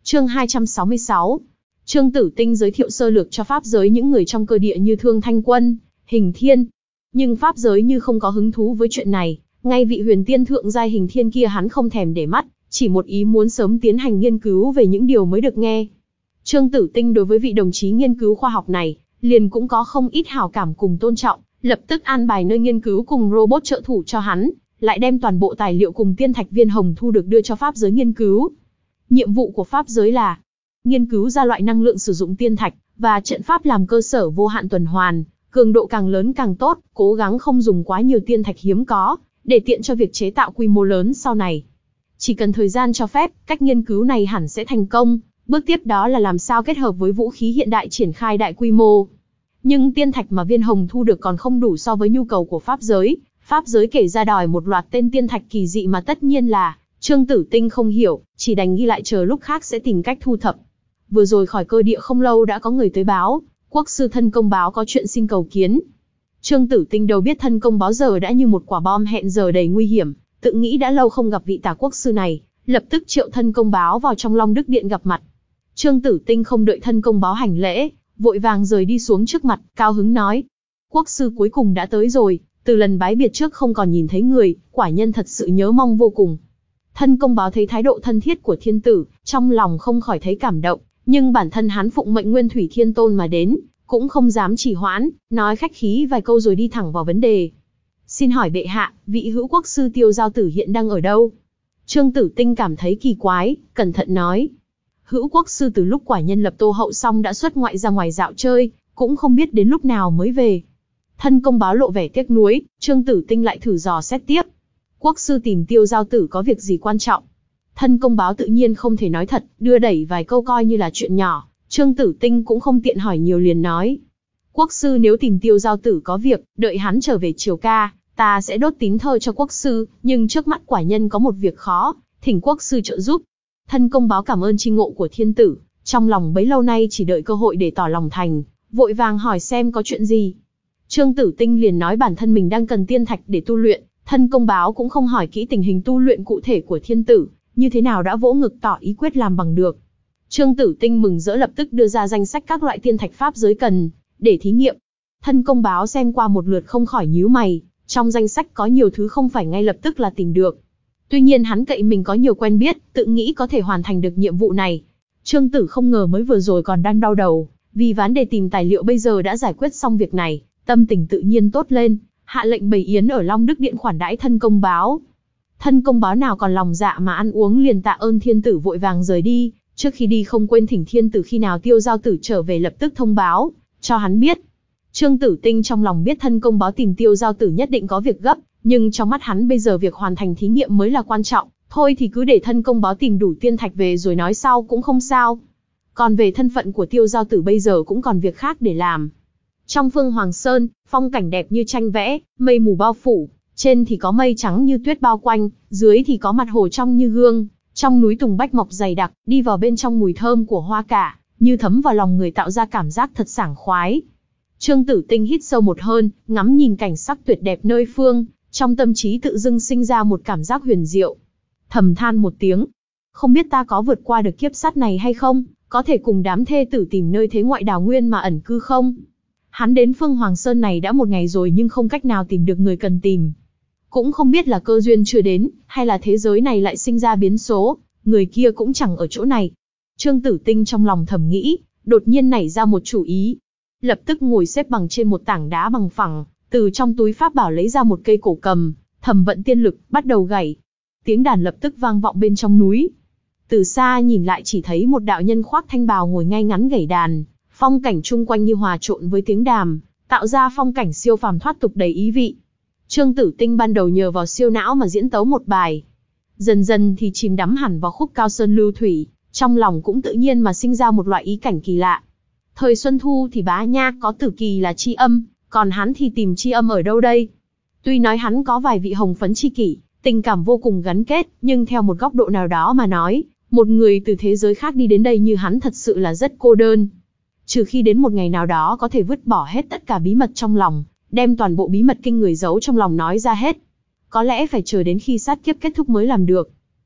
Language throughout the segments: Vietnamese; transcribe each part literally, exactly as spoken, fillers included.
Chương hai trăm sáu mươi sáu. Trương Tử Tinh giới thiệu sơ lược cho pháp giới những người trong cơ địa như Thương Thanh Quân, Hình Thiên. Nhưng pháp giới như không có hứng thú với chuyện này, ngay vị huyền tiên thượng giai Hình Thiên kia hắn không thèm để mắt, chỉ một ý muốn sớm tiến hành nghiên cứu về những điều mới được nghe. Trương Tử Tinh đối với vị đồng chí nghiên cứu khoa học này, liền cũng có không ít hảo cảm cùng tôn trọng, lập tức an bài nơi nghiên cứu cùng robot trợ thủ cho hắn, lại đem toàn bộ tài liệu cùng tiên thạch viên hồng thu được đưa cho pháp giới nghiên cứu. Nhiệm vụ của pháp giới là nghiên cứu ra loại năng lượng sử dụng tiên thạch và trận pháp làm cơ sở vô hạn tuần hoàn, cường độ càng lớn càng tốt, cố gắng không dùng quá nhiều tiên thạch hiếm có, để tiện cho việc chế tạo quy mô lớn sau này. Chỉ cần thời gian cho phép, cách nghiên cứu này hẳn sẽ thành công. Bước tiếp đó là làm sao kết hợp với vũ khí hiện đại triển khai đại quy mô. Nhưng tiên thạch mà viên hồng thu được còn không đủ so với nhu cầu của pháp giới. Pháp giới kể ra đòi một loạt tên tiên thạch kỳ dị mà tất nhiên là Trương Tử Tinh không hiểu, chỉ đành ghi lại chờ lúc khác sẽ tìm cách thu thập. Vừa rồi khỏi cơ địa không lâu đã có người tới báo, quốc sư thân công báo có chuyện xin cầu kiến. Trương Tử Tinh đâu biết thân công báo giờ đã như một quả bom hẹn giờ đầy nguy hiểm, tự nghĩ đã lâu không gặp vị tả quốc sư này, lập tức triệu thân công báo vào trong Long Đức Điện gặp mặt. Trương Tử Tinh không đợi thân công báo hành lễ, vội vàng rời đi xuống trước mặt, cao hứng nói: quốc sư cuối cùng đã tới rồi, từ lần bái biệt trước không còn nhìn thấy người, quả nhân thật sự nhớ mong vô cùng. Thân công báo thấy thái độ thân thiết của thiên tử, trong lòng không khỏi thấy cảm động, nhưng bản thân hắn phụng mệnh Nguyên Thủy Thiên Tôn mà đến, cũng không dám trì hoãn, nói khách khí vài câu rồi đi thẳng vào vấn đề. Xin hỏi bệ hạ, vị hữu quốc sư Tiêu Giao Tử hiện đang ở đâu? Trương Tử Tinh cảm thấy kỳ quái, cẩn thận nói: hữu quốc sư từ lúc quả nhân lập Tô hậu xong đã xuất ngoại ra ngoài dạo chơi, cũng không biết đến lúc nào mới về. Thân công báo lộ vẻ tiếc nuối, Trương Tử Tinh lại thử dò xét tiếp: quốc sư tìm Tiêu Giao Tử có việc gì quan trọng? Thân công báo tự nhiên không thể nói thật, đưa đẩy vài câu coi như là chuyện nhỏ. Trương Tử Tinh cũng không tiện hỏi nhiều liền nói: quốc sư nếu tìm Tiêu Giao Tử có việc, đợi hắn trở về triều ca, ta sẽ đốt tín thơ cho quốc sư, nhưng trước mắt quả nhân có một việc khó, thỉnh quốc sư trợ giúp. Thân công báo cảm ơn chi ngộ của thiên tử, trong lòng bấy lâu nay chỉ đợi cơ hội để tỏ lòng thành, vội vàng hỏi xem có chuyện gì. Trương Tử Tinh liền nói bản thân mình đang cần tiên thạch để tu luyện, thân công báo cũng không hỏi kỹ tình hình tu luyện cụ thể của thiên tử, như thế nào đã vỗ ngực tỏ ý quyết làm bằng được. Trương Tử Tinh mừng rỡ lập tức đưa ra danh sách các loại tiên thạch pháp giới cần để thí nghiệm. Thân công báo xem qua một lượt không khỏi nhíu mày, trong danh sách có nhiều thứ không phải ngay lập tức là tìm được. Tuy nhiên hắn cậy mình có nhiều quen biết, tự nghĩ có thể hoàn thành được nhiệm vụ này. Trương Tử không ngờ mới vừa rồi còn đang đau đầu, vì vấn đề tìm tài liệu bây giờ đã giải quyết xong việc này, tâm tình tự nhiên tốt lên, hạ lệnh bày yến ở Long Đức Điện khoản đãi thân công báo. Thân công báo nào còn lòng dạ mà ăn uống, liền tạ ơn thiên tử vội vàng rời đi, trước khi đi không quên thỉnh thiên tử khi nào Tiêu Giao Tử trở về lập tức thông báo cho hắn biết. Trương Tử Tinh trong lòng biết thân công báo tìm Tiêu Giao Tử nhất định có việc gấp, nhưng trong mắt hắn bây giờ việc hoàn thành thí nghiệm mới là quan trọng, thôi thì cứ để thân công báo tìm đủ tiên thạch về rồi nói sau cũng không sao. Còn về thân phận của Tiêu Giao Tử bây giờ cũng còn việc khác để làm. Trong Phương Hoàng Sơn, phong cảnh đẹp như tranh vẽ, mây mù bao phủ, trên thì có mây trắng như tuyết bao quanh, dưới thì có mặt hồ trong như gương, trong núi tùng bách mọc dày đặc, đi vào bên trong mùi thơm của hoa cả, như thấm vào lòng người tạo ra cảm giác thật sảng khoái. Trương Tử Tinh hít sâu một hơi, ngắm nhìn cảnh sắc tuyệt đẹp nơi phương, trong tâm trí tự dưng sinh ra một cảm giác huyền diệu. Thầm than một tiếng, không biết ta có vượt qua được kiếp sát này hay không, có thể cùng đám thê tử tìm nơi thế ngoại đào nguyên mà ẩn cư không? Hắn đến Phương Hoàng Sơn này đã một ngày rồi nhưng không cách nào tìm được người cần tìm. Cũng không biết là cơ duyên chưa đến, hay là thế giới này lại sinh ra biến số, người kia cũng chẳng ở chỗ này. Trương Tử Tinh trong lòng thầm nghĩ, đột nhiên nảy ra một chủ ý. Lập tức ngồi xếp bằng trên một tảng đá bằng phẳng, từ trong túi pháp bảo lấy ra một cây cổ cầm, thầm vận tiên lực, bắt đầu gảy. Tiếng đàn lập tức vang vọng bên trong núi. Từ xa nhìn lại chỉ thấy một đạo nhân khoác thanh bào ngồi ngay ngắn gảy đàn, phong cảnh chung quanh như hòa trộn với tiếng đàm, tạo ra phong cảnh siêu phàm thoát tục đầy ý vị. Trương Tử Tinh ban đầu nhờ vào siêu não mà diễn tấu một bài, dần dần thì chìm đắm hẳn vào khúc cao sơn lưu thủy, trong lòng cũng tự nhiên mà sinh ra một loại ý cảnh kỳ lạ. Thời Xuân Thu thì bá nha có tử kỳ là tri âm, còn hắn thì tìm tri âm ở đâu đây? Tuy nói hắn có vài vị hồng phấn tri kỷ, tình cảm vô cùng gắn kết, nhưng theo một góc độ nào đó mà nói, một người từ thế giới khác đi đến đây như hắn thật sự là rất cô đơn. Trừ khi đến một ngày nào đó có thể vứt bỏ hết tất cả bí mật trong lòng, đem toàn bộ bí mật kinh người giấu trong lòng nói ra hết. Có lẽ phải chờ đến khi sát kiếp kết thúc mới làm được.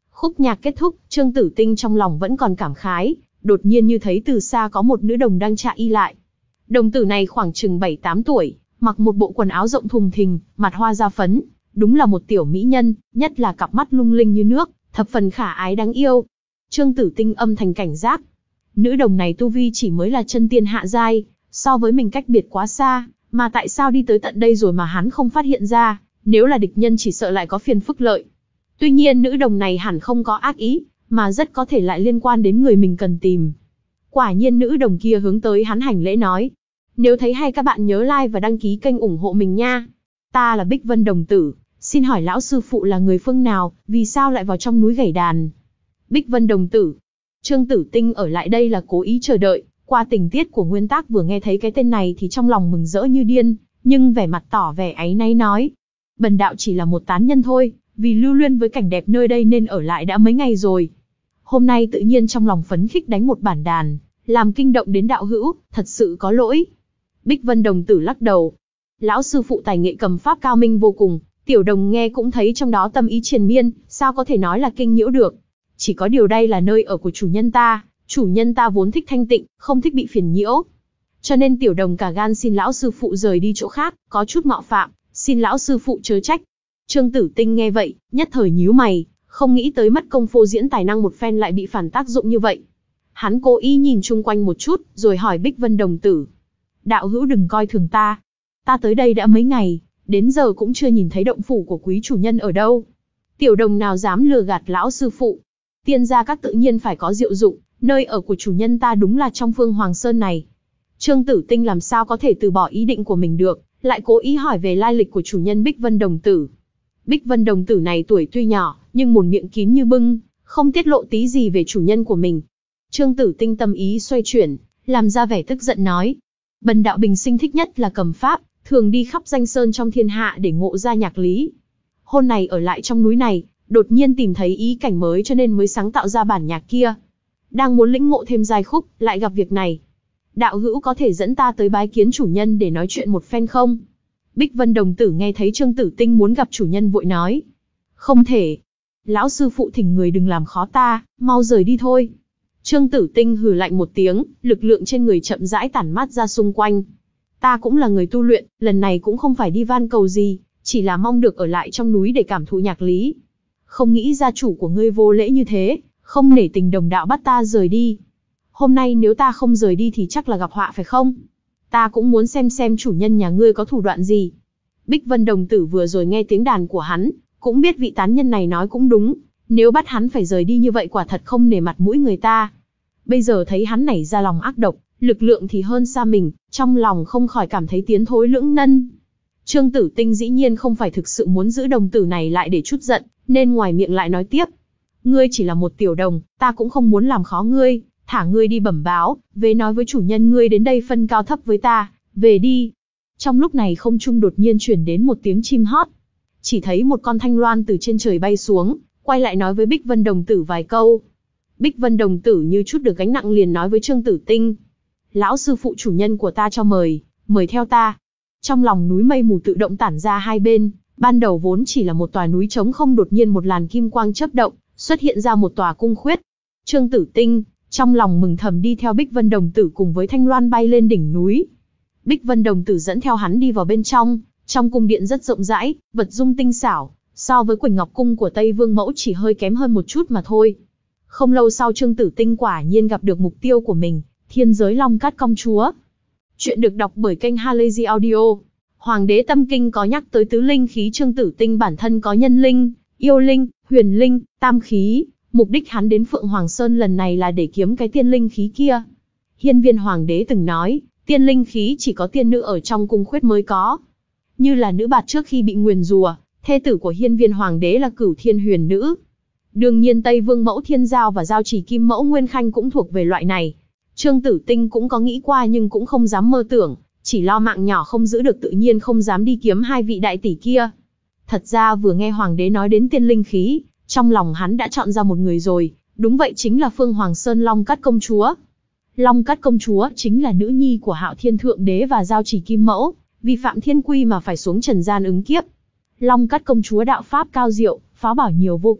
Khúc nhạc kết thúc, Trương Tử Tinh trong lòng vẫn còn cảm khái, đột nhiên như thấy từ xa có một nữ đồng đang chạy y lại. Đồng tử này khoảng chừng bảy tám tuổi, mặc một bộ quần áo rộng thùng thình, mặt hoa da phấn, đúng là một tiểu mỹ nhân, nhất là cặp mắt lung linh như nước, thập phần khả ái đáng yêu. Trương Tử Tinh âm thầm cảnh giác. Nữ đồng này tu vi chỉ mới là chân tiên hạ giai, so với mình cách biệt quá xa, mà tại sao đi tới tận đây rồi mà hắn không phát hiện ra, nếu là địch nhân chỉ sợ lại có phiền phức lợi. Tuy nhiên nữ đồng này hẳn không có ác ý, mà rất có thể lại liên quan đến người mình cần tìm. Quả nhiên nữ đồng kia hướng tới hắn hành lễ nói. Nếu thấy hay các bạn nhớ like và đăng ký kênh ủng hộ mình nha. Ta là Bích Vân đồng tử, xin hỏi lão sư phụ là người phương nào, vì sao lại vào trong núi gảy đàn? Bích Vân đồng tử. Trương Tử Tinh ở lại đây là cố ý chờ đợi, qua tình tiết của nguyên tác vừa nghe thấy cái tên này thì trong lòng mừng rỡ như điên, nhưng vẻ mặt tỏ vẻ áy náy nói. Bần đạo chỉ là một tán nhân thôi, vì lưu luyến với cảnh đẹp nơi đây nên ở lại đã mấy ngày rồi. Hôm nay tự nhiên trong lòng phấn khích đánh một bản đàn, làm kinh động đến đạo hữu, thật sự có lỗi. Bích Vân đồng tử lắc đầu. Lão sư phụ tài nghệ cầm pháp cao minh vô cùng, tiểu đồng nghe cũng thấy trong đó tâm ý triền miên, sao có thể nói là kinh nhiễu được. Chỉ có điều đây là nơi ở của chủ nhân ta, chủ nhân ta vốn thích thanh tịnh, không thích bị phiền nhiễu. Cho nên tiểu đồng cả gan xin lão sư phụ rời đi chỗ khác, có chút mạo phạm, xin lão sư phụ chớ trách. Trương Tử Tinh nghe vậy, nhất thời nhíu mày, không nghĩ tới mất công phô diễn tài năng một phen lại bị phản tác dụng như vậy. Hắn cố ý nhìn chung quanh một chút, rồi hỏi Bích Vân đồng tử. Đạo hữu đừng coi thường ta. Ta tới đây đã mấy ngày, đến giờ cũng chưa nhìn thấy động phủ của quý chủ nhân ở đâu. Tiểu đồng nào dám lừa gạt lão sư phụ. Tiên gia các tự nhiên phải có diệu dụng, nơi ở của chủ nhân ta đúng là trong Phương Hoàng Sơn này. Trương Tử Tinh làm sao có thể từ bỏ ý định của mình được, lại cố ý hỏi về lai lịch của chủ nhân Bích Vân đồng tử. Bích Vân đồng tử này tuổi tuy nhỏ, nhưng mồm miệng kín như bưng, không tiết lộ tí gì về chủ nhân của mình. Trương Tử Tinh tâm ý xoay chuyển, làm ra vẻ tức giận nói. Bần đạo bình sinh thích nhất là cầm pháp, thường đi khắp danh sơn trong thiên hạ để ngộ ra nhạc lý. Hôm nay ở lại trong núi này, đột nhiên tìm thấy ý cảnh mới cho nên mới sáng tạo ra bản nhạc kia. Đang muốn lĩnh ngộ thêm giai khúc, lại gặp việc này. Đạo hữu có thể dẫn ta tới bái kiến chủ nhân để nói chuyện một phen không? Bích Vân đồng tử nghe thấy Trương Tử Tinh muốn gặp chủ nhân vội nói. Không thể. Lão sư phụ thỉnh người đừng làm khó ta, mau rời đi thôi. Trương Tử Tinh hừ lạnh một tiếng, lực lượng trên người chậm rãi tản mát ra xung quanh. Ta cũng là người tu luyện, lần này cũng không phải đi van cầu gì, chỉ là mong được ở lại trong núi để cảm thụ nhạc lý. Không nghĩ gia chủ của ngươi vô lễ như thế, không nể tình đồng đạo bắt ta rời đi. Hôm nay nếu ta không rời đi thì chắc là gặp họa phải không? Ta cũng muốn xem xem chủ nhân nhà ngươi có thủ đoạn gì. Bích Vân đồng tử vừa rồi nghe tiếng đàn của hắn, cũng biết vị tán nhân này nói cũng đúng, nếu bắt hắn phải rời đi như vậy quả thật không nể mặt mũi người ta. Bây giờ thấy hắn nảy ra lòng ác độc, lực lượng thì hơn xa mình, trong lòng không khỏi cảm thấy tiến thối lưỡng nan. Trương Tử Tinh dĩ nhiên không phải thực sự muốn giữ đồng tử này lại để chút giận, nên ngoài miệng lại nói tiếp. Ngươi chỉ là một tiểu đồng, ta cũng không muốn làm khó ngươi, thả ngươi đi bẩm báo, về nói với chủ nhân ngươi đến đây phân cao thấp với ta, về đi. Trong lúc này không trung đột nhiên chuyển đến một tiếng chim hót. Chỉ thấy một con thanh loan từ trên trời bay xuống, quay lại nói với Bích Vân đồng tử vài câu. Bích Vân đồng tử như chút được gánh nặng liền nói với Trương Tử Tinh. Lão sư phụ chủ nhân của ta cho mời, mời theo ta. Trong lòng núi mây mù tự động tản ra hai bên, ban đầu vốn chỉ là một tòa núi trống không đột nhiên một làn kim quang chớp động, xuất hiện ra một tòa cung khuyết. Trương Tử Tinh, trong lòng mừng thầm đi theo Bích Vân đồng tử cùng với Thanh Loan bay lên đỉnh núi. Bích Vân đồng tử dẫn theo hắn đi vào bên trong, trong cung điện rất rộng rãi, vật dung tinh xảo, so với Quỳnh Ngọc cung của Tây Vương mẫu chỉ hơi kém hơn một chút mà thôi. Không lâu sau Trương Tử Tinh quả nhiên gặp được mục tiêu của mình, thiên giới Long Cát công chúa. Chuyện được đọc bởi kênh Halazy Audio. Hoàng đế tâm kinh có nhắc tới tứ linh khí Trương Tử Tinh bản thân có nhân linh, yêu linh, huyền linh, tam khí. Mục đích hắn đến Phượng Hoàng Sơn lần này là để kiếm cái tiên linh khí kia. Hiên Viên Hoàng đế từng nói, tiên linh khí chỉ có tiên nữ ở trong cung khuyết mới có. Như là nữ bạt trước khi bị nguyền rủa, thê tử của Hiên Viên Hoàng đế là Cửu Thiên Huyền nữ. Đương nhiên Tây Vương mẫu Thiên Giao và Giao Chỉ Kim mẫu Nguyên Khanh cũng thuộc về loại này. Trương Tử Tinh cũng có nghĩ qua nhưng cũng không dám mơ tưởng, chỉ lo mạng nhỏ không giữ được tự nhiên không dám đi kiếm hai vị đại tỷ kia. Thật ra vừa nghe Hoàng đế nói đến tiên linh khí, trong lòng hắn đã chọn ra một người rồi, đúng vậy chính là Phương Hoàng Sơn Long Cát công chúa. Long Cát công chúa chính là nữ nhi của Hạo Thiên Thượng đế và Giao Chỉ Kim mẫu, vì phạm thiên quy mà phải xuống trần gian ứng kiếp. Long Cát công chúa đạo pháp cao diệu, pháo bảo nhiều vô kể,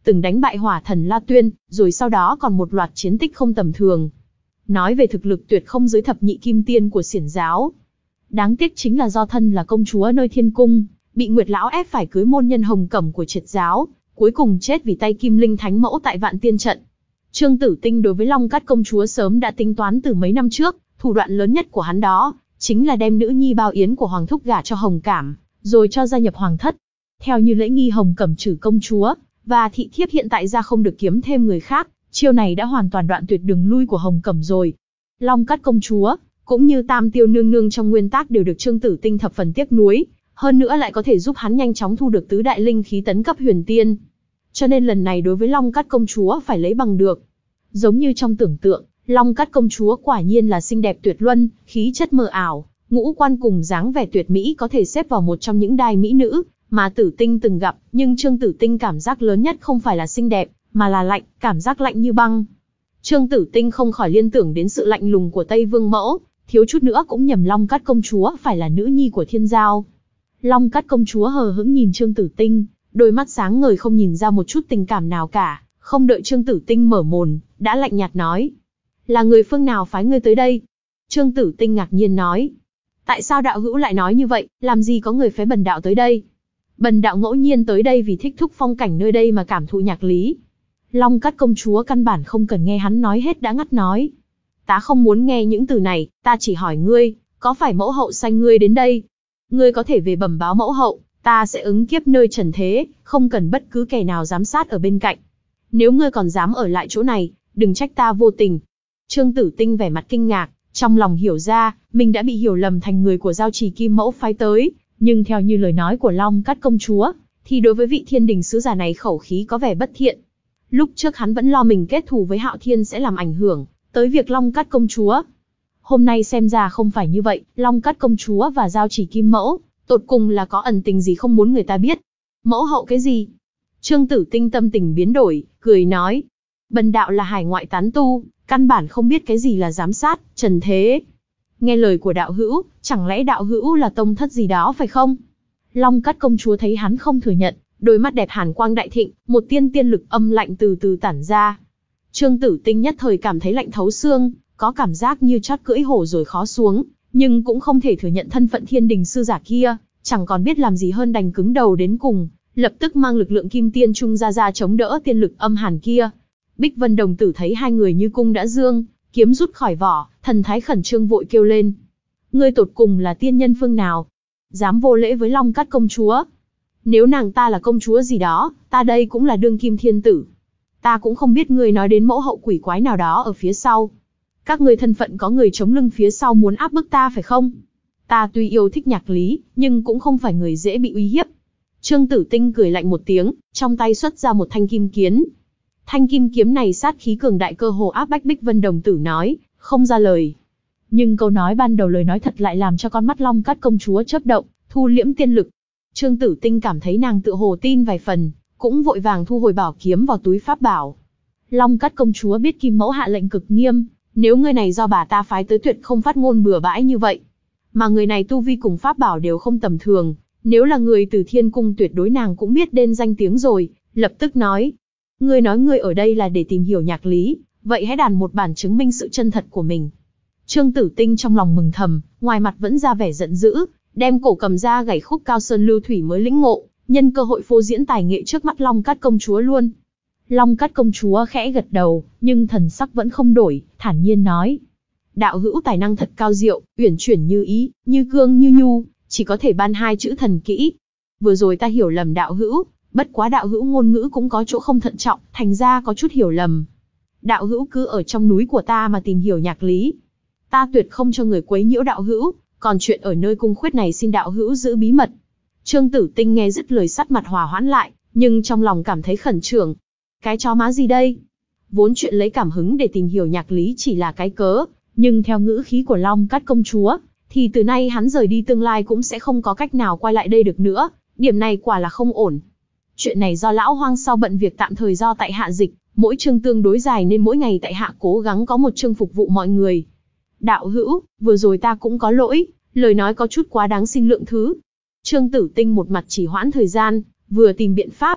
từng đánh bại hỏa thần La Tuyên, rồi sau đó còn một loạt chiến tích không tầm thường. Nói về thực lực tuyệt không dưới thập nhị kim tiên của Xiển giáo. Đáng tiếc chính là do thân là công chúa nơi thiên cung, bị Nguyệt lão ép phải cưới môn nhân Hồng Cẩm của Triệt giáo, cuối cùng chết vì tay Kim Linh Thánh Mẫu tại Vạn Tiên trận. Trương Tử Tinh đối với Long Cát công chúa sớm đã tính toán từ mấy năm trước, thủ đoạn lớn nhất của hắn đó chính là đem nữ nhi Bao Yến của hoàng thúc gả cho Hồng Cảm, rồi cho gia nhập hoàng thất. Theo như lễ nghi Hồng Cẩm trừ công chúa, và thị thiếp hiện tại ra không được kiếm thêm người khác, chiêu này đã hoàn toàn đoạn tuyệt đường lui của Hồng Cẩm rồi. Long Cát công chúa, cũng như Tam Tiêu nương nương trong nguyên tác đều được Trương Tử Tinh thập phần tiếc nuối, hơn nữa lại có thể giúp hắn nhanh chóng thu được tứ đại linh khí tấn cấp huyền tiên. Cho nên lần này đối với Long Cát công chúa phải lấy bằng được. Giống như trong tưởng tượng, Long Cát công chúa quả nhiên là xinh đẹp tuyệt luân, khí chất mờ ảo, ngũ quan cùng dáng vẻ tuyệt mỹ có thể xếp vào một trong những đài mỹ nữ mà Tử Tinh từng gặp, nhưng Trương Tử Tinh cảm giác lớn nhất không phải là xinh đẹp, mà là lạnh, cảm giác lạnh như băng. Trương Tử Tinh không khỏi liên tưởng đến sự lạnh lùng của Tây Vương Mẫu, thiếu chút nữa cũng nhầm Long Cát công chúa phải là nữ nhi của Thiên Giao. Long Cát công chúa hờ hững nhìn Trương Tử Tinh, đôi mắt sáng ngời không nhìn ra một chút tình cảm nào cả, không đợi Trương Tử Tinh mở mồm, đã lạnh nhạt nói: "Là người phương nào phái ngươi tới đây?" Trương Tử Tinh ngạc nhiên nói: "Tại sao đạo hữu lại nói như vậy, làm gì có người phái bần đạo tới đây? Bần đạo ngẫu nhiên tới đây vì thích thúc phong cảnh nơi đây mà cảm thụ nhạc lý." Long Cát công chúa căn bản không cần nghe hắn nói hết đã ngắt nói: "Ta không muốn nghe những từ này, ta chỉ hỏi ngươi, có phải mẫu hậu sai ngươi đến đây? Ngươi có thể về bẩm báo mẫu hậu, ta sẽ ứng kiếp nơi trần thế, không cần bất cứ kẻ nào giám sát ở bên cạnh. Nếu ngươi còn dám ở lại chỗ này, đừng trách ta vô tình." Trương Tử Tinh vẻ mặt kinh ngạc, trong lòng hiểu ra, mình đã bị hiểu lầm thành người của Giao Trì Kim Mẫu phái tới, nhưng theo như lời nói của Long Cát công chúa, thì đối với vị thiên đình sứ giả này khẩu khí có vẻ bất thiện. Lúc trước hắn vẫn lo mình kết thù với Hạo Thiên sẽ làm ảnh hưởng tới việc Long Cát công chúa. Hôm nay xem ra không phải như vậy, Long Cát công chúa và Giao Trì Kim Mẫu, tột cùng là có ẩn tình gì không muốn người ta biết. Mẫu hậu cái gì? Trương Tử Tinh tâm tình biến đổi, cười nói: "Bần đạo là hải ngoại tán tu, căn bản không biết cái gì là giám sát, trần thế." Nghe lời của đạo hữu, chẳng lẽ đạo hữu là tông thất gì đó phải không? Long Cát công chúa thấy hắn không thừa nhận, đôi mắt đẹp hàn quang đại thịnh, một tiên tiên lực âm lạnh từ từ tản ra. Trương Tử Tinh nhất thời cảm thấy lạnh thấu xương, có cảm giác như chót cưỡi hổ rồi khó xuống, nhưng cũng không thể thừa nhận thân phận thiên đình sư giả kia, chẳng còn biết làm gì hơn đành cứng đầu đến cùng, lập tức mang lực lượng kim tiên trung ra ra chống đỡ tiên lực âm hàn kia. Bích Vân đồng tử thấy hai người như cung đã dương, kiếm rút khỏi vỏ, thần thái khẩn trương vội kêu lên: "Ngươi tột cùng là tiên nhân phương nào? Dám vô lễ với Long Cát công chúa? Nếu nàng ta là công chúa gì đó, ta đây cũng là đương kim thiên tử. Ta cũng không biết ngươi nói đến mẫu hậu quỷ quái nào đó ở phía sau. Các ngươi thân phận có người chống lưng phía sau muốn áp bức ta phải không? Ta tuy yêu thích nhạc lý, nhưng cũng không phải người dễ bị uy hiếp." Trương Tử Tinh cười lạnh một tiếng, trong tay xuất ra một thanh kim kiếm. Thanh kim kiếm này sát khí cường đại cơ hồ áp bách Bích Vân đồng tử nói không ra lời. Nhưng câu nói ban đầu lời nói thật lại làm cho con mắt Long Cát công chúa chớp động, thu liễm tiên lực. Trương Tử Tinh cảm thấy nàng tựa hồ tin vài phần, cũng vội vàng thu hồi bảo kiếm vào túi pháp bảo. Long Cát công chúa biết Kim Mẫu hạ lệnh cực nghiêm, nếu người này do bà ta phái tới tuyệt không phát ngôn bừa bãi như vậy. Mà người này tu vi cùng pháp bảo đều không tầm thường, nếu là người từ Thiên Cung tuyệt đối nàng cũng biết đến danh tiếng rồi, lập tức nói: "Ngươi nói ngươi ở đây là để tìm hiểu nhạc lý, vậy hãy đàn một bản chứng minh sự chân thật của mình." Trương Tử Tinh trong lòng mừng thầm, ngoài mặt vẫn ra vẻ giận dữ, đem cổ cầm ra gảy khúc Cao Sơn Lưu Thủy mới lĩnh ngộ, nhân cơ hội phô diễn tài nghệ trước mắt Long Cát công chúa luôn. Long Cát công chúa khẽ gật đầu, nhưng thần sắc vẫn không đổi, thản nhiên nói: "Đạo hữu tài năng thật cao diệu, uyển chuyển như ý, như cương như nhu, chỉ có thể ban hai chữ thần kỹ. Vừa rồi ta hiểu lầm đạo hữu, bất quá đạo hữu ngôn ngữ cũng có chỗ không thận trọng, thành ra có chút hiểu lầm. Đạo hữu cứ ở trong núi của ta mà tìm hiểu nhạc lý. Ta tuyệt không cho người quấy nhiễu đạo hữu, còn chuyện ở nơi cung khuyết này xin đạo hữu giữ bí mật." Trương Tử Tinh nghe dứt lời sắt mặt hòa hoãn lại, nhưng trong lòng cảm thấy khẩn trương. Cái chó má gì đây? Vốn chuyện lấy cảm hứng để tìm hiểu nhạc lý chỉ là cái cớ, nhưng theo ngữ khí của Long Cát công chúa, thì từ nay hắn rời đi tương lai cũng sẽ không có cách nào quay lại đây được nữa, điểm này quả là không ổn. Chuyện này do lão hoang sau bận việc tạm thời do tại hạ dịch, mỗi chương tương đối dài nên mỗi ngày tại hạ cố gắng có một chương phục vụ mọi người. Đạo hữu, vừa rồi ta cũng có lỗi, lời nói có chút quá đáng xin lượng thứ. Trương Tử Tinh một mặt chỉ hoãn thời gian, vừa tìm biện pháp.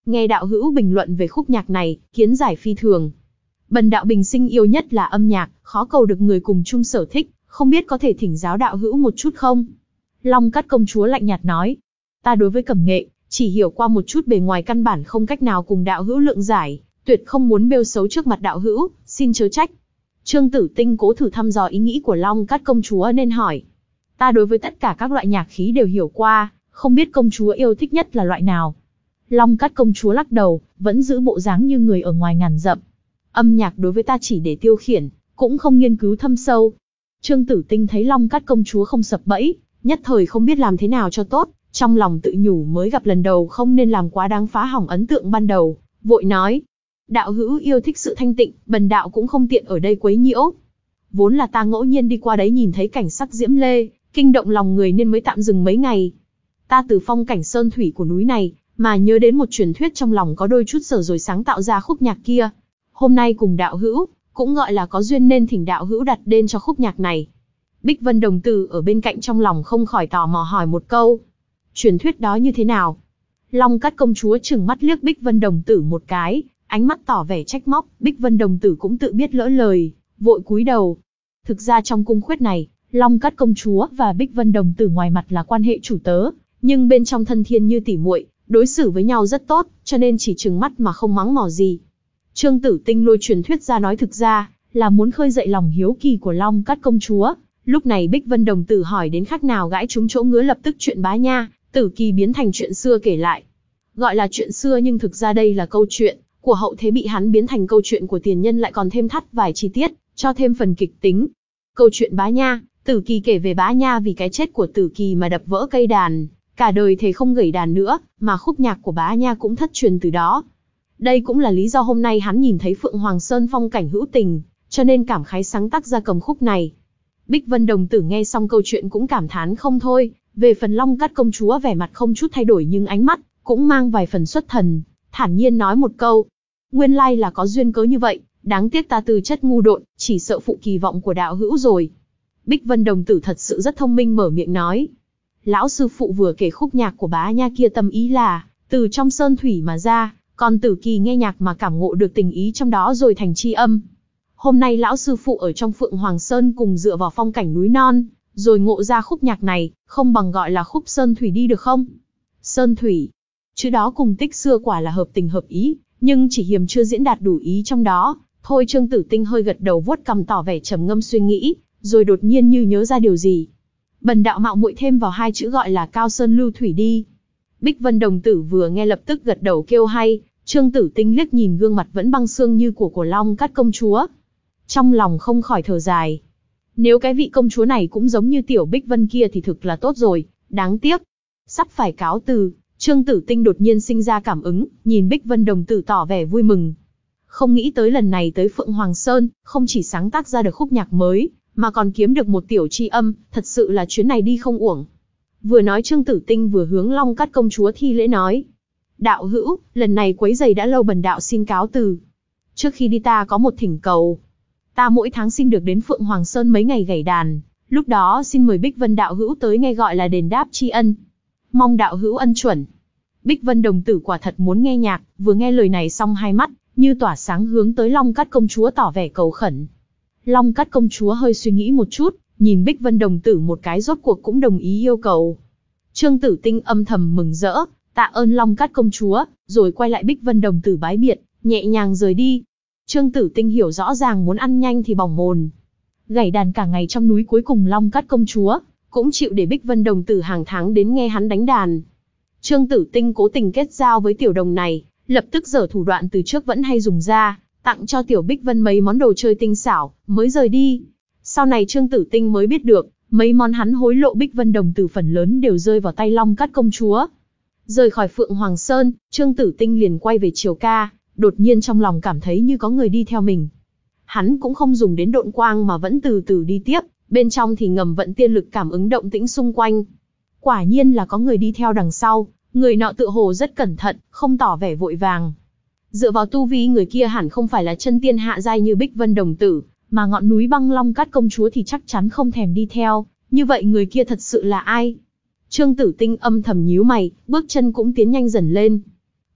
Nghe đạo hữu bình luận về khúc nhạc này, kiến giải phi thường. Bần đạo bình sinh yêu nhất là âm nhạc, khó cầu được người cùng chung sở thích, không biết có thể thỉnh giáo đạo hữu một chút không? Long Cát công chúa lạnh nhạt nói. Ta đối với cẩm nghệ, chỉ hiểu qua một chút bề ngoài, căn bản không cách nào cùng đạo hữu lượng giải, tuyệt không muốn bêu xấu trước mặt đạo hữu, xin chớ trách. Trương Tử Tinh cố thử thăm dò ý nghĩ của Long Cát công chúa nên hỏi. Ta đối với tất cả các loại nhạc khí đều hiểu qua, không biết công chúa yêu thích nhất là loại nào? Long Cát công chúa lắc đầu, vẫn giữ bộ dáng như người ở ngoài ngàn dặm. Âm nhạc đối với ta chỉ để tiêu khiển, cũng không nghiên cứu thâm sâu. Trương Tử Tinh thấy Long Cát công chúa không sập bẫy, nhất thời không biết làm thế nào cho tốt, trong lòng tự nhủ mới gặp lần đầu không nên làm quá đáng phá hỏng ấn tượng ban đầu, vội nói. Đạo hữu yêu thích sự thanh tịnh, bần đạo cũng không tiện ở đây quấy nhiễu. Vốn là ta ngẫu nhiên đi qua đấy nhìn thấy cảnh sắc diễm lê, kinh động lòng người nên mới tạm dừng mấy ngày. Ta từ phong cảnh sơn thủy của núi này, mà nhớ đến một truyền thuyết trong lòng có đôi chút sở rồi sáng tạo ra khúc nhạc kia. Hôm nay cùng đạo hữu, cũng gọi là có duyên nên thỉnh đạo hữu đặt tên cho khúc nhạc này. Bích Vân đồng tử ở bên cạnh trong lòng không khỏi tò mò hỏi một câu. Truyền thuyết đó như thế nào? Long Cát công chúa trừng mắt liếc Bích Vân đồng tử một cái, ánh mắt tỏ vẻ trách móc. Bích Vân đồng tử cũng tự biết lỡ lời, vội cúi đầu. Thực ra trong cung khuyết này, Long Cát công chúa và Bích Vân đồng tử ngoài mặt là quan hệ chủ tớ, nhưng bên trong thân thiên như tỉ muội, đối xử với nhau rất tốt, cho nên chỉ trừng mắt mà không mắng mỏ gì. Trương Tử Tinh lôi truyền thuyết ra nói thực ra là muốn khơi dậy lòng hiếu kỳ của Long Cát công chúa. Lúc này Bích Vân đồng tử hỏi đến khác nào gãi trúng chỗ ngứa, lập tức chuyện bá nha, Tử Kỳ biến thành chuyện xưa kể lại. Gọi là chuyện xưa nhưng thực ra đây là câu chuyện của hậu thế bị hắn biến thành câu chuyện của tiền nhân, lại còn thêm thắt vài chi tiết, cho thêm phần kịch tính. Câu chuyện bá nha, Tử Kỳ kể về bá nha vì cái chết của Tử Kỳ mà đập vỡ cây đàn, cả đời thề không gảy đàn nữa, mà khúc nhạc của bá nha cũng thất truyền từ đó. Đây cũng là lý do hôm nay hắn nhìn thấy Phượng Hoàng Sơn phong cảnh hữu tình, cho nên cảm khái sáng tác ra cầm khúc này. Bích Vân đồng tử nghe xong câu chuyện cũng cảm thán không thôi, về phần Long Cát công chúa vẻ mặt không chút thay đổi nhưng ánh mắt cũng mang vài phần xuất thần, thản nhiên nói một câu. Nguyên lai là có duyên cớ như vậy, đáng tiếc ta tư chất ngu độn, chỉ sợ phụ kỳ vọng của đạo hữu rồi. Bích Vân đồng tử thật sự rất thông minh mở miệng nói. Lão sư phụ vừa kể khúc nhạc của bá nha kia tâm ý là từ trong sơn thủy mà ra, còn Tử Kỳ nghe nhạc mà cảm ngộ được tình ý trong đó rồi thành chi âm. Hôm nay lão sư phụ ở trong Phượng Hoàng Sơn cùng dựa vào phong cảnh núi non, rồi ngộ ra khúc nhạc này, không bằng gọi là khúc sơn thủy đi được không? Sơn thủy, chữ đó cùng tích xưa quả là hợp tình hợp ý, nhưng chỉ hiềm chưa diễn đạt đủ ý trong đó. Thôi Trương Tử Tinh hơi gật đầu vuốt cằm tỏ vẻ trầm ngâm suy nghĩ, rồi đột nhiên như nhớ ra điều gì. Bần đạo mạo muội thêm vào hai chữ gọi là cao sơn lưu thủy đi. Bích Vân đồng tử vừa nghe lập tức gật đầu kêu hay. Trương Tử Tinh liếc nhìn gương mặt vẫn băng xương như của của Long Cát công chúa, trong lòng không khỏi thở dài. Nếu cái vị công chúa này cũng giống như tiểu Bích Vân kia thì thực là tốt rồi, đáng tiếc. Sắp phải cáo từ, Trương Tử Tinh đột nhiên sinh ra cảm ứng, nhìn Bích Vân đồng tử tỏ vẻ vui mừng. Không nghĩ tới lần này tới Phượng Hoàng Sơn, không chỉ sáng tác ra được khúc nhạc mới, mà còn kiếm được một tiểu tri âm, thật sự là chuyến này đi không uổng. Vừa nói Trương Tử Tinh vừa hướng Long Cát công chúa thi lễ nói. Đạo hữu, lần này quấy rầy đã lâu, bần đạo xin cáo từ. Trước khi đi ta có một thỉnh cầu. Ta mỗi tháng xin được đến Phượng Hoàng Sơn mấy ngày gảy đàn, lúc đó xin mời Bích Vân đạo hữu tới nghe gọi là đền đáp tri ân. Mong đạo hữu ân chuẩn. Bích Vân đồng tử quả thật muốn nghe nhạc, vừa nghe lời này xong hai mắt như tỏa sáng hướng tới Long Cát công chúa tỏ vẻ cầu khẩn. Long Cát công chúa hơi suy nghĩ một chút, nhìn Bích Vân đồng tử một cái rốt cuộc cũng đồng ý yêu cầu. Trương Tử Tinh âm thầm mừng rỡ, tạ ơn Long Cát công chúa, rồi quay lại Bích Vân đồng tử bái biệt, nhẹ nhàng rời đi. Trương Tử Tinh hiểu rõ ràng muốn ăn nhanh thì bỏng mồn. Gảy đàn cả ngày trong núi, cuối cùng Long Cát công chúa cũng chịu để Bích Vân đồng tử hàng tháng đến nghe hắn đánh đàn. Trương Tử Tinh cố tình kết giao với tiểu đồng này, lập tức giở thủ đoạn từ trước vẫn hay dùng ra, tặng cho tiểu Bích Vân mấy món đồ chơi tinh xảo, mới rời đi. Sau này Trương Tử Tinh mới biết được, mấy món hắn hối lộ Bích Vân đồng tử phần lớn đều rơi vào tay Long Cát công chúa. Rời khỏi Phượng Hoàng Sơn, Trương Tử Tinh liền quay về Triều Ca, đột nhiên trong lòng cảm thấy như có người đi theo mình. Hắn cũng không dùng đến độn quang mà vẫn từ từ đi tiếp, bên trong thì ngầm vận tiên lực cảm ứng động tĩnh xung quanh. Quả nhiên là có người đi theo đằng sau, người nọ tựa hồ rất cẩn thận, không tỏ vẻ vội vàng. Dựa vào tu vi người kia hẳn không phải là chân tiên hạ giai như Bích Vân đồng tử, mà ngọn núi băng Long Cát công chúa thì chắc chắn không thèm đi theo, như vậy người kia thật sự là ai? Trương Tử Tinh âm thầm nhíu mày, bước chân cũng tiến nhanh dần lên.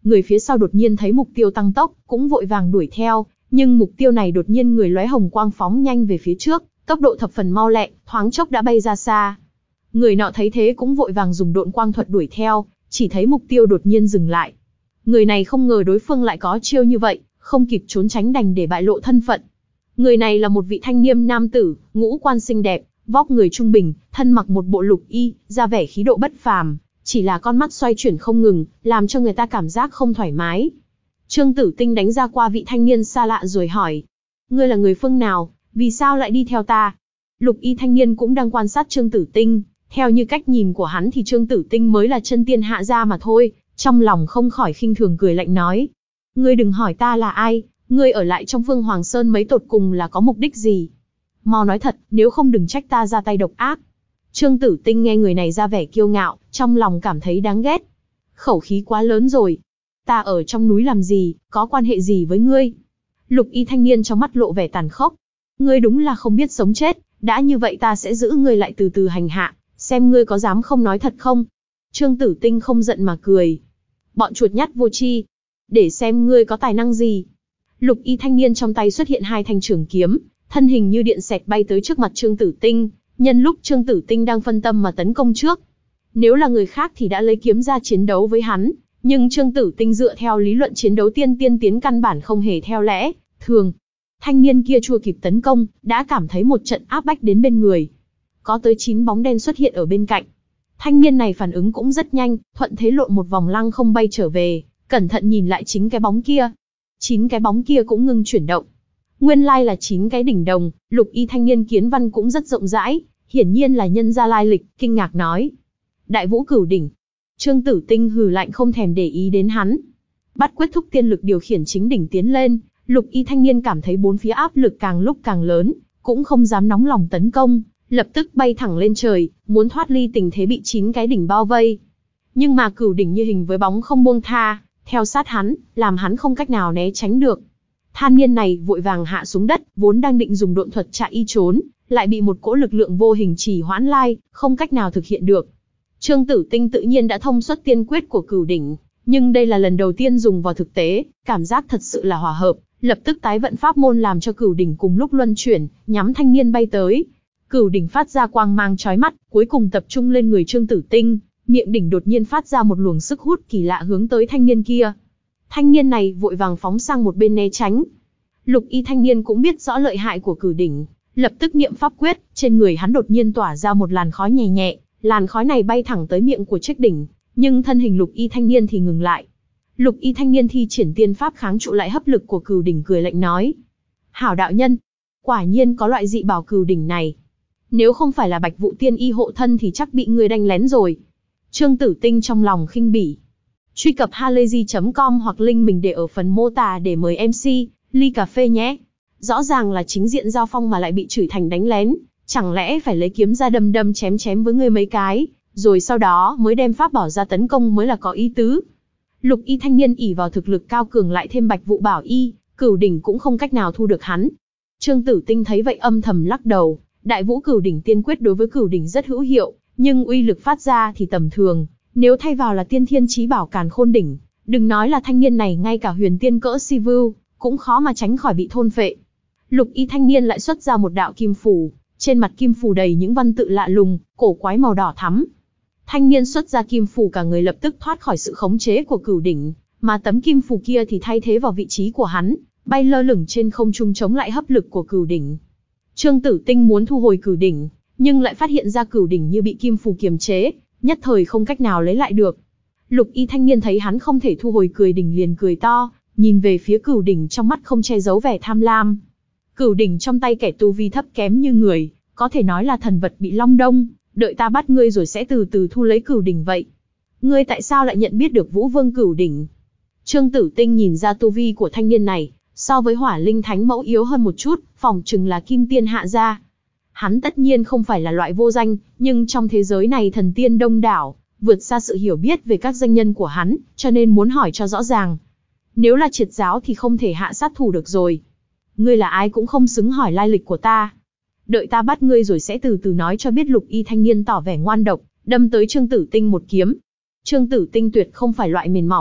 người phía sau đột nhiên thấy mục tiêu tăng tốc, cũng vội vàng đuổi theo, nhưng mục tiêu này đột nhiên người lóe hồng quang phóng nhanh về phía trước, tốc độ thập phần mau lẹ, thoáng chốc đã bay ra xa. Người nọ thấy thế cũng vội vàng dùng độn quang thuật đuổi theo, chỉ thấy mục tiêu đột nhiên dừng lại. Người này không ngờ đối phương lại có chiêu như vậy, không kịp trốn tránh đành để bại lộ thân phận. Người này là một vị thanh niên nam tử, ngũ quan xinh đẹp, vóc người trung bình, thân mặc một bộ lục y, ra vẻ khí độ bất phàm, chỉ là con mắt xoay chuyển không ngừng, làm cho người ta cảm giác không thoải mái. Trương Tử Tinh đánh ra qua vị thanh niên xa lạ rồi hỏi: ngươi là người phương nào, vì sao lại đi theo ta? Lục y thanh niên cũng đang quan sát Trương Tử Tinh, theo như cách nhìn của hắn thì Trương Tử Tinh mới là chân tiên hạ gia mà thôi, trong lòng không khỏi khinh thường cười lạnh nói: ngươi đừng hỏi ta là ai, ngươi ở lại trong Phương Hoàng Sơn mấy tột cùng là có mục đích gì? Mau nói thật, nếu không đừng trách ta ra tay độc ác. Trương Tử Tinh nghe người này ra vẻ kiêu ngạo, trong lòng cảm thấy đáng ghét. Khẩu khí quá lớn rồi. Ta ở trong núi làm gì, có quan hệ gì với ngươi? Lục y thanh niên trong mắt lộ vẻ tàn khốc. Ngươi đúng là không biết sống chết, đã như vậy ta sẽ giữ ngươi lại từ từ hành hạ, xem ngươi có dám không nói thật không? Trương Tử Tinh không giận mà cười. Bọn chuột nhắt vô tri, để xem ngươi có tài năng gì. Lục y thanh niên trong tay xuất hiện hai thanh trường kiếm, thân hình như điện xẹt bay tới trước mặt Trương Tử Tinh, nhân lúc Trương Tử Tinh đang phân tâm mà tấn công trước. Nếu là người khác thì đã lấy kiếm ra chiến đấu với hắn, nhưng Trương Tử Tinh dựa theo lý luận chiến đấu tiên tiên tiến căn bản không hề theo lẽ thường. Thanh niên kia chưa kịp tấn công, đã cảm thấy một trận áp bách đến bên người. Có tới chín bóng đen xuất hiện ở bên cạnh. Thanh niên này phản ứng cũng rất nhanh, thuận thế lộn một vòng lăng không bay trở về, cẩn thận nhìn lại chính cái bóng kia. Chín cái bóng kia cũng ngưng chuyển động. Nguyên lai là chín cái đỉnh đồng. Lục y thanh niên kiến văn cũng rất rộng rãi, hiển nhiên là nhân gia lai lịch, kinh ngạc nói: Đại Vũ Cửu Đỉnh. Trương Tử Tinh hừ lạnh không thèm để ý đến hắn. Bắt quyết thúc tiên lực điều khiển chính đỉnh tiến lên, lục y thanh niên cảm thấy bốn phía áp lực càng lúc càng lớn, cũng không dám nóng lòng tấn công, lập tức bay thẳng lên trời, muốn thoát ly tình thế bị chín cái đỉnh bao vây. Nhưng mà cửu đỉnh như hình với bóng không buông tha, theo sát hắn, làm hắn không cách nào né tránh được. Thanh niên này vội vàng hạ xuống đất, vốn đang định dùng độn thuật chạy y trốn, lại bị một cỗ lực lượng vô hình trì hoãn lai, không cách nào thực hiện được. Trương Tử Tinh tự nhiên đã thông suất tiên quyết của cửu đỉnh, nhưng đây là lần đầu tiên dùng vào thực tế, cảm giác thật sự là hòa hợp, lập tức tái vận pháp môn làm cho cửu đỉnh cùng lúc luân chuyển, nhắm thanh niên bay tới. Cửu đỉnh phát ra quang mang chói mắt, cuối cùng tập trung lên người Trương Tử Tinh, miệng đỉnh đột nhiên phát ra một luồng sức hút kỳ lạ hướng tới thanh niên kia. Thanh niên này vội vàng phóng sang một bên né tránh. Lục y thanh niên cũng biết rõ lợi hại của cửu đỉnh, lập tức niệm pháp quyết, trên người hắn đột nhiên tỏa ra một làn khói nhẹ nhẹ, làn khói này bay thẳng tới miệng của chiếc đỉnh, nhưng thân hình lục y thanh niên thì ngừng lại. Lục y thanh niên thi triển tiên pháp kháng trụ lại hấp lực của cửu đỉnh, cười lạnh nói: Hảo đạo nhân, quả nhiên có loại dị bảo cửu đỉnh này. Nếu không phải là Bạch Vụ Tiên Y hộ thân thì chắc bị ngươi đánh lén rồi. Trương Tử Tinh trong lòng khinh bỉ. Truy cập halayzi chấm com hoặc link mình để ở phần mô tả để mời em xê, ly cà phê nhé. Rõ ràng là chính diện giao phong mà lại bị chửi thành đánh lén, chẳng lẽ phải lấy kiếm ra đâm đâm chém chém với ngươi mấy cái, rồi sau đó mới đem pháp bảo ra tấn công mới là có ý tứ. Lục y thanh niên ỷ vào thực lực cao cường lại thêm Bạch Vụ Bảo Y, cửu đỉnh cũng không cách nào thu được hắn. Trương Tử Tinh thấy vậy âm thầm lắc đầu, Đại Vũ Cửu Đỉnh tiên quyết đối với cửu đỉnh rất hữu hiệu, nhưng uy lực phát ra thì tầm thường, nếu thay vào là tiên thiên chí bảo Càn Khôn đỉnh, đừng nói là thanh niên này, ngay cả huyền tiên cỡ si vưu cũng khó mà tránh khỏi bị thôn phệ. Lục y thanh niên lại xuất ra một đạo kim phù, trên mặt kim phù đầy những văn tự lạ lùng, cổ quái màu đỏ thắm. Thanh niên xuất ra kim phù cả người lập tức thoát khỏi sự khống chế của cửu đỉnh, mà tấm kim phù kia thì thay thế vào vị trí của hắn, bay lơ lửng trên không trung chống lại hấp lực của cửu đỉnh. Trương Tử Tinh muốn thu hồi cửu đỉnh, nhưng lại phát hiện ra cửu đỉnh như bị kim phù kiềm chế, nhất thời không cách nào lấy lại được. Lục y thanh niên thấy hắn không thể thu hồi cửu đỉnh liền cười to, nhìn về phía cửu đỉnh trong mắt không che giấu vẻ tham lam. Cửu đỉnh trong tay kẻ tu vi thấp kém như người, có thể nói là thần vật bị long đong, đợi ta bắt ngươi rồi sẽ từ từ thu lấy cửu đỉnh vậy. Ngươi tại sao lại nhận biết được Vũ Vương cửu đỉnh? Trương Tử Tinh nhìn ra tu vi của thanh niên này, so với Hỏa Linh Thánh Mẫu yếu hơn một chút, phỏng chừng là kim tiên hạ gia. Hắn tất nhiên không phải là loại vô danh, nhưng trong thế giới này thần tiên đông đảo, vượt xa sự hiểu biết về các danh nhân của hắn, cho nên muốn hỏi cho rõ ràng. Nếu là triệt giáo thì không thể hạ sát thủ được rồi. Ngươi là ai cũng không xứng hỏi lai lịch của ta. Đợi ta bắt ngươi rồi sẽ từ từ nói cho biết. Lục y thanh niên tỏ vẻ ngoan độc, đâm tới Trương Tử Tinh một kiếm. Trương Tử Tinh tuyệt không phải loại mềm mỏng,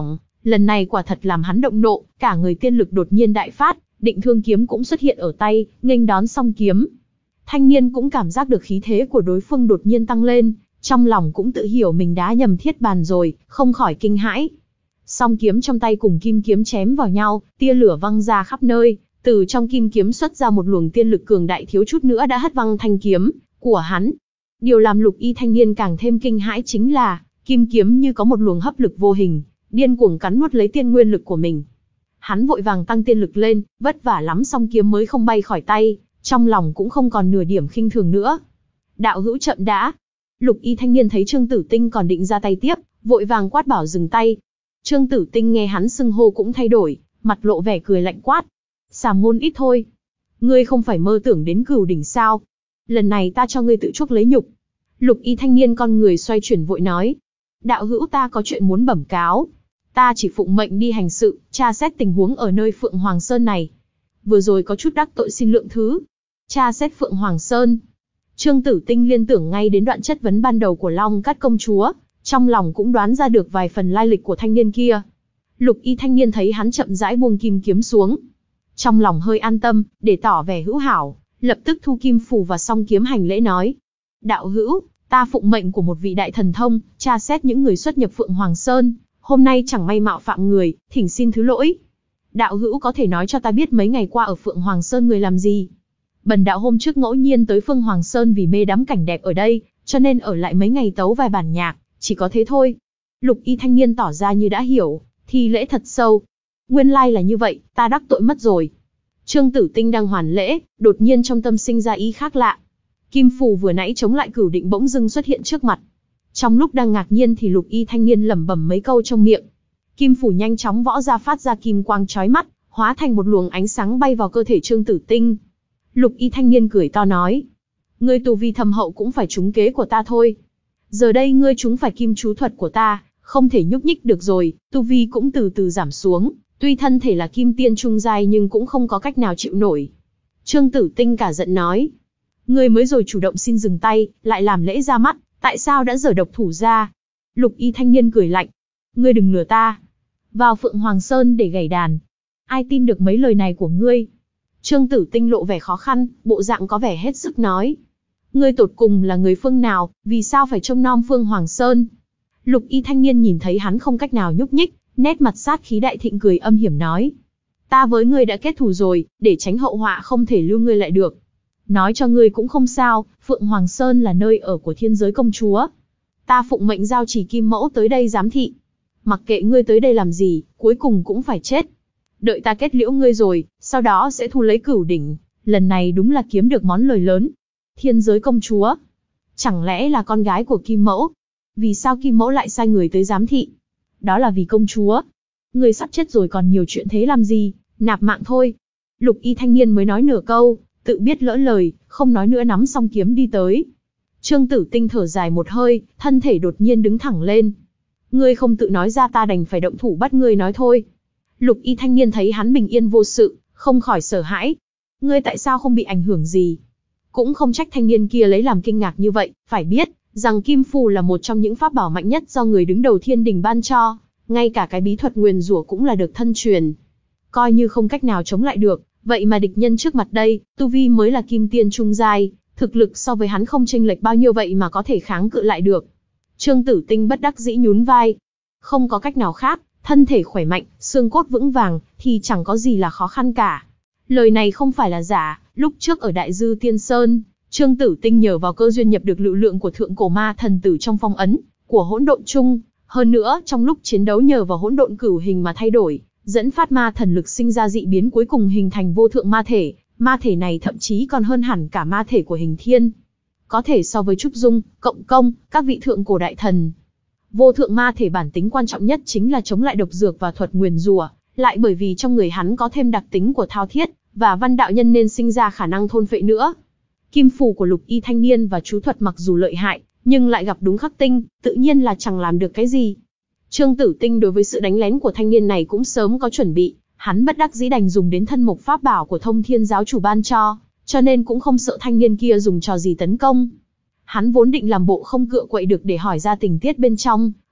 Lần này quả thật làm hắn động nộ, cả người tiên lực đột nhiên đại phát, định thương kiếm cũng xuất hiện ở tay, nghênh đón song kiếm. Thanh niên cũng cảm giác được khí thế của đối phương đột nhiên tăng lên, trong lòng cũng tự hiểu mình đá nhầm thiết bàn rồi, không khỏi kinh hãi. Song kiếm trong tay cùng kim kiếm chém vào nhau, tia lửa văng ra khắp nơi, từ trong kim kiếm xuất ra một luồng tiên lực cường đại thiếu chút nữa đã hất văng thanh kiếm của hắn. Điều làm Lục Y thanh niên càng thêm kinh hãi chính là, kim kiếm như có một luồng hấp lực vô hình, điên cuồng cắn nuốt lấy tiên nguyên lực của mình. Hắn vội vàng tăng tiên lực lên, vất vả lắm song kiếm mới không bay khỏi tay, trong lòng cũng không còn nửa điểm khinh thường nữa. Đạo hữu chậm đã. Lục Y thanh niên thấy Trương Tử Tinh còn định ra tay tiếp, vội vàng quát bảo dừng tay. Trương Tử Tinh nghe hắn xưng hô cũng thay đổi, mặt lộ vẻ cười lạnh quát. Sàm ngôn ít thôi. Ngươi không phải mơ tưởng đến cửu đỉnh sao? Lần này ta cho ngươi tự chuốc lấy nhục. Lục Y thanh niên con người xoay chuyển vội nói. Đạo hữu ta có chuyện muốn bẩm cáo. Ta chỉ phụng mệnh đi hành sự, tra xét tình huống ở nơi Phượng Hoàng Sơn này. Vừa rồi có chút đắc tội xin lượng thứ. Tra xét Phượng Hoàng Sơn. Trương Tử Tinh liên tưởng ngay đến đoạn chất vấn ban đầu của Long Cát công chúa, trong lòng cũng đoán ra được vài phần lai lịch của thanh niên kia. Lục Y thanh niên thấy hắn chậm rãi buông kim kiếm xuống, trong lòng hơi an tâm, để tỏ vẻ hữu hảo, lập tức thu kim phù và song kiếm hành lễ nói: đạo hữu, ta phụng mệnh của một vị đại thần thông, tra xét những người xuất nhập Phượng Hoàng Sơn, hôm nay chẳng may mạo phạm người, thỉnh xin thứ lỗi. Đạo hữu có thể nói cho ta biết mấy ngày qua ở Phượng Hoàng Sơn người làm gì? Bần đạo hôm trước ngẫu nhiên tới Phượng Hoàng Sơn vì mê đắm cảnh đẹp ở đây, cho nên ở lại mấy ngày tấu vài bản nhạc, chỉ có thế thôi. Lục Y thanh niên tỏ ra như đã hiểu, thi lễ thật sâu. Nguyên lai là như vậy, ta đắc tội mất rồi. Trương Tử Tinh đang hoàn lễ, đột nhiên trong tâm sinh ra ý khác lạ. Kim phù vừa nãy chống lại cửu định bỗng dưng xuất hiện trước mặt. Trong lúc đang ngạc nhiên thì Lục Y thanh niên lẩm bẩm mấy câu trong miệng. Kim phù nhanh chóng võ ra phát ra kim quang chói mắt, hóa thành một luồng ánh sáng bay vào cơ thể Trương Tử Tinh. Lục Y thanh niên cười to nói: ngươi tu vi thâm hậu cũng phải trúng kế của ta thôi. Giờ đây ngươi trúng phải kim chú thuật của ta, không thể nhúc nhích được rồi, tu vi cũng từ từ giảm xuống, tuy thân thể là kim tiên trung giai nhưng cũng không có cách nào chịu nổi. Trương Tử Tinh cả giận nói: ngươi mới rồi chủ động xin dừng tay, lại làm lễ ra mắt, tại sao đã giở độc thủ ra? Lục Y thanh niên cười lạnh: ngươi đừng lừa ta. Vào Phượng Hoàng Sơn để gảy đàn. Ai tin được mấy lời này của ngươi? Trương Tử Tinh lộ vẻ khó khăn, bộ dạng có vẻ hết sức nói: ngươi tột cùng là người phương nào, vì sao phải trông nom Phượng Hoàng Sơn? Lục Y thanh niên nhìn thấy hắn không cách nào nhúc nhích, nét mặt sát khí đại thịnh cười âm hiểm nói: ta với ngươi đã kết thù rồi, để tránh hậu họa không thể lưu ngươi lại được. Nói cho ngươi cũng không sao, Phượng Hoàng Sơn là nơi ở của thiên giới công chúa. Ta phụng mệnh giao chỉ Kim Mẫu tới đây giám thị. Mặc kệ ngươi tới đây làm gì, cuối cùng cũng phải chết. Đợi ta kết liễu ngươi rồi, sau đó sẽ thu lấy cửu đỉnh. Lần này đúng là kiếm được món lời lớn. Thiên giới công chúa? Chẳng lẽ là con gái của Kim Mẫu? Vì sao Kim Mẫu lại sai người tới giám thị? Đó là vì công chúa. Ngươi sắp chết rồi còn nhiều chuyện thế làm gì, nạp mạng thôi. Lục Y thanh niên mới nói nửa câu, tự biết lỡ lời, không nói nữa nắm song kiếm đi tới. Trương Tử Tinh thở dài một hơi, thân thể đột nhiên đứng thẳng lên. Ngươi không tự nói ra ta đành phải động thủ bắt ngươi nói thôi. Lục Y thanh niên thấy hắn bình yên vô sự, không khỏi sợ hãi. Ngươi tại sao không bị ảnh hưởng gì? Cũng không trách thanh niên kia lấy làm kinh ngạc như vậy, phải biết rằng kim phù là một trong những pháp bảo mạnh nhất do người đứng đầu thiên đình ban cho, ngay cả cái bí thuật nguyền rủa cũng là được thân truyền. Coi như không cách nào chống lại được, vậy mà địch nhân trước mặt đây, tu vi mới là kim tiên trung giai, thực lực so với hắn không chênh lệch bao nhiêu vậy mà có thể kháng cự lại được. Trương Tử Tinh bất đắc dĩ nhún vai. Không có cách nào khác, thân thể khỏe mạnh, xương cốt vững vàng, thì chẳng có gì là khó khăn cả. Lời này không phải là giả, lúc trước ở Đại Dư Tiên Sơn, Trương Tử Tinh nhờ vào cơ duyên nhập được lực lượng của thượng cổ ma thần tử trong phong ấn của hỗn độn chung, hơn nữa trong lúc chiến đấu nhờ vào hỗn độn cửu hình mà thay đổi, dẫn phát ma thần lực sinh ra dị biến cuối cùng hình thành vô thượng ma thể, ma thể này thậm chí còn hơn hẳn cả ma thể của Hình Thiên. Có thể so với Trúc Dung, Cộng Công, các vị thượng cổ đại thần. Vô thượng ma thể bản tính quan trọng nhất chính là chống lại độc dược và thuật nguyền rủa, lại bởi vì trong người hắn có thêm đặc tính của thao thiết và văn đạo nhân nên sinh ra khả năng thôn phệ nữa. Kim phù của Lục Y thanh niên và chú thuật mặc dù lợi hại, nhưng lại gặp đúng khắc tinh, tự nhiên là chẳng làm được cái gì. Trương Tử Tinh đối với sự đánh lén của thanh niên này cũng sớm có chuẩn bị, hắn bất đắc dĩ đành dùng đến thân mộc pháp bảo của Thông Thiên giáo chủ ban cho, cho nên cũng không sợ thanh niên kia dùng trò gì tấn công. Hắn vốn định làm bộ không cựa quậy được để hỏi ra tình tiết bên trong,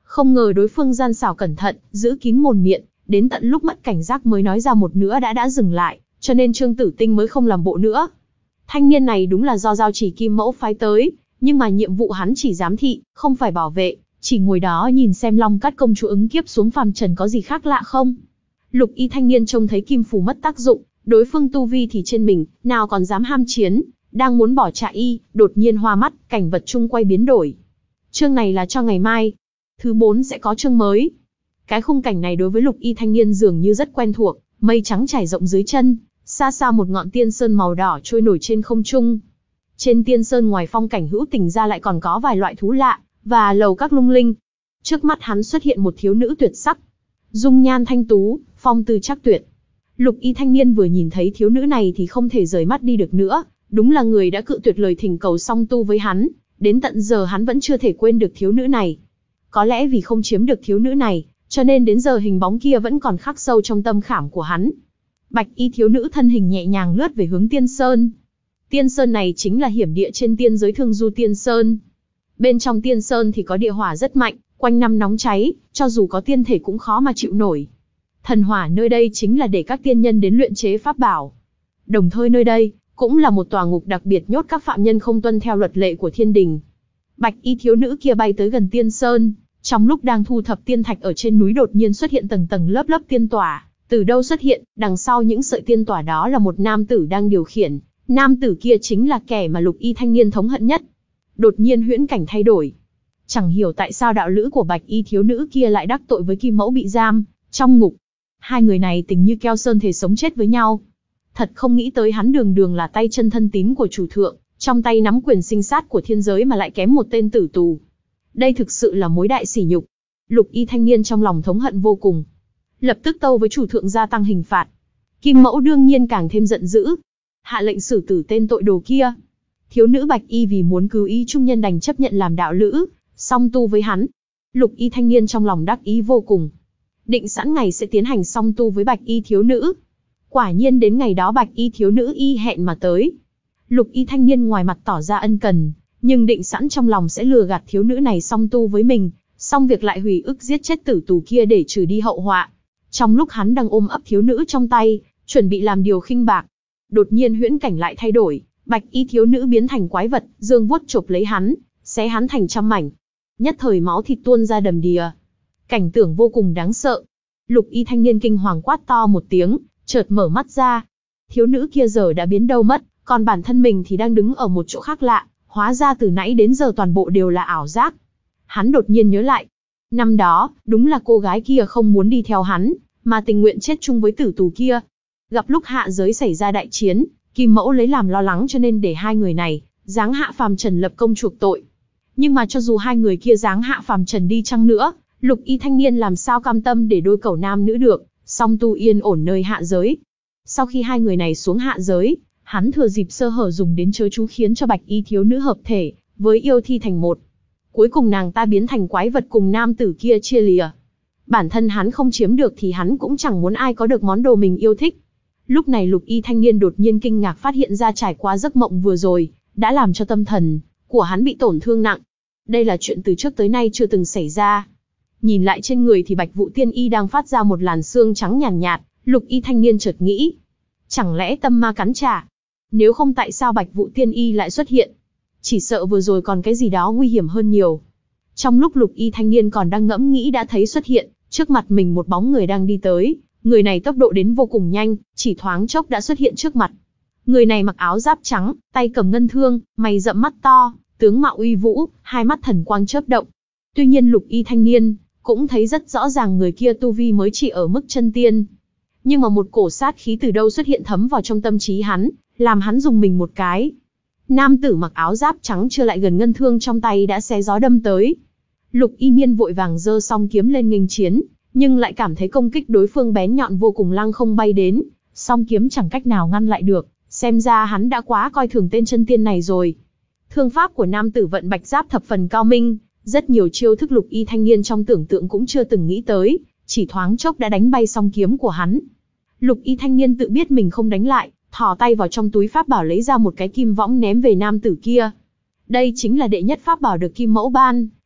Không ngờ đối phương gian xảo cẩn thận, giữ kín mồm miệng, đến tận lúc mất cảnh giác mới nói ra một nữa đã đã dừng lại, cho nên Trương Tử Tinh mới không làm bộ nữa. Thanh niên này đúng là do giao chỉ Kim Mẫu phái tới, nhưng mà nhiệm vụ hắn chỉ giám thị, không phải bảo vệ, chỉ ngồi đó nhìn xem Long Cát công chúa ứng kiếp xuống phàm trần có gì khác lạ không. Lục y thanh niên trông thấy kim phù mất tác dụng, đối phương tu vi thì trên mình, nào còn dám ham chiến, đang muốn bỏ chạy y, đột nhiên hoa mắt, cảnh vật chung quay biến đổi. Chương này là cho ngày mai, thứ bốn sẽ có chương mới. Cái khung cảnh này đối với lục y thanh niên dường như rất quen thuộc, mây trắng trải rộng dưới chân, xa xa một ngọn tiên sơn màu đỏ trôi nổi trên không trung. Trên tiên sơn ngoài phong cảnh hữu tình ra lại còn có vài loại thú lạ, và lầu các lung linh. Trước mắt hắn xuất hiện một thiếu nữ tuyệt sắc. Dung nhan thanh tú, phong tư chắc tuyệt. Lục y thanh niên vừa nhìn thấy thiếu nữ này thì không thể rời mắt đi được nữa, đúng là người đã cự tuyệt lời thỉnh cầu song tu với hắn, đến tận giờ hắn vẫn chưa thể quên được thiếu nữ này. Có lẽ vì không chiếm được thiếu nữ này, cho nên đến giờ hình bóng kia vẫn còn khắc sâu trong tâm khảm của hắn. Bạch y thiếu nữ thân hình nhẹ nhàng lướt về hướng tiên sơn. Tiên sơn này chính là hiểm địa trên tiên giới Thương Du Tiên Sơn. Bên trong tiên sơn thì có địa hỏa rất mạnh, quanh năm nóng cháy, cho dù có tiên thể cũng khó mà chịu nổi. Thần hỏa nơi đây chính là để các tiên nhân đến luyện chế pháp bảo. Đồng thời nơi đây cũng là một tòa ngục đặc biệt nhốt các phạm nhân không tuân theo luật lệ của thiên đình. Bạch y thiếu nữ kia bay tới gần tiên sơn, trong lúc đang thu thập tiên thạch ở trên núi đột nhiên xuất hiện tầng tầng lớp lớp tiên tỏa. Từ đâu xuất hiện, đằng sau những sợi tiên tỏa đó là một nam tử đang điều khiển. Nam tử kia chính là kẻ mà lục y thanh niên thống hận nhất. Đột nhiên huyễn cảnh thay đổi. Chẳng hiểu tại sao đạo lữ của bạch y thiếu nữ kia lại đắc tội với Kim Mẫu bị giam trong ngục. Hai người này tình như keo sơn thề sống chết với nhau. Thật không nghĩ tới hắn đường đường là tay chân thân tín của chủ thượng, trong tay nắm quyền sinh sát của thiên giới mà lại kém một tên tử tù. Đây thực sự là mối đại sỉ nhục. Lục y thanh niên trong lòng thống hận vô cùng, lập tức tâu với chủ thượng gia tăng hình phạt. Kim Mẫu đương nhiên càng thêm giận dữ, hạ lệnh xử tử tên tội đồ kia. Thiếu nữ bạch y vì muốn cứu ý trung nhân đành chấp nhận làm đạo lữ, song tu với hắn. Lục y thanh niên trong lòng đắc ý vô cùng, định sẵn ngày sẽ tiến hành song tu với bạch y thiếu nữ. Quả nhiên đến ngày đó bạch y thiếu nữ y hẹn mà tới. Lục y thanh niên ngoài mặt tỏ ra ân cần, nhưng định sẵn trong lòng sẽ lừa gạt thiếu nữ này song tu với mình, xong việc lại hủy ức giết chết tử tù kia để trừ đi hậu họa. Trong lúc hắn đang ôm ấp thiếu nữ trong tay, chuẩn bị làm điều khinh bạc, đột nhiên huyễn cảnh lại thay đổi, bạch y thiếu nữ biến thành quái vật, dương vuốt chộp lấy hắn, xé hắn thành trăm mảnh. Nhất thời máu thịt tuôn ra đầm đìa. Cảnh tượng vô cùng đáng sợ. Lục y thanh niên kinh hoàng quát to một tiếng, chợt mở mắt ra. Thiếu nữ kia giờ đã biến đâu mất, còn bản thân mình thì đang đứng ở một chỗ khác lạ, hóa ra từ nãy đến giờ toàn bộ đều là ảo giác. Hắn đột nhiên nhớ lại, năm đó, đúng là cô gái kia không muốn đi theo hắn, mà tình nguyện chết chung với tử tù kia. Gặp lúc hạ giới xảy ra đại chiến, Kim Mẫu lấy làm lo lắng cho nên để hai người này giáng hạ phàm trần lập công chuộc tội. Nhưng mà cho dù hai người kia giáng hạ phàm trần đi chăng nữa, lục y thanh niên làm sao cam tâm để đôi cẩu nam nữ được, song tu yên ổn nơi hạ giới. Sau khi hai người này xuống hạ giới, hắn thừa dịp sơ hở dùng đến chớ chú khiến cho bạch y thiếu nữ hợp thể với yêu thi thành một. Cuối cùng nàng ta biến thành quái vật cùng nam tử kia chia lìa. Bản thân hắn không chiếm được thì hắn cũng chẳng muốn ai có được món đồ mình yêu thích. Lúc này lục y thanh niên đột nhiên kinh ngạc phát hiện ra trải qua giấc mộng vừa rồi, đã làm cho tâm thần của hắn bị tổn thương nặng. Đây là chuyện từ trước tới nay chưa từng xảy ra. Nhìn lại trên người thì bạch vụ tiên y đang phát ra một làn xương trắng nhàn nhạt, nhạt, lục y thanh niên chợt nghĩ. Chẳng lẽ tâm ma cắn trả? Nếu không tại sao bạch vụ tiên y lại xuất hiện? Chỉ sợ vừa rồi còn cái gì đó nguy hiểm hơn nhiều. Trong lúc lục y thanh niên còn đang ngẫm nghĩ đã thấy xuất hiện, trước mặt mình một bóng người đang đi tới. Người này tốc độ đến vô cùng nhanh, chỉ thoáng chốc đã xuất hiện trước mặt. Người này mặc áo giáp trắng, tay cầm ngân thương, mày rậm mắt to, tướng mạo uy vũ, hai mắt thần quang chớp động. Tuy nhiên lục y thanh niên cũng thấy rất rõ ràng người kia tu vi mới chỉ ở mức chân tiên. Nhưng mà một cổ sát khí từ đâu xuất hiện thấm vào trong tâm trí hắn, làm hắn dùng mình một cái. Nam tử mặc áo giáp trắng chưa lại gần ngân thương trong tay đã xé gió đâm tới. Lục y nhiên vội vàng giơ song kiếm lên nghênh chiến, nhưng lại cảm thấy công kích đối phương bén nhọn vô cùng lăng không bay đến, song kiếm chẳng cách nào ngăn lại được, xem ra hắn đã quá coi thường tên chân tiên này rồi. Thương pháp của nam tử vận bạch giáp thập phần cao minh, rất nhiều chiêu thức lục y thanh niên trong tưởng tượng cũng chưa từng nghĩ tới, chỉ thoáng chốc đã đánh bay song kiếm của hắn. Lục y thanh niên tự biết mình không đánh lại, thò tay vào trong túi pháp bảo lấy ra một cái kim võng ném về nam tử kia. Đây chính là đệ nhất pháp bảo được Kim Mẫu ban,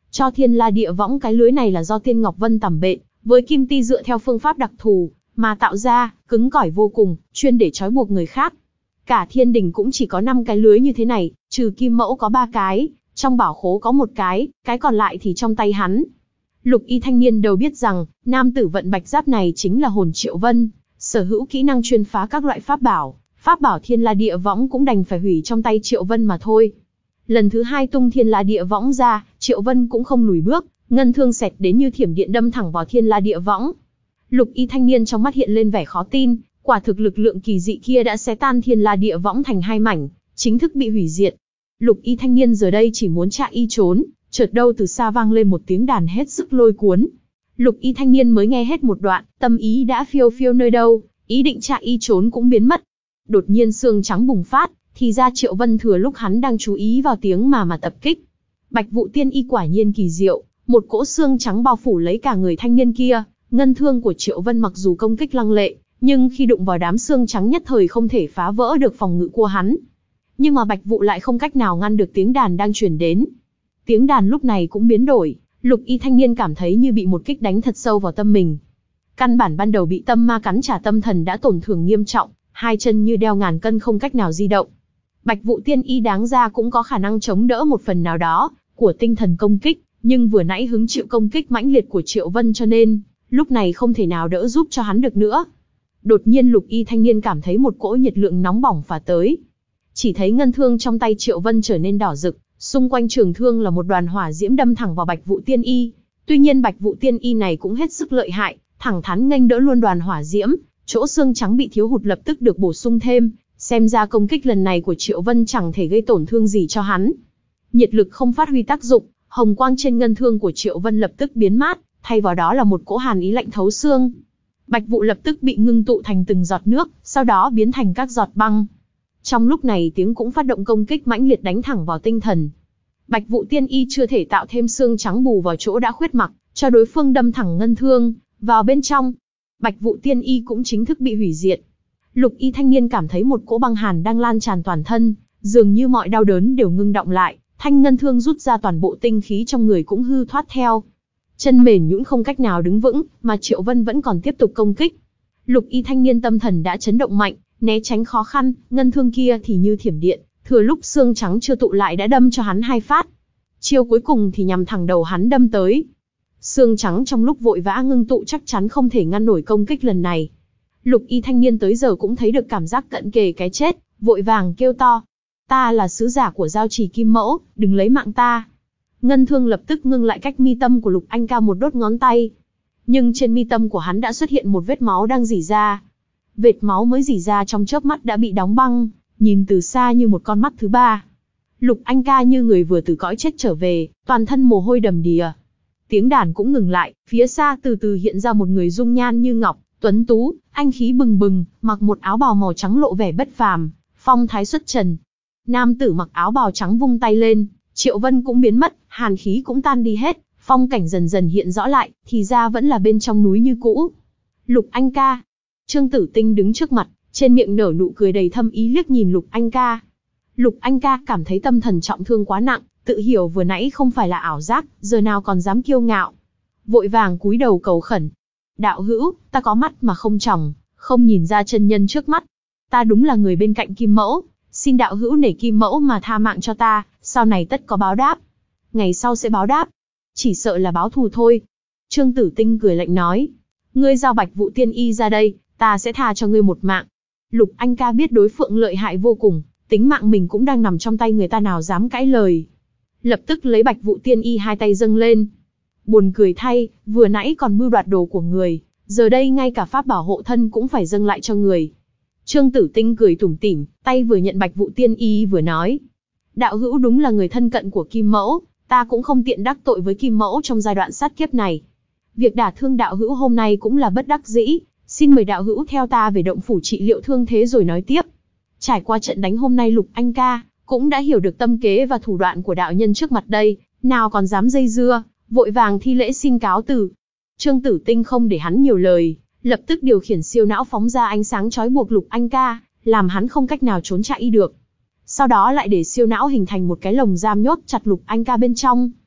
Cho thiên la địa võng cái lưới này là do Tiên Ngọc Vân tẩm bện, với kim ti dựa theo phương pháp đặc thù, mà tạo ra, cứng cỏi vô cùng, chuyên để trói buộc người khác. Cả thiên đình cũng chỉ có năm cái lưới như thế này, trừ kim mẫu có ba cái, trong bảo khố có một cái, cái còn lại thì trong tay hắn. Lục y thanh niên đâu biết rằng, nam tử vận bạch giáp này chính là hồn Triệu Vân, sở hữu kỹ năng chuyên phá các loại pháp bảo, pháp bảo thiên la địa võng cũng đành phải hủy trong tay Triệu Vân mà thôi. Lần thứ hai tung thiên la địa võng ra, Triệu Vân cũng không lùi bước, ngân thương xẹt đến như thiểm điện đâm thẳng vào thiên la địa võng. Lục y thanh niên trong mắt hiện lên vẻ khó tin, quả thực lực lượng kỳ dị kia đã xé tan thiên la địa võng thành hai mảnh, chính thức bị hủy diệt. Lục y thanh niên giờ đây chỉ muốn chạy y trốn, chợt đâu từ xa vang lên một tiếng đàn hết sức lôi cuốn. Lục y thanh niên mới nghe hết một đoạn, tâm ý đã phiêu phiêu nơi đâu, ý định chạy y trốn cũng biến mất. Đột nhiên xương trắng bùng phát, thì ra Triệu Vân thừa lúc hắn đang chú ý vào tiếng mà mà tập kích. Bạch vụ tiên y quả nhiên kỳ diệu, một cỗ xương trắng bao phủ lấy cả người thanh niên kia. Ngân thương của Triệu Vân mặc dù công kích lăng lệ, nhưng khi đụng vào đám xương trắng nhất thời không thể phá vỡ được phòng ngự của hắn. Nhưng mà Bạch vụ lại không cách nào ngăn được tiếng đàn đang truyền đến. Tiếng đàn lúc này cũng biến đổi, lục y thanh niên cảm thấy như bị một kích đánh thật sâu vào tâm mình. Căn bản ban đầu bị tâm ma cắn trả tâm thần đã tổn thương nghiêm trọng, hai chân như đeo ngàn cân không cách nào di động. Bạch vụ tiên y đáng ra cũng có khả năng chống đỡ một phần nào đó của tinh thần công kích, nhưng vừa nãy hứng chịu công kích mãnh liệt của Triệu Vân cho nên, lúc này không thể nào đỡ giúp cho hắn được nữa. Đột nhiên lục y thanh niên cảm thấy một cỗ nhiệt lượng nóng bỏng phả tới. Chỉ thấy ngân thương trong tay Triệu Vân trở nên đỏ rực, xung quanh trường thương là một đoàn hỏa diễm đâm thẳng vào Bạch vụ tiên y. Tuy nhiên Bạch vụ tiên y này cũng hết sức lợi hại, thẳng thắn nghênh đỡ luôn đoàn hỏa diễm, chỗ xương trắng bị thiếu hụt lập tức được bổ sung thêm, xem ra công kích lần này của Triệu Vân chẳng thể gây tổn thương gì cho hắn. Nhiệt lực không phát huy tác dụng, hồng quang trên ngân thương của Triệu Vân lập tức biến mất, thay vào đó là một cỗ hàn ý lạnh thấu xương. Bạch vụ lập tức bị ngưng tụ thành từng giọt nước, sau đó biến thành các giọt băng. Trong lúc này tiếng cũng phát động công kích mãnh liệt đánh thẳng vào tinh thần. Bạch vụ tiên y chưa thể tạo thêm xương trắng bù vào chỗ đã khuyết mặc, cho đối phương đâm thẳng ngân thương vào bên trong. Bạch vụ tiên y cũng chính thức bị hủy diệt. Lục y thanh niên cảm thấy một cỗ băng hàn đang lan tràn toàn thân, dường như mọi đau đớn đều ngưng đọng lại, thanh ngân thương rút ra toàn bộ tinh khí trong người cũng hư thoát theo. Chân mềm nhũn không cách nào đứng vững, mà Triệu Vân vẫn còn tiếp tục công kích. Lục y thanh niên tâm thần đã chấn động mạnh, né tránh khó khăn, ngân thương kia thì như thiểm điện, thừa lúc xương trắng chưa tụ lại đã đâm cho hắn hai phát. Chiêu cuối cùng thì nhằm thẳng đầu hắn đâm tới. Xương trắng trong lúc vội vã ngưng tụ chắc chắn không thể ngăn nổi công kích lần này. Lục y thanh niên tới giờ cũng thấy được cảm giác cận kề cái chết, vội vàng kêu to. Ta là sứ giả của giao trì Kim Mẫu, đừng lấy mạng ta. Ngân thương lập tức ngưng lại cách mi tâm của Lục Anh Ca một đốt ngón tay. Nhưng trên mi tâm của hắn đã xuất hiện một vết máu đang rỉ ra. Vệt máu mới rỉ ra trong chớp mắt đã bị đóng băng, nhìn từ xa như một con mắt thứ ba. Lục Anh Ca như người vừa từ cõi chết trở về, toàn thân mồ hôi đầm đìa. Tiếng đàn cũng ngừng lại, phía xa từ từ hiện ra một người dung nhan như ngọc, tuấn tú, anh khí bừng bừng, mặc một áo bào màu trắng lộ vẻ bất phàm, phong thái xuất trần. Nam tử mặc áo bào trắng vung tay lên, Triệu Vân cũng biến mất, hàn khí cũng tan đi hết, phong cảnh dần dần hiện rõ lại, thì ra vẫn là bên trong núi như cũ. Lục Anh Ca. Trương Tử Tinh đứng trước mặt, trên miệng nở nụ cười đầy thâm ý liếc nhìn Lục Anh Ca. Lục Anh Ca cảm thấy tâm thần trọng thương quá nặng, tự hiểu vừa nãy không phải là ảo giác, giờ nào còn dám kiêu ngạo. Vội vàng cúi đầu cầu khẩn. Đạo hữu, ta có mắt mà không tròng, không nhìn ra chân nhân trước mắt. Ta đúng là người bên cạnh Kim Mẫu, xin đạo hữu nể Kim Mẫu mà tha mạng cho ta, sau này tất có báo đáp. Ngày sau sẽ báo đáp. Chỉ sợ là báo thù thôi. Trương Tử Tinh cười lạnh nói. Ngươi giao Bạch vụ tiên y ra đây, ta sẽ tha cho ngươi một mạng. Lục Anh Ca biết đối phương lợi hại vô cùng, tính mạng mình cũng đang nằm trong tay người ta nào dám cãi lời. Lập tức lấy Bạch vụ tiên y hai tay dâng lên. Buồn cười thay, vừa nãy còn mưu đoạt đồ của người, giờ đây ngay cả pháp bảo hộ thân cũng phải dâng lại cho người. Trương Tử Tinh cười tủm tỉm, tay vừa nhận Bạch vụ tiên y vừa nói. Đạo hữu đúng là người thân cận của Kim Mẫu, ta cũng không tiện đắc tội với Kim Mẫu trong giai đoạn sát kiếp này. Việc đả thương đạo hữu hôm nay cũng là bất đắc dĩ, xin mời đạo hữu theo ta về động phủ trị liệu thương thế rồi nói tiếp. Trải qua trận đánh hôm nay Lục Anh Ca cũng đã hiểu được tâm kế và thủ đoạn của đạo nhân trước mặt đây, nào còn dám dây dưa, vội vàng thi lễ xin cáo từ. Trương Tử Tinh không để hắn nhiều lời, lập tức điều khiển siêu não phóng ra ánh sáng trói buộc Lục Anh Ca, làm hắn không cách nào trốn chạy được. Sau đó lại để siêu não hình thành một cái lồng giam nhốt chặt Lục Anh Ca bên trong.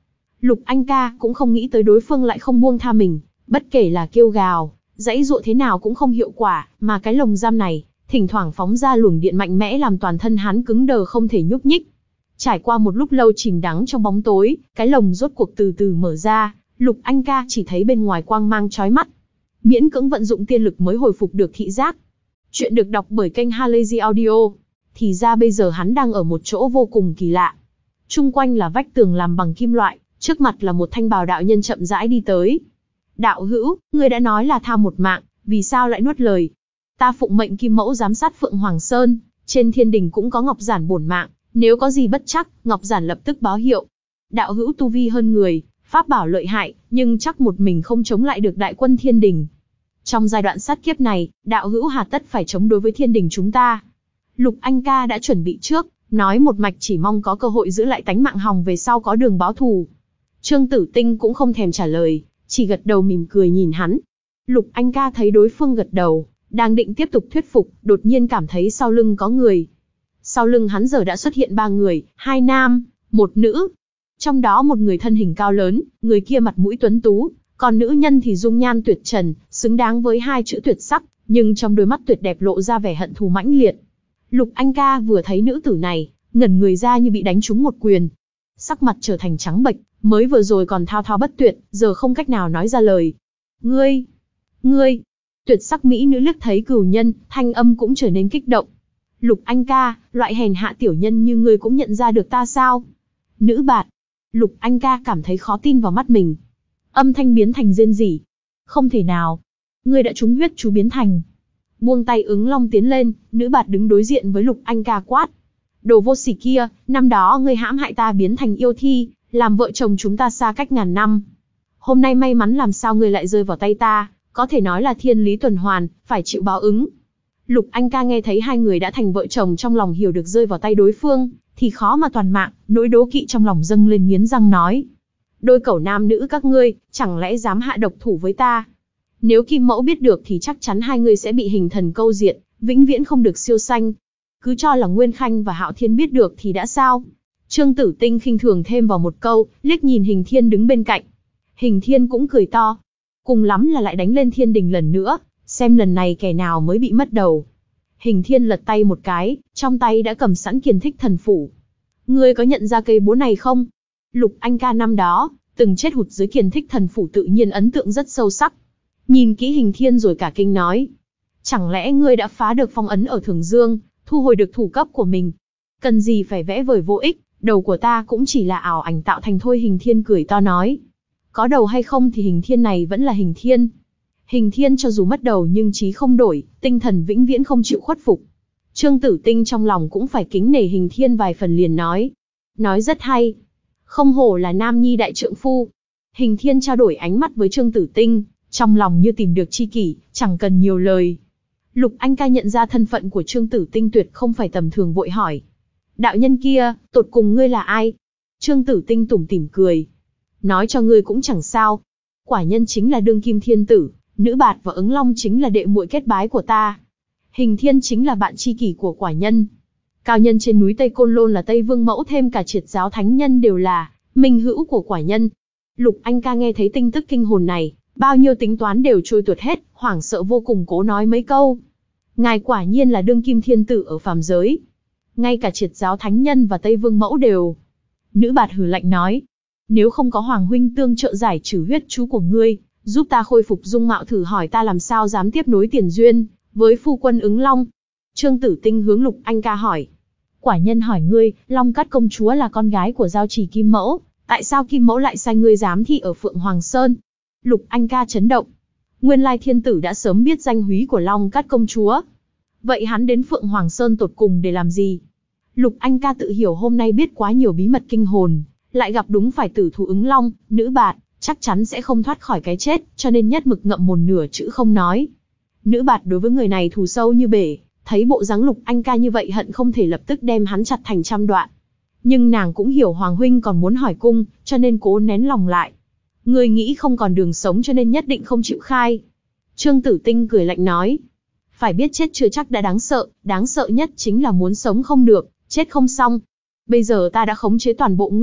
Lục Anh ca cũng không nghĩ tới đối phương lại không buông tha mình, bất kể là kêu gào, giãy giụa thế nào cũng không hiệu quả, mà cái lồng giam này, thỉnh thoảng phóng ra luồng điện mạnh mẽ làm toàn thân hắn cứng đờ không thể nhúc nhích. Trải qua một lúc lâu chìm đắng trong bóng tối, cái lồng rốt cuộc từ từ mở ra, Lục Anh ca chỉ thấy bên ngoài quang mang chói mắt. Miễn cưỡng vận dụng tiên lực mới hồi phục được thị giác. Chuyện được đọc bởi kênh Halazy Audio. Thì ra bây giờ hắn đang ở một chỗ vô cùng kỳ lạ. Chung quanh là vách tường làm bằng kim loại, trước mặt là một thanh bào đạo nhân chậm rãi đi tới. Đạo hữu, ngươi đã nói là tha một mạng, vì sao lại nuốt lời? Ta phụng mệnh Kim Mẫu giám sát Phượng Hoàng Sơn, trên thiên đình cũng có Ngọc Giản bổn mạng, nếu có gì bất chắc, Ngọc Giản lập tức báo hiệu. Đạo hữu tu vi hơn người, pháp bảo lợi hại, nhưng chắc một mình không chống lại được đại quân thiên đình. Trong giai đoạn sát kiếp này, đạo hữu hà tất phải chống đối với thiên đình chúng ta. Lục Anh ca đã chuẩn bị trước, nói một mạch chỉ mong có cơ hội giữ lại tánh mạng hòng về sau có đường báo thù. Trương Tử Tinh cũng không thèm trả lời, chỉ gật đầu mỉm cười nhìn hắn. Lục Anh ca thấy đối phương gật đầu, đang định tiếp tục thuyết phục, đột nhiên cảm thấy sau lưng có người. Sau lưng hắn giờ đã xuất hiện ba người, hai nam, một nữ. Trong đó một người thân hình cao lớn, người kia mặt mũi tuấn tú, còn nữ nhân thì dung nhan tuyệt trần, xứng đáng với hai chữ tuyệt sắc, nhưng trong đôi mắt tuyệt đẹp lộ ra vẻ hận thù mãnh liệt. Lục Anh ca vừa thấy nữ tử này, ngẩn người ra như bị đánh trúng một quyền. Sắc mặt trở thành trắng bệch, mới vừa rồi còn thao thao bất tuyệt, giờ không cách nào nói ra lời. Ngươi, ngươi, tuyệt sắc mỹ nữ liếc thấy cửu nhân, thanh âm cũng trở nên kích động. Lục Anh ca, loại hèn hạ tiểu nhân như ngươi cũng nhận ra được ta sao? Nữ bạt. Lục Anh ca cảm thấy khó tin vào mắt mình. Âm thanh biến thành rên rỉ. Không thể nào. Ngươi đã trúng huyết chú biến thành. Buông tay Ứng Long tiến lên, nữ bạt đứng đối diện với Lục Anh ca quát. Đồ vô sỉ kia, năm đó ngươi hãm hại ta biến thành yêu thi, làm vợ chồng chúng ta xa cách ngàn năm. Hôm nay may mắn làm sao ngươi lại rơi vào tay ta, có thể nói là thiên lý tuần hoàn, phải chịu báo ứng. Lục Anh ca nghe thấy hai người đã thành vợ chồng trong lòng hiểu được rơi vào tay đối phương, thì khó mà toàn mạng, nỗi đố kỵ trong lòng dâng lên nghiến răng nói. Đôi cẩu nam nữ các ngươi, chẳng lẽ dám hạ độc thủ với ta? Nếu Kim Mẫu biết được thì chắc chắn hai người sẽ bị hình thần câu diệt, vĩnh viễn không được siêu sanh. Cứ cho là Nguyên Khanh và Hạo Thiên biết được thì đã sao? Trương Tử Tinh khinh thường thêm vào một câu, liếc nhìn Hình Thiên đứng bên cạnh. Hình Thiên cũng cười to. Cùng lắm là lại đánh lên thiên đình lần nữa, xem lần này kẻ nào mới bị mất đầu. Hình Thiên lật tay một cái, trong tay đã cầm sẵn Kiền Thích Thần Phủ. Ngươi có nhận ra cây búa này không? Lục Anh ca năm đó, từng chết hụt dưới Kiền Thích Thần Phủ tự nhiên ấn tượng rất sâu sắc. Nhìn kỹ Hình Thiên rồi cả kinh nói. Chẳng lẽ ngươi đã phá được phong ấn ở Thường Dương, thu hồi được thủ cấp của mình? Cần gì phải vẽ vời vô ích, đầu của ta cũng chỉ là ảo ảnh tạo thành thôi. Hình Thiên cười to nói. Có đầu hay không thì Hình Thiên này vẫn là Hình Thiên. Hình Thiên cho dù mất đầu nhưng trí không đổi, tinh thần vĩnh viễn không chịu khuất phục. Trương Tử Tinh trong lòng cũng phải kính nể Hình Thiên vài phần liền nói. Nói rất hay. Không hổ là nam nhi đại trượng phu. Hình Thiên trao đổi ánh mắt với Trương Tử Tinh, trong lòng như tìm được tri kỷ, chẳng cần nhiều lời. Lục Anh ca nhận ra thân phận của Trương Tử Tinh tuyệt không phải tầm thường, vội hỏi. Đạo nhân kia, tột cùng ngươi là ai? Trương Tử Tinh tủm tỉm cười. Nói cho ngươi cũng chẳng sao. Quả nhân chính là đương kim thiên tử, nữ bạt và Ứng Long chính là đệ muội kết bái của ta. Hình Thiên chính là bạn tri kỷ của quả nhân. Cao nhân trên núi Tây Côn Lôn là Tây Vương Mẫu, thêm cả triệt giáo thánh nhân đều là minh hữu của quả nhân. Lục Anh ca nghe thấy tin tức kinh hồn này, bao nhiêu tính toán đều trôi tuột hết, hoảng sợ vô cùng cố nói mấy câu. Ngài quả nhiên là đương kim thiên tử ở phàm giới. Ngay cả triệt giáo thánh nhân và Tây Vương Mẫu đều. Nữ bạt hừ lạnh nói. Nếu không có Hoàng huynh tương trợ giải trừ huyết chú của ngươi, giúp ta khôi phục dung mạo, thử hỏi ta làm sao dám tiếp nối tiền duyên với phu quân Ứng Long. Trương Tử Tinh hướng Lục Anh ca hỏi. Quả nhân hỏi ngươi, Long Cát công chúa là con gái của giao chỉ Kim Mẫu, tại sao Kim Mẫu lại sai ngươi giám thị ở Phượng Hoàng Sơn? Lục Anh ca chấn động. Nguyên lai thiên tử đã sớm biết danh húy của Long Cát công chúa. Vậy hắn đến Phượng Hoàng Sơn tột cùng để làm gì? Lục Anh ca tự hiểu hôm nay biết quá nhiều bí mật kinh hồn, lại gặp đúng phải tử thủ Ứng Long, nữ bạt, chắc chắn sẽ không thoát khỏi cái chết, cho nên nhất mực ngậm mồm nửa chữ không nói. Nữ bạt đối với người này thù sâu như bể, thấy bộ dáng Lục Anh ca như vậy hận không thể lập tức đem hắn chặt thành trăm đoạn. Nhưng nàng cũng hiểu Hoàng huynh còn muốn hỏi cung, cho nên cố nén lòng lại. Ngươi nghĩ không còn đường sống cho nên nhất định không chịu khai. Trương Tử Tinh cười lạnh nói. Phải biết chết chưa chắc đã đáng sợ, đáng sợ nhất chính là muốn sống không được, chết không xong. Bây giờ ta đã khống chế toàn bộ ngươi,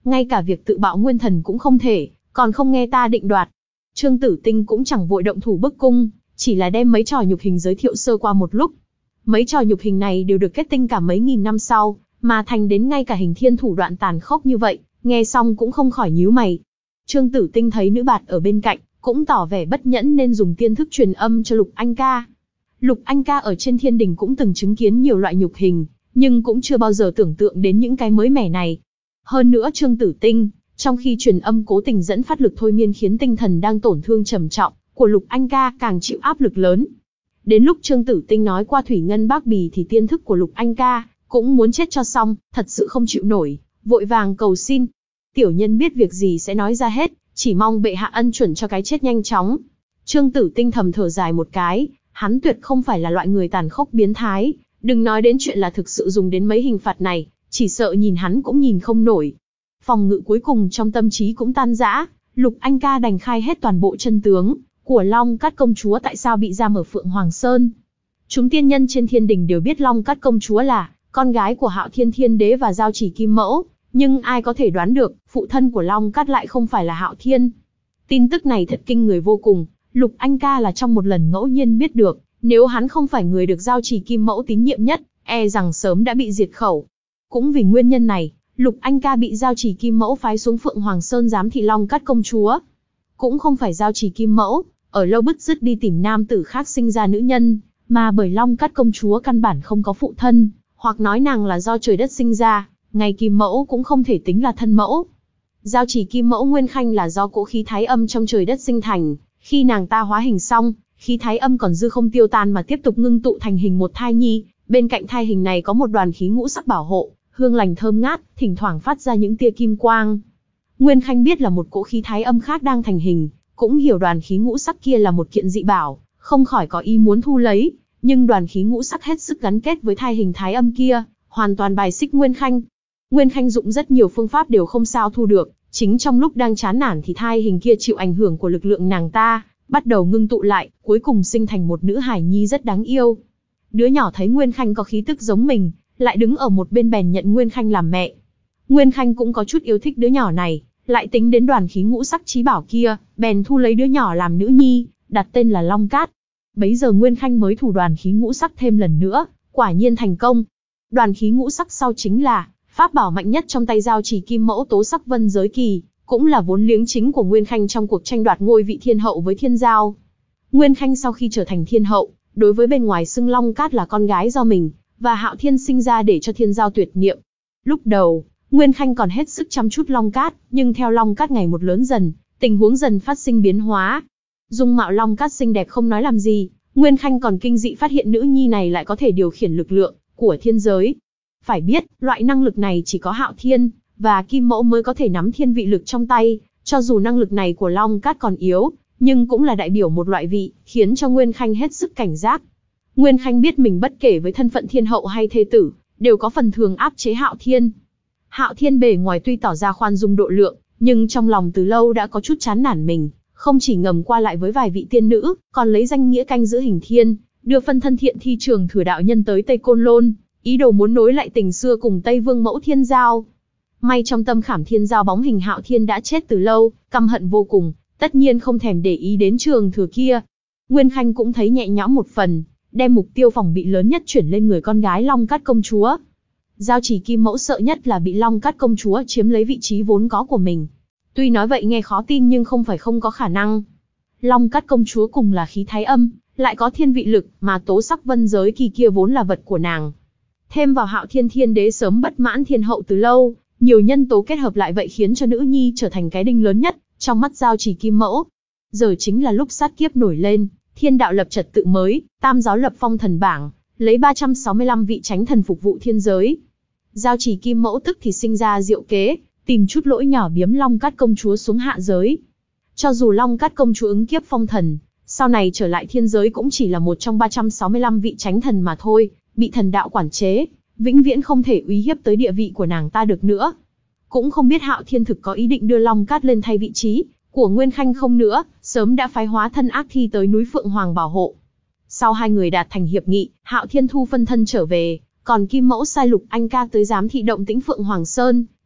ngay cả việc tự bạo nguyên thần cũng không thể, còn không nghe ta định đoạt. Trương Tử Tinh cũng chẳng vội động thủ bức cung, chỉ là đem mấy trò nhục hình giới thiệu sơ qua một lúc. Mấy trò nhục hình này đều được kết tinh cả mấy nghìn năm sau, mà thành đến ngay cả hình thiên thủ đoạn tàn khốc như vậy, nghe xong cũng không khỏi nhíu mày. Trương Tử Tinh thấy nữ bạt ở bên cạnh, cũng tỏ vẻ bất nhẫn nên dùng tiên thức truyền âm cho Lục Anh Ca. Lục Anh Ca ở trên thiên đình cũng từng chứng kiến nhiều loại nhục hình, nhưng cũng chưa bao giờ tưởng tượng đến những cái mới mẻ này. Hơn nữa Trương Tử Tinh, trong khi truyền âm cố tình dẫn phát lực thôi miên khiến tinh thần đang tổn thương trầm trọng của Lục Anh Ca càng chịu áp lực lớn. Đến lúc Trương Tử Tinh nói qua thủy ngân bác bì thì tiên thức của Lục Anh Ca cũng muốn chết cho xong, thật sự không chịu nổi, vội vàng cầu xin. Tiểu nhân biết việc gì sẽ nói ra hết, chỉ mong bệ hạ ân chuẩn cho cái chết nhanh chóng. Trương Tử Tinh thầm thở dài một cái, hắn tuyệt không phải là loại người tàn khốc biến thái, đừng nói đến chuyện là thực sự dùng đến mấy hình phạt này, chỉ sợ nhìn hắn cũng nhìn không nổi. Phòng ngự cuối cùng trong tâm trí cũng tan rã, Lục Anh Ca đành khai hết toàn bộ chân tướng của Long Cát công chúa tại sao bị giam ở Phượng Hoàng Sơn. Chúng tiên nhân trên thiên đình đều biết Long Cát công chúa là con gái của Hạo Thiên Thiên Đế và Giao Chỉ Kim Mẫu, nhưng ai có thể đoán được, phụ thân của Long Cát lại không phải là Hạo Thiên. Tin tức này thật kinh người vô cùng, Lục Anh Ca là trong một lần ngẫu nhiên biết được, nếu hắn không phải người được Giao Chỉ Kim Mẫu tín nhiệm nhất, e rằng sớm đã bị diệt khẩu. Cũng vì nguyên nhân này, Lục Anh Ca bị Giao Chỉ Kim Mẫu phái xuống Phượng Hoàng Sơn giám thị Long Cát công chúa. Cũng không phải Giao Chỉ Kim Mẫu ở lâu bứt rứt đi tìm nam tử khác sinh ra nữ nhân, mà bởi Long Cát công chúa căn bản không có phụ thân, hoặc nói nàng là do trời đất sinh ra, ngay Kim Mẫu cũng không thể tính là thân mẫu. Giao Chỉ Kim Mẫu nguyên khanh là do cỗ khí thái âm trong trời đất sinh thành, khi nàng ta hóa hình xong, khí thái âm còn dư không tiêu tan mà tiếp tục ngưng tụ thành hình một thai nhi, bên cạnh thai hình này có một đoàn khí ngũ sắc bảo hộ, hương lành thơm ngát, thỉnh thoảng phát ra những tia kim quang. Nguyên khanh biết là một cỗ khí thái âm khác đang thành hình, cũng hiểu đoàn khí ngũ sắc kia là một kiện dị bảo, không khỏi có ý muốn thu lấy, nhưng đoàn khí ngũ sắc hết sức gắn kết với thai hình thái âm kia, hoàn toàn bài xích Nguyên khanh. Nguyên khanh dụng rất nhiều phương pháp đều không sao thu được, chính trong lúc đang chán nản thì thai hình kia chịu ảnh hưởng của lực lượng nàng ta, bắt đầu ngưng tụ lại, cuối cùng sinh thành một nữ hài nhi rất đáng yêu. Đứa nhỏ thấy Nguyên khanh có khí tức giống mình, lại đứng ở một bên bèn nhận Nguyên khanh làm mẹ. Nguyên khanh cũng có chút yêu thích đứa nhỏ này, lại tính đến đoàn khí ngũ sắc chí bảo kia, bèn thu lấy đứa nhỏ làm nữ nhi, đặt tên là Long Cát. Bấy giờ Nguyên khanh mới thủ đoàn khí ngũ sắc thêm lần nữa, quả nhiên thành công. Đoàn khí ngũ sắc sau chính là pháp bảo mạnh nhất trong tay Giao Chỉ Kim Mẫu Tố Sắc Vân Giới Kỳ, cũng là vốn liếng chính của Nguyên khanh trong cuộc tranh đoạt ngôi vị thiên hậu với Thiên Giao. Nguyên khanh sau khi trở thành thiên hậu, đối với bên ngoài xưng Long Cát là con gái do mình và Hạo Thiên sinh ra để cho Thiên Giao tuyệt niệm. Lúc đầu, Nguyên khanh còn hết sức chăm chút Long Cát, nhưng theo Long Cát ngày một lớn dần, tình huống dần phát sinh biến hóa. Dung mạo Long Cát xinh đẹp không nói làm gì, Nguyên khanh còn kinh dị phát hiện nữ nhi này lại có thể điều khiển lực lượng của thiên giới. Phải biết, loại năng lực này chỉ có Hạo Thiên và Kim Mẫu mới có thể nắm thiên vị lực trong tay, cho dù năng lực này của Long Cát còn yếu, nhưng cũng là đại biểu một loại vị, khiến cho Nguyên khanh hết sức cảnh giác. Nguyên khanh biết mình bất kể với thân phận thiên hậu hay thê tử, đều có phần thường áp chế Hạo Thiên. Hạo Thiên bề ngoài tuy tỏ ra khoan dung độ lượng, nhưng trong lòng từ lâu đã có chút chán nản mình, không chỉ ngầm qua lại với vài vị tiên nữ, còn lấy danh nghĩa canh giữ hình thiên, đưa phân thân Thiện Thi Trường Thừa đạo nhân tới Tây Côn Lôn, ý đồ muốn nối lại tình xưa cùng Tây Vương mẫu Thiên Giao. May trong tâm khảm Thiên Giao bóng hình Hạo Thiên đã chết từ lâu, căm hận vô cùng, tất nhiên không thèm để ý đến Trường Thừa kia. Nguyên khanh cũng thấy nhẹ nhõm một phần, đem mục tiêu phòng bị lớn nhất chuyển lên người con gái Long Cát công chúa. Giao Chỉ Kim Mẫu sợ nhất là bị Long Cát công chúa chiếm lấy vị trí vốn có của mình. Tuy nói vậy nghe khó tin nhưng không phải không có khả năng. Long Cát công chúa cùng là khí thái âm, lại có thiên vị lực, mà Tố Sắc Vân Giới Kỳ kia vốn là vật của nàng. Thêm vào Hạo Thiên Thiên Đế sớm bất mãn thiên hậu từ lâu, nhiều nhân tố kết hợp lại vậy khiến cho nữ nhi trở thành cái đinh lớn nhất trong mắt Giao Chỉ Kim Mẫu. Giờ chính là lúc sát kiếp nổi lên, thiên đạo lập trật tự mới, tam giáo lập phong thần bảng, lấy ba trăm sáu mươi lăm vị chánh thần phục vụ thiên giới. Giao Chỉ Kim Mẫu tức thì sinh ra diệu kế, tìm chút lỗi nhỏ biếm Long Cát công chúa xuống hạ giới. Cho dù Long Cát công chúa ứng kiếp phong thần, sau này trở lại thiên giới cũng chỉ là một trong ba trăm sáu mươi lăm vị chánh thần mà thôi, bị thần đạo quản chế, vĩnh viễn không thể uy hiếp tới địa vị của nàng ta được nữa. Cũng không biết Hạo Thiên thực có ý định đưa Long Cát lên thay vị trí của Nguyên khanh không nữa, sớm đã phái hóa thân ác thi tới núi Phượng Hoàng bảo hộ. Sau hai người đạt thành hiệp nghị, Hạo Thiên thu phân thân trở về, còn Kim Mẫu sai Lục Anh Ca tới giám thị động tĩnh Phượng Hoàng Sơn,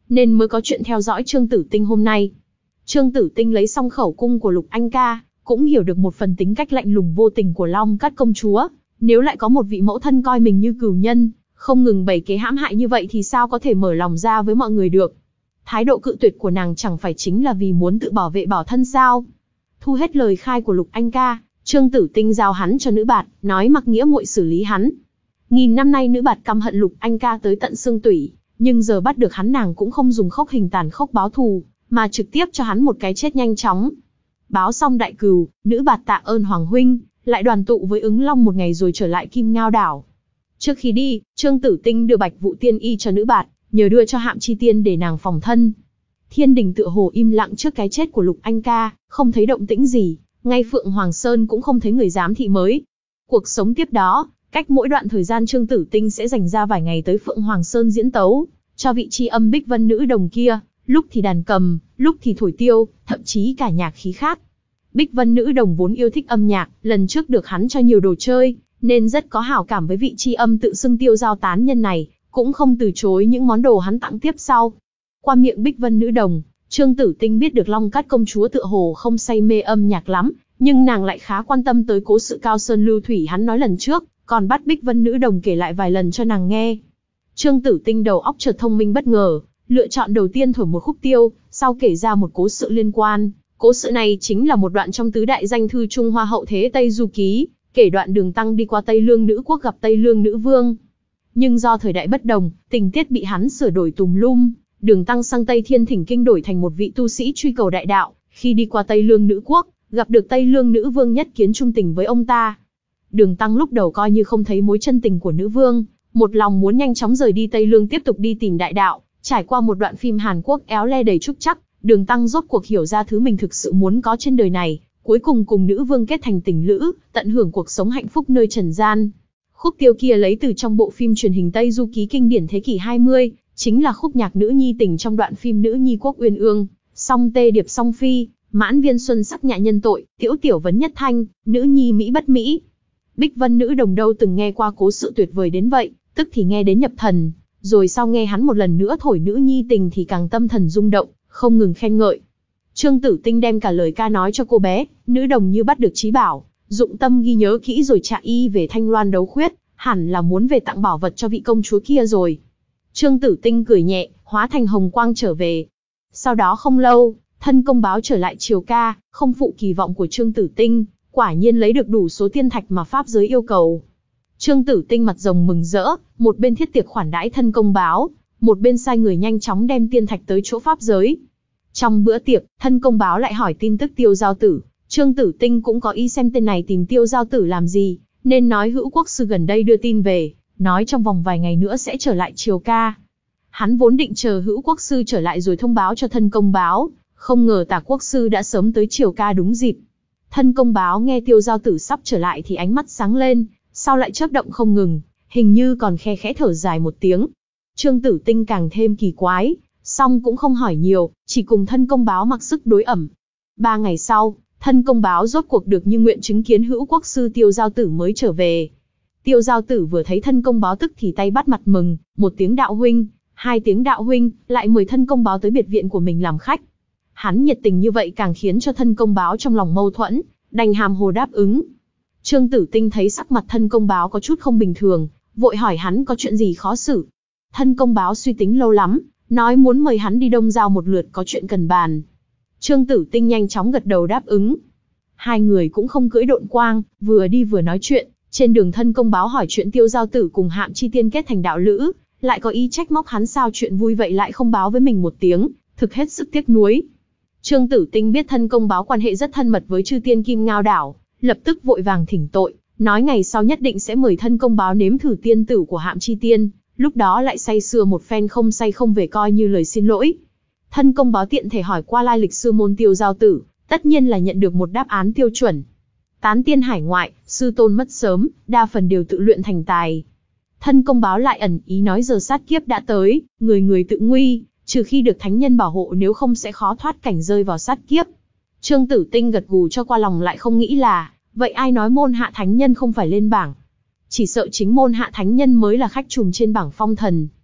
nên mới có chuyện theo dõi Trương Tử Tinh hôm nay. Trương Tử Tinh lấy xong khẩu cung của Lục Anh Ca, cũng hiểu được một phần tính cách lạnh lùng vô tình của Long Cát công chúa. Nếu lại có một vị mẫu thân coi mình như cừu nhân, không ngừng bày kế hãm hại như vậy thì sao có thể mở lòng ra với mọi người được. Thái độ cự tuyệt của nàng chẳng phải chính là vì muốn tự bảo vệ bảo thân sao? Thu hết lời khai của Lục Anh Ca, Trương Tử Tinh giao hắn cho nữ bạt, nói mặc nghĩa muội xử lý hắn. Nghìn năm nay nữ bạt căm hận Lục Anh Ca tới tận xương tủy, nhưng giờ bắt được hắn nàng cũng không dùng khốc hình tàn khốc báo thù, mà trực tiếp cho hắn một cái chết nhanh chóng. Báo xong đại cừu, nữ bạt tạ ơn Hoàng huynh, lại đoàn tụ với ứng long một ngày rồi trở lại Kim Ngao đảo. Trước khi đi, Trương Tử Tinh đưa Bạch Vụ Tiên y cho nữ bạt, nhờ đưa cho Hạm Chi Tiên để nàng phòng thân. Thiên đình tựa hồ im lặng trước cái chết của Lục Anh Ca, không thấy động tĩnh gì, ngay Phượng Hoàng Sơn cũng không thấy người giám thị mới. Cuộc sống tiếp đó, cách mỗi đoạn thời gian Trương Tử Tinh sẽ dành ra vài ngày tới Phượng Hoàng Sơn diễn tấu, cho vị tri âm Bích Vân nữ đồng kia, lúc thì đàn cầm, lúc thì thổi tiêu, thậm chí cả nhạc khí khác. Bích Vân nữ đồng vốn yêu thích âm nhạc, lần trước được hắn cho nhiều đồ chơi, nên rất có hảo cảm với vị tri âm tự xưng Tiêu Giao tán nhân này, cũng không từ chối những món đồ hắn tặng tiếp sau. Qua miệng Bích Vân nữ đồng, Trương Tử Tinh biết được Long Cát công chúa tựa hồ không say mê âm nhạc lắm, nhưng nàng lại khá quan tâm tới cố sự Cao Sơn Lưu Thủy hắn nói lần trước, còn bắt Bích Vân nữ đồng kể lại vài lần cho nàng nghe. Trương Tử Tinh đầu óc chợt thông minh bất ngờ, lựa chọn đầu tiên thổi một khúc tiêu, sau kể ra một cố sự liên quan. Cố sự này chính là một đoạn trong tứ đại danh thư Trung Hoa hậu thế Tây Du Ký, kể đoạn Đường Tăng đi qua Tây Lương nữ quốc gặp Tây Lương nữ vương. Nhưng do thời đại bất đồng, tình tiết bị hắn sửa đổi tùm lum. Đường Tăng sang Tây Thiên Thỉnh Kinh đổi thành một vị tu sĩ truy cầu đại đạo, khi đi qua Tây Lương nữ quốc, gặp được Tây Lương nữ vương nhất kiến trung tình với ông ta. Đường Tăng lúc đầu coi như không thấy mối chân tình của nữ vương, một lòng muốn nhanh chóng rời đi Tây Lương tiếp tục đi tìm đại đạo. Trải qua một đoạn phim Hàn Quốc éo le đầy trúc trắc, Đường Tăng rốt cuộc hiểu ra thứ mình thực sự muốn có trên đời này, cuối cùng cùng nữ vương kết thành tình lữ, tận hưởng cuộc sống hạnh phúc nơi trần gian. Khúc tiêu kia lấy từ trong bộ phim truyền hình Tây Du Ký kinh điển thế kỷ hai mươi, chính là khúc nhạc nữ nhi tình trong đoạn phim Nữ Nhi Quốc Uyên Ương, Song Tê Điệp Song Phi, Mãn Viên Xuân Sắc Nhạ Nhân Tội, Tiểu Tiểu Vấn Nhất Thanh, Nữ Nhi Mỹ Bất Mỹ. Bích Vân nữ đồng đâu từng nghe qua cố sự tuyệt vời đến vậy, tức thì nghe đến nhập thần, rồi sau nghe hắn một lần nữa thổi nữ nhi tình thì càng tâm thần rung động, không ngừng khen ngợi. Trương Tử Tinh đem cả lời ca nói cho cô bé, nữ đồng như bắt được trí bảo, dụng tâm ghi nhớ kỹ rồi trả y về Thanh Loan đấu khuyết, hẳn là muốn về tặng bảo vật cho vị công chúa kia rồi. Trương Tử Tinh cười nhẹ, hóa thành hồng quang trở về. Sau đó không lâu, thân công báo trở lại triều ca, không phụ kỳ vọng của Trương Tử Tinh, quả nhiên lấy được đủ số tiên thạch mà pháp giới yêu cầu. Trương Tử Tinh mặt rồng mừng rỡ, một bên thiết tiệc khoản đãi thân công báo, một bên sai người nhanh chóng đem tiên thạch tới chỗ pháp giới. Trong bữa tiệc, thân công báo lại hỏi tin tức Tiêu Giao Tử, Trương Tử Tinh cũng có ý xem tên này tìm Tiêu Giao Tử làm gì, nên nói Hữu Quốc sư gần đây đưa tin về, nói trong vòng vài ngày nữa sẽ trở lại triều ca. Hắn vốn định chờ Hữu Quốc sư trở lại rồi thông báo cho thân công báo, không ngờ Tả Quốc sư đã sớm tới triều ca đúng dịp. Thân công báo nghe Tiêu Giao Tử sắp trở lại thì ánh mắt sáng lên, sau lại chớp động không ngừng, hình như còn khe khẽ thở dài một tiếng. Trương Tử Tinh càng thêm kỳ quái, song cũng không hỏi nhiều, chỉ cùng thân công báo mặc sức đối ẩm. Ba ngày sau, thân công báo rốt cuộc được như nguyện chứng kiến Hữu Quốc sư Tiêu Giao Tử mới trở về. Tiêu Giao Tử vừa thấy thân công báo tức thì tay bắt mặt mừng, một tiếng đạo huynh, hai tiếng đạo huynh, lại mời thân công báo tới biệt viện của mình làm khách. Hắn nhiệt tình như vậy càng khiến cho thân công báo trong lòng mâu thuẫn, đành hàm hồ đáp ứng. Trương Tử Tinh thấy sắc mặt thân công báo có chút không bình thường, vội hỏi hắn có chuyện gì khó xử. Thân công báo suy tính lâu lắm, nói muốn mời hắn đi Đông Giao một lượt có chuyện cần bàn. Trương Tử Tinh nhanh chóng gật đầu đáp ứng. Hai người cũng không cưỡi độn quang, vừa đi vừa nói chuyện. Trên đường thân công báo hỏi chuyện Tiêu Giao Tử cùng Hạm Chi Tiên kết thành đạo lữ, lại có ý trách móc hắn sao chuyện vui vậy lại không báo với mình một tiếng, thực hết sức tiếc nuối. Trương Tử Tinh biết thân công báo quan hệ rất thân mật với chư tiên Kim Ngao đảo, lập tức vội vàng thỉnh tội, nói ngày sau nhất định sẽ mời thân công báo nếm thử tiên tử của Hạm Chi Tiên, lúc đó lại say sưa một phen không say không về coi như lời xin lỗi. Thân công báo tiện thể hỏi qua lai lịch sư môn Tiêu Giao Tử, tất nhiên là nhận được một đáp án tiêu chuẩn. Tán tiên hải ngoại, sư tôn mất sớm, đa phần đều tự luyện thành tài. Thân công báo lại ẩn ý nói giờ sát kiếp đã tới, người người tự nguy, trừ khi được thánh nhân bảo hộ nếu không sẽ khó thoát cảnh rơi vào sát kiếp. Trương Tử Tinh gật gù cho qua lòng lại không nghĩ là, vậy ai nói môn hạ thánh nhân không phải lên bảng? Chỉ sợ chính môn hạ thánh nhân mới là khách trùm trên bảng phong thần.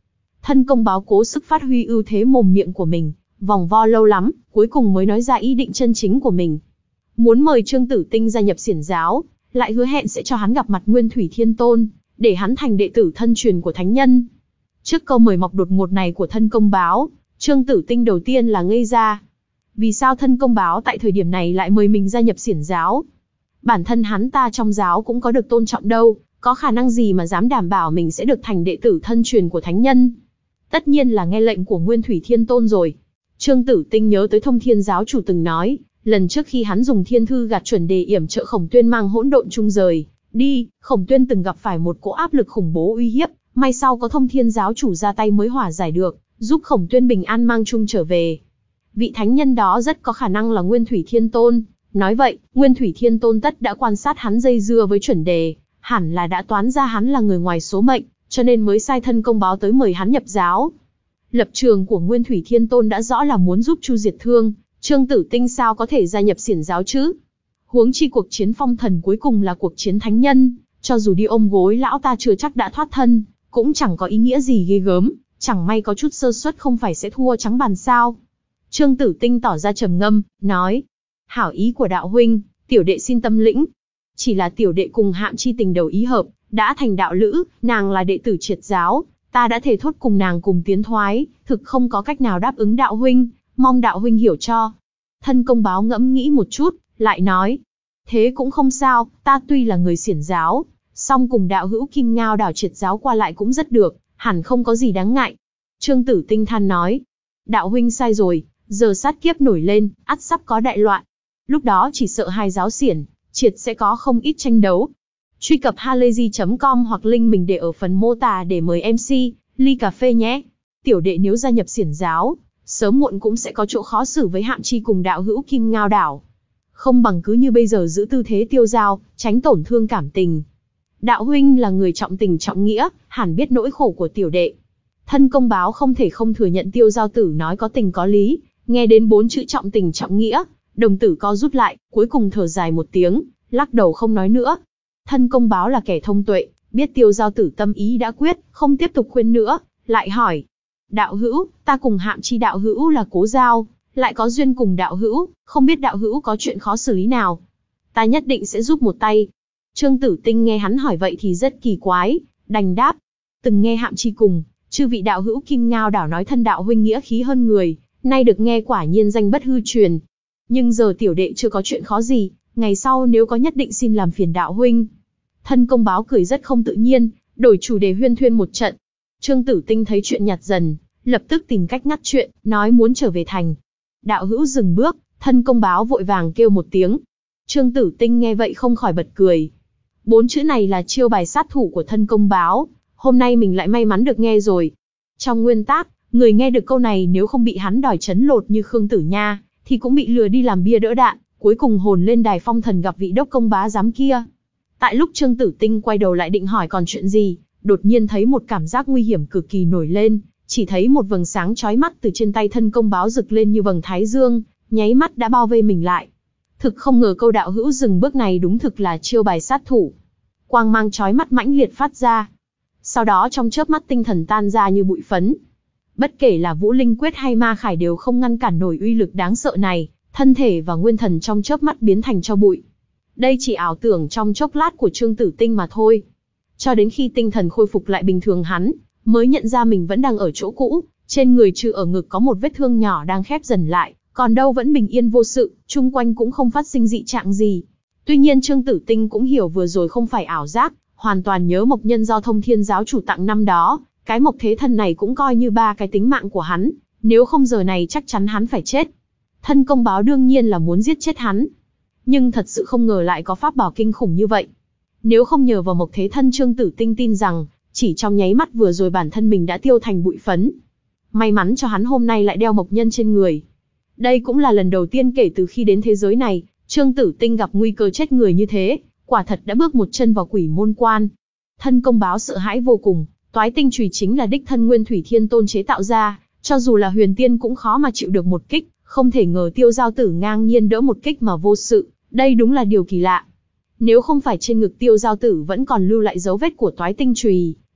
Thân công báo cố sức phát huy ưu thế mồm miệng của mình, vòng vo lâu lắm, cuối cùng mới nói ra ý định chân chính của mình. Muốn mời Trương Tử Tinh gia nhập xiển giáo, lại hứa hẹn sẽ cho hắn gặp mặt Nguyên Thủy Thiên Tôn, để hắn thành đệ tử thân truyền của thánh nhân. Trước câu mời mọc đột ngột này của thân công báo, Trương Tử Tinh đầu tiên là ngây ra. Vì sao thân công báo tại thời điểm này lại mời mình gia nhập xiển giáo? Bản thân hắn ta trong giáo cũng có được tôn trọng đâu, có khả năng gì mà dám đảm bảo mình sẽ được thành đệ tử thân truyền của thánh nhân? Tất nhiên là nghe lệnh của Nguyên Thủy Thiên Tôn rồi. Trương Tử Tinh nhớ tới Thông Thiên giáo chủ từng nói, lần trước khi hắn dùng thiên thư gạt chuẩn đề yểm trợ Khổng Tuyên mang hỗn độn chung rời đi, Khổng Tuyên từng gặp phải một cỗ áp lực khủng bố uy hiếp, may sau có Thông Thiên giáo chủ ra tay mới hòa giải được, giúp Khổng Tuyên bình an mang chung trở về. Vị thánh nhân đó rất có khả năng là Nguyên Thủy Thiên Tôn. Nói vậy, Nguyên Thủy Thiên Tôn tất đã quan sát hắn dây dưa với chuẩn đề, hẳn là đã toán ra hắn là người ngoài số mệnh, cho nên mới sai thân công báo tới mời hắn nhập giáo. Lập trường của Nguyên Thủy Thiên Tôn đã rõ là muốn giúp Chu diệt thương, Trương Tử Tinh sao có thể gia nhập xiển giáo chứ? Huống chi cuộc chiến phong thần cuối cùng là cuộc chiến thánh nhân, cho dù đi ôm gối lão ta chưa chắc đã thoát thân, cũng chẳng có ý nghĩa gì ghê gớm, chẳng may có chút sơ suất không phải sẽ thua trắng bàn sao? Trương Tử Tinh tỏ ra trầm ngâm, nói: hảo ý của đạo huynh, tiểu đệ xin tâm lĩnh. Chỉ là tiểu đệ cùng Hạm Chi tình đầu ý hợp, đã thành đạo lữ, nàng là đệ tử triệt giáo, ta đã thề thốt cùng nàng cùng tiến thoái, thực không có cách nào đáp ứng đạo huynh, mong đạo huynh hiểu cho. Thân công báo ngẫm nghĩ một chút, lại nói: thế cũng không sao, ta tuy là người xiển giáo, song cùng đạo hữu Kim Ngao đảo triệt giáo qua lại cũng rất được, hẳn không có gì đáng ngại. Trương Tử Tinh than nói: đạo huynh sai rồi, giờ sát kiếp nổi lên, ắt sắp có đại loạn. Lúc đó chỉ sợ hai giáo xiển, triệt sẽ có không ít tranh đấu. Truy cập halayzi chấm com hoặc link mình để ở phần mô tả để mời em xê, ly cà phê nhé. Tiểu đệ nếu gia nhập xiển giáo, sớm muộn cũng sẽ có chỗ khó xử với Hạm Chi cùng đạo hữu Kim Ngao đảo. Không bằng cứ như bây giờ giữ tư thế tiêu dao, tránh tổn thương cảm tình. Đạo huynh là người trọng tình trọng nghĩa, hẳn biết nỗi khổ của tiểu đệ. Thân công báo không thể không thừa nhận Tiêu Giao Tử nói có tình có lý, nghe đến bốn chữ trọng tình trọng nghĩa, đồng tử co rút lại, cuối cùng thở dài một tiếng, lắc đầu không nói nữa. Thân công báo là kẻ thông tuệ, biết Tiêu Giao Tử tâm ý đã quyết, không tiếp tục khuyên nữa, lại hỏi: đạo hữu, ta cùng Hạm Chi đạo hữu là cố giao, lại có duyên cùng đạo hữu, không biết đạo hữu có chuyện khó xử lý nào, ta nhất định sẽ giúp một tay. Trương Tử Tinh nghe hắn hỏi vậy thì rất kỳ quái, đành đáp: từng nghe Hạm Chi cùng chư vị đạo hữu Kim Ngao đảo nói thân đạo huynh nghĩa khí hơn người, nay được nghe quả nhiên danh bất hư truyền. Nhưng giờ tiểu đệ chưa có chuyện khó gì, ngày sau nếu có nhất định xin làm phiền đạo huynh. Thân công báo cười rất không tự nhiên, đổi chủ đề huyên thuyên một trận. Trương Tử Tinh thấy chuyện nhạt dần, lập tức tìm cách ngắt chuyện, nói muốn trở về thành. Đạo hữu dừng bước, thân công báo vội vàng kêu một tiếng. Trương Tử Tinh nghe vậy không khỏi bật cười. Bốn chữ này là chiêu bài sát thủ của thân công báo, hôm nay mình lại may mắn được nghe rồi. Trong nguyên tắc, người nghe được câu này nếu không bị hắn đòi chấn lột như Khương Tử Nha, thì cũng bị lừa đi làm bia đỡ đạn, cuối cùng hồn lên đài phong thần gặp vị đốc công bá giám kia. Tại lúc Trương Tử Tinh quay đầu lại định hỏi còn chuyện gì, đột nhiên thấy một cảm giác nguy hiểm cực kỳ nổi lên, chỉ thấy một vầng sáng chói mắt từ trên tay thân công báo rực lên như vầng thái dương, nháy mắt đã bao vây mình lại. Thực không ngờ câu đạo hữu dừng bước này đúng thực là chiêu bài sát thủ. Quang mang chói mắt mãnh liệt phát ra. Sau đó trong chớp mắt tinh thần tan ra như bụi phấn. Bất kể là Vũ Linh Quyết hay Ma Khải đều không ngăn cản nổi uy lực đáng sợ này, thân thể và nguyên thần trong chớp mắt biến thành tro bụi. Đây chỉ ảo tưởng trong chốc lát của Trương Tử Tinh mà thôi. Cho đến khi tinh thần khôi phục lại bình thường hắn, mới nhận ra mình vẫn đang ở chỗ cũ, trên người trừ ở ngực có một vết thương nhỏ đang khép dần lại, còn đâu vẫn bình yên vô sự, chung quanh cũng không phát sinh dị trạng gì. Tuy nhiên Trương Tử Tinh cũng hiểu vừa rồi không phải ảo giác, hoàn toàn nhớ mộc nhân do Thông Thiên giáo chủ tặng năm đó, cái mộc thế thân này cũng coi như ba cái tính mạng của hắn, nếu không giờ này chắc chắn hắn phải chết. Thân công báo đương nhiên là muốn giết chết hắn, nhưng thật sự không ngờ lại có pháp bảo kinh khủng như vậy. Nếu không nhờ vào mộc thế thân, Trương Tử Tinh tin rằng chỉ trong nháy mắt vừa rồi bản thân mình đã tiêu thành bụi phấn. May mắn cho hắn hôm nay lại đeo mộc nhân trên người. Đây cũng là lần đầu tiên kể từ khi đến thế giới này, Trương Tử Tinh gặp nguy cơ chết người như thế, quả thật đã bước một chân vào quỷ môn quan. Thân công báo sợ hãi vô cùng, toái tinh chùy chính là đích thân Nguyên Thủy Thiên Tôn chế tạo ra, cho dù là huyền tiên cũng khó mà chịu được một kích, không thể ngờ Tiêu Giao Tử ngang nhiên đỡ một kích mà vô sự, đây đúng là điều kỳ lạ. Nếu không phải trên ngực Tiêu Giao Tử vẫn còn lưu lại dấu vết của toái tinh chùy,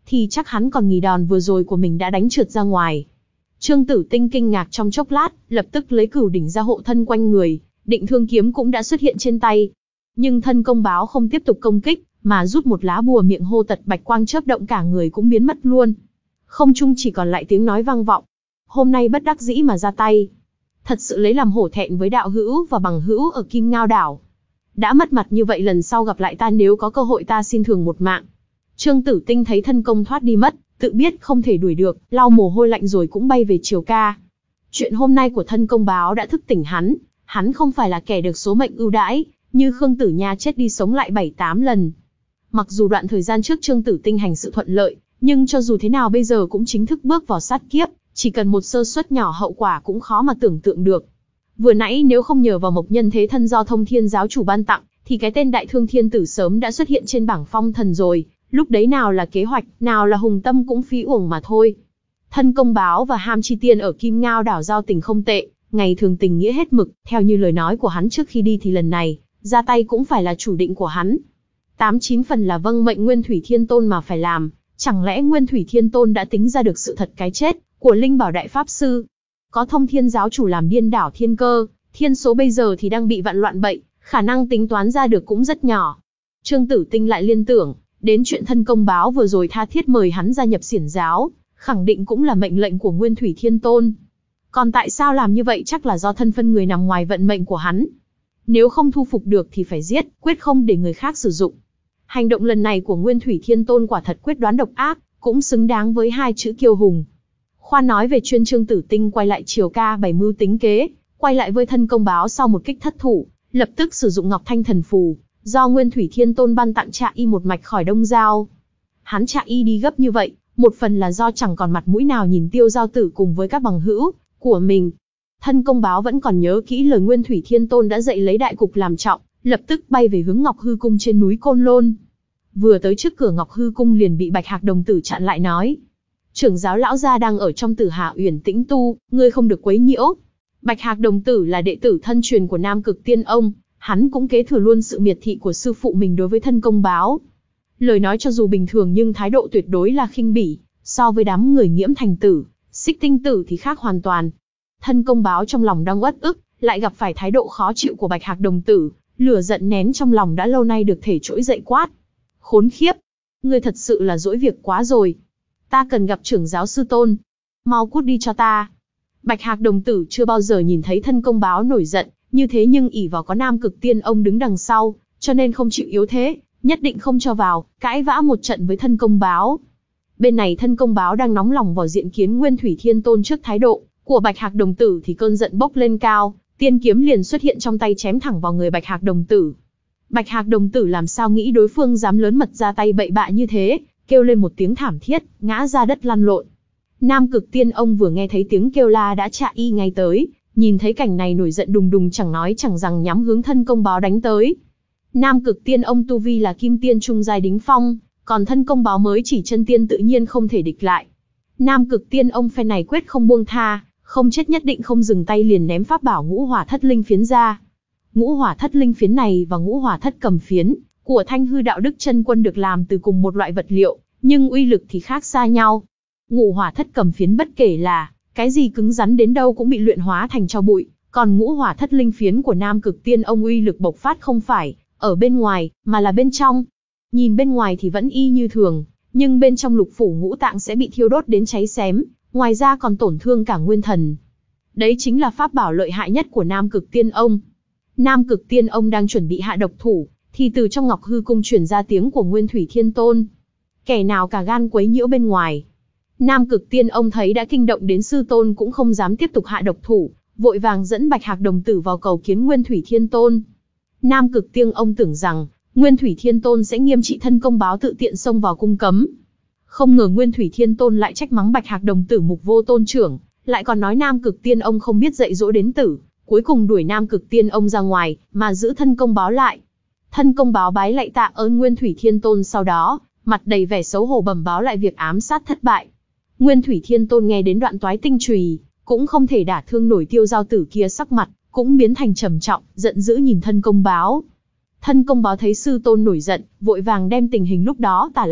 thì chắc hắn còn nghỉ đòn vừa rồi của mình đã đánh trượt ra ngoài. Trương Tử Tinh kinh ngạc trong chốc lát, lập tức lấy cửu đỉnh ra hộ thân quanh người, Định Thương kiếm cũng đã xuất hiện trên tay. Nhưng thân công báo không tiếp tục công kích, mà rút một lá bùa miệng hô tật bạch quang chớp động cả người cũng biến mất luôn. Không trung chỉ còn lại tiếng nói vang vọng. Hôm nay bất đắc dĩ mà ra tay. Thật sự lấy làm hổ thẹn với đạo hữu và bằng hữu ở Kim Ngao đảo. Đã mất mặt như vậy lần sau gặp lại ta nếu có cơ hội ta xin thường một mạng. Trương Tử Tinh thấy thân công thoát đi mất, tự biết không thể đuổi được, lau mồ hôi lạnh rồi cũng bay về Triều Ca. Chuyện hôm nay của thân công báo đã thức tỉnh hắn, hắn không phải là kẻ được số mệnh ưu đãi, như Khương Tử Nha chết đi sống lại bảy tám lần. Mặc dù đoạn thời gian trước Trương Tử Tinh hành sự thuận lợi, nhưng cho dù thế nào bây giờ cũng chính thức bước vào sát kiếp, chỉ cần một sơ suất nhỏ hậu quả cũng khó mà tưởng tượng được. Vừa nãy nếu không nhờ vào mộc nhân thế thân do Thông Thiên giáo chủ ban tặng, thì cái tên Đại Thương Thiên Tử sớm đã xuất hiện trên bảng phong thần rồi, lúc đấy nào là kế hoạch, nào là hùng tâm cũng phí uổng mà thôi. Thân công báo và Ham Chi Tiên ở Kim Ngao đảo giao tình không tệ, ngày thường tình nghĩa hết mực, theo như lời nói của hắn trước khi đi thì lần này, ra tay cũng phải là chủ định của hắn. Tám chín phần là vâng mệnh Nguyên Thủy Thiên Tôn mà phải làm, chẳng lẽ Nguyên Thủy Thiên Tôn đã tính ra được sự thật cái chết của Linh Bảo Đại Pháp Sư? Có Thông Thiên giáo chủ làm điên đảo thiên cơ, thiên số bây giờ thì đang bị vạn loạn bậy, khả năng tính toán ra được cũng rất nhỏ. Trương Tử Tinh lại liên tưởng đến chuyện thân công báo vừa rồi tha thiết mời hắn gia nhập xiển giáo, khẳng định cũng là mệnh lệnh của Nguyên Thủy Thiên Tôn. Còn tại sao làm như vậy chắc là do thân phân người nằm ngoài vận mệnh của hắn. Nếu không thu phục được thì phải giết, quyết không để người khác sử dụng. Hành động lần này của Nguyên Thủy Thiên Tôn quả thật quyết đoán độc ác, cũng xứng đáng với hai chữ kiêu hùng. Khoan nói về chuyên Trương Tử Tinh quay lại Triều Ca bày mưu tính kế, quay lại với thân công báo sau một kích thất thủ, lập tức sử dụng Ngọc Thanh Thần Phù, do Nguyên Thủy Thiên Tôn ban tặng Trạ Y một mạch khỏi Đông Giao. Hắn Trạ Y đi gấp như vậy, một phần là do chẳng còn mặt mũi nào nhìn Tiêu Giao Tử cùng với các bằng hữu của mình. Thân công báo vẫn còn nhớ kỹ lời Nguyên Thủy Thiên Tôn đã dạy lấy đại cục làm trọng, lập tức bay về hướng Ngọc Hư Cung trên núi Côn Lôn. Vừa tới trước cửa Ngọc Hư Cung liền bị Bạch Hạc đồng tử chặn lại nói: trưởng giáo lão gia đang ở trong Tử Hà Uyển tĩnh tu, ngươi không được quấy nhiễu. Bạch Hạc đồng tử là đệ tử thân truyền của Nam Cực Tiên Ông, hắn cũng kế thừa luôn sự miệt thị của sư phụ mình đối với thân công báo. Lời nói cho dù bình thường nhưng thái độ tuyệt đối là khinh bỉ, so với đám người Nghiễm Thành Tử, Xích Tinh Tử thì khác hoàn toàn. Thân công báo trong lòng đang uất ức, lại gặp phải thái độ khó chịu của Bạch Hạc đồng tử, lửa giận nén trong lòng đã lâu nay được thể trỗi dậy quát: khốn khiếp! Ngươi thật sự là dỗi việc quá rồi. Ta cần gặp trưởng giáo sư tôn. Mau cút đi cho ta. Bạch Hạc đồng tử chưa bao giờ nhìn thấy thân công báo nổi giận như thế, nhưng ỷ vào có Nam Cực Tiên Ông đứng đằng sau, cho nên không chịu yếu thế, nhất định không cho vào, cãi vã một trận với thân công báo. Bên này thân công báo đang nóng lòng vào diện kiến Nguyên Thủy Thiên Tôn trước thái độ của Bạch Hạc đồng tử thì cơn giận bốc lên cao, tiên kiếm liền xuất hiện trong tay chém thẳng vào người Bạch Hạc đồng tử. Bạch Hạc đồng tử làm sao nghĩ đối phương dám lớn mật ra tay bậy bạ như thế, kêu lên một tiếng thảm thiết, ngã ra đất lăn lộn. Nam Cực Tiên Ông vừa nghe thấy tiếng kêu la đã Trạ Y ngay tới, nhìn thấy cảnh này nổi giận đùng đùng chẳng nói chẳng rằng nhắm hướng thân công báo đánh tới. Nam Cực Tiên Ông tu vi là Kim Tiên trung giai đỉnh phong, còn thân công báo mới chỉ chân tiên tự nhiên không thể địch lại. Nam Cực Tiên Ông phe này quyết không buông tha, không chết nhất định không dừng tay, liền ném pháp bảo Ngũ Hỏa Thất Linh Phiến ra. Ngũ Hỏa Thất Linh Phiến này và Ngũ Hỏa Thất Cầm Phiến của Thanh Hư Đạo Đức Chân Quân được làm từ cùng một loại vật liệu, nhưng uy lực thì khác xa nhau. Ngũ Hỏa Thất Cầm Phiến bất kể là cái gì cứng rắn đến đâu cũng bị luyện hóa thành tro bụi, còn Ngũ Hỏa Thất Linh Phiến của Nam Cực Tiên Ông uy lực bộc phát không phải ở bên ngoài, mà là bên trong. Nhìn bên ngoài thì vẫn y như thường, nhưng bên trong lục phủ ngũ tạng sẽ bị thiêu đốt đến cháy xém, ngoài ra còn tổn thương cả nguyên thần. Đấy chính là pháp bảo lợi hại nhất của Nam Cực Tiên Ông. Nam Cực Tiên Ông đang chuẩn bị hạ độc thủ, thì từ trong Ngọc Hư Cung truyền ra tiếng của Nguyên Thủy Thiên Tôn. Kẻ nào cả gan quấy nhiễu bên ngoài. Nam Cực Tiên Ông thấy đã kinh động đến sư tôn cũng không dám tiếp tục hạ độc thủ, vội vàng dẫn Bạch Hạc đồng tử vào cầu kiến Nguyên Thủy Thiên Tôn. Nam Cực Tiên Ông tưởng rằng Nguyên Thủy Thiên Tôn sẽ nghiêm trị thân công báo tự tiện xông vào cung cấm. Không ngờ Nguyên Thủy Thiên Tôn lại trách mắng Bạch Hạc đồng tử mục vô tôn trưởng, lại còn nói Nam Cực Tiên Ông không biết dạy dỗ đến tử, cuối cùng đuổi Nam Cực Tiên Ông ra ngoài, mà giữ thân công báo lại. Thân công báo bái lạy tạ ơn Nguyên Thủy Thiên Tôn, sau đó mặt đầy vẻ xấu hổ bẩm báo lại việc ám sát thất bại. Nguyên Thủy Thiên Tôn nghe đến đoạn toái tinh chùy, cũng không thể đả thương nổi Tiêu Giao Tử kia, sắc mặt cũng biến thành trầm trọng, giận dữ nhìn thân công báo. Thân công báo thấy sư tôn nổi giận, vội vàng đem tình hình lúc đó tả lại,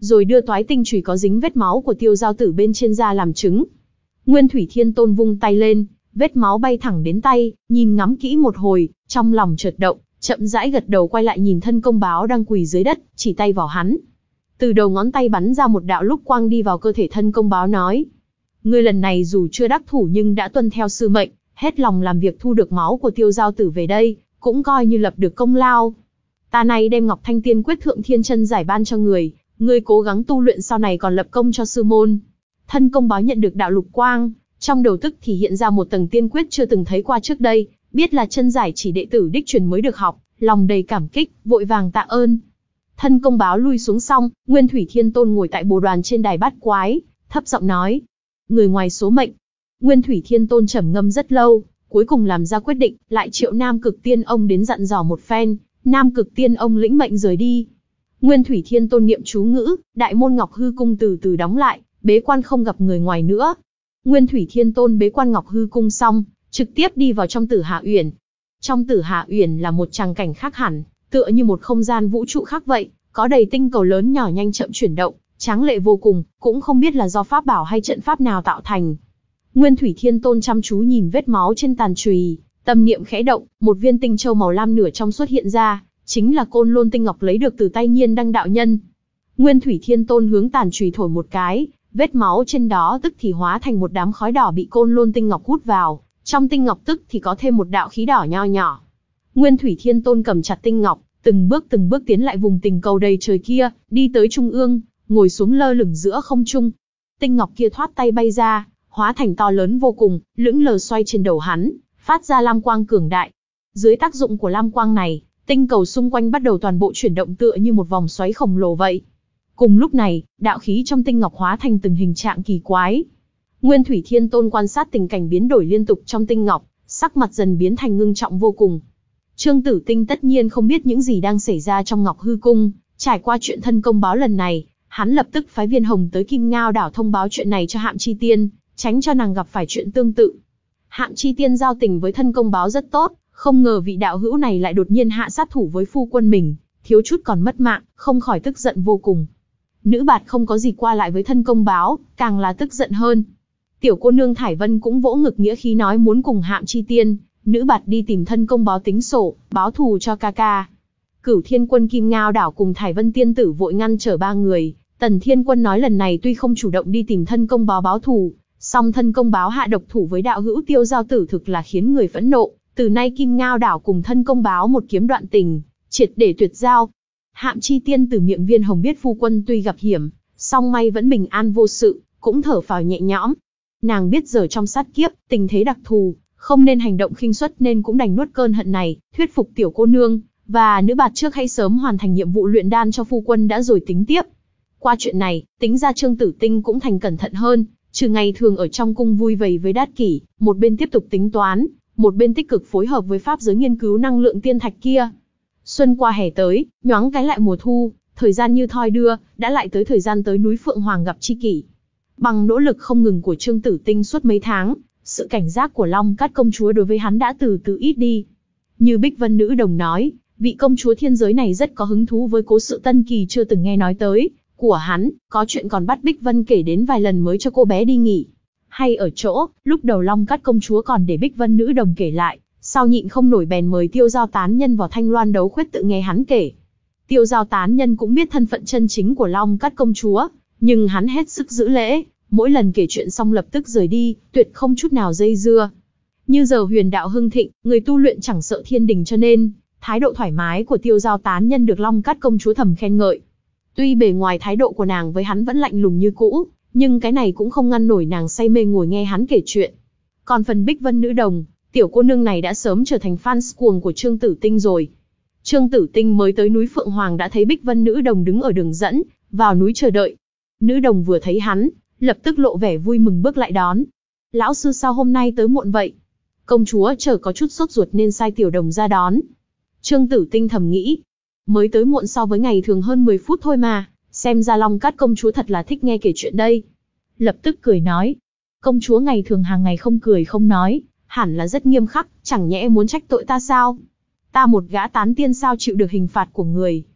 rồi đưa toái tinh chùy có dính vết máu của Tiêu Giao Tử bên trên ra làm chứng. Nguyên Thủy Thiên Tôn vung tay lên, vết máu bay thẳng đến tay, nhìn ngắm kỹ một hồi, trong lòng chợt động, chậm rãi gật đầu quay lại nhìn thân công báo đang quỳ dưới đất, chỉ tay vào hắn. Từ đầu ngón tay bắn ra một đạo lúc quang đi vào cơ thể thân công báo nói: ngươi lần này dù chưa đắc thủ nhưng đã tuân theo sư mệnh, hết lòng làm việc thu được máu của Tiêu Giao Tử về đây, cũng coi như lập được công lao. Ta nay đem Ngọc Thanh Tiên Quyết Thượng Thiên Chân giải ban cho người, ngươi cố gắng tu luyện sau này còn lập công cho sư môn. Thân công báo nhận được đạo lục quang, trong đầu tức thì hiện ra một tầng tiên quyết chưa từng thấy qua trước đây, biết là chân giải chỉ đệ tử đích truyền mới được học, lòng đầy cảm kích, vội vàng tạ ơn. Thân công báo lui xuống xong, Nguyên Thủy Thiên Tôn ngồi tại bồ đoàn trên đài bát quái, thấp giọng nói: người ngoài số mệnh. Nguyên Thủy Thiên Tôn trầm ngâm rất lâu, cuối cùng làm ra quyết định, lại triệu Nam Cực Tiên Ông đến dặn dò một phen. Nam Cực Tiên Ông lĩnh mệnh rời đi. Nguyên Thủy Thiên Tôn niệm chú ngữ, đại môn Ngọc Hư Cung từ từ đóng lại, bế quan không gặp người ngoài nữa. Nguyên Thủy Thiên Tôn bế quan Ngọc Hư Cung xong, trực tiếp đi vào trong Tử Hà Uyển. Trong Tử Hà Uyển là một tràng cảnh khác hẳn, tựa như một không gian vũ trụ khác vậy, có đầy tinh cầu lớn nhỏ nhanh chậm chuyển động, tráng lệ vô cùng, cũng không biết là do pháp bảo hay trận pháp nào tạo thành. Nguyên Thủy Thiên Tôn chăm chú nhìn vết máu trên tàn chùy, tâm niệm khẽ động, một viên tinh châu màu lam nửa trong xuất hiện ra, chính là Côn Lôn Tinh Ngọc lấy được từ tay Nhiên Đăng đạo nhân. Nguyên Thủy Thiên Tôn hướng tàn chùy thổi một cái, vết máu trên đó tức thì hóa thành một đám khói đỏ bị Côn Lôn Tinh Ngọc hút vào, trong tinh ngọc tức thì có thêm một đạo khí đỏ nho nhỏ. Nguyên Thủy Thiên Tôn cầm chặt tinh ngọc, từng bước từng bước tiến lại vùng tinh cầu đầy trời kia, đi tới trung ương, ngồi xuống lơ lửng giữa không trung. Tinh ngọc kia thoát tay bay ra, hóa thành to lớn vô cùng, lững lờ xoay trên đầu hắn, phát ra lam quang cường đại. Dưới tác dụng của lam quang này, tinh cầu xung quanh bắt đầu toàn bộ chuyển động tựa như một vòng xoáy khổng lồ vậy. Cùng lúc này, đạo khí trong tinh ngọc hóa thành từng hình trạng kỳ quái. Nguyên Thủy Thiên Tôn quan sát tình cảnh biến đổi liên tục trong tinh ngọc, sắc mặt dần biến thành ngưng trọng vô cùng. Trương Tử Tinh tất nhiên không biết những gì đang xảy ra trong Ngọc Hư Cung, trải qua chuyện thân công báo lần này, hắn lập tức phái Viên Hồng tới Kim Ngao đảo thông báo chuyện này cho Hạm Chi Tiên, tránh cho nàng gặp phải chuyện tương tự. Hạm Chi Tiên giao tình với thân công báo rất tốt, không ngờ vị đạo hữu này lại đột nhiên hạ sát thủ với phu quân mình, thiếu chút còn mất mạng, không khỏi tức giận vô cùng. Nữ Bạt không có gì qua lại với thân công báo, càng là tức giận hơn. Tiểu cô nương Thải Vân cũng vỗ ngực nghĩa khí nói muốn cùng Hạm Chi Tiên, Nữ Bạt đi tìm thân công báo tính sổ, báo thù cho ca ca. Cửu Thiên Quân Kim Ngao đảo cùng Thải Vân tiên tử vội ngăn trở ba người. Tần Thiên Quân nói lần này tuy không chủ động đi tìm thân công báo báo thù, song thân công báo hạ độc thủ với đạo hữu Tiêu Giao Tử thực là khiến người phẫn nộ. Từ nay Kim Ngao đảo cùng thân công báo một kiếm đoạn tình, triệt để tuyệt giao. Hạm Chi Tiên từ miệng Viên Hồng biết phu quân tuy gặp hiểm, song may vẫn bình an vô sự, cũng thở phào nhẹ nhõm. Nàng biết giờ trong sát kiếp, tình thế đặc thù, không nên hành động khinh suất nên cũng đành nuốt cơn hận này, thuyết phục tiểu cô nương và Nữ Bạt trước hãy sớm hoàn thành nhiệm vụ luyện đan cho phu quân đã rồi tính tiếp. Qua chuyện này, tính ra Trương Tử Tinh cũng thành cẩn thận hơn, trừ ngày thường ở trong cung vui vầy với Đát Kỷ, một bên tiếp tục tính toán, một bên tích cực phối hợp với pháp giới nghiên cứu năng lượng tiên thạch kia. Xuân qua hè tới, nhoáng cái lại mùa thu, thời gian như thoi đưa, đã lại tới thời gian tới núi Phượng Hoàng gặp tri kỷ. Bằng nỗ lực không ngừng của Trương Tử Tinh suốt mấy tháng, sự cảnh giác của Long Cát công chúa đối với hắn đã từ từ ít đi. Như Bích Vân Nữ Đồng nói, vị công chúa thiên giới này rất có hứng thú với cố sự Tân Kỳ chưa từng nghe nói tới của hắn, có chuyện còn bắt Bích Vân kể đến vài lần mới cho cô bé đi nghỉ. Hay ở chỗ, lúc đầu Long Cát công chúa còn để Bích Vân Nữ Đồng kể lại, sau nhịn không nổi bèn mời Tiêu Giao Tán Nhân vào Thanh Loan đấu khuyết tự nghe hắn kể. Tiêu Giao Tán Nhân cũng biết thân phận chân chính của Long Cát công chúa, nhưng hắn hết sức giữ lễ, mỗi lần kể chuyện xong lập tức rời đi, tuyệt không chút nào dây dưa. Như giờ huyền đạo hưng thịnh, người tu luyện chẳng sợ thiên đình cho nên, thái độ thoải mái của Tiêu Giao Tán Nhân được Long Cát công chúa thầm khen ngợi. Tuy bề ngoài thái độ của nàng với hắn vẫn lạnh lùng như cũ, nhưng cái này cũng không ngăn nổi nàng say mê ngồi nghe hắn kể chuyện. Còn phần Bích Vân Nữ Đồng, tiểu cô nương này đã sớm trở thành fans cuồng của Trương Tử Tinh rồi. Trương Tử Tinh mới tới núi Phượng Hoàng đã thấy Bích Vân Nữ Đồng đứng ở đường dẫn, vào núi chờ đợi. Nữ Đồng vừa thấy hắn, lập tức lộ vẻ vui mừng bước lại đón. Lão sư sao hôm nay tới muộn vậy? Công chúa chờ có chút sốt ruột nên sai tiểu đồng ra đón. Trương Tử Tinh thầm nghĩ, mới tới muộn so với ngày thường hơn mười phút thôi mà, xem ra Long Cát công chúa thật là thích nghe kể chuyện đây. Lập tức cười nói, công chúa ngày thường hàng ngày không cười không nói, hẳn là rất nghiêm khắc, chẳng nhẽ muốn trách tội ta sao? Ta một gã tán tiên sao chịu được hình phạt của người?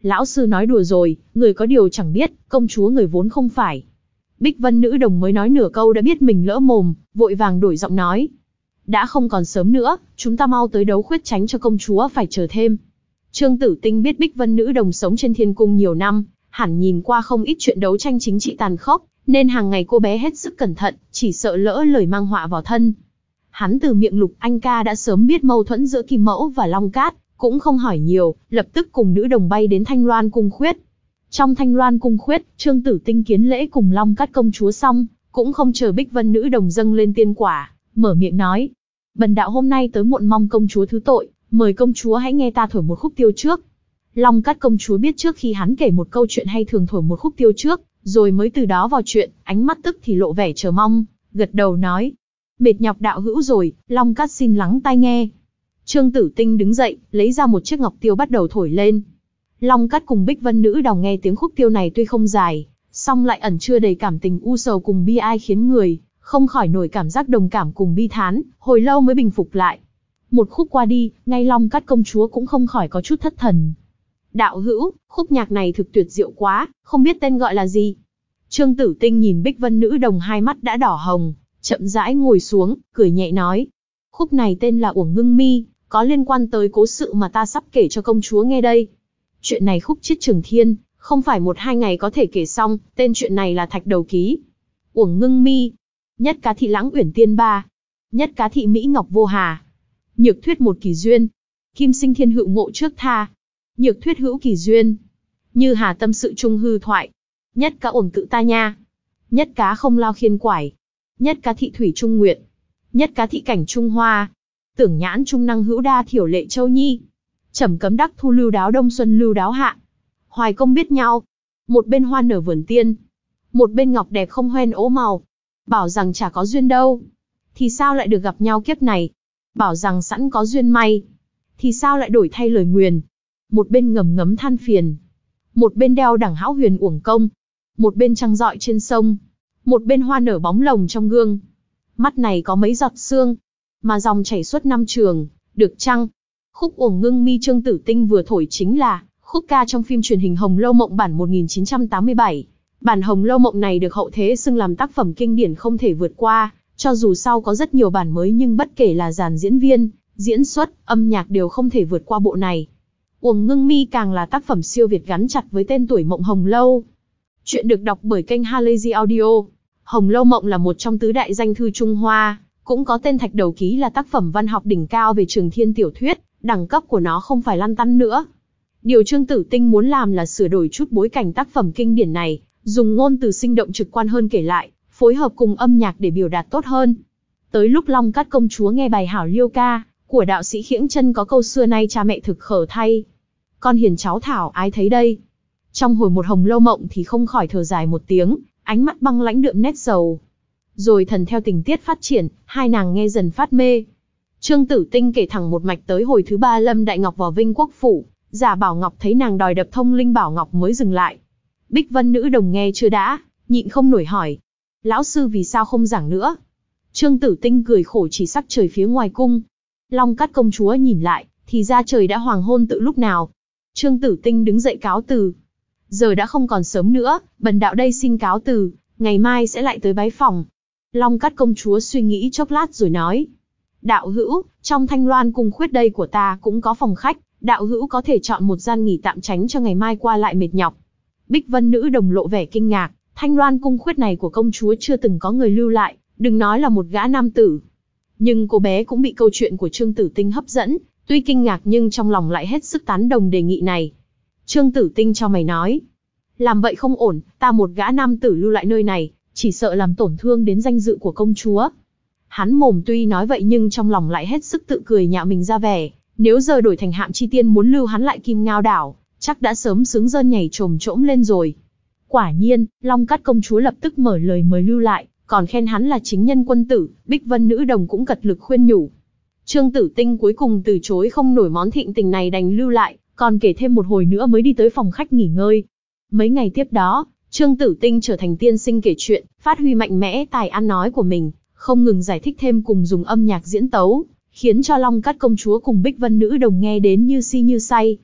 Lão sư nói đùa rồi, người có điều chẳng biết, công chúa người vốn không phải. Bích Vân nữ đồng mới nói nửa câu đã biết mình lỡ mồm, vội vàng đổi giọng nói. Đã không còn sớm nữa, chúng ta mau tới đấu khuyết tránh cho công chúa phải chờ thêm. Trương Tử Tinh biết Bích Vân nữ đồng sống trên thiên cung nhiều năm, hẳn nhìn qua không ít chuyện đấu tranh chính trị tàn khốc, nên hàng ngày cô bé hết sức cẩn thận, chỉ sợ lỡ lời mang họa vào thân. Hắn từ miệng Lục Anh ca đã sớm biết mâu thuẫn giữa Kim Mẫu và Long Cát, cũng không hỏi nhiều, lập tức cùng nữ đồng bay đến Thanh Loan cung khuyết. Trong Thanh Loan cung khuyết, Trương Tử Tinh kiến lễ cùng Long Cát công chúa xong, cũng không chờ Bích Vân nữ đồng dâng lên tiên quả, mở miệng nói: "Bần đạo hôm nay tới muộn, mong công chúa thứ tội, mời công chúa hãy nghe ta thổi một khúc tiêu trước." Long Cát công chúa biết trước khi hắn kể một câu chuyện hay thường thổi một khúc tiêu trước, rồi mới từ đó vào chuyện, ánh mắt tức thì lộ vẻ chờ mong, gật đầu nói: "Mệt nhọc đạo hữu rồi, Long Cát xin lắng tai nghe." Trương Tử Tinh đứng dậy, lấy ra một chiếc ngọc tiêu bắt đầu thổi lên. Long Cát cùng Bích Vân nữ đồng nghe tiếng khúc tiêu này tuy không dài, song lại ẩn chứa đầy cảm tình u sầu cùng bi ai, khiến người không khỏi nổi cảm giác đồng cảm cùng bi thán, hồi lâu mới bình phục lại. Một khúc qua đi, ngay Long Cát công chúa cũng không khỏi có chút thất thần. "Đạo hữu, khúc nhạc này thực tuyệt diệu quá, không biết tên gọi là gì?" Trương Tử Tinh nhìn Bích Vân nữ đồng hai mắt đã đỏ hồng, chậm rãi ngồi xuống, cười nhẹ nói: "Khúc này tên là Uổng Ngưng Mi, có liên quan tới cố sự mà ta sắp kể cho công chúa nghe đây." Chuyện này khúc chiết trường thiên, không phải một hai ngày có thể kể xong, tên chuyện này là Thạch Đầu Ký. Uổng Ngưng Mi, nhất cá thị Lãng Uyển Tiên Ba, nhất cá thị Mỹ Ngọc Vô Hà, nhược thuyết một kỳ duyên, kim sinh thiên hữu ngộ trước tha, nhược thuyết hữu kỳ duyên, như hà tâm sự trung hư thoại, nhất cá uổng tự ta nha, nhất cá không lao khiên quải, nhất cá thị thủy trung nguyện, nhất cá thị cảnh trung hoa, tưởng nhãn trung năng hữu đa thiểu lệ châu nhi, trầm cấm đắc thu lưu đáo đông xuân lưu đáo hạ, hoài công biết nhau, một bên hoa nở vườn tiên, một bên ngọc đẹp không hoen ố màu, bảo rằng chả có duyên đâu, thì sao lại được gặp nhau kiếp này, bảo rằng sẵn có duyên may, thì sao lại đổi thay lời nguyền, một bên ngầm ngấm than phiền, một bên đeo đẳng hão huyền uổng công, một bên trăng rọi trên sông, một bên hoa nở bóng lồng trong gương, mắt này có mấy giọt sương, mà dòng chảy suốt năm trường, được chăng?" Khúc Uổng Ngưng Mi Trương Tử Tinh vừa thổi chính là khúc ca trong phim truyền hình Hồng Lâu Mộng bản một nghìn chín trăm tám mươi bảy. Bản Hồng Lâu Mộng này được hậu thế xưng làm tác phẩm kinh điển không thể vượt qua, cho dù sau có rất nhiều bản mới nhưng bất kể là dàn diễn viên, diễn xuất, âm nhạc đều không thể vượt qua bộ này. Uổng Ngưng Mi càng là tác phẩm siêu việt gắn chặt với tên tuổi Mộng Hồng Lâu. Chuyện được đọc bởi kênh Halazy Audio. Hồng Lâu Mộng là một trong tứ đại danh thư Trung Hoa, cũng có tên Thạch Đầu Ký là tác phẩm văn học đỉnh cao về trường thiên tiểu thuyết, đẳng cấp của nó không phải lăn tăn nữa. Điều Trương Tử Tinh muốn làm là sửa đổi chút bối cảnh tác phẩm kinh điển này, dùng ngôn từ sinh động trực quan hơn kể lại, phối hợp cùng âm nhạc để biểu đạt tốt hơn. Tới lúc Long Cát công chúa nghe bài Hảo Liêu ca của đạo sĩ Khiễng Chân có câu xưa nay cha mẹ thực khở thay, con hiền cháu thảo ai thấy đây. Trong hồi một Hồng Lâu Mộng thì không khỏi thở dài một tiếng, ánh mắt băng lãnh đượm nét sầu. Rồi thần theo tình tiết phát triển, hai nàng nghe dần phát mê. Trương Tử Tinh kể thẳng một mạch tới hồi thứ ba Lâm Đại Ngọc vào Vinh Quốc phủ, Giả Bảo Ngọc thấy nàng đòi đập thông linh Bảo Ngọc mới dừng lại. Bích Vân nữ đồng nghe chưa đã, nhịn không nổi hỏi: "Lão sư vì sao không giảng nữa?" Trương Tử Tinh cười khổ chỉ sắc trời phía ngoài cung. Long Cát công chúa nhìn lại, thì ra trời đã hoàng hôn tự lúc nào. Trương Tử Tinh đứng dậy cáo từ: "Giờ đã không còn sớm nữa, bần đạo đây xin cáo từ, ngày mai sẽ lại tới bái phòng." Long Cát công chúa suy nghĩ chốc lát rồi nói: "Đạo hữu, trong Thanh Loan cung khuyết đây của ta cũng có phòng khách, đạo hữu có thể chọn một gian nghỉ tạm tránh cho ngày mai qua lại mệt nhọc." Bích Vân nữ đồng lộ vẻ kinh ngạc, Thanh Loan cung khuyết này của công chúa chưa từng có người lưu lại, đừng nói là một gã nam tử. Nhưng cô bé cũng bị câu chuyện của Trương Tử Tinh hấp dẫn, tuy kinh ngạc nhưng trong lòng lại hết sức tán đồng đề nghị này. Trương Tử Tinh cho mày nói: "Làm vậy không ổn, ta một gã nam tử lưu lại nơi này, chỉ sợ làm tổn thương đến danh dự của công chúa." Hắn mồm tuy nói vậy nhưng trong lòng lại hết sức tự cười nhạo mình ra vẻ, nếu giờ đổi thành Hạm Chi Tiên muốn lưu hắn lại Kim Ngao đảo, chắc đã sớm sướng rơn nhảy trồm trỗm lên rồi. Quả nhiên, Long Cát công chúa lập tức mở lời mời lưu lại, còn khen hắn là chính nhân quân tử. Bích Vân nữ đồng cũng cật lực khuyên nhủ. Trương Tử Tinh cuối cùng từ chối không nổi món thịnh tình này đành lưu lại, còn kể thêm một hồi nữa mới đi tới phòng khách nghỉ ngơi. Mấy ngày tiếp đó, Trương Tử Tinh trở thành tiên sinh kể chuyện, phát huy mạnh mẽ tài ăn nói của mình, không ngừng giải thích thêm cùng dùng âm nhạc diễn tấu, khiến cho Long Cát công chúa cùng Bích Vân nữ đồng nghe đến như si như say.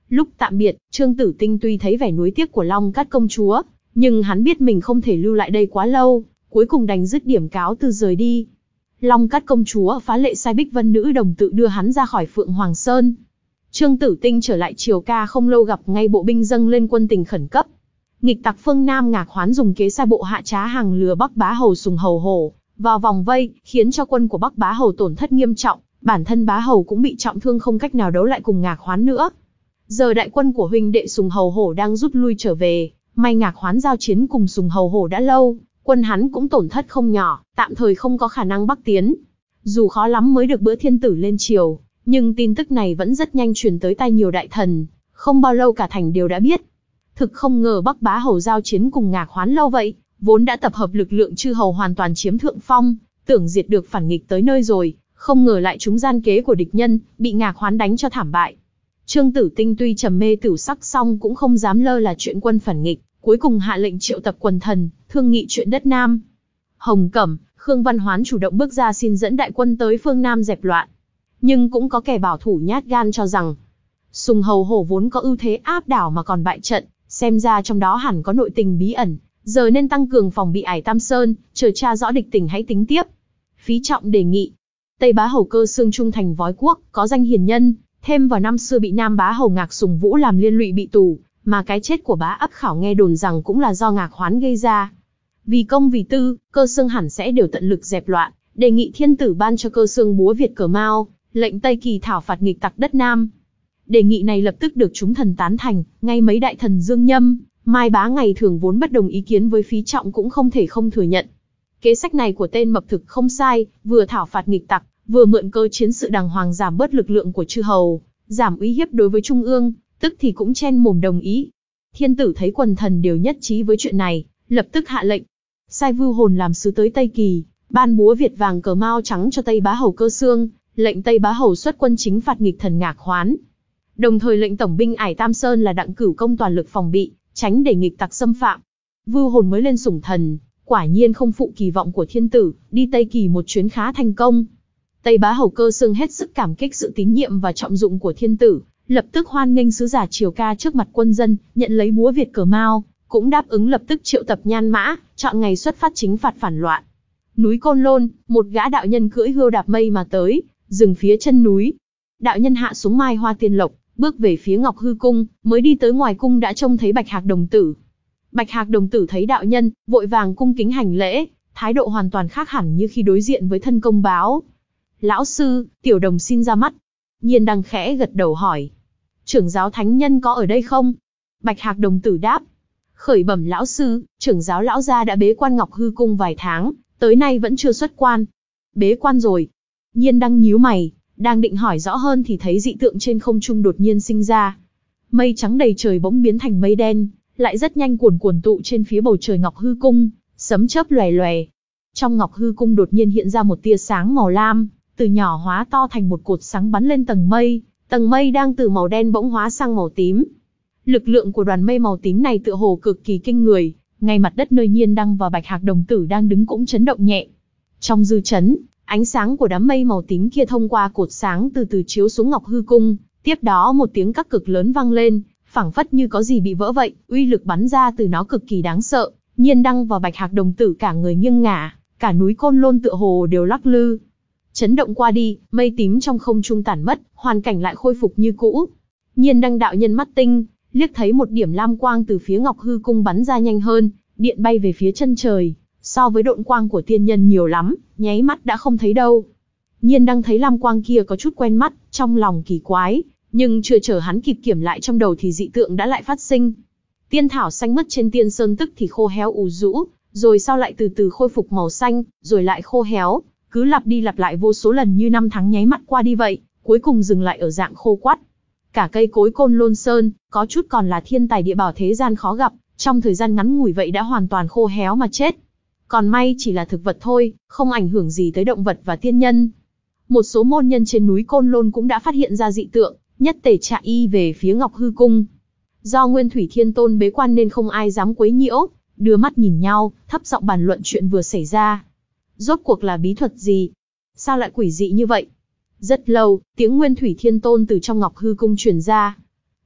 Lúc tạm biệt, Trương Tử Tinh tuy thấy vẻ nuối tiếc của Long Cát công chúa, nhưng hắn biết mình không thể lưu lại đây quá lâu, cuối cùng đành dứt điểm cáo từ rời đi. Long Cát công chúa phá lệ sai Bích Vân nữ đồng tự đưa hắn ra khỏi Phượng Hoàng Sơn. Trương Tử Tinh trở lại Triều Ca không lâu gặp ngay bộ binh dâng lên quân tình khẩn cấp. Nghịch tặc phương Nam Ngạc Hoán dùng kế sai bộ hạ trá hàng lừa Bắc Bá Hầu Sùng Hầu Hổ vào vòng vây, khiến cho quân của Bắc Bá Hầu tổn thất nghiêm trọng, bản thân Bá Hầu cũng bị trọng thương không cách nào đấu lại cùng Ngạc Hoán nữa. Giờ đại quân của huynh đệ Sùng Hầu Hổ đang rút lui trở về, may Ngạc Hoán giao chiến cùng Sùng Hầu Hổ đã lâu, quân hắn cũng tổn thất không nhỏ, tạm thời không có khả năng bắc tiến. Dù khó lắm mới được bữa thiên tử lên triều, nhưng tin tức này vẫn rất nhanh truyền tới tai nhiều đại thần, không bao lâu cả thành đều đã biết. Thực không ngờ Bắc Bá Hầu giao chiến cùng Ngạc Hoán lâu vậy, vốn đã tập hợp lực lượng chư hầu hoàn toàn chiếm thượng phong, tưởng diệt được phản nghịch tới nơi rồi, không ngờ lại trúng gian kế của địch nhân, bị Ngạc Hoán đánh cho thảm bại. Trương Tử Tinh tuy trầm mê tửu sắc song cũng không dám lơ là chuyện quân phản nghịch, cuối cùng hạ lệnh triệu tập quần thần, thương nghị chuyện đất Nam. Hồng Cẩm, Khương Văn Hoán chủ động bước ra xin dẫn đại quân tới phương Nam dẹp loạn. Nhưng cũng có kẻ bảo thủ nhát gan cho rằng, Sùng Hầu Hổ vốn có ưu thế áp đảo mà còn bại trận, xem ra trong đó hẳn có nội tình bí ẩn, giờ nên tăng cường phòng bị Ải Tam Sơn, chờ tra rõ địch tình hãy tính tiếp. Phí Trọng đề nghị, Tây Bá Hầu Cơ Xương trung thành vói quốc, có danh hiền nhân, thêm vào năm xưa bị Nam Bá Hầu Ngạc Sùng Vũ làm liên lụy bị tù, mà cái chết của Bá Ấp Khảo nghe đồn rằng cũng là do Ngạc Hoán gây ra. Vì công vì tư, Cơ Xương hẳn sẽ đều tận lực dẹp loạn, đề nghị thiên tử ban cho Cơ Xương búa Việt cờ Mao, lệnh Tây Kỳ thảo phạt nghịch tặc đất Nam. Đề nghị này lập tức được chúng thần tán thành, ngay mấy đại thần Dương Nhâm, Mai Bá ngày thường vốn bất đồng ý kiến với Phí Trọng cũng không thể không thừa nhận. Kế sách này của tên mập thực không sai, vừa thảo phạt nghịch tặc, vừa mượn cơ chiến sự đàng hoàng giảm bớt lực lượng của chư hầu, giảm uy hiếp đối với Trung ương, tức thì cũng chen mồm đồng ý. Thiên tử thấy quần thần đều nhất trí với chuyện này, lập tức hạ lệnh, sai Vưu Hồn làm sứ tới Tây Kỳ, ban búa Việt vàng cờ Mao trắng cho Tây Bá Hầu Cơ Xương, lệnh Tây Bá Hầu xuất quân chính phạt nghịch thần Ngạc Hoán. Đồng thời lệnh tổng binh Ải Tam Sơn là Đặng Cửu công toàn lực phòng bị, tránh để nghịch tặc xâm phạm. Vưu Hồn mới lên sủng thần, quả nhiên không phụ kỳ vọng của thiên tử, đi Tây Kỳ một chuyến khá thành công. Tây Bá Hầu Cơ Xương hết sức cảm kích sự tín nhiệm và trọng dụng của thiên tử, lập tức hoan nghênh sứ giả Triều Ca trước mặt quân dân, nhận lấy búa Việt cờ Mao, cũng đáp ứng lập tức triệu tập nhan mã, chọn ngày xuất phát chính phạt phản loạn. Núi Côn Lôn, một gã đạo nhân cưỡi hươu đạp mây mà tới, dừng phía chân núi. Đạo nhân hạ xuống Mai Hoa Tiên Lộc, bước về phía Ngọc Hư Cung, mới đi tới ngoài cung đã trông thấy Bạch Hạc đồng tử. Bạch Hạc đồng tử thấy đạo nhân, vội vàng cung kính hành lễ, thái độ hoàn toàn khác hẳn như khi đối diện với thân công báo. Lão sư, tiểu đồng xin ra mắt. Nhiên Đăng khẽ gật đầu hỏi, trưởng giáo thánh nhân có ở đây không? Bạch Hạc đồng tử đáp, khởi bẩm lão sư, trưởng giáo lão gia đã bế quan Ngọc Hư Cung vài tháng, tới nay vẫn chưa xuất quan. Bế quan rồi. Nhiên Đăng nhíu mày, đang định hỏi rõ hơn thì thấy dị tượng trên không trung đột nhiên sinh ra. Mây trắng đầy trời bỗng biến thành mây đen, lại rất nhanh cuồn cuồn tụ trên phía bầu trời Ngọc Hư Cung, sấm chớp lòe lòe. Trong Ngọc Hư Cung đột nhiên hiện ra một tia sáng màu lam, từ nhỏ hóa to thành một cột sáng bắn lên tầng mây, tầng mây đang từ màu đen bỗng hóa sang màu tím. Lực lượng của đoàn mây màu tím này tựa hồ cực kỳ kinh người, ngay mặt đất nơi Nhiên Đăng và Bạch Hạc đồng tử đang đứng cũng chấn động nhẹ. Trong dư chấn, ánh sáng của đám mây màu tím kia thông qua cột sáng từ từ chiếu xuống Ngọc Hư Cung, tiếp đó một tiếng các cực lớn vang lên, phảng phất như có gì bị vỡ vậy, uy lực bắn ra từ nó cực kỳ đáng sợ. Nhiên Đăng và Bạch Hạc đồng tử cả người nghiêng ngả, cả núi Côn Lôn tựa hồ đều lắc lư. Chấn động qua đi, mây tím trong không trung tản mất, hoàn cảnh lại khôi phục như cũ. Nhiên Đăng đạo nhân mắt tinh, liếc thấy một điểm lam quang từ phía Ngọc Hư Cung bắn ra nhanh hơn, điện bay về phía chân trời, so với độn quang của tiên nhân nhiều lắm, nháy mắt đã không thấy đâu. Nhiên Đăng thấy lam quang kia có chút quen mắt, trong lòng kỳ quái, nhưng chưa chờ hắn kịp kiểm lại trong đầu thì dị tượng đã lại phát sinh. Tiên thảo xanh mướt trên tiên sơn tức thì khô héo ù rũ, rồi sau lại từ từ khôi phục màu xanh, rồi lại khô héo, cứ lặp đi lặp lại vô số lần như năm tháng nháy mắt qua đi vậy, cuối cùng dừng lại ở dạng khô quắt. Cả cây cối Côn Lôn Sơn, có chút còn là thiên tài địa bảo thế gian khó gặp, trong thời gian ngắn ngủi vậy đã hoàn toàn khô héo mà chết. Còn may chỉ là thực vật thôi, không ảnh hưởng gì tới động vật và tiên nhân. Một số môn nhân trên núi Côn Lôn cũng đã phát hiện ra dị tượng, nhất tề chạy y về phía Ngọc Hư Cung. Do Nguyên Thủy Thiên Tôn bế quan nên không ai dám quấy nhiễu, đưa mắt nhìn nhau, thấp giọng bàn luận chuyện vừa xảy ra. Rốt cuộc là bí thuật gì? Sao lại quỷ dị như vậy? Rất lâu, tiếng Nguyên Thủy Thiên Tôn từ trong Ngọc Hư Cung truyền ra.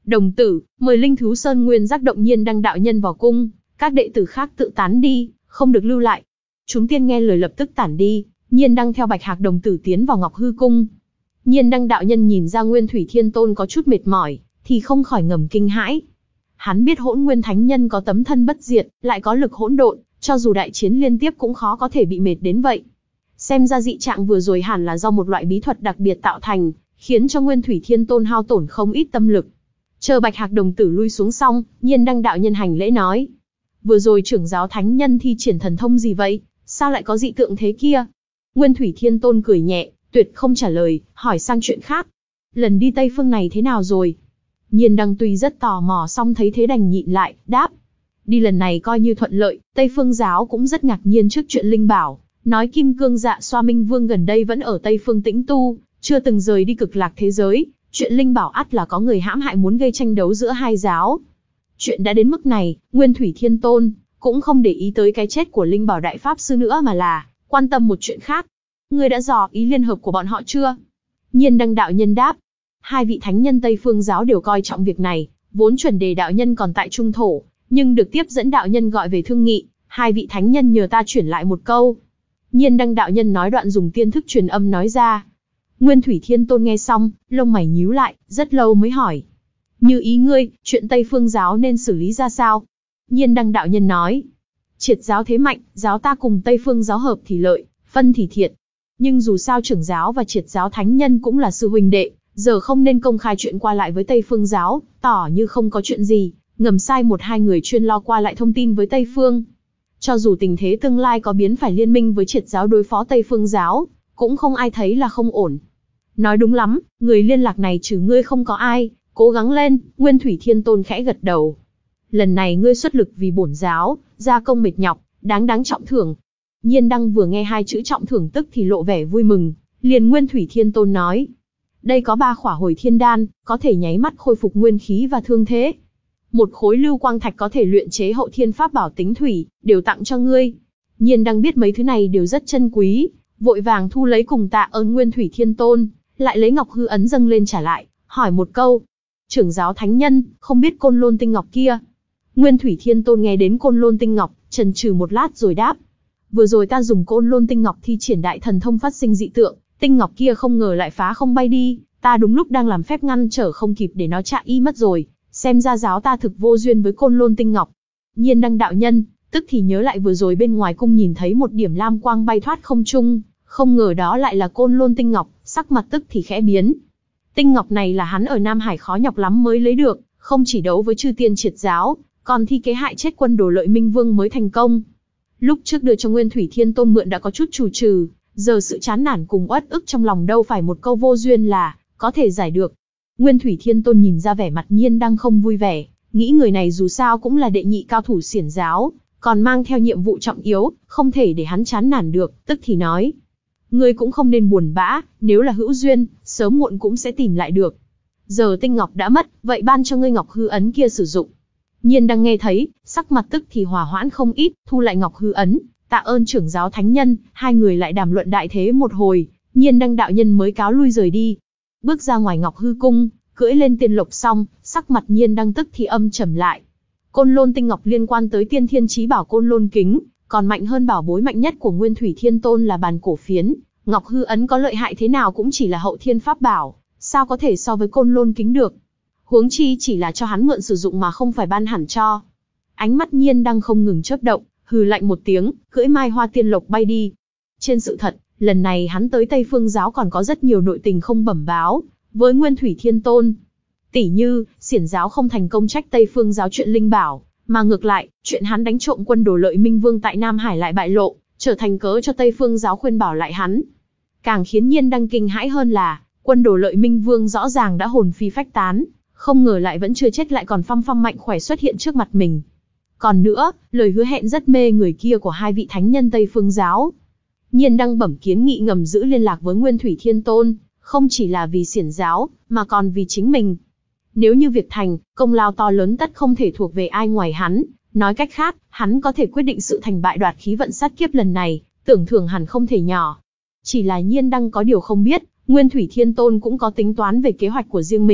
Đồng tử, mời Linh Thú Sơn Nguyên Giác Động Nhiên Đăng đạo nhân vào cung, các đệ tử khác tự tán đi, không được lưu lại. Chúng tiên nghe lời lập tức tản đi, Nhiên Đăng theo Bạch Hạc đồng tử tiến vào Ngọc Hư cung. Nhiên Đăng đạo nhân nhìn ra Nguyên Thủy Thiên Tôn có chút mệt mỏi, thì không khỏi ngầm kinh hãi. Hắn biết Hỗn Nguyên Thánh Nhân có tấm thân bất diệt, lại có lực hỗn độn, cho dù đại chiến liên tiếp cũng khó có thể bị mệt đến vậy. Xem ra dị trạng vừa rồi hẳn là do một loại bí thuật đặc biệt tạo thành, khiến cho Nguyên Thủy Thiên Tôn hao tổn không ít tâm lực. Chờ Bạch Hạc đồng tử lui xuống xong, Nhiên Đăng đạo nhân hành lễ nói: vừa rồi trưởng giáo thánh nhân thi triển thần thông gì vậy, sao lại có dị tượng thế kia? Nguyên Thủy Thiên Tôn cười nhẹ, tuyệt không trả lời, hỏi sang chuyện khác. Lần đi Tây Phương này thế nào rồi? Nhiên Đăng tuy rất tò mò song thấy thế đành nhịn lại, đáp: đi lần này coi như thuận lợi, Tây Phương giáo cũng rất ngạc nhiên trước chuyện linh bảo, nói Kim Cương Dạ Xoa Minh Vương gần đây vẫn ở Tây Phương tĩnh tu, chưa từng rời đi cực lạc thế giới, chuyện linh bảo ắt là có người hãm hại muốn gây tranh đấu giữa hai giáo. Chuyện đã đến mức này, Nguyên Thủy Thiên Tôn cũng không để ý tới cái chết của linh bảo đại pháp sư nữa mà là quan tâm một chuyện khác. Ngươi đã dò ý liên hợp của bọn họ chưa? Nhiên Đăng đạo nhân đáp: hai vị thánh nhân Tây Phương giáo đều coi trọng việc này, vốn chuẩn đề đạo nhân còn tại trung thổ, nhưng được tiếp dẫn đạo nhân gọi về thương nghị, hai vị thánh nhân nhờ ta chuyển lại một câu. Nhiên Đăng đạo nhân nói đoạn dùng tiên thức truyền âm nói ra. Nguyên Thủy Thiên Tôn nghe xong, lông mày nhíu lại, rất lâu mới hỏi: như ý ngươi, chuyện Tây Phương giáo nên xử lý ra sao? Nhiên Đăng đạo nhân nói: triệt giáo thế mạnh, giáo ta cùng Tây Phương giáo hợp thì lợi, phân thì thiệt. Nhưng dù sao trưởng giáo và triệt giáo thánh nhân cũng là sư huynh đệ, giờ không nên công khai chuyện qua lại với Tây Phương giáo, tỏ như không có chuyện gì, ngầm sai một hai người chuyên lo qua lại thông tin với Tây Phương. Cho dù tình thế tương lai có biến phải liên minh với triệt giáo đối phó Tây Phương giáo, cũng không ai thấy là không ổn. Nói đúng lắm, người liên lạc này trừ ngươi không có ai, cố gắng lên. Nguyên Thủy Thiên Tôn khẽ gật đầu. Lần này ngươi xuất lực vì bổn giáo, gia công mệt nhọc, đáng đáng trọng thưởng. Nhiên Đăng vừa nghe hai chữ trọng thưởng tức thì lộ vẻ vui mừng, liền Nguyên Thủy Thiên Tôn nói: đây có ba khỏa hồi thiên đan, có thể nháy mắt khôi phục nguyên khí và thương thế. Một khối lưu quang thạch có thể luyện chế hậu thiên pháp bảo tính thủy, đều tặng cho ngươi. Nhiên Đăng biết mấy thứ này đều rất chân quý, vội vàng thu lấy cùng tạ ơn Nguyên Thủy Thiên Tôn, lại lấy ngọc hư ấn dâng lên trả lại, hỏi một câu: trưởng giáo thánh nhân, không biết Côn Lôn tinh ngọc kia? Nguyên Thủy Thiên Tôn nghe đến Côn Lôn tinh ngọc, chần chừ một lát rồi đáp: vừa rồi ta dùng Côn Lôn tinh ngọc thi triển đại thần thông phát sinh dị tượng, tinh ngọc kia không ngờ lại phá không bay đi, ta đúng lúc đang làm phép ngăn trở không kịp để nó chạy y mất rồi, xem ra giáo ta thực vô duyên với Côn Lôn tinh ngọc. Nhiên Đăng đạo nhân tức thì nhớ lại vừa rồi bên ngoài cung nhìn thấy một điểm lam quang bay thoát không trung, không ngờ đó lại là Côn Lôn tinh ngọc, sắc mặt tức thì khẽ biến. Tinh ngọc này là hắn ở Nam Hải khó nhọc lắm mới lấy được, không chỉ đấu với chư tiên triệt giáo, còn thi kế hại chết quân Đồ Lợi Minh Vương mới thành công. Lúc trước đưa cho Nguyên Thủy Thiên Tôn mượn đã có chút trù trừ, giờ sự chán nản cùng uất ức trong lòng đâu phải một câu vô duyên là có thể giải được. Nguyên Thủy Thiên Tôn nhìn ra vẻ mặt Nhiên Đăng không vui vẻ, nghĩ người này dù sao cũng là đệ nhị cao thủ xiển giáo, còn mang theo nhiệm vụ trọng yếu, không thể để hắn chán nản được, tức thì nói: ngươi cũng không nên buồn bã, nếu là hữu duyên, sớm muộn cũng sẽ tìm lại được. Giờ tinh ngọc đã mất, vậy ban cho ngươi ngọc hư ấn kia sử dụng. Nhiên Đăng nghe thấy, sắc mặt tức thì hòa hoãn không ít, thu lại ngọc hư ấn, tạ ơn trưởng giáo thánh nhân. Hai người lại đàm luận đại thế một hồi, Nhiên Đăng đạo nhân mới cáo lui rời đi. Bước ra ngoài ngọc hư cung, cưỡi lên tiên lộc xong, sắc mặt Nhiên Đăng tức thì âm trầm lại. Côn Lôn tinh ngọc liên quan tới tiên thiên chí bảo Côn Lôn kính, còn mạnh hơn bảo bối mạnh nhất của Nguyên Thủy Thiên Tôn là bàn cổ phiến. Ngọc hư ấn có lợi hại thế nào cũng chỉ là hậu thiên pháp bảo, sao có thể so với Côn Lôn kính được? Huống chi chỉ là cho hắn mượn sử dụng mà không phải ban hẳn cho. Ánh mắt Nhiên Đăng không ngừng chớp động, hừ lạnh một tiếng, cưỡi mai hoa tiên lộc bay đi. Trên sự thật, lần này hắn tới Tây Phương giáo còn có rất nhiều nội tình không bẩm báo với Nguyên Thủy Thiên Tôn. Tỷ như, xiển giáo không thành công trách Tây Phương giáo chuyện linh bảo, mà ngược lại, chuyện hắn đánh trộm quân Đồ Lợi Minh Vương tại Nam Hải lại bại lộ, trở thành cớ cho Tây Phương giáo khuyên bảo lại hắn. Càng khiến Nhiên Đăng kinh hãi hơn là, quân Đồ Lợi Minh Vương rõ ràng đã hồn phi phách tán, không ngờ lại vẫn chưa chết lại còn phăm phăm mạnh khỏe xuất hiện trước mặt mình. Còn nữa, lời hứa hẹn rất mê người kia của hai vị thánh nhân Tây Phương giáo. Nhiên Đăng bẩm kiến nghị ngầm giữ liên lạc với Nguyên Thủy Thiên Tôn, không chỉ là vì xiển giáo, mà còn vì chính mình. Nếu như việc thành, công lao to lớn tất không thể thuộc về ai ngoài hắn. Nói cách khác, hắn có thể quyết định sự thành bại đoạt khí vận sát kiếp lần này, tưởng thưởng hẳn không thể nhỏ. Chỉ là Nhiên Đăng có điều không biết, Nguyên Thủy Thiên Tôn cũng có tính toán về kế hoạch của riêng mình.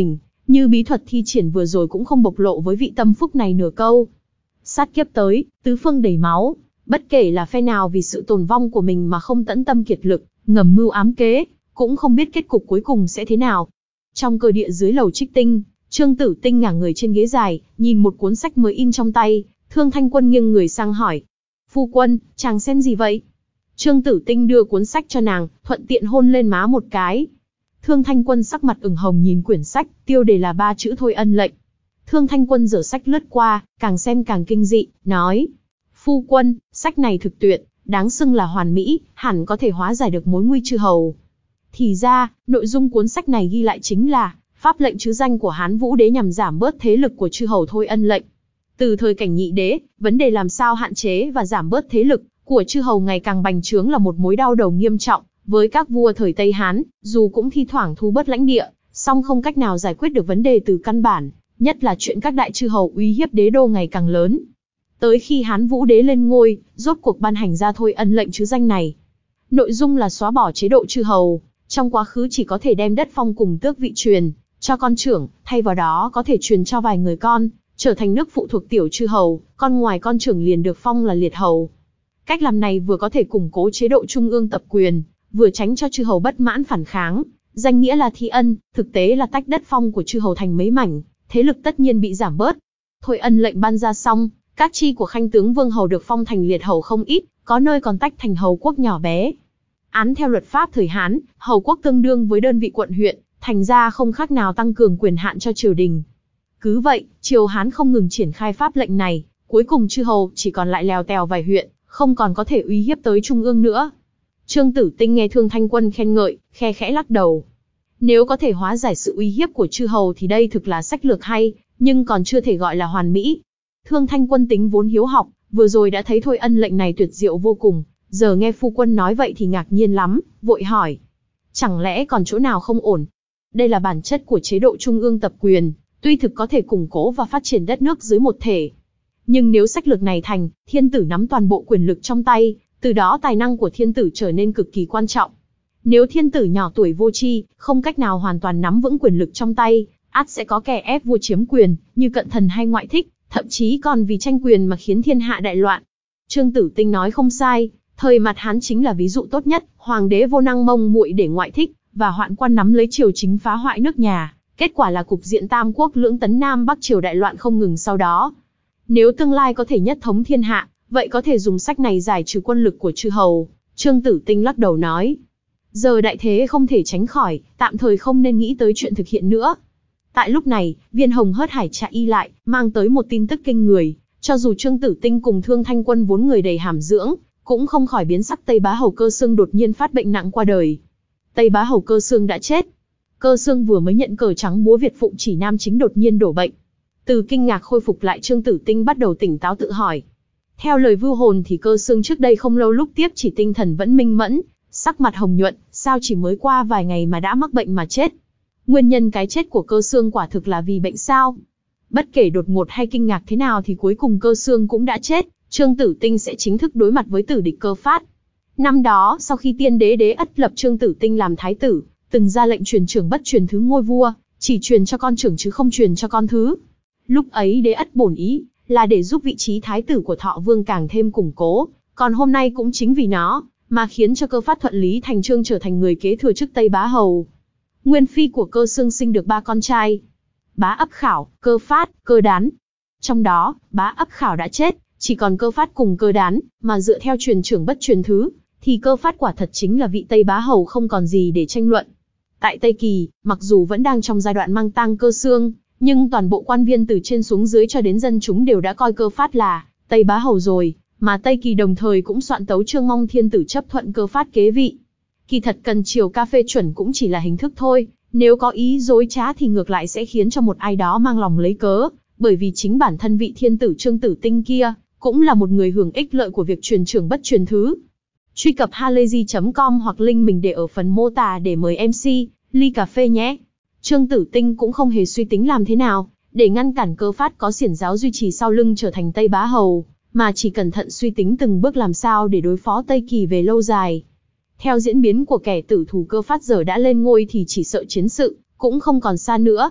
Như bí thuật thi triển vừa rồi cũng không bộc lộ với vị tâm phúc này nửa câu. Sát kiếp tới, tứ phương đầy máu, bất kể là phe nào vì sự tồn vong của mình mà không tẫn tâm kiệt lực, ngầm mưu ám kế, cũng không biết kết cục cuối cùng sẽ thế nào. Trong cơ địa dưới lầu Trích Tinh, Trương Tử Tinh ngả người trên ghế dài, nhìn một cuốn sách mới in trong tay, Thương Thanh Quân nghiêng người sang hỏi. Phu quân, chàng xem gì vậy? Trương Tử Tinh đưa cuốn sách cho nàng, thuận tiện hôn lên má một cái. Thương Thanh Quân sắc mặt ửng hồng nhìn quyển sách, tiêu đề là ba chữ Thôi Ân lệnh. Thương Thanh Quân giở sách lướt qua, càng xem càng kinh dị, nói. Phu quân, sách này thực tuyệt, đáng xưng là hoàn mỹ, hẳn có thể hóa giải được mối nguy chư hầu. Thì ra, nội dung cuốn sách này ghi lại chính là pháp lệnh chứ danh của Hán Vũ Đế nhằm giảm bớt thế lực của chư hầu Thôi Ân lệnh. Từ thời cảnh Nhị Đế, vấn đề làm sao hạn chế và giảm bớt thế lực của chư hầu ngày càng bành trướng là một mối đau đầu nghiêm trọng với các vua thời Tây Hán, dù cũng thi thoảng thu bớt lãnh địa, song không cách nào giải quyết được vấn đề từ căn bản, nhất là chuyện các đại chư hầu uy hiếp đế đô ngày càng lớn. Tới khi Hán Vũ Đế lên ngôi, rốt cuộc ban hành ra Thôi Ân lệnh chứ danh này. Nội dung là xóa bỏ chế độ chư hầu, trong quá khứ chỉ có thể đem đất phong cùng tước vị truyền cho con trưởng, thay vào đó có thể truyền cho vài người con, trở thành nước phụ thuộc tiểu chư hầu, con ngoài con trưởng liền được phong là liệt hầu. Cách làm này vừa có thể củng cố chế độ trung ương tập quyền, vừa tránh cho chư hầu bất mãn phản kháng, danh nghĩa là thi ân, thực tế là tách đất phong của chư hầu thành mấy mảnh, thế lực tất nhiên bị giảm bớt. Thôi Ân lệnh ban ra xong, các chi của khanh tướng vương hầu được phong thành liệt hầu không ít, có nơi còn tách thành hầu quốc nhỏ bé. Án theo luật pháp thời Hán, hầu quốc tương đương với đơn vị quận huyện, thành ra không khác nào tăng cường quyền hạn cho triều đình. Cứ vậy, triều Hán không ngừng triển khai pháp lệnh này, cuối cùng chư hầu chỉ còn lại lèo tèo vài huyện, không còn có thể uy hiếp tới trung ương nữa. Trương Tử Tinh nghe Thương Thanh Quân khen ngợi, khe khẽ lắc đầu. Nếu có thể hóa giải sự uy hiếp của chư hầu thì đây thực là sách lược hay, nhưng còn chưa thể gọi là hoàn mỹ. Thương Thanh Quân tính vốn hiếu học, vừa rồi đã thấy Thôi Ân lệnh này tuyệt diệu vô cùng, giờ nghe phu quân nói vậy thì ngạc nhiên lắm, vội hỏi. Chẳng lẽ còn chỗ nào không ổn? Đây là bản chất của chế độ trung ương tập quyền, tuy thực có thể củng cố và phát triển đất nước dưới một thể. Nhưng nếu sách lược này thành, thiên tử nắm toàn bộ quyền lực trong tay, từ đó tài năng của thiên tử trở nên cực kỳ quan trọng. Nếu thiên tử nhỏ tuổi vô tri, không cách nào hoàn toàn nắm vững quyền lực trong tay, ắt sẽ có kẻ ép vua chiếm quyền, như Cận Thần hay Ngoại Thích, thậm chí còn vì tranh quyền mà khiến thiên hạ đại loạn. Trương Tử Tinh nói không sai, thời mặt Hán chính là ví dụ tốt nhất, hoàng đế vô năng mông muội để Ngoại Thích và Hoạn Quan nắm lấy triều chính phá hoại nước nhà, kết quả là cục diện tam quốc lưỡng tấn Nam Bắc triều đại loạn không ngừng sau đó. Nếu tương lai có thể nhất thống thiên hạ, vậy có thể dùng sách này giải trừ quân lực của chư hầu. Trương Tử Tinh lắc đầu nói. Giờ đại thế không thể tránh khỏi, tạm thời không nên nghĩ tới chuyện thực hiện nữa. Tại lúc này, Viên Hồng hớt hải chạy y lại, mang tới một tin tức kinh người. Cho dù Trương Tử Tinh cùng Thương Thanh Quân vốn người đầy hàm dưỡng, cũng không khỏi biến sắc. Tây Bá Hầu Cơ Xương đột nhiên phát bệnh nặng qua đời. Tây Bá Hầu Cơ Xương đã chết. Cơ Xương vừa mới nhận cờ trắng búa Việt Phụng Chỉ Nam Chính đột nhiên đổ bệnh. Từ kinh ngạc khôi phục lại, Trương Tử Tinh bắt đầu tỉnh táo tự hỏi. Theo lời vưu hồn thì Cơ Xương trước đây không lâu lúc tiếp chỉ tinh thần vẫn minh mẫn, sắc mặt hồng nhuận, sao chỉ mới qua vài ngày mà đã mắc bệnh mà chết. Nguyên nhân cái chết của Cơ Xương quả thực là vì bệnh sao? Bất kể đột ngột hay kinh ngạc thế nào thì cuối cùng Cơ Xương cũng đã chết, Trương Tử Tinh sẽ chính thức đối mặt với tử địch Cơ Phát. Năm đó, sau khi tiên đế Đế Ất lập Trương Tử Tinh làm thái tử, từng ra lệnh truyền trưởng bất truyền thứ ngôi vua, chỉ truyền cho con trưởng chứ không truyền cho con thứ. Lúc ấy Đế Ất bổn ý là để giúp vị trí thái tử của Thọ Vương càng thêm củng cố, còn hôm nay cũng chính vì nó mà khiến cho Cơ Phát thuận lý thành trương trở thành người kế thừa chức Tây Bá Hầu. Nguyên phi của Cơ Xương sinh được ba con trai: Bá Ấp Khảo, Cơ Phát, Cơ Đán. Trong đó, Bá Ấp Khảo đã chết, chỉ còn Cơ Phát cùng Cơ Đán, mà dựa theo truyền trưởng bất truyền thứ, thì Cơ Phát quả thật chính là vị Tây Bá Hầu không còn gì để tranh luận. Tại Tây Kỳ, mặc dù vẫn đang trong giai đoạn mang tang Cơ Xương, nhưng toàn bộ quan viên từ trên xuống dưới cho đến dân chúng đều đã coi Cơ Phát là Tây Bá Hầu rồi, mà Tây Kỳ đồng thời cũng soạn tấu chương mong thiên tử chấp thuận Cơ Phát kế vị. Kỳ thật cần triều ca phê chuẩn cũng chỉ là hình thức thôi, nếu có ý dối trá thì ngược lại sẽ khiến cho một ai đó mang lòng lấy cớ, bởi vì chính bản thân vị thiên tử Trương Tử Tinh kia cũng là một người hưởng ích lợi của việc truyền trưởng bất truyền thứ. Truy cập halayzi chấm com hoặc link mình để ở phần mô tả để mời em xê ly cà phê nhé. Trương Tử Tinh cũng không hề suy tính làm thế nào để ngăn cản Cơ Phát có xiển giáo duy trì sau lưng trở thành Tây Bá Hầu, mà chỉ cẩn thận suy tính từng bước làm sao để đối phó Tây Kỳ về lâu dài. Theo diễn biến của kẻ tử thù Cơ Phát giờ đã lên ngôi thì chỉ sợ chiến sự cũng không còn xa nữa.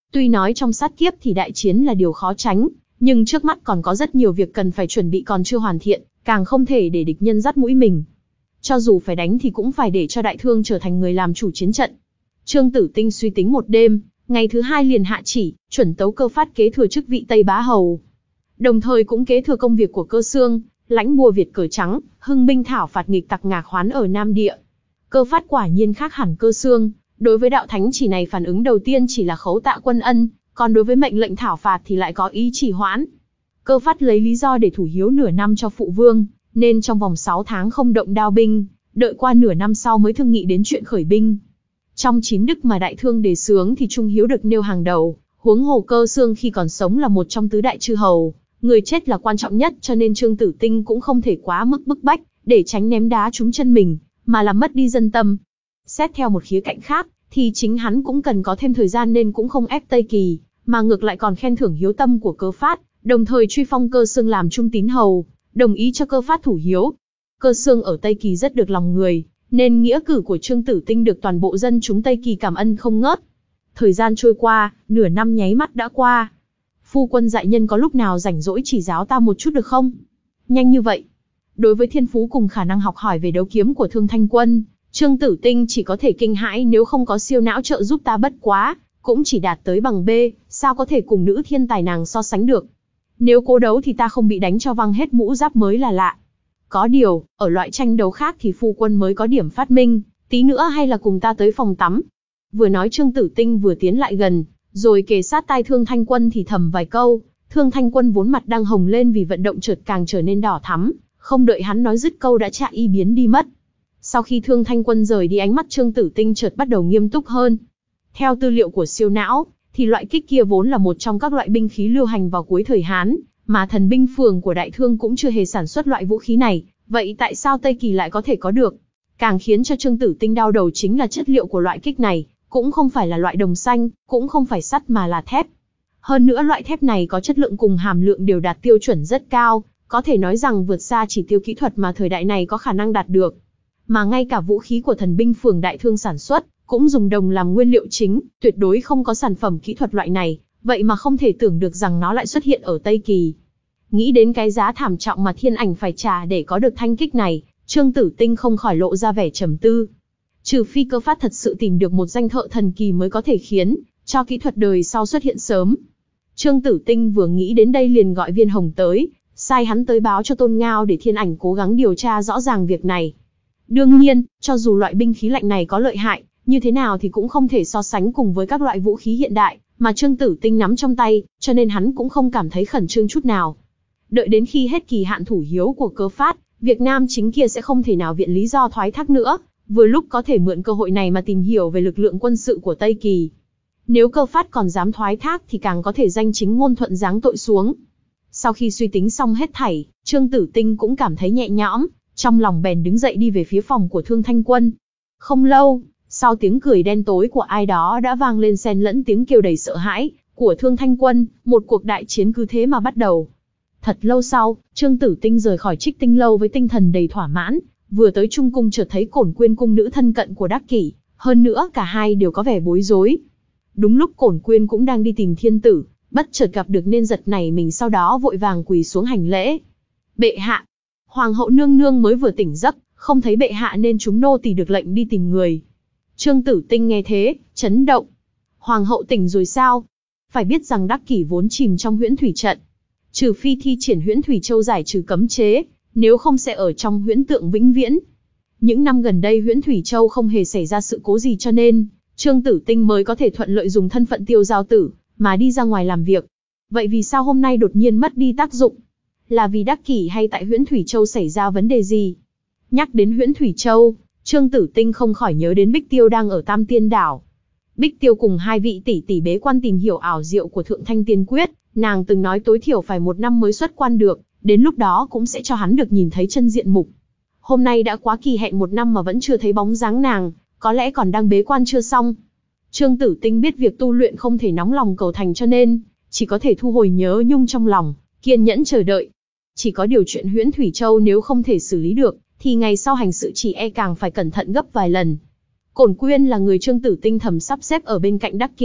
Tuy nói trong sát kiếp thì đại chiến là điều khó tránh, nhưng trước mắt còn có rất nhiều việc cần phải chuẩn bị còn chưa hoàn thiện, càng không thể để địch nhân dắt mũi mình. Cho dù phải đánh thì cũng phải để cho Đại Thương trở thành người làm chủ chiến trận. Trương Tử Tinh suy tính một đêm, ngày thứ hai liền hạ chỉ, chuẩn tấu Cơ Phát kế thừa chức vị Tây Bá Hầu. Đồng thời cũng kế thừa công việc của Cơ Xương, lãnh bùa Việt cờ trắng, hưng binh thảo phạt nghịch tặc Ngạc Khoán ở Nam Địa. Cơ Phát quả nhiên khác hẳn Cơ Xương, đối với đạo thánh chỉ này phản ứng đầu tiên chỉ là khấu tạ quân ân, còn đối với mệnh lệnh thảo phạt thì lại có ý trì hoãn. Cơ Phát lấy lý do để thủ hiếu nửa năm cho phụ vương, nên trong vòng sáu tháng không động đao binh, đợi qua nửa năm sau mới thương nghị đến chuyện khởi binh. Trong chín đức mà Đại Thương đề xướng thì trung hiếu được nêu hàng đầu, huống hồ Cơ Xương khi còn sống là một trong tứ đại chư hầu, người chết là quan trọng nhất, cho nên Trương Tử Tinh cũng không thể quá mức bức bách, để tránh ném đá trúng chân mình, mà làm mất đi dân tâm. Xét theo một khía cạnh khác, thì chính hắn cũng cần có thêm thời gian nên cũng không ép Tây Kỳ, mà ngược lại còn khen thưởng hiếu tâm của Cơ Phát, đồng thời truy phong Cơ Xương làm trung tín hầu, đồng ý cho Cơ Phát thủ hiếu. Cơ Xương ở Tây Kỳ rất được lòng người, nên nghĩa cử của Trương Tử Tinh được toàn bộ dân chúng Tây Kỳ cảm ơn không ngớt. Thời gian trôi qua, nửa năm nháy mắt đã qua. Phu quân dạy nhân có lúc nào rảnh rỗi chỉ giáo ta một chút được không? Nhanh như vậy. Đối với thiên phú cùng khả năng học hỏi về đấu kiếm của Thương Thanh Quân, Trương Tử Tinh chỉ có thể kinh hãi, nếu không có siêu não trợ giúp ta bất quá, cũng chỉ đạt tới bằng B, sao có thể cùng nữ thiên tài nàng so sánh được. Nếu cố đấu thì ta không bị đánh cho văng hết mũ giáp mới là lạ. Có điều, ở loại tranh đấu khác thì phu quân mới có điểm phát minh, tí nữa hay là cùng ta tới phòng tắm. Vừa nói Trương Tử Tinh vừa tiến lại gần, rồi kề sát tai Thương Thanh Quân thì thầm vài câu. Thương Thanh Quân vốn mặt đang hồng lên vì vận động chợt càng trở nên đỏ thắm, không đợi hắn nói dứt câu đã chạ y biến đi mất. Sau khi Thương Thanh Quân rời đi, ánh mắt Trương Tử Tinh chợt bắt đầu nghiêm túc hơn. Theo tư liệu của siêu não, thì loại kích kia vốn là một trong các loại binh khí lưu hành vào cuối thời Hán, mà thần binh phường của Đại Thương cũng chưa hề sản xuất loại vũ khí này, vậy tại sao Tây Kỳ lại có thể có được? Càng khiến cho Trương Tử Tinh đau đầu chính là chất liệu của loại kích này, cũng không phải là loại đồng xanh, cũng không phải sắt mà là thép. Hơn nữa loại thép này có chất lượng cùng hàm lượng đều đạt tiêu chuẩn rất cao, có thể nói rằng vượt xa chỉ tiêu kỹ thuật mà thời đại này có khả năng đạt được. Mà ngay cả vũ khí của thần binh phường Đại Thương sản xuất, cũng dùng đồng làm nguyên liệu chính, tuyệt đối không có sản phẩm kỹ thuật loại này, vậy mà không thể tưởng được rằng nó lại xuất hiện ở Tây Kỳ. Nghĩ đến cái giá thảm trọng mà Thiên Ảnh phải trả để có được thanh kích này, Trương Tử Tinh không khỏi lộ ra vẻ trầm tư. Trừ phi Cơ Phát thật sự tìm được một danh thợ thần kỳ mới có thể khiến cho kỹ thuật đời sau xuất hiện sớm. Trương Tử Tinh vừa nghĩ đến đây liền gọi Viên Hồng tới, sai hắn tới báo cho Tôn Ngao để Thiên Ảnh cố gắng điều tra rõ ràng việc này. Đương nhiên, cho dù loại binh khí lạnh này có lợi hại như thế nào thì cũng không thể so sánh cùng với các loại vũ khí hiện đại mà Trương Tử Tinh nắm trong tay, cho nên hắn cũng không cảm thấy khẩn trương chút nào. Đợi đến khi hết kỳ hạn thủ hiếu của Cơ Phát, Việt Nam chính kia sẽ không thể nào viện lý do thoái thác nữa, vừa lúc có thể mượn cơ hội này mà tìm hiểu về lực lượng quân sự của Tây Kỳ. Nếu Cơ Phát còn dám thoái thác thì càng có thể danh chính ngôn thuận giáng tội xuống. Sau khi suy tính xong hết thảy, Trương Tử Tinh cũng cảm thấy nhẹ nhõm, trong lòng bèn đứng dậy đi về phía phòng của Thương Thanh Quân. Không lâu, sau tiếng cười đen tối của ai đó đã vang lên xen lẫn tiếng kêu đầy sợ hãi của Thương Thanh Quân, một cuộc đại chiến cứ thế mà bắt đầu. Thật lâu sau, Trương Tử Tinh rời khỏi Trích Tinh lâu với tinh thần đầy thỏa mãn, vừa tới Trung cung chợt thấy Cổn Quyên cung nữ thân cận của Đắc Kỷ, hơn nữa cả hai đều có vẻ bối rối. Đúng lúc Cổn Quyên cũng đang đi tìm thiên tử, bất chợt gặp được nên giật nảy mình, sau đó vội vàng quỳ xuống hành lễ. Bệ hạ, Hoàng hậu nương nương mới vừa tỉnh giấc, không thấy bệ hạ nên chúng nô tỳ được lệnh đi tìm người. Trương Tử Tinh nghe thế, chấn động. Hoàng hậu tỉnh rồi sao? Phải biết rằng Đắc Kỷ vốn chìm trong Huyễn Thủy trận, trừ phi thi triển Huyễn Thủy Châu giải trừ cấm chế, nếu không sẽ ở trong huyễn tượng vĩnh viễn. Những năm gần đây Huyễn Thủy Châu không hề xảy ra sự cố gì, cho nên Trương Tử Tinh mới có thể thuận lợi dùng thân phận Tiêu Giao Tử mà đi ra ngoài làm việc. Vậy vì sao hôm nay đột nhiên mất đi tác dụng? Là vì Đắc Kỷ hay tại Huyễn Thủy Châu xảy ra vấn đề gì? Nhắc đến Huyễn Thủy Châu, Trương Tử Tinh không khỏi nhớ đến Bích Tiêu đang ở Tam Tiên Đảo. Bích Tiêu cùng hai vị tỷ tỷ bế quan tìm hiểu ảo diệu của Thượng Thanh Tiên Quyết, nàng từng nói tối thiểu phải một năm mới xuất quan được, đến lúc đó cũng sẽ cho hắn được nhìn thấy chân diện mục. Hôm nay đã quá kỳ hẹn một năm mà vẫn chưa thấy bóng dáng nàng, có lẽ còn đang bế quan chưa xong. Trương Tử Tinh biết việc tu luyện không thể nóng lòng cầu thành, cho nên chỉ có thể thu hồi nhớ nhung trong lòng, kiên nhẫn chờ đợi. Chỉ có điều chuyện Huyễn Thủy Châu nếu không thể xử lý được, thì ngày sau hành sự chỉ e càng phải cẩn thận gấp vài lần. Cổn Quyên là người Trương Tử Tinh thầm sắp xếp ở bên cạnh Đắc Kỷ,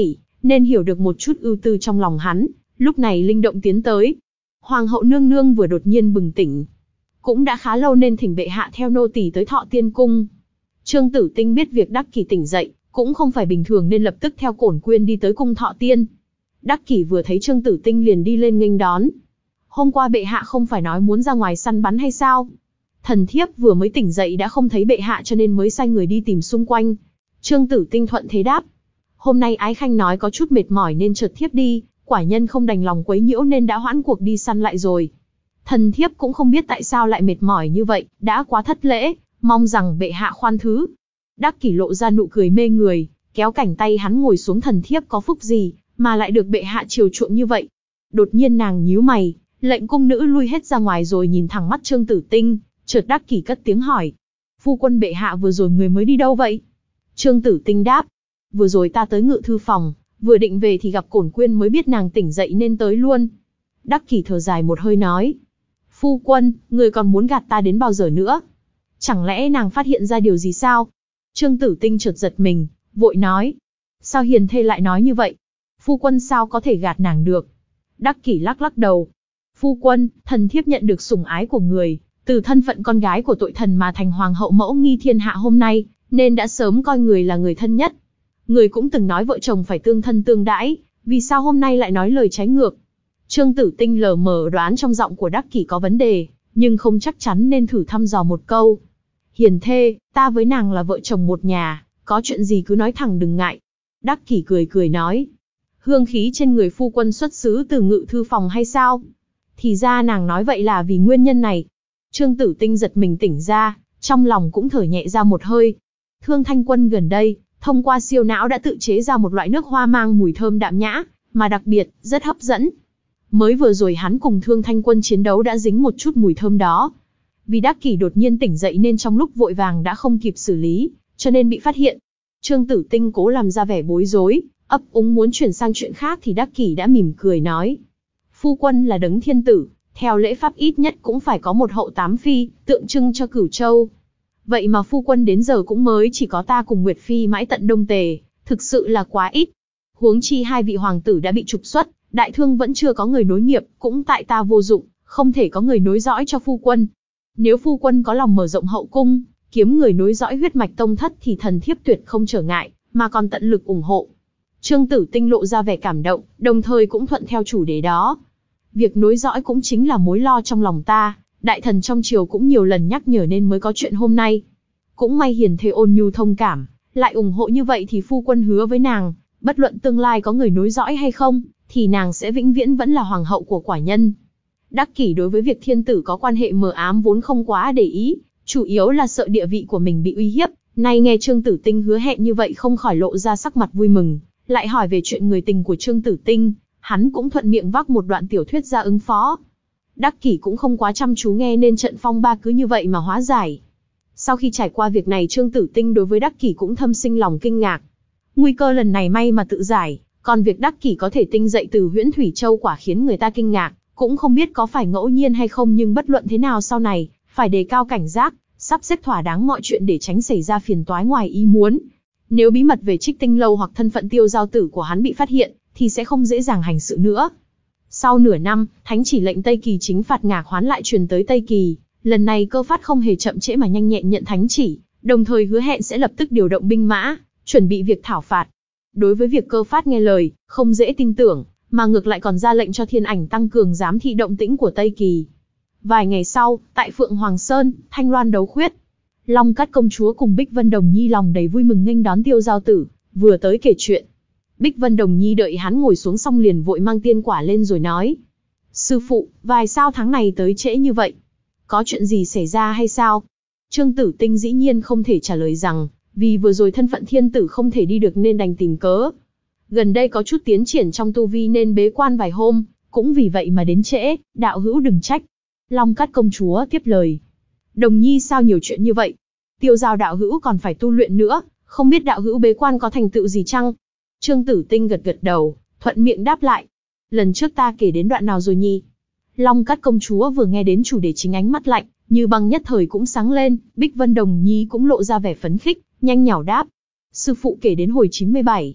nên hiểu được một chút ưu tư trong lòng hắn, lúc này linh động tiến tới. Hoàng hậu nương nương vừa đột nhiên bừng tỉnh. Cũng đã khá lâu nên thỉnh bệ hạ theo nô tỳ tới Thọ Tiên cung. Trương Tử Tinh biết việc Đắc Kỷ tỉnh dậy, cũng không phải bình thường nên lập tức theo Cổn Quyên đi tới cung Thọ Tiên. Đắc Kỷ vừa thấy Trương Tử Tinh liền đi lên nghênh đón. Hôm qua bệ hạ không phải nói muốn ra ngoài săn bắn hay sao? Thần thiếp vừa mới tỉnh dậy đã không thấy bệ hạ cho nên mới sai người đi tìm xung quanh. Trương Tử Tinh thuận thế đáp. Hôm nay Ái Khanh nói có chút mệt mỏi nên chợt thiếp đi, quả nhân không đành lòng quấy nhiễu nên đã hoãn cuộc đi săn lại rồi. Thần thiếp cũng không biết tại sao lại mệt mỏi như vậy, đã quá thất lễ, mong rằng bệ hạ khoan thứ. Đắc Kỷ lộ ra nụ cười mê người, kéo cảnh tay hắn ngồi xuống. Thần thiếp có phúc gì, mà lại được bệ hạ chiều chuộng như vậy? Đột nhiên nàng nhíu mày, lệnh cung nữ lui hết ra ngoài rồi nhìn thẳng mắt Trương Tử Tinh, chợt Đắc Kỷ cất tiếng hỏi. Phu quân bệ hạ vừa rồi người mới đi đâu vậy? Trương Tử Tinh đáp. Vừa rồi ta tới ngự thư phòng, vừa định về thì gặp Cổn Quyên mới biết nàng tỉnh dậy nên tới luôn. Đắc Kỷ thở dài một hơi nói. Phu quân, người còn muốn gạt ta đến bao giờ nữa? Chẳng lẽ nàng phát hiện ra điều gì sao? Trương Tử Tinh chợt giật mình, vội nói. Sao hiền thê lại nói như vậy? Phu quân sao có thể gạt nàng được? Đắc Kỷ lắc lắc đầu. Phu quân, thần thiếp nhận được sủng ái của người, từ thân phận con gái của tội thần mà thành hoàng hậu mẫu nghi thiên hạ hôm nay, nên đã sớm coi người là người thân nhất. Người cũng từng nói vợ chồng phải tương thân tương đãi, vì sao hôm nay lại nói lời trái ngược? Trương Tử Tinh lờ mờ đoán trong giọng của Đắc Kỷ có vấn đề, nhưng không chắc chắn nên thử thăm dò một câu. Hiền thê, ta với nàng là vợ chồng một nhà, có chuyện gì cứ nói thẳng đừng ngại. Đắc Kỷ cười cười nói. Hương khí trên người phu quân xuất xứ từ ngự thư phòng hay sao? Thì ra nàng nói vậy là vì nguyên nhân này. Trương Tử Tinh giật mình tỉnh ra, trong lòng cũng thở nhẹ ra một hơi. Thương Thanh Quân gần đây, thông qua siêu não đã tự chế ra một loại nước hoa mang mùi thơm đạm nhã, mà đặc biệt, rất hấp dẫn. Mới vừa rồi hắn cùng Thương Thanh Quân chiến đấu đã dính một chút mùi thơm đó. Vì Đắc Kỷ đột nhiên tỉnh dậy nên trong lúc vội vàng đã không kịp xử lý, cho nên bị phát hiện. Trương Tử Tinh cố làm ra vẻ bối rối, ấp úng muốn chuyển sang chuyện khác thì Đắc Kỷ đã mỉm cười nói. Phu quân là đấng thiên tử, theo lễ pháp ít nhất cũng phải có một hậu tám phi, tượng trưng cho Cửu Châu. Vậy mà phu quân đến giờ cũng mới chỉ có ta cùng Nguyệt Phi mãi tận Đông Tề, thực sự là quá ít. Huống chi hai vị hoàng tử đã bị trục xuất, đại thương vẫn chưa có người nối nghiệp, cũng tại ta vô dụng, không thể có người nối dõi cho phu quân. Nếu phu quân có lòng mở rộng hậu cung, kiếm người nối dõi huyết mạch tông thất thì thần thiếp tuyệt không trở ngại, mà còn tận lực ủng hộ. Trương Tử Tinh lộ ra vẻ cảm động, đồng thời cũng thuận theo chủ đề đó. Việc nối dõi cũng chính là mối lo trong lòng ta, đại thần trong triều cũng nhiều lần nhắc nhở nên mới có chuyện hôm nay. Cũng may hiền thê ôn nhu thông cảm, lại ủng hộ như vậy thì phu quân hứa với nàng, bất luận tương lai có người nối dõi hay không, thì nàng sẽ vĩnh viễn vẫn là hoàng hậu của quả nhân. Đắc Kỷ đối với việc thiên tử có quan hệ mờ ám vốn không quá để ý, chủ yếu là sợ địa vị của mình bị uy hiếp. Nay nghe Trương Tử Tinh hứa hẹn như vậy không khỏi lộ ra sắc mặt vui mừng, lại hỏi về chuyện người tình của Trương Tử Tinh, hắn cũng thuận miệng vác một đoạn tiểu thuyết ra ứng phó. Đắc Kỷ cũng không quá chăm chú nghe nên trận phong ba cứ như vậy mà hóa giải. Sau khi trải qua việc này Trương Tử Tinh đối với Đắc Kỷ cũng thâm sinh lòng kinh ngạc. Nguy cơ lần này may mà tự giải, còn việc Đắc Kỷ có thể tinh dậy từ Huyễn Thủy Châu quả khiến người ta kinh ngạc, cũng không biết có phải ngẫu nhiên hay không, nhưng bất luận thế nào sau này, phải đề cao cảnh giác, sắp xếp thỏa đáng mọi chuyện để tránh xảy ra phiền toái ngoài ý muốn. Nếu bí mật về Trích Tinh Lâu hoặc thân phận Tiêu Giao Tử của hắn bị phát hiện, thì sẽ không dễ dàng hành sự nữa. Sau nửa năm, thánh chỉ lệnh Tây Kỳ chính phạt Ngạc Hoán lại truyền tới Tây Kỳ. Lần này Cơ Phát không hề chậm trễ mà nhanh nhẹn nhận thánh chỉ, đồng thời hứa hẹn sẽ lập tức điều động binh mã, chuẩn bị việc thảo phạt. Đối với việc Cơ Phát nghe lời, không dễ tin tưởng, mà ngược lại còn ra lệnh cho Thiên Ảnh tăng cường giám thị động tĩnh của Tây Kỳ. Vài ngày sau, tại Phượng Hoàng Sơn, Thanh Loan đấu khuyết, Long Cát công chúa cùng Bích Vân Đồng Nhi lòng đầy vui mừng nghênh đón Tiêu Giao Tử, vừa tới kể chuyện. Bích Vân Đồng Nhi đợi hắn ngồi xuống xong liền vội mang tiên quả lên rồi nói: Sư phụ, vài sao tháng này tới trễ như vậy? Có chuyện gì xảy ra hay sao? Trương Tử Tinh dĩ nhiên không thể trả lời rằng, vì vừa rồi thân phận thiên tử không thể đi được nên đành tìm cớ. Gần đây có chút tiến triển trong tu vi nên bế quan vài hôm, cũng vì vậy mà đến trễ, đạo hữu đừng trách. Long Cát công chúa tiếp lời: Đồng Nhi sao nhiều chuyện như vậy? Tiêu Giao đạo hữu còn phải tu luyện nữa, không biết đạo hữu bế quan có thành tựu gì chăng? Trương Tử Tinh gật gật đầu, thuận miệng đáp lại: Lần trước ta kể đến đoạn nào rồi nhỉ? Long Cát công chúa vừa nghe đến chủ đề chính ánh mắt lạnh, như băng nhất thời cũng sáng lên, Bích Vân Đồng Nhi cũng lộ ra vẻ phấn khích, nhanh nhảu đáp: Sư phụ kể đến hồi chín mươi bảy.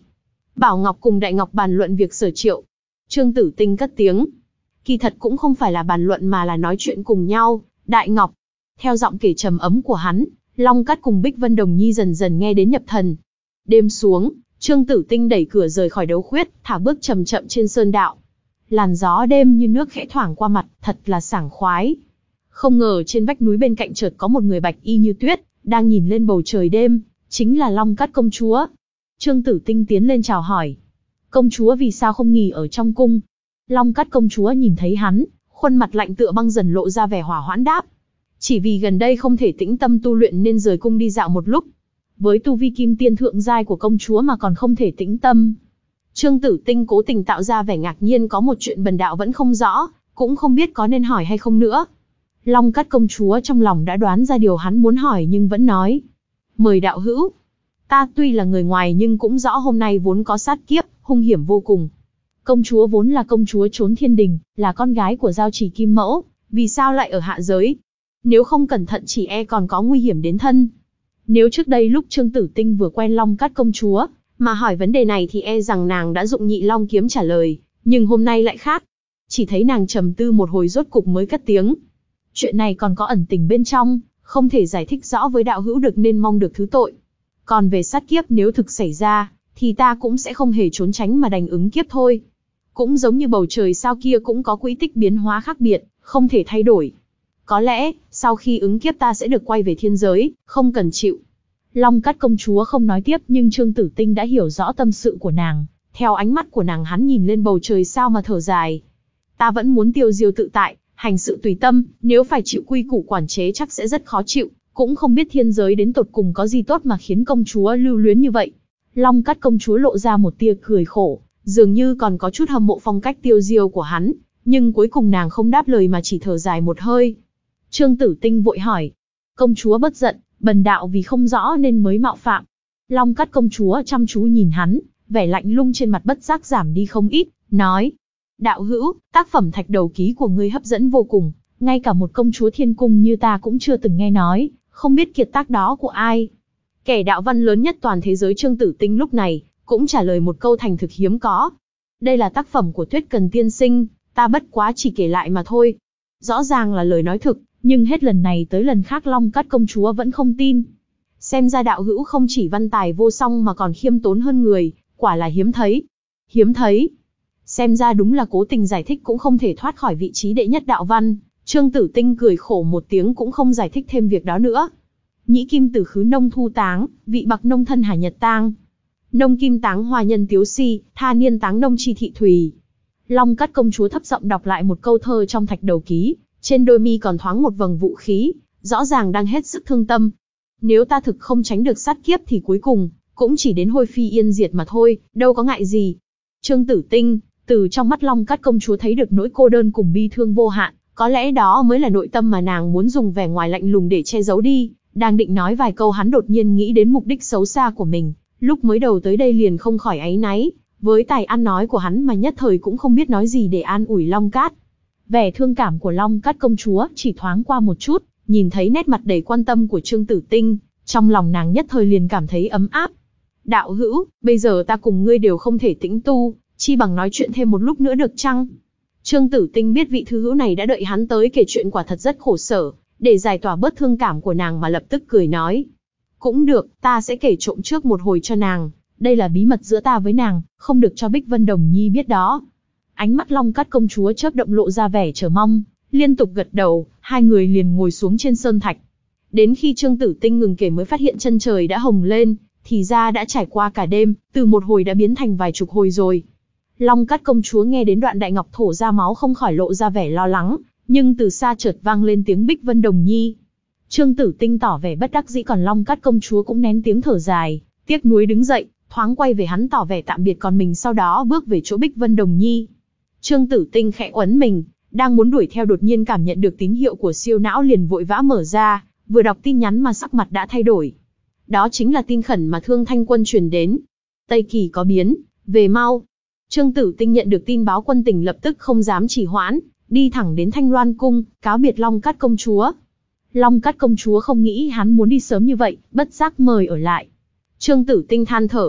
Bảo Ngọc cùng Đại Ngọc bàn luận việc Sở Triệu. Trương Tử Tinh cất tiếng. Kỳ thật cũng không phải là bàn luận mà là nói chuyện cùng nhau. Đại Ngọc. Theo giọng kể trầm ấm của hắn, Long Cát cùng Bích Vân Đồng Nhi dần dần nghe đến nhập thần. Đêm xuống, Trương Tử Tinh đẩy cửa rời khỏi đấu khuyết, thả bước chậm chậm trên sơn đạo. Làn gió đêm như nước khẽ thoảng qua mặt, thật là sảng khoái. Không ngờ trên vách núi bên cạnh chợt có một người bạch y như tuyết, đang nhìn lên bầu trời đêm, chính là Long Cát công chúa. Trương Tử Tinh tiến lên chào hỏi. Công chúa vì sao không nghỉ ở trong cung? Long Cát công chúa nhìn thấy hắn, khuôn mặt lạnh tựa băng dần lộ ra vẻ hỏa hoãn đáp. Chỉ vì gần đây không thể tĩnh tâm tu luyện nên rời cung đi dạo một lúc. Với tu vi kim tiên thượng giai của công chúa mà còn không thể tĩnh tâm. Trương Tử Tinh cố tình tạo ra vẻ ngạc nhiên, có một chuyện bần đạo vẫn không rõ, cũng không biết có nên hỏi hay không nữa. Long Cát công chúa trong lòng đã đoán ra điều hắn muốn hỏi nhưng vẫn nói. Mời đạo hữu. Ta tuy là người ngoài nhưng cũng rõ hôm nay vốn có sát kiếp, hung hiểm vô cùng. Công chúa vốn là công chúa trốn thiên đình, là con gái của giao trì Kim Mẫu, vì sao lại ở hạ giới? Nếu không cẩn thận chỉ e còn có nguy hiểm đến thân. Nếu trước đây lúc Trương Tử Tinh vừa quen Long Cát công chúa, mà hỏi vấn đề này thì e rằng nàng đã dụng nhị long kiếm trả lời, nhưng hôm nay lại khác. Chỉ thấy nàng trầm tư một hồi rốt cục mới cất tiếng. Chuyện này còn có ẩn tình bên trong, không thể giải thích rõ với đạo hữu được nên mong được thứ tội. Còn về sát kiếp nếu thực xảy ra, thì ta cũng sẽ không hề trốn tránh mà đành ứng kiếp thôi. Cũng giống như bầu trời sao kia cũng có quỹ tích biến hóa khác biệt, không thể thay đổi. Có lẽ, sau khi ứng kiếp ta sẽ được quay về thiên giới, không cần chịu. Long Cát công chúa không nói tiếp nhưng Trương Tử Tinh đã hiểu rõ tâm sự của nàng. Theo ánh mắt của nàng hắn nhìn lên bầu trời sao mà thở dài. Ta vẫn muốn tiêu diêu tự tại, hành sự tùy tâm, nếu phải chịu quy củ quản chế chắc sẽ rất khó chịu. Cũng không biết thiên giới đến tột cùng có gì tốt mà khiến công chúa lưu luyến như vậy. Long Cát công chúa lộ ra một tia cười khổ, dường như còn có chút hâm mộ phong cách tiêu diêu của hắn. Nhưng cuối cùng nàng không đáp lời mà chỉ thở dài một hơi. Trương Tử Tinh vội hỏi. Công chúa bất giận, bần đạo vì không rõ nên mới mạo phạm. Long Cát công chúa chăm chú nhìn hắn, vẻ lạnh lùng trên mặt bất giác giảm đi không ít, nói. Đạo hữu, tác phẩm Thạch Đầu Ký của ngươi hấp dẫn vô cùng, ngay cả một công chúa thiên cung như ta cũng chưa từng nghe nói, không biết kiệt tác đó của ai. Kẻ đạo văn lớn nhất toàn thế giới Trương Tử Tinh lúc này, cũng trả lời một câu thành thực hiếm có. Đây là tác phẩm của Tuyết Cần tiên sinh, ta bất quá chỉ kể lại mà thôi. Rõ ràng là lời nói thực, nhưng hết lần này tới lần khác Long Cát công chúa vẫn không tin. Xem ra đạo hữu không chỉ văn tài vô song mà còn khiêm tốn hơn người, quả là hiếm thấy. Hiếm thấy. Xem ra đúng là cố tình giải thích cũng không thể thoát khỏi vị trí đệ nhất đạo văn. Trương Tử Tinh cười khổ một tiếng cũng không giải thích thêm việc đó nữa. Nhĩ kim tử khứ nông thu táng, vị bạc nông thân hà nhật tang. Nông kim táng hoa nhân tiếu si, tha niên táng nông chi thị thùy. Long Cát công chúa thấp giọng đọc lại một câu thơ trong Thạch Đầu Ký, trên đôi mi còn thoáng một vầng vũ khí, rõ ràng đang hết sức thương tâm. Nếu ta thực không tránh được sát kiếp thì cuối cùng, cũng chỉ đến hôi phi yên diệt mà thôi, đâu có ngại gì. Trương Tử Tinh, từ trong mắt Long Cát công chúa thấy được nỗi cô đơn cùng bi thương vô hạn, có lẽ đó mới là nội tâm mà nàng muốn dùng vẻ ngoài lạnh lùng để che giấu đi. Đang định nói vài câu hắn đột nhiên nghĩ đến mục đích xấu xa của mình, lúc mới đầu tới đây liền không khỏi áy náy, với tài ăn nói của hắn mà nhất thời cũng không biết nói gì để an ủi Long Cát. Vẻ thương cảm của Long Cát công chúa chỉ thoáng qua một chút, nhìn thấy nét mặt đầy quan tâm của Trương Tử Tinh, trong lòng nàng nhất thời liền cảm thấy ấm áp. Đạo hữu, bây giờ ta cùng ngươi đều không thể tĩnh tu, chi bằng nói chuyện thêm một lúc nữa được chăng? Trương Tử Tinh biết vị thư hữu này đã đợi hắn tới kể chuyện quả thật rất khổ sở, để giải tỏa bớt thương cảm của nàng mà lập tức cười nói. Cũng được, ta sẽ kể trộm trước một hồi cho nàng, đây là bí mật giữa ta với nàng, không được cho Bích Vân Đồng Nhi biết đó. Ánh mắt Long Cát công chúa chớp động lộ ra vẻ chờ mong, liên tục gật đầu, hai người liền ngồi xuống trên sơn thạch. Đến khi Trương Tử Tinh ngừng kể mới phát hiện chân trời đã hồng lên, thì ra đã trải qua cả đêm, từ một hồi đã biến thành vài chục hồi rồi. Long Cát công chúa nghe đến đoạn Đại Ngọc thổ ra máu không khỏi lộ ra vẻ lo lắng, nhưng từ xa chợt vang lên tiếng Bích Vân Đồng Nhi. Trương Tử Tinh tỏ vẻ bất đắc dĩ còn Long Cát công chúa cũng nén tiếng thở dài, tiếc nuối đứng dậy, thoáng quay về hắn tỏ vẻ tạm biệt còn mình sau đó bước về chỗ Bích Vân Đồng Nhi. Trương Tử Tinh khẽ uốn mình, đang muốn đuổi theo đột nhiên cảm nhận được tín hiệu của siêu não liền vội vã mở ra, vừa đọc tin nhắn mà sắc mặt đã thay đổi. Đó chính là tin khẩn mà Thương Thanh Quân truyền đến. Tây Kỳ có biến, về mau. Trương Tử Tinh nhận được tin báo quân tình lập tức không dám trì hoãn, đi thẳng đến Thanh Loan cung, cáo biệt Long Cát công chúa. Long Cát công chúa không nghĩ hắn muốn đi sớm như vậy, bất giác mời ở lại. Trương Tử Tinh than thở.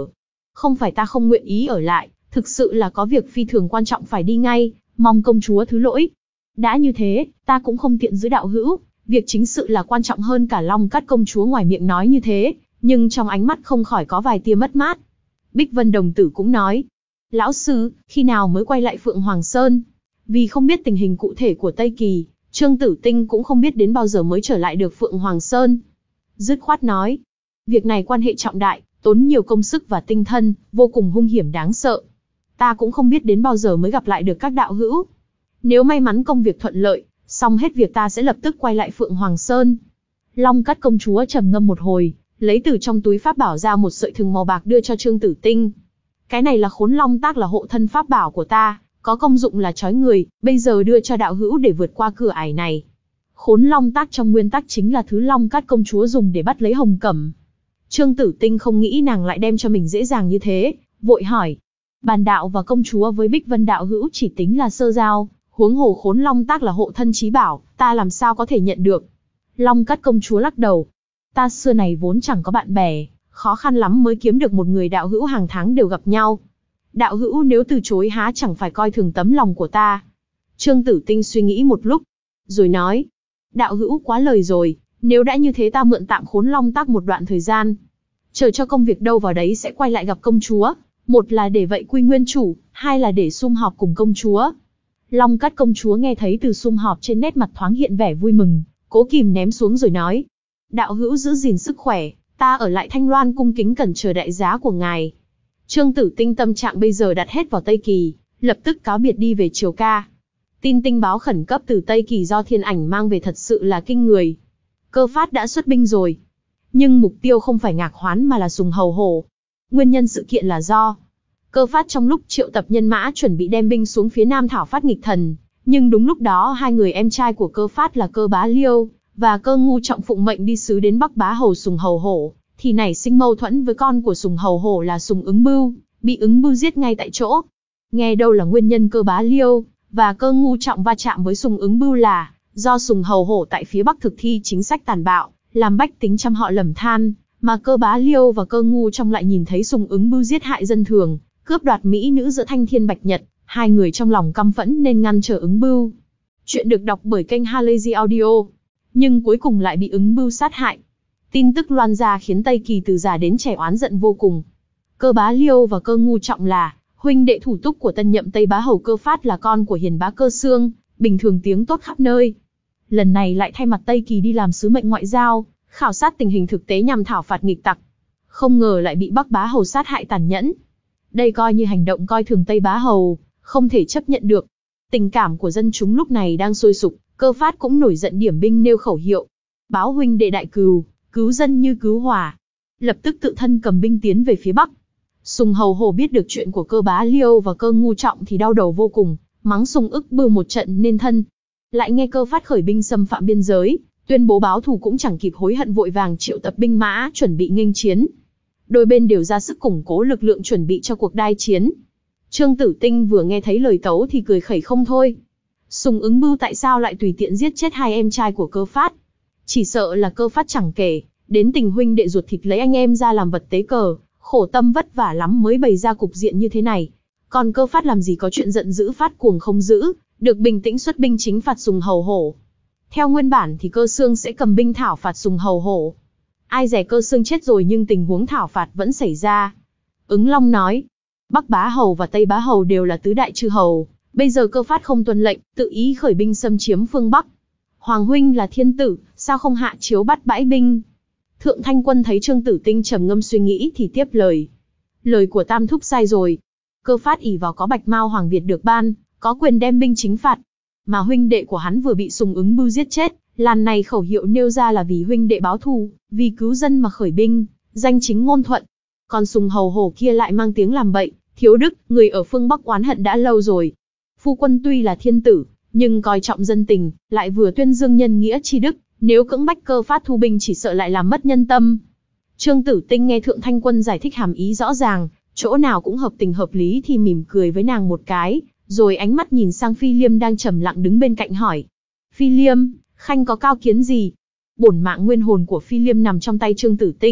Không phải ta không nguyện ý ở lại, thực sự là có việc phi thường quan trọng phải đi ngay, mong công chúa thứ lỗi. Đã như thế, ta cũng không tiện giữ đạo hữu, việc chính sự là quan trọng hơn cả. Long Cát công chúa ngoài miệng nói như thế, nhưng trong ánh mắt không khỏi có vài tia mất mát. Bích Vân đồng tử cũng nói, lão sư, khi nào mới quay lại Phượng Hoàng Sơn? Vì không biết tình hình cụ thể của Tây Kỳ, Trương Tử Tinh cũng không biết đến bao giờ mới trở lại được Phượng Hoàng Sơn. Dứt khoát nói, việc này quan hệ trọng đại, tốn nhiều công sức và tinh thần, vô cùng hung hiểm đáng sợ. Ta cũng không biết đến bao giờ mới gặp lại được các đạo hữu. Nếu may mắn công việc thuận lợi, xong hết việc ta sẽ lập tức quay lại Phượng Hoàng Sơn. Long Cát công chúa trầm ngâm một hồi, lấy từ trong túi pháp bảo ra một sợi thừng màu bạc đưa cho Trương Tử Tinh. Cái này là Khốn Long Tác, là hộ thân pháp bảo của ta, có công dụng là trói người, bây giờ đưa cho đạo hữu để vượt qua cửa ải này. Khốn Long Tác trong nguyên tắc chính là thứ Long Cát công chúa dùng để bắt lấy Hồng Cẩm. Trương Tử Tinh không nghĩ nàng lại đem cho mình dễ dàng như thế, vội hỏi. Bàn đạo và công chúa với Bích Vân đạo hữu chỉ tính là sơ giao, huống hồ Khốn Long Tác là hộ thân chí bảo, ta làm sao có thể nhận được. Long Cát công chúa lắc đầu. Ta xưa này vốn chẳng có bạn bè, khó khăn lắm mới kiếm được một người đạo hữu, hàng tháng đều gặp nhau. Đạo hữu nếu từ chối há chẳng phải coi thường tấm lòng của ta. Trương Tử Tinh suy nghĩ một lúc, rồi nói. Đạo hữu quá lời rồi, nếu đã như thế ta mượn tạm Khốn Long Tác một đoạn thời gian. Chờ cho công việc đâu vào đấy sẽ quay lại gặp công chúa. Một là để vậy quy nguyên chủ, hai là để sum họp cùng công chúa. Long Cát công chúa nghe thấy từ sum họp trên nét mặt thoáng hiện vẻ vui mừng, cố kìm ném xuống rồi nói. Đạo hữu giữ gìn sức khỏe, ta ở lại Thanh Loan cung kính cẩn chờ đại giá của ngài. Trương Tử Tinh tâm trạng bây giờ đặt hết vào Tây Kỳ, lập tức cáo biệt đi về Triều Ca. Tin tình báo khẩn cấp từ Tây Kỳ do Thiên Ảnh mang về thật sự là kinh người. Cơ Phát đã xuất binh rồi, nhưng mục tiêu không phải Ngạc Hoán mà là Sùng Hầu Hổ. Nguyên nhân sự kiện là do Cơ Phát trong lúc triệu tập nhân mã chuẩn bị đem binh xuống phía Nam thảo phạt nghịch thần, nhưng đúng lúc đó hai người em trai của Cơ Phát là Cơ Bá Liêu và Cơ Ngu Trọng phụng mệnh đi sứ đến Bắc Bá Hầu Sùng Hầu Hổ, thì nảy sinh mâu thuẫn với con của Sùng Hầu Hổ là Sùng Ứng Bưu, bị Ứng Bưu giết ngay tại chỗ. Nghe đâu là nguyên nhân Cơ Bá Liêu và Cơ Ngu Trọng va chạm với Sùng Ứng Bưu là do Sùng Hầu Hổ tại phía Bắc thực thi chính sách tàn bạo, làm bách tính trăm họ lầm than, mà Cơ Bá Liêu và Cơ Ngu Trọng lại nhìn thấy Sùng Ứng Bưu giết hại dân thường, cướp đoạt mỹ nữ giữa Thanh Thiên Bạch Nhật, hai người trong lòng căm phẫn nên ngăn trở Ứng Bưu. Chuyện được đọc bởi kênh Halazy Audio, nhưng cuối cùng lại bị Ứng Bưu sát hại. Tin tức loan ra khiến Tây Kỳ từ già đến trẻ oán giận vô cùng. Cơ Bá Liêu và Cơ Ngu Trọng là huynh đệ thủ túc của tân nhậm Tây Bá Hầu Cơ Phát, là con của hiền bá Cơ Xương, bình thường tiếng tốt khắp nơi. Lần này lại thay mặt Tây Kỳ đi làm sứ mệnh ngoại giao, khảo sát tình hình thực tế nhằm thảo phạt nghịch tặc. Không ngờ lại bị Bắc Bá Hầu sát hại tàn nhẫn. Đây coi như hành động coi thường Tây Bá Hầu, không thể chấp nhận được. Tình cảm của dân chúng lúc này đang sôi sục, Cơ Phát cũng nổi giận điểm binh nêu khẩu hiệu. Báo huynh đệ đại cừu, cứu dân như cứu hỏa. Lập tức tự thân cầm binh tiến về phía Bắc. Sùng Hầu Hổ biết được chuyện của Cơ Bá Liêu và Cơ Ngu Trọng thì đau đầu vô cùng, mắng Sùng Ức Bưu một trận nên thân. Lại nghe Cơ Phát khởi binh xâm phạm biên giới, tuyên bố báo thù cũng chẳng kịp hối hận, vội vàng triệu tập binh mã chuẩn bị nghênh chiến. Đôi bên đều ra sức củng cố lực lượng chuẩn bị cho cuộc đai chiến. Trương Tử Tinh vừa nghe thấy lời tấu thì cười khẩy không thôi. Sùng Ứng Bưu tại sao lại tùy tiện giết chết hai em trai của Cơ Phát? Chỉ sợ là Cơ Phát chẳng kể đến tình huynh đệ ruột thịt lấy anh em ra làm vật tế cờ, khổ tâm vất vả lắm mới bày ra cục diện như thế này. Còn Cơ Phát làm gì có chuyện giận dữ phát cuồng không giữ, được bình tĩnh xuất binh chính phạt Sùng Hầu Hổ. Theo nguyên bản thì Cơ Xương sẽ cầm binh thảo phạt Sùng Hầu Hổ. Ai dè Cơ Xương chết rồi nhưng tình huống thảo phạt vẫn xảy ra. Ứng Long nói, Bắc Bá Hầu và Tây Bá Hầu đều là tứ đại chư hầu, bây giờ Cơ Phát không tuân lệnh, tự ý khởi binh xâm chiếm phương Bắc. Hoàng huynh là thiên tử, sao không hạ chiếu bắt bãi binh? Thượng Thanh Quân thấy Trương Tử Tinh trầm ngâm suy nghĩ thì tiếp lời. Lời của Tam Thúc sai rồi. Cơ Phát ỷ vào có Bạch Mao Hoàng Việt được ban, có quyền đem binh chính phạt. Mà huynh đệ của hắn vừa bị Sùng Ứng Bưu giết chết, lần này khẩu hiệu nêu ra là vì huynh đệ báo thù, vì cứu dân mà khởi binh, danh chính ngôn thuận. Còn Sùng Hầu Hổ kia lại mang tiếng làm bậy, thiếu đức, người ở phương Bắc oán hận đã lâu rồi. Phu quân tuy là thiên tử, nhưng coi trọng dân tình, lại vừa tuyên dương nhân nghĩa tri đức, nếu cưỡng bách Cơ Phát thu binh chỉ sợ lại làm mất nhân tâm. Trương Tử Tinh nghe Thượng Thanh Quân giải thích hàm ý rõ ràng, chỗ nào cũng hợp tình hợp lý thì mỉm cười với nàng một cái, rồi ánh mắt nhìn sang Phi Liêm đang trầm lặng đứng bên cạnh hỏi. Phi Liêm, khanh có cao kiến gì? Bổn mạng nguyên hồn của Phi Liêm nằm trong tay Trương Tử Tinh,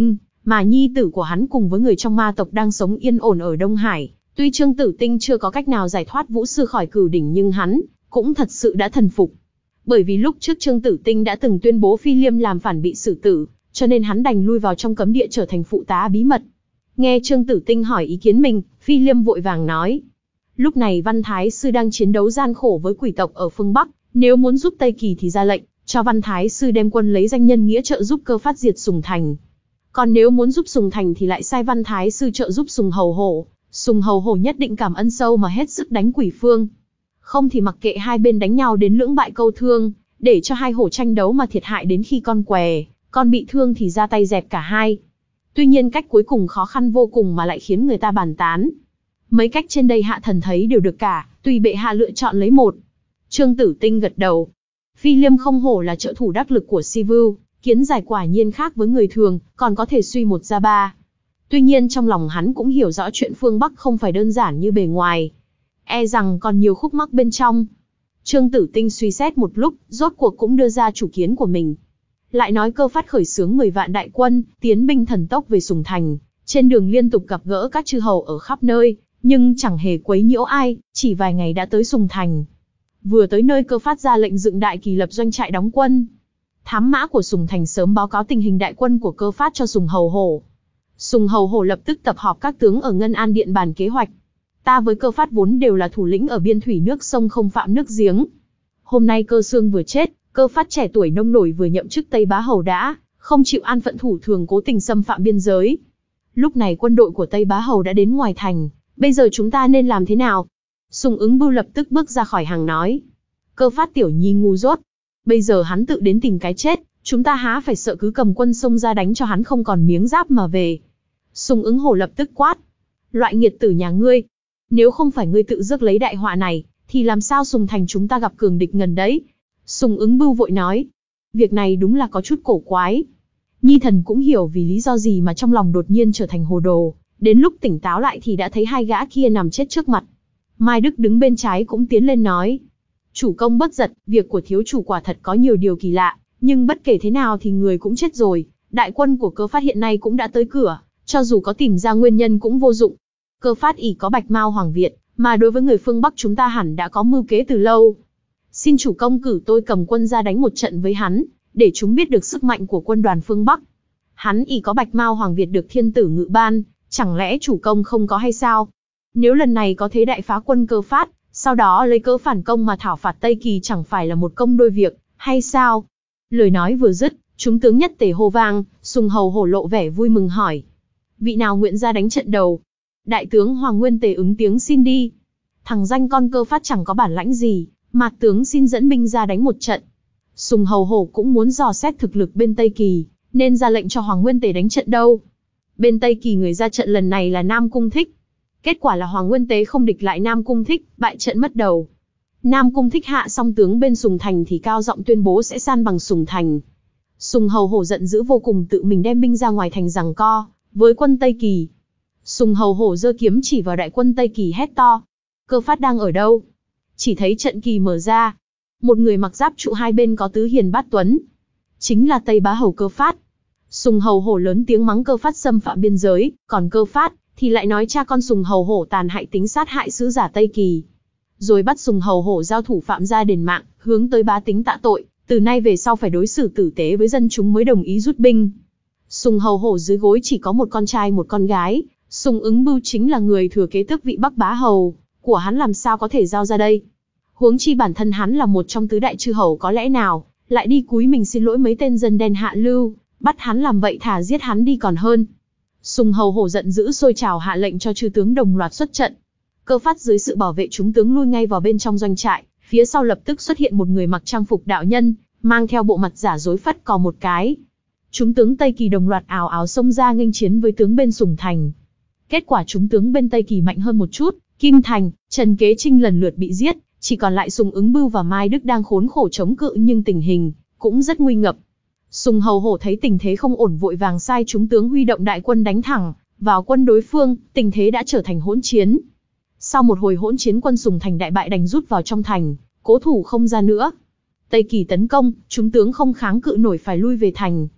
mà nhi tử của hắn cùng với người trong ma tộc đang sống yên ổn ở Đông Hải. Tuy Trương Tử Tinh chưa có cách nào giải thoát Vũ Sư khỏi cửu đỉnh nhưng hắn cũng thật sự đã thần phục. Bởi vì lúc trước Trương Tử Tinh đã từng tuyên bố Phi Liêm làm phản bị xử tử, cho nên hắn đành lui vào trong cấm địa trở thành phụ tá bí mật. Nghe Trương Tử Tinh hỏi ý kiến mình, Phi Liêm vội vàng nói. Lúc này Văn Thái Sư đang chiến đấu gian khổ với quỷ tộc ở phương Bắc, nếu muốn giúp Tây Kỳ thì ra lệnh, cho Văn Thái Sư đem quân lấy danh nhân nghĩa trợ giúp Cơ Phát diệt Sùng Thành. Còn nếu muốn giúp Sùng Thành thì lại sai Văn Thái Sư trợ giúp Sùng Hầu Hổ. Sùng Hầu Hổ nhất định cảm ơn sâu mà hết sức đánh quỷ phương. Không thì mặc kệ hai bên đánh nhau đến lưỡng bại câu thương, để cho hai hổ tranh đấu mà thiệt hại đến khi con què, con bị thương thì ra tay dẹp cả hai. Tuy nhiên cách cuối cùng khó khăn vô cùng mà lại khiến người ta bàn tán. Mấy cách trên đây hạ thần thấy đều được cả, tùy bệ hạ lựa chọn lấy một. Trương Tử Tinh gật đầu. Phi Liêm không hổ là trợ thủ đắc lực của Si Vưu, kiến giải quả nhiên khác với người thường, còn có thể suy một ra ba. Tuy nhiên trong lòng hắn cũng hiểu rõ chuyện phương Bắc không phải đơn giản như bề ngoài. E rằng còn nhiều khúc mắc bên trong. Trương Tử Tinh suy xét một lúc, rốt cuộc cũng đưa ra chủ kiến của mình. Lại nói Cơ Phát khởi xướng mười vạn đại quân, tiến binh thần tốc về Sùng Thành, trên đường liên tục gặp gỡ các chư hầu ở khắp nơi, nhưng chẳng hề quấy nhiễu ai, chỉ vài ngày đã tới Sùng Thành. Vừa tới nơi Cơ Phát ra lệnh dựng đại kỳ lập doanh trại đóng quân. Thám mã của Sùng Thành sớm báo cáo tình hình đại quân của Cơ Phát cho Sùng Hầu Hổ. Sùng Hầu Hổ lập tức tập họp các tướng ở Ngân An Điện bàn kế hoạch. Ta với Cơ Phát vốn đều là thủ lĩnh ở biên thủy nước sông không phạm nước giếng. Hôm nay Cơ Xương vừa chết, Cơ Phát trẻ tuổi nông nổi vừa nhậm chức Tây Bá Hầu đã không chịu an phận thủ thường cố tình xâm phạm biên giới. Lúc này quân đội của Tây Bá Hầu đã đến ngoài thành, bây giờ chúng ta nên làm thế nào? Sùng Ứng Bưu lập tức bước ra khỏi hàng nói. Cơ Phát tiểu nhi ngu dốt. Bây giờ hắn tự đến tìm cái chết, chúng ta há phải sợ cứ cầm quân xông ra đánh cho hắn không còn miếng giáp mà về. Sùng Ứng Hổ lập tức quát. Loại nghiệt tử nhà ngươi. Nếu không phải ngươi tự rước lấy đại họa này, thì làm sao Sùng Thành chúng ta gặp cường địch ngần đấy? Sùng Ứng Bưu vội nói. Việc này đúng là có chút cổ quái. Nhi thần cũng hiểu vì lý do gì mà trong lòng đột nhiên trở thành hồ đồ. Đến lúc tỉnh táo lại thì đã thấy hai gã kia nằm chết trước mặt. Mai Đức đứng bên trái cũng tiến lên nói. Chủ công bất giật, việc của thiếu chủ quả thật có nhiều điều kỳ lạ, nhưng bất kể thế nào thì người cũng chết rồi. Đại quân của Cơ Phát hiện nay cũng đã tới cửa, cho dù có tìm ra nguyên nhân cũng vô dụng. Cơ Phát ỷ có Bạch Mao Hoàng Việt, mà đối với người phương Bắc chúng ta hẳn đã có mưu kế từ lâu. Xin chủ công cử tôi cầm quân ra đánh một trận với hắn, để chúng biết được sức mạnh của quân đoàn phương Bắc. Hắn ỷ có Bạch Mao Hoàng Việt được thiên tử ngự ban, chẳng lẽ chủ công không có hay sao? Nếu lần này có thế đại phá quân Cơ Phát, sau đó lấy cớ phản công mà thảo phạt Tây Kỳ chẳng phải là một công đôi việc, hay sao? Lời nói vừa dứt, chúng tướng nhất tề hô vang, Sùng Hầu Hổ lộ vẻ vui mừng hỏi. Vị nào nguyện ra đánh trận đầu? Đại tướng Hoàng Nguyên Tề ứng tiếng xin đi. Thằng danh con Cơ Phát chẳng có bản lãnh gì, Mạc tướng xin dẫn binh ra đánh một trận. Sùng Hầu Hổ cũng muốn dò xét thực lực bên Tây Kỳ, nên ra lệnh cho Hoàng Nguyên Tề đánh trận đâu. Bên Tây Kỳ người ra trận lần này là Nam Cung Thích. Kết quả là Hoàng Nguyên Tế không địch lại Nam Cung Thích, bại trận mất đầu. Nam Cung Thích hạ xong tướng bên Sùng Thành thì cao giọng tuyên bố sẽ san bằng Sùng Thành. Sùng Hầu Hổ giận dữ vô cùng tự mình đem binh ra ngoài thành giằng co với quân Tây Kỳ. Sùng Hầu Hổ giơ kiếm chỉ vào đại quân Tây Kỳ hét to. Cơ Phát đang ở đâu? Chỉ thấy trận kỳ mở ra. Một người mặc giáp trụ hai bên có tứ hiền bát tuấn. Chính là Tây Bá Hầu Cơ Phát. Sùng Hầu Hổ lớn tiếng mắng Cơ Phát xâm phạm biên giới, còn Cơ Phát thì lại nói cha con Sùng Hầu Hổ tàn hại tính sát hại sứ giả Tây Kỳ. Rồi bắt Sùng Hầu Hổ giao thủ phạm ra đền mạng, hướng tới bá tính tạ tội, từ nay về sau phải đối xử tử tế với dân chúng mới đồng ý rút binh. Sùng Hầu Hổ dưới gối chỉ có một con trai một con gái, Sùng Ứng Bưu chính là người thừa kế tước vị Bắc Bá Hầu, của hắn làm sao có thể giao ra đây. Huống chi bản thân hắn là một trong tứ đại chư hầu có lẽ nào, lại đi cúi mình xin lỗi mấy tên dân đen hạ lưu, bắt hắn làm vậy thà giết hắn đi còn hơn. Sùng Hầu Hổ giận dữ sôi trào hạ lệnh cho chư tướng đồng loạt xuất trận. Cơ Phát dưới sự bảo vệ chúng tướng lui ngay vào bên trong doanh trại, phía sau lập tức xuất hiện một người mặc trang phục đạo nhân, mang theo bộ mặt giả dối phất cò một cái. Chúng tướng Tây Kỳ đồng loạt ào ào xông ra nghênh chiến với tướng bên Sùng Thành. Kết quả chúng tướng bên Tây Kỳ mạnh hơn một chút, Kim Thành, Trần Kế Trinh lần lượt bị giết, chỉ còn lại Sùng Ứng Bưu và Mai Đức đang khốn khổ chống cự nhưng tình hình cũng rất nguy ngập. Sùng Hầu Hổ thấy tình thế không ổn vội vàng sai chúng tướng huy động đại quân đánh thẳng vào quân đối phương, tình thế đã trở thành hỗn chiến. Sau một hồi hỗn chiến quân Sùng Thành đại bại đành rút vào trong thành, cố thủ không ra nữa. Tây Kỳ tấn công, chúng tướng không kháng cự nổi phải lui về thành.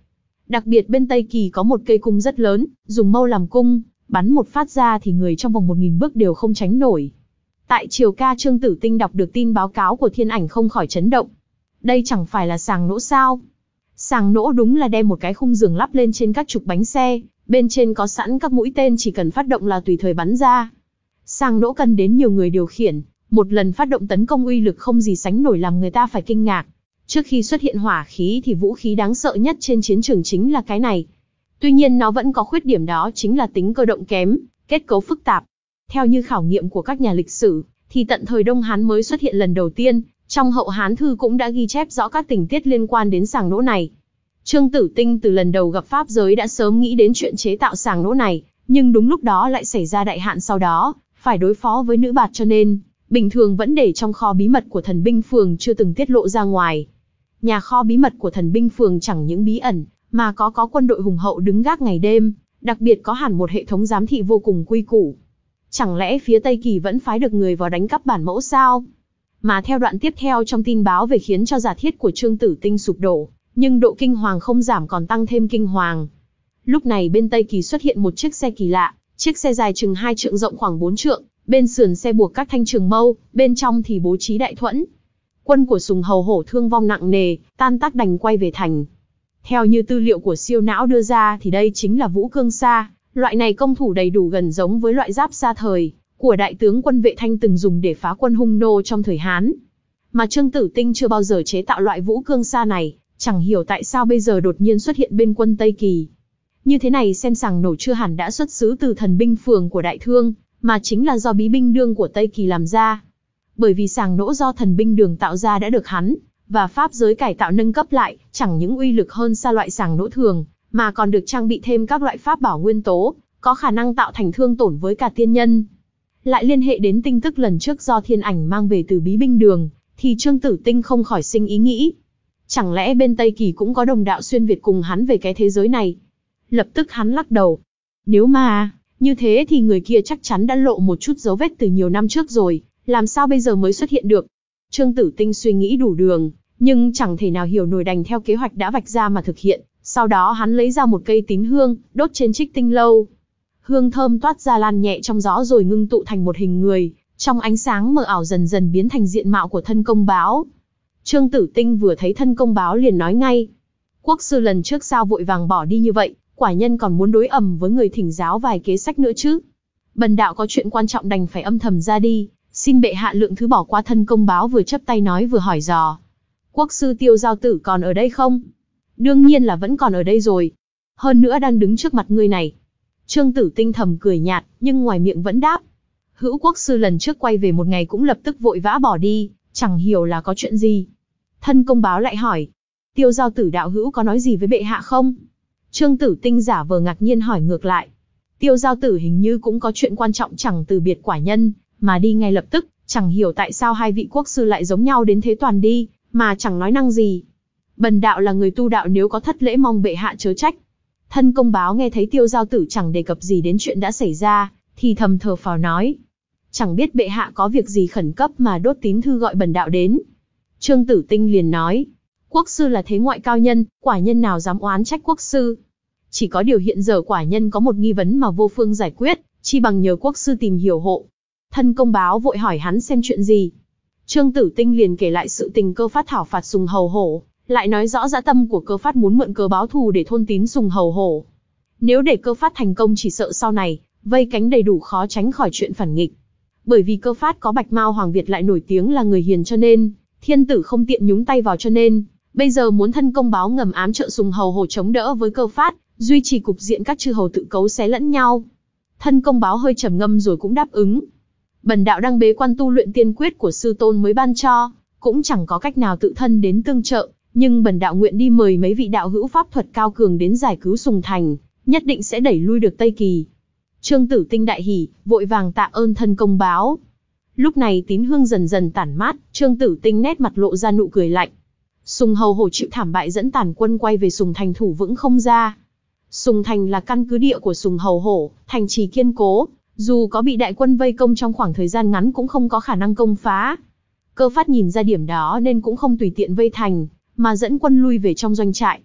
Đặc biệt bên Tây Kỳ có một cây cung rất lớn, dùng mâu làm cung, bắn một phát ra thì người trong vòng một nghìn bước đều không tránh nổi. Tại Triều Ca, Trương Tử Tinh đọc được tin báo cáo của Thiên Ảnh không khỏi chấn động. Đây chẳng phải là sàng nỗ sao? Sàng nỗ đúng là đem một cái khung giường lắp lên trên các trục bánh xe, bên trên có sẵn các mũi tên, chỉ cần phát động là tùy thời bắn ra. Sàng nỗ cần đến nhiều người điều khiển, một lần phát động tấn công uy lực không gì sánh nổi, làm người ta phải kinh ngạc. Trước khi xuất hiện hỏa khí thì vũ khí đáng sợ nhất trên chiến trường chính là cái này. Tuy nhiên nó vẫn có khuyết điểm, đó chính là tính cơ động kém, kết cấu phức tạp. Theo như khảo nghiệm của các nhà lịch sử, thì tận thời Đông Hán mới xuất hiện lần đầu tiên, trong Hậu Hán Thư cũng đã ghi chép rõ các tình tiết liên quan đến sàng nỗ này. Trương Tử Tinh từ lần đầu gặp pháp giới đã sớm nghĩ đến chuyện chế tạo sàng nỗ này, nhưng đúng lúc đó lại xảy ra đại hạn, sau đó phải đối phó với nữ bạt, cho nên bình thường vẫn để trong kho bí mật của Thần binh phường, chưa từng tiết lộ ra ngoài. Nhà kho bí mật của Thần binh phường chẳng những bí ẩn, mà có có quân đội hùng hậu đứng gác ngày đêm, đặc biệt có hẳn một hệ thống giám thị vô cùng quy củ. Chẳng lẽ phía Tây Kỳ vẫn phái được người vào đánh cắp bản mẫu sao? Mà theo đoạn tiếp theo trong tin báo về, khiến cho giả thiết của Trương Tử Tinh sụp đổ, nhưng độ kinh hoàng không giảm còn tăng thêm kinh hoàng. Lúc này bên Tây Kỳ xuất hiện một chiếc xe kỳ lạ, chiếc xe dài chừng hai trượng, rộng khoảng bốn trượng, bên sườn xe buộc các thanh trường mâu, bên trong thì bố trí đại thuẫn. Quân của Sùng Hầu Hổ thương vong nặng nề, tan tác đành quay về thành. Theo như tư liệu của siêu não đưa ra thì đây chính là Vũ Cương Sa, loại này công thủ đầy đủ gần giống với loại giáp sa thời của đại tướng quân Vệ Thanh từng dùng để phá quân Hung Nô trong thời Hán. Mà Trương Tử Tinh chưa bao giờ chế tạo loại Vũ Cương Sa này, chẳng hiểu tại sao bây giờ đột nhiên xuất hiện bên quân Tây Kỳ. Như thế này xem sàng nổ chưa hẳn đã xuất xứ từ Thần binh phường của Đại Thương, mà chính là do bí binh đương của Tây Kỳ làm ra. Bởi vì sàng nỗ do Thần binh đường tạo ra đã được hắn và pháp giới cải tạo nâng cấp lại, chẳng những uy lực hơn xa loại sàng nỗ thường, mà còn được trang bị thêm các loại pháp bảo nguyên tố, có khả năng tạo thành thương tổn với cả tiên nhân. Lại liên hệ đến tin tức lần trước do Thiên Ảnh mang về từ bí binh đường, thì Trương Tử Tinh không khỏi sinh ý nghĩ. Chẳng lẽ bên Tây Kỳ cũng có đồng đạo xuyên Việt cùng hắn về cái thế giới này? Lập tức hắn lắc đầu. Nếu mà như thế thì người kia chắc chắn đã lộ một chút dấu vết từ nhiều năm trước rồi, làm sao bây giờ mới xuất hiện được? Trương Tử Tinh suy nghĩ đủ đường, nhưng chẳng thể nào hiểu nổi, đành theo kế hoạch đã vạch ra mà thực hiện. Sau đó hắn lấy ra một cây tín hương, đốt trên Trích Tinh Lâu. Hương thơm toát ra lan nhẹ trong gió rồi ngưng tụ thành một hình người, trong ánh sáng mờ ảo dần dần biến thành diện mạo của Thân Công Báo. Trương Tử Tinh vừa thấy Thân Công Báo liền nói ngay. Quốc sư lần trước sao vội vàng bỏ đi như vậy, quả nhân còn muốn đối ầm với người thỉnh giáo vài kế sách nữa chứ. Bần đạo có chuyện quan trọng đành phải âm thầm ra đi, xin bệ hạ lượng thứ bỏ qua. Thân Công Báo vừa chắp tay nói vừa hỏi dò. Quốc sư Tiêu Giao Tử còn ở đây không? Đương nhiên là vẫn còn ở đây rồi. Hơn nữa đang đứng trước mặt ngươi này. Trương Tử Tinh thầm cười nhạt, nhưng ngoài miệng vẫn đáp. Hữu quốc sư lần trước quay về một ngày cũng lập tức vội vã bỏ đi, chẳng hiểu là có chuyện gì. Thân Công Báo lại hỏi. Tiêu Giao Tử đạo hữu có nói gì với bệ hạ không? Trương Tử Tinh giả vờ ngạc nhiên hỏi ngược lại. Tiêu Giao Tử hình như cũng có chuyện quan trọng, chẳng từ biệt quả nhân, mà đi ngay lập tức, chẳng hiểu tại sao hai vị quốc sư lại giống nhau đến thế, toàn đi, mà chẳng nói năng gì. Bần đạo là người tu đạo, nếu có thất lễ mong bệ hạ chớ trách. Thân Công Báo nghe thấy Tiêu Giao Tử chẳng đề cập gì đến chuyện đã xảy ra, thì thầm thở phào nói. Chẳng biết bệ hạ có việc gì khẩn cấp mà đốt tín thư gọi bần đạo đến. Trương Tử Tinh liền nói. Quốc sư là thế ngoại cao nhân, quả nhân nào dám oán trách quốc sư. Chỉ có điều hiện giờ quả nhân có một nghi vấn mà vô phương giải quyết, chi bằng nhờ quốc sư tìm hiểu hộ. Thân Công Báo vội hỏi hắn xem chuyện gì. Trương Tử Tinh liền kể lại sự tình Cơ Phát thảo phạt Sùng Hầu Hổ, lại nói rõ dã tâm của Cơ Phát muốn mượn cớ báo thù để thôn tín Sùng Hầu Hổ. Nếu để Cơ Phát thành công chỉ sợ sau này vây cánh đầy đủ, khó tránh khỏi chuyện phản nghịch. Bởi vì Cơ Phát có Bạch Mao Hoàng Việt lại nổi tiếng là người hiền, cho nên thiên tử không tiện nhúng tay vào, cho nên bây giờ muốn Thân Công Báo ngầm ám trợ Sùng Hầu Hổ chống đỡ với Cơ Phát, duy trì cục diện các chư hầu tự cấu xé lẫn nhau. Thân Công Báo hơi trầm ngâm rồi cũng đáp ứng. Bần đạo đang bế quan tu luyện tiên quyết của sư tôn mới ban cho, cũng chẳng có cách nào tự thân đến tương trợ, nhưng bần đạo nguyện đi mời mấy vị đạo hữu pháp thuật cao cường đến giải cứu Sùng Thành, nhất định sẽ đẩy lui được Tây Kỳ. Trương Tử Tinh đại hỉ, vội vàng tạ ơn Thân Công Báo. Lúc này tín hương dần dần tản mát, Trương Tử Tinh nét mặt lộ ra nụ cười lạnh. Sùng Hầu Hổ chịu thảm bại dẫn tàn quân quay về Sùng Thành thủ vững không ra. Sùng Thành là căn cứ địa của Sùng Hầu Hổ, thành trì kiên cố, dù có bị đại quân vây công trong khoảng thời gian ngắn cũng không có khả năng công phá. Cơ Phát nhìn ra điểm đó nên cũng không tùy tiện vây thành, mà dẫn quân lui về trong doanh trại.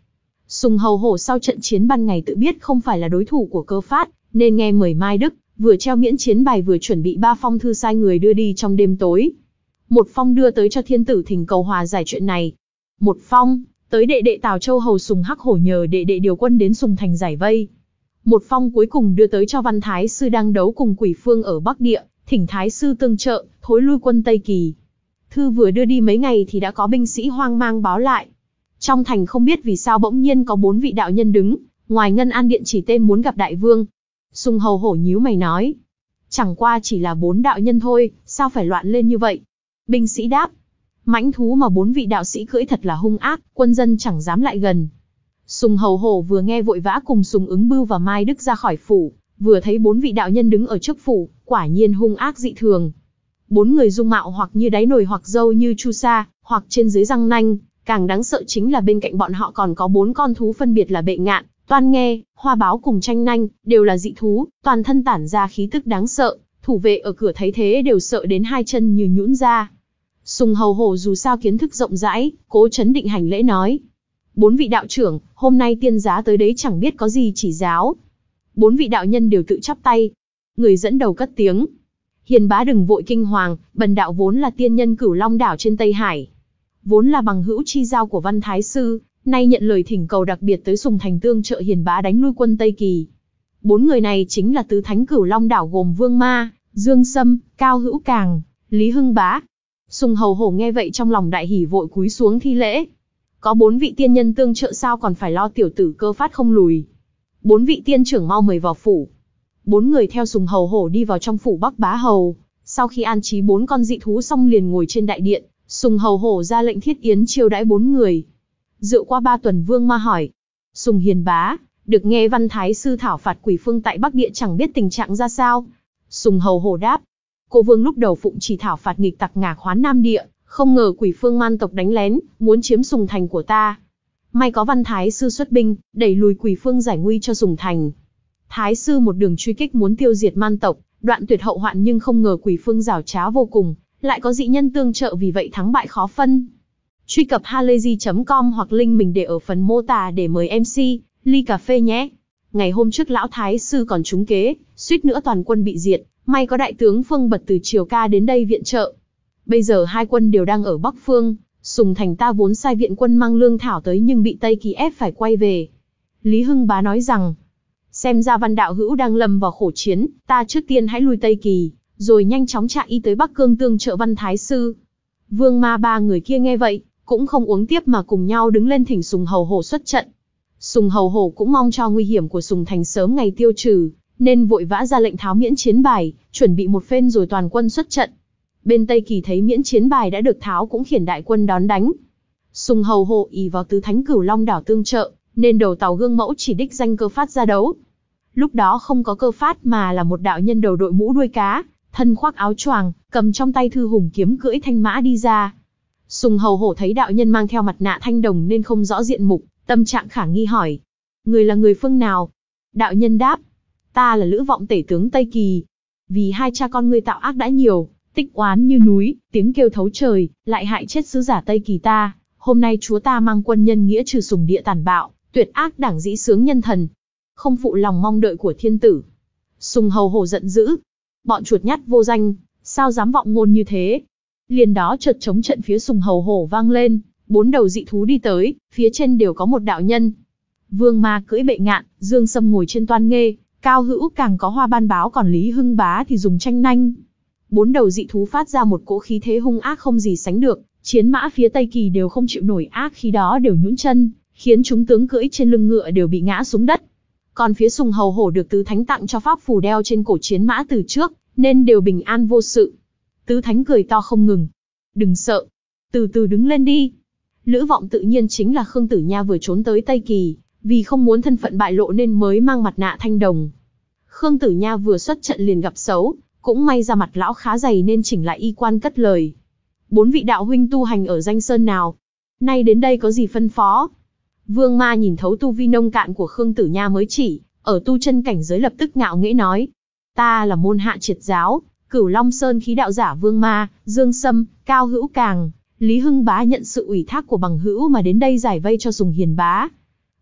Sùng Hầu Hổ sau trận chiến ban ngày tự biết không phải là đối thủ của Cơ Phát, nên nghe mời Mai Đức, vừa treo miễn chiến bài vừa chuẩn bị ba phong thư sai người đưa đi trong đêm tối. Một phong đưa tới cho thiên tử thỉnh cầu hòa giải chuyện này. Một phong tới đệ đệ Tào Châu hầu Sùng Hắc Hổ nhờ đệ đệ điều quân đến Sùng Thành giải vây. Một phong cuối cùng đưa tới cho Văn Thái Sư đang đấu cùng Quỷ Phương ở Bắc Địa, thỉnh Thái Sư tương trợ, thối lui quân Tây Kỳ. Thư vừa đưa đi mấy ngày thì đã có binh sĩ hoang mang báo lại. Trong thành không biết vì sao bỗng nhiên có bốn vị đạo nhân đứng, ngoài Ngân An Điện chỉ tên muốn gặp đại vương. Sùng Hầu Hổ nhíu mày nói, chẳng qua chỉ là bốn đạo nhân thôi, sao phải loạn lên như vậy? Binh sĩ đáp, mãnh thú mà bốn vị đạo sĩ cưỡi thật là hung ác, quân dân chẳng dám lại gần. Sùng Hầu Hổ vừa nghe vội vã cùng Sùng Ứng Bưu và Mai Đức ra khỏi phủ, vừa thấy bốn vị đạo nhân đứng ở trước phủ, quả nhiên hung ác dị thường. Bốn người dung mạo hoặc như đáy nồi hoặc râu như chu sa, hoặc trên dưới răng nanh, càng đáng sợ chính là bên cạnh bọn họ còn có bốn con thú phân biệt là Bệ Ngạn, Toan Nghe, Hoa Báo cùng Tranh Nanh, đều là dị thú, toàn thân tản ra khí tức đáng sợ, thủ vệ ở cửa thấy thế đều sợ đến hai chân như nhũn ra. Sùng Hầu Hổ dù sao kiến thức rộng rãi, cố chấn định hành lễ nói, bốn vị đạo trưởng, hôm nay tiên giá tới đấy chẳng biết có gì chỉ giáo. Bốn vị đạo nhân đều tự chắp tay. Người dẫn đầu cất tiếng, Hiền bá đừng vội kinh hoàng, bần đạo vốn là tiên nhân Cửu Long đảo trên Tây Hải, vốn là bằng hữu chi giao của Văn Thái Sư, nay nhận lời thỉnh cầu đặc biệt tới Sùng Thành tương trợ Hiền bá đánh lui quân Tây Kỳ. Bốn người này chính là tứ thánh Cửu Long đảo gồm Vương Ma, Dương Sâm, Cao Hữu Càng, Lý Hưng Bá. Sùng Hầu Hổ nghe vậy trong lòng đại hỉ vội cúi xuống thi lễ. Có bốn vị tiên nhân tương trợ sao còn phải lo tiểu tử Cơ Phát không lùi. Bốn vị tiên trưởng mau mời vào phủ. Bốn người theo Sùng Hầu Hổ đi vào trong phủ Bắc Bá Hầu. Sau khi an trí bốn con dị thú xong liền ngồi trên đại điện, Sùng Hầu Hổ ra lệnh thiết yến chiêu đãi bốn người. Dựa qua ba tuần Vương Ma hỏi, Sùng Hiền bá, được nghe Văn Thái Sư thảo phạt Quỷ Phương tại Bắc Địa chẳng biết tình trạng ra sao. Sùng Hầu Hổ đáp, cô Vương lúc đầu phụng chỉ thảo phạt nghịch tặc Ngạc Hoán Nam Địa, không ngờ Quỷ Phương man tộc đánh lén, muốn chiếm Sùng Thành của ta. May có Văn Thái Sư xuất binh, đẩy lùi Quỷ Phương giải nguy cho Sùng Thành. Thái Sư một đường truy kích muốn tiêu diệt man tộc, đoạn tuyệt hậu hoạn nhưng không ngờ Quỷ Phương giảo trá vô cùng, lại có dị nhân tương trợ vì vậy thắng bại khó phân. Truy cập halayzi chấm com hoặc link mình để ở phần mô tả để mời em xê, ly cà phê nhé. Ngày hôm trước lão Thái Sư còn trúng kế, suýt nữa toàn quân bị diệt, may có đại tướng Phương Bật từ Triều Ca đến đây viện trợ. Bây giờ hai quân đều đang ở Bắc Phương, Sùng Thành ta vốn sai viện quân mang lương thảo tới nhưng bị Tây Kỳ ép phải quay về. Lý Hưng Bá nói rằng, xem ra Văn đạo hữu đang lâm vào khổ chiến, ta trước tiên hãy lui Tây Kỳ, rồi nhanh chóng chạy y tới Bắc Cương tương trợ Văn Thái Sư. Vương Ma ba người kia nghe vậy, cũng không uống tiếp mà cùng nhau đứng lên thỉnh Sùng Hầu Hổ xuất trận. Sùng Hầu Hổ cũng mong cho nguy hiểm của Sùng Thành sớm ngày tiêu trừ, nên vội vã ra lệnh tháo miễn chiến bài, chuẩn bị một phen rồi toàn quân xuất trận. Bên Tây Kỳ thấy miễn chiến bài đã được tháo cũng khiển đại quân đón đánh. Sùng Hầu Hổ ỷ vào tứ thánh Cửu Long đảo tương trợ, nên đầu tàu gương mẫu chỉ đích danh Cơ Phát ra đấu. Lúc đó không có Cơ Phát mà là một đạo nhân đầu đội mũ đuôi cá, thân khoác áo choàng, cầm trong tay thư hùng kiếm cưỡi thanh mã đi ra. Sùng Hầu Hổ thấy đạo nhân mang theo mặt nạ thanh đồng nên không rõ diện mục, tâm trạng khả nghi hỏi, người là người phương nào? Đạo nhân đáp, ta là Lữ Vọng tể tướng Tây Kỳ. Vì hai cha con ngươi tạo ác đã nhiều, tích oán như núi, tiếng kêu thấu trời, lại hại chết sứ giả Tây Kỳ ta. Hôm nay chúa ta mang quân nhân nghĩa trừ Sùng Địa tàn bạo, tuyệt ác đảng dĩ sướng nhân thần, không phụ lòng mong đợi của thiên tử. Sùng Hầu Hổ giận dữ, bọn chuột nhắt vô danh, sao dám vọng ngôn như thế? Liền đó chợt chống trận phía Sùng Hầu Hổ vang lên, bốn đầu dị thú đi tới, phía trên đều có một đạo nhân. Vương Ma cưỡi Bệ Ngạn, Dương Sâm ngồi trên Toan Nghê, Cao Hữu Càng có Hoa Ban Báo, còn Lý Hưng Bá thì dùng Tranh Nanh. Bốn đầu dị thú phát ra một cỗ khí thế hung ác không gì sánh được, chiến mã phía Tây Kỳ đều không chịu nổi ác khí đó đều nhũn chân, khiến chúng tướng cưỡi trên lưng ngựa đều bị ngã xuống đất. Còn phía Sùng Hầu Hổ được tứ thánh tặng cho pháp phù đeo trên cổ chiến mã từ trước, nên đều bình an vô sự. Tứ thánh cười to không ngừng. Đừng sợ, từ từ đứng lên đi. Lữ Vọng tự nhiên chính là Khương Tử Nha vừa trốn tới Tây Kỳ, vì không muốn thân phận bại lộ nên mới mang mặt nạ thanh đồng. Khương Tử Nha vừa xuất trận liền gặp xấu, cũng may ra mặt lão khá dày nên chỉnh lại y quan cất lời. Bốn vị đạo huynh tu hành ở danh sơn nào? Nay đến đây có gì phân phó? Vương Ma nhìn thấu tu vi nông cạn của Khương Tử Nha mới chỉ, ở tu chân cảnh giới lập tức ngạo nghễ nói. Ta là môn hạ triệt giáo, Cửu Long Sơn khí đạo giả Vương Ma, Dương Sâm, Cao Hữu Càng, Lý Hưng Bá nhận sự ủy thác của bằng hữu mà đến đây giải vây cho Sùng Hiền bá.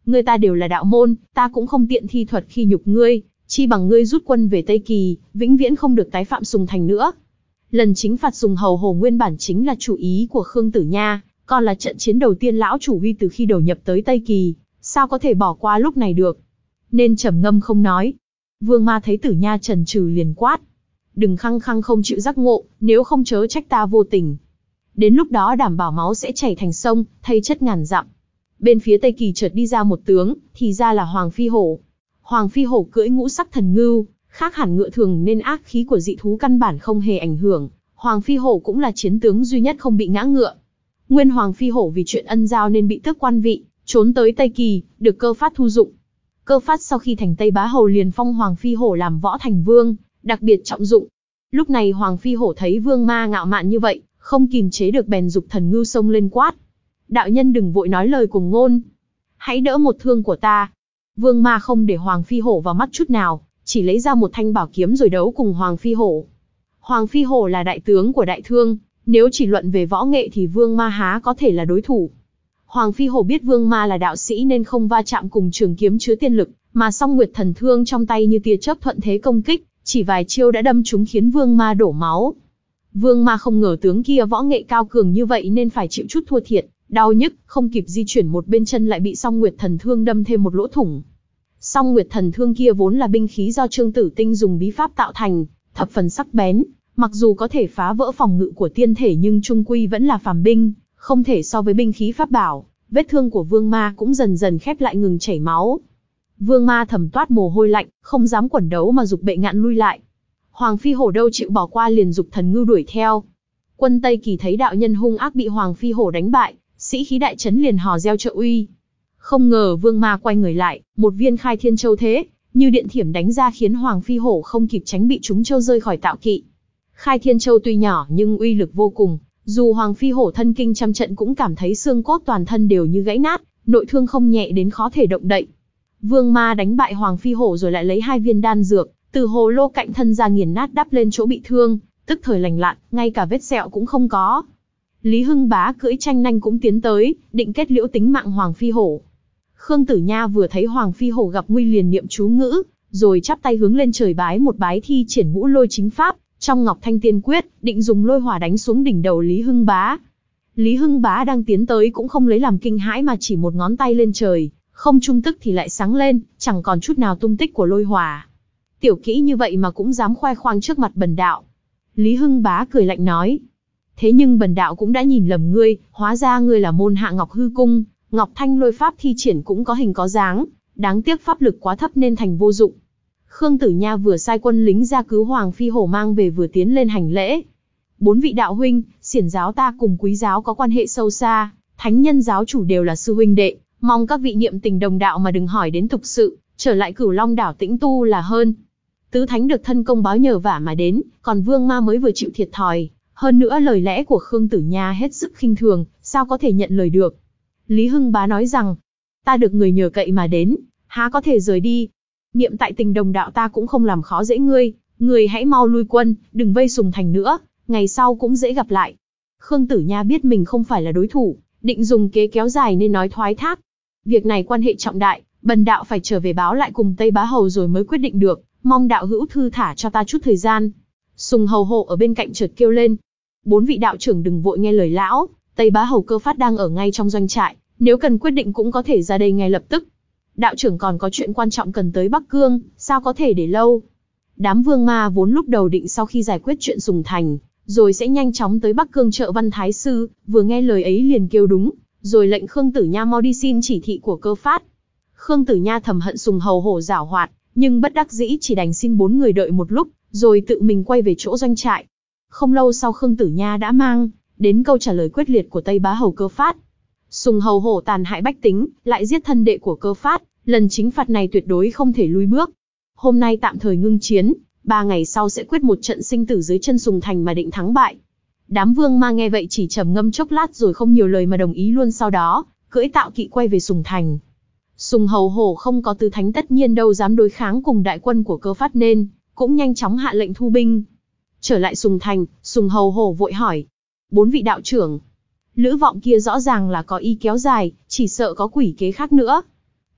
ngươi ta đều là đạo môn, ta cũng không tiện thi thuật khi nhục ngươi, chi bằng ngươi rút quân về Tây Kỳ, vĩnh viễn không được tái phạm Sùng Thành nữa. Lần chính phạt Sùng Hầu Hổ nguyên bản chính là chủ ý của Khương Tử Nha, còn là trận chiến đầu tiên lão chủ huy từ khi đầu nhập tới Tây Kỳ, sao có thể bỏ qua lúc này được. Nên trầm ngâm không nói. Vương Ma thấy Tử Nha chần chừ liền quát: đừng khăng khăng không chịu giác ngộ, nếu không chớ trách ta vô tình. Đến lúc đó đảm bảo máu sẽ chảy thành sông, thay chất ngàn dặm. Bên phía Tây Kỳ chợt đi ra một tướng, thì ra là Hoàng Phi Hổ. Hoàng Phi Hổ cưỡi ngũ sắc thần ngưu, khác hẳn ngựa thường nên ác khí của dị thú căn bản không hề ảnh hưởng. Hoàng Phi Hổ cũng là chiến tướng duy nhất không bị ngã ngựa. Nguyên Hoàng Phi Hổ vì chuyện ân giao nên bị tước quan vị, trốn tới Tây Kỳ, được Cơ Phát thu dụng. Cơ Phát sau khi thành Tây Bá Hầu liền phong Hoàng Phi Hổ làm võ thành vương, đặc biệt trọng dụng. Lúc này Hoàng Phi Hổ thấy Vương Ma ngạo mạn như vậy, không kìm chế được bèn dục thần ngưu xông lên quát: đạo nhân đừng vội nói lời cuồng ngôn, hãy đỡ một thương của ta. Vương Ma không để Hoàng Phi Hổ vào mắt chút nào, chỉ lấy ra một thanh bảo kiếm rồi đấu cùng Hoàng Phi Hổ. Hoàng Phi Hổ là đại tướng của đại thương, nếu chỉ luận về võ nghệ thì Vương Ma há có thể là đối thủ. Hoàng Phi Hổ biết Vương Ma là đạo sĩ nên không va chạm cùng trường kiếm chứa tiên lực, mà song nguyệt thần thương trong tay như tia chớp thuận thế công kích, chỉ vài chiêu đã đâm trúng khiến Vương Ma đổ máu. Vương Ma không ngờ tướng kia võ nghệ cao cường như vậy nên phải chịu chút thua thiệt, đau nhức, không kịp di chuyển một bên chân lại bị song nguyệt thần thương đâm thêm một lỗ thủng. Song nguyệt thần thương kia vốn là binh khí do Trương Tử Tinh dùng bí pháp tạo thành, thập phần sắc bén, mặc dù có thể phá vỡ phòng ngự của tiên thể nhưng chung quy vẫn là phàm binh, không thể so với binh khí pháp bảo. Vết thương của Vương Ma cũng dần dần khép lại ngừng chảy máu. Vương Ma thầm toát mồ hôi lạnh, không dám quẩn đấu mà giục bệ ngạn lui lại. Hoàng Phi Hổ đâu chịu bỏ qua liền giục thần ngưu đuổi theo. Quân Tây Kỳ thấy đạo nhân hung ác bị Hoàng Phi Hổ đánh bại, sĩ khí đại trấn liền hò reo trợ uy. Không ngờ Vương Ma quay người lại, một viên Khai Thiên Châu thế, như điện thiểm đánh ra khiến Hoàng Phi Hổ không kịp tránh bị trúng châu rơi khỏi tạo kỵ. Khai Thiên Châu tuy nhỏ nhưng uy lực vô cùng, dù Hoàng Phi Hổ thân kinh trăm trận cũng cảm thấy xương cốt toàn thân đều như gãy nát, nội thương không nhẹ đến khó thể động đậy. Vương Ma đánh bại Hoàng Phi Hổ rồi lại lấy hai viên đan dược từ hồ lô cạnh thân ra nghiền nát đắp lên chỗ bị thương, tức thời lành lặn, ngay cả vết sẹo cũng không có. Lý Hưng Bá cưỡi tranh nanh cũng tiến tới, định kết liễu tính mạng Hoàng Phi Hổ. Khương Tử Nha vừa thấy Hoàng Phi Hổ gặp nguy liền niệm chú ngữ, rồi chắp tay hướng lên trời bái một bái thi triển ngũ lôi chính pháp, trong Ngọc Thanh Tiên Quyết, định dùng lôi hỏa đánh xuống đỉnh đầu Lý Hưng Bá. Lý Hưng Bá đang tiến tới cũng không lấy làm kinh hãi mà chỉ một ngón tay lên trời, không trung tức thì lại sáng lên, chẳng còn chút nào tung tích của lôi hỏa. Tiểu kỹ như vậy mà cũng dám khoe khoang trước mặt bần đạo. Lý Hưng Bá cười lạnh nói: thế nhưng bần đạo cũng đã nhìn lầm ngươi, hóa ra ngươi là môn hạ Ngọc Hư Cung, Ngọc Thanh lôi pháp thi triển cũng có hình có dáng, đáng tiếc pháp lực quá thấp nên thành vô dụng. Khương Tử Nha vừa sai quân lính ra cứu Hoàng Phi Hổ mang về vừa tiến lên hành lễ. Bốn vị đạo huynh, xiển giáo ta cùng quý giáo có quan hệ sâu xa, thánh nhân giáo chủ đều là sư huynh đệ, mong các vị niệm tình đồng đạo mà đừng hỏi đến tục sự, trở lại Cửu Long đảo tĩnh tu là hơn. Tứ thánh được thân công báo nhờ vả mà đến, còn Vương Ma mới vừa chịu thiệt thòi, hơn nữa lời lẽ của Khương Tử Nha hết sức khinh thường, sao có thể nhận lời được. Lý Hưng Bá nói rằng: ta được người nhờ cậy mà đến, há có thể rời đi. Niệm tại tình đồng đạo ta cũng không làm khó dễ ngươi, ngươi hãy mau lui quân, đừng vây Sùng Thành nữa, ngày sau cũng dễ gặp lại. Khương Tử Nha biết mình không phải là đối thủ, định dùng kế kéo dài nên nói thoái thác. Việc này quan hệ trọng đại, bần đạo phải trở về báo lại cùng Tây Bá Hầu rồi mới quyết định được, mong đạo hữu thư thả cho ta chút thời gian. Sùng Hầu Hộ ở bên cạnh chợt kêu lên: bốn vị đạo trưởng đừng vội nghe lời lão, Tây Bá Hầu Cơ Phát đang ở ngay trong doanh trại, nếu cần quyết định cũng có thể ra đây ngay lập tức. Đạo trưởng còn có chuyện quan trọng cần tới Bắc Cương, sao có thể để lâu. Đám Vương Ma vốn lúc đầu định sau khi giải quyết chuyện Sùng Thành, rồi sẽ nhanh chóng tới Bắc Cương trợ Văn Thái Sư, vừa nghe lời ấy liền kêu đúng, rồi lệnh Khương Tử Nha mau đi xin chỉ thị của Cơ Phát. Khương Tử Nha thầm hận Sùng Hầu Hổ giảo hoạt, nhưng bất đắc dĩ chỉ đành xin bốn người đợi một lúc, rồi tự mình quay về chỗ doanh trại. Không lâu sau Khương Tử Nha đã mang đến câu trả lời quyết liệt của Tây Bá Hầu Cơ Phát. Sùng Hầu Hổ tàn hại bách tính, lại giết thân đệ của Cơ Phát, lần chính phạt này tuyệt đối không thể lui bước. Hôm nay tạm thời ngưng chiến, ba ngày sau sẽ quyết một trận sinh tử dưới chân Sùng Thành mà định thắng bại. Đám Vương Ma nghe vậy chỉ trầm ngâm chốc lát rồi không nhiều lời mà đồng ý luôn, sau đó cưỡi tạo kỵ quay về Sùng Thành. Sùng Hầu Hổ không có tứ thánh tất nhiên đâu dám đối kháng cùng đại quân của Cơ Phát nên cũng nhanh chóng hạ lệnh thu binh. Trở lại Sùng Thành, Sùng Hầu Hổ vội hỏi: bốn vị đạo trưởng, Lữ Vọng kia rõ ràng là có ý kéo dài, chỉ sợ có quỷ kế khác nữa.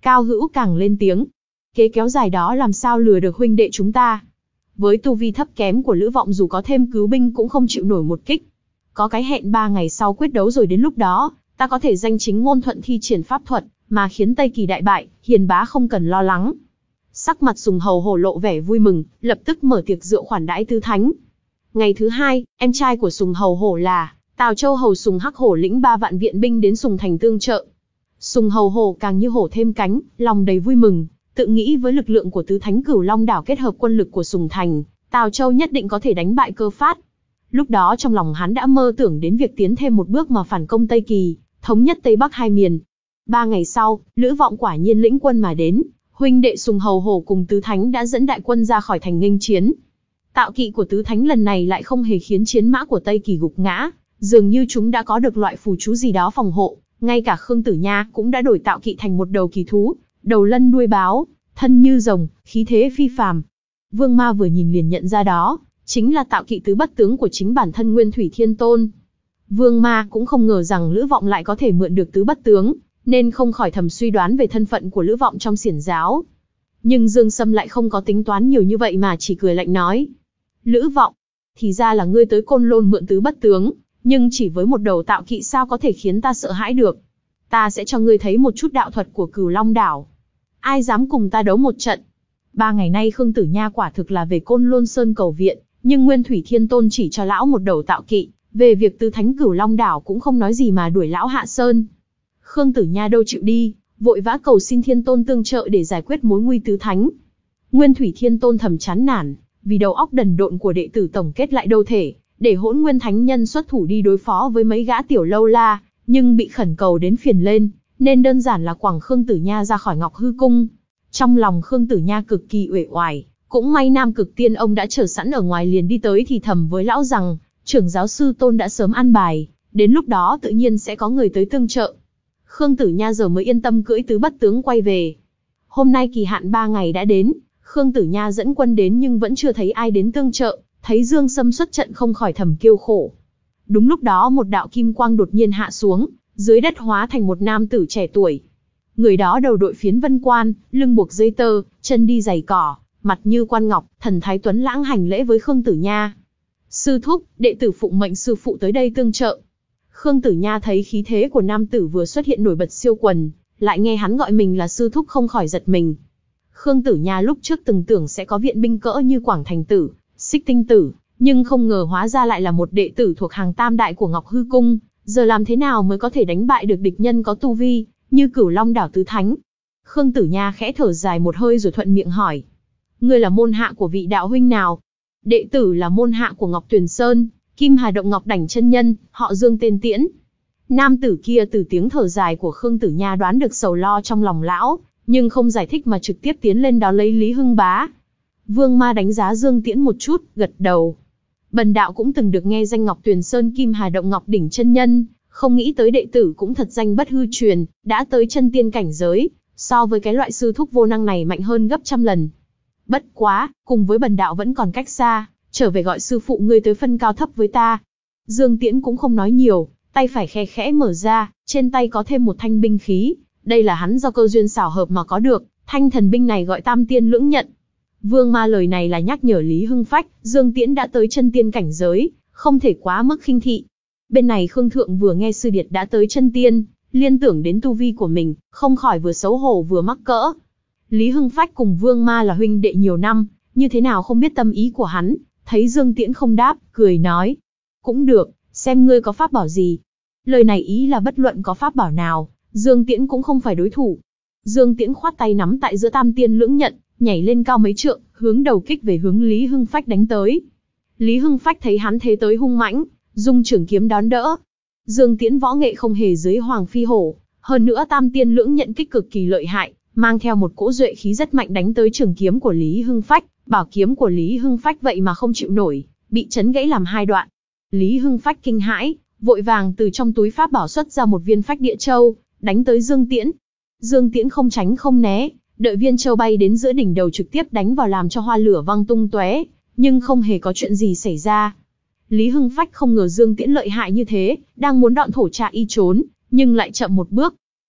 Cao Hữu càng lên tiếng. Kế kéo dài đó làm sao lừa được huynh đệ chúng ta. Với tu vi thấp kém của Lữ Vọng dù có thêm cứu binh cũng không chịu nổi một kích. Có cái hẹn ba ngày sau quyết đấu rồi đến lúc đó, ta có thể danh chính ngôn thuận thi triển pháp thuật, mà khiến Tây Kỳ đại bại, hiền bá không cần lo lắng. Sắc mặt Sùng Hầu Hổ lộ vẻ vui mừng, lập tức mở tiệc rượu khoản đãi tứ thánh. Ngày thứ hai, em trai của Sùng Hầu Hổ là Tào Châu Hầu Sùng Hắc Hổ lĩnh ba vạn viện binh đến Sùng Thành tương trợ. Sùng Hầu Hổ càng như hổ thêm cánh, lòng đầy vui mừng, tự nghĩ với lực lượng của tứ thánh Cửu Long đảo kết hợp quân lực của Sùng Thành, Tào Châu nhất định có thể đánh bại Cơ Phát. Lúc đó trong lòng hắn đã mơ tưởng đến việc tiến thêm một bước mà phản công Tây Kỳ, thống nhất Tây Bắc hai miền. Ba ngày sau, Lữ Vọng quả nhiên lĩnh quân mà đến, huynh đệ Sùng Hầu Hổ cùng tứ thánh đã dẫn đại quân ra khỏi thành nghênh chiến. Tạo kỵ của tứ thánh lần này lại không hề khiến chiến mã của Tây Kỳ gục ngã, dường như chúng đã có được loại phù chú gì đó phòng hộ. Ngay cả Khương Tử Nha cũng đã đổi tạo kỵ thành một đầu kỳ thú, đầu lân đuôi báo, thân như rồng, khí thế phi phàm. Vương Ma vừa nhìn liền nhận ra đó chính là tạo kỵ tứ bất tướng của chính bản thân Nguyên Thủy Thiên Tôn. Vương Ma cũng không ngờ rằng Lữ Vọng lại có thể mượn được tứ bất tướng, nên không khỏi thầm suy đoán về thân phận của Lữ Vọng trong xiển giáo. Nhưng Dương Sâm lại không có tính toán nhiều như vậy mà chỉ cười lạnh nói: Lữ Vọng, thì ra là ngươi tới Côn Lôn mượn tứ bất tướng, nhưng chỉ với một đầu tạo kỵ sao có thể khiến ta sợ hãi được. Ta sẽ cho ngươi thấy một chút đạo thuật của Cửu Long đảo. Ai dám cùng ta đấu một trận? Ba ngày nay Khương Tử Nha quả thực là về Côn Lôn Sơn cầu viện, nhưng Nguyên Thủy Thiên Tôn chỉ cho lão một đầu tạo kỵ, về việc tứ thánh Cửu Long đảo cũng không nói gì mà đuổi lão hạ sơn. Khương Tử Nha đâu chịu đi, vội vã cầu xin Thiên Tôn tương trợ để giải quyết mối nguy tứ thánh. Nguyên Thủy Thiên Tôn thầm chán nản, vì đầu óc đần độn của đệ tử tổng kết lại đâu thể để Hỗn Nguyên Thánh Nhân xuất thủ đi đối phó với mấy gã tiểu lâu la, nhưng bị khẩn cầu đến phiền lên, nên đơn giản là quẳng Khương Tử Nha ra khỏi Ngọc Hư Cung. Trong lòng Khương Tử Nha cực kỳ uể oải, cũng may Nam Cực Tiên ông đã chờ sẵn ở ngoài liền đi tới thì thầm với lão rằng, trưởng giáo sư Tôn đã sớm an bài, đến lúc đó tự nhiên sẽ có người tới tương trợ. Khương Tử Nha giờ mới yên tâm cưỡi tứ bất tướng quay về. Hôm nay kỳ hạn ba ngày đã đến, Khương Tử Nha dẫn quân đến nhưng vẫn chưa thấy ai đến tương trợ, thấy Dương Sâm xuất trận không khỏi thầm kêu khổ. Đúng lúc đó một đạo kim quang đột nhiên hạ xuống, dưới đất hóa thành một nam tử trẻ tuổi. Người đó đầu đội phiến vân quan, lưng buộc dây tơ, chân đi giày cỏ, mặt như quan ngọc, thần thái tuấn lãng hành lễ với Khương Tử Nha. Sư thúc, đệ tử phụng mệnh sư phụ tới đây tương trợ. Khương Tử Nha thấy khí thế của nam tử vừa xuất hiện nổi bật siêu quần, lại nghe hắn gọi mình là sư thúc không khỏi giật mình. Khương Tử Nha lúc trước từng tưởng sẽ có viện binh cỡ như Quảng Thành Tử, Xích Tinh Tử, nhưng không ngờ hóa ra lại là một đệ tử thuộc hàng tam đại của Ngọc Hư Cung, giờ làm thế nào mới có thể đánh bại được địch nhân có tu vi như Cửu Long đảo tứ thánh? Khương Tử Nha khẽ thở dài một hơi rồi thuận miệng hỏi: Ngươi là môn hạ của vị đạo huynh nào? Đệ tử là môn hạ của Ngọc Tuyền Sơn, Kim Hà Động Ngọc Đảnh chân nhân, họ Dương tên Tiễn. Nam tử kia từ tiếng thở dài của Khương Tử Nha đoán được sầu lo trong lòng lão, nhưng không giải thích mà trực tiếp tiến lên đó lấy Lý Hưng Bá. Vương Ma đánh giá Dương Tiễn một chút, gật đầu. Bần đạo cũng từng được nghe danh Ngọc Tuyền Sơn Kim Hà Động Ngọc Đỉnh chân nhân, không nghĩ tới đệ tử cũng thật danh bất hư truyền, đã tới chân tiên cảnh giới, so với cái loại sư thúc vô năng này mạnh hơn gấp trăm lần. Bất quá, cùng với bần đạo vẫn còn cách xa, trở về gọi sư phụ ngươi tới phân cao thấp với ta. Dương Tiễn cũng không nói nhiều, tay phải khe khẽ mở ra, trên tay có thêm một thanh binh khí, đây là hắn do cơ duyên xảo hợp mà có được, thanh thần binh này gọi Tam Tiên Lưỡng Nhận. Vương Ma lời này là nhắc nhở Lý Hưng Phách, Dương Tiễn đã tới chân tiên cảnh giới, không thể quá mức khinh thị. Bên này Khương Thượng vừa nghe sư điệt đã tới chân tiên, liên tưởng đến tu vi của mình, không khỏi vừa xấu hổ vừa mắc cỡ. Lý Hưng Phách cùng Vương Ma là huynh đệ nhiều năm, như thế nào không biết tâm ý của hắn, thấy Dương Tiễn không đáp, cười nói: Cũng được, xem ngươi có pháp bảo gì. Lời này ý là bất luận có pháp bảo nào, Dương Tiễn cũng không phải đối thủ. Dương Tiễn khoát tay nắm tại giữa Tam Tiên Lưỡng Nhận, nhảy lên cao mấy trượng, hướng đầu kích về hướng Lý Hưng Phách đánh tới. Lý Hưng Phách thấy hắn thế tới hung mãnh, dùng trường kiếm đón đỡ. Dương Tiễn võ nghệ không hề dưới Hoàng Phi Hổ, hơn nữa Tam Tiên Lưỡng Nhận kích cực kỳ lợi hại, mang theo một cỗ duệ khí rất mạnh đánh tới trường kiếm của Lý Hưng Phách. Bảo kiếm của Lý Hưng Phách vậy mà không chịu nổi, bị chấn gãy làm hai đoạn. Lý Hưng Phách kinh hãi, vội vàng từ trong túi pháp bảo xuất ra một viên Phách Địa Châu, đánh tới Dương Tiễn. Dương Tiễn không tránh không né, đợi viên châu bay đến giữa đỉnh đầu trực tiếp đánh vào làm cho hoa lửa văng tung tóe, nhưng không hề có chuyện gì xảy ra. Lý Hưng Phách không ngờ Dương Tiễn lợi hại như thế, đang muốn đọn thổ trạ y trốn, nhưng lại chậm một bước.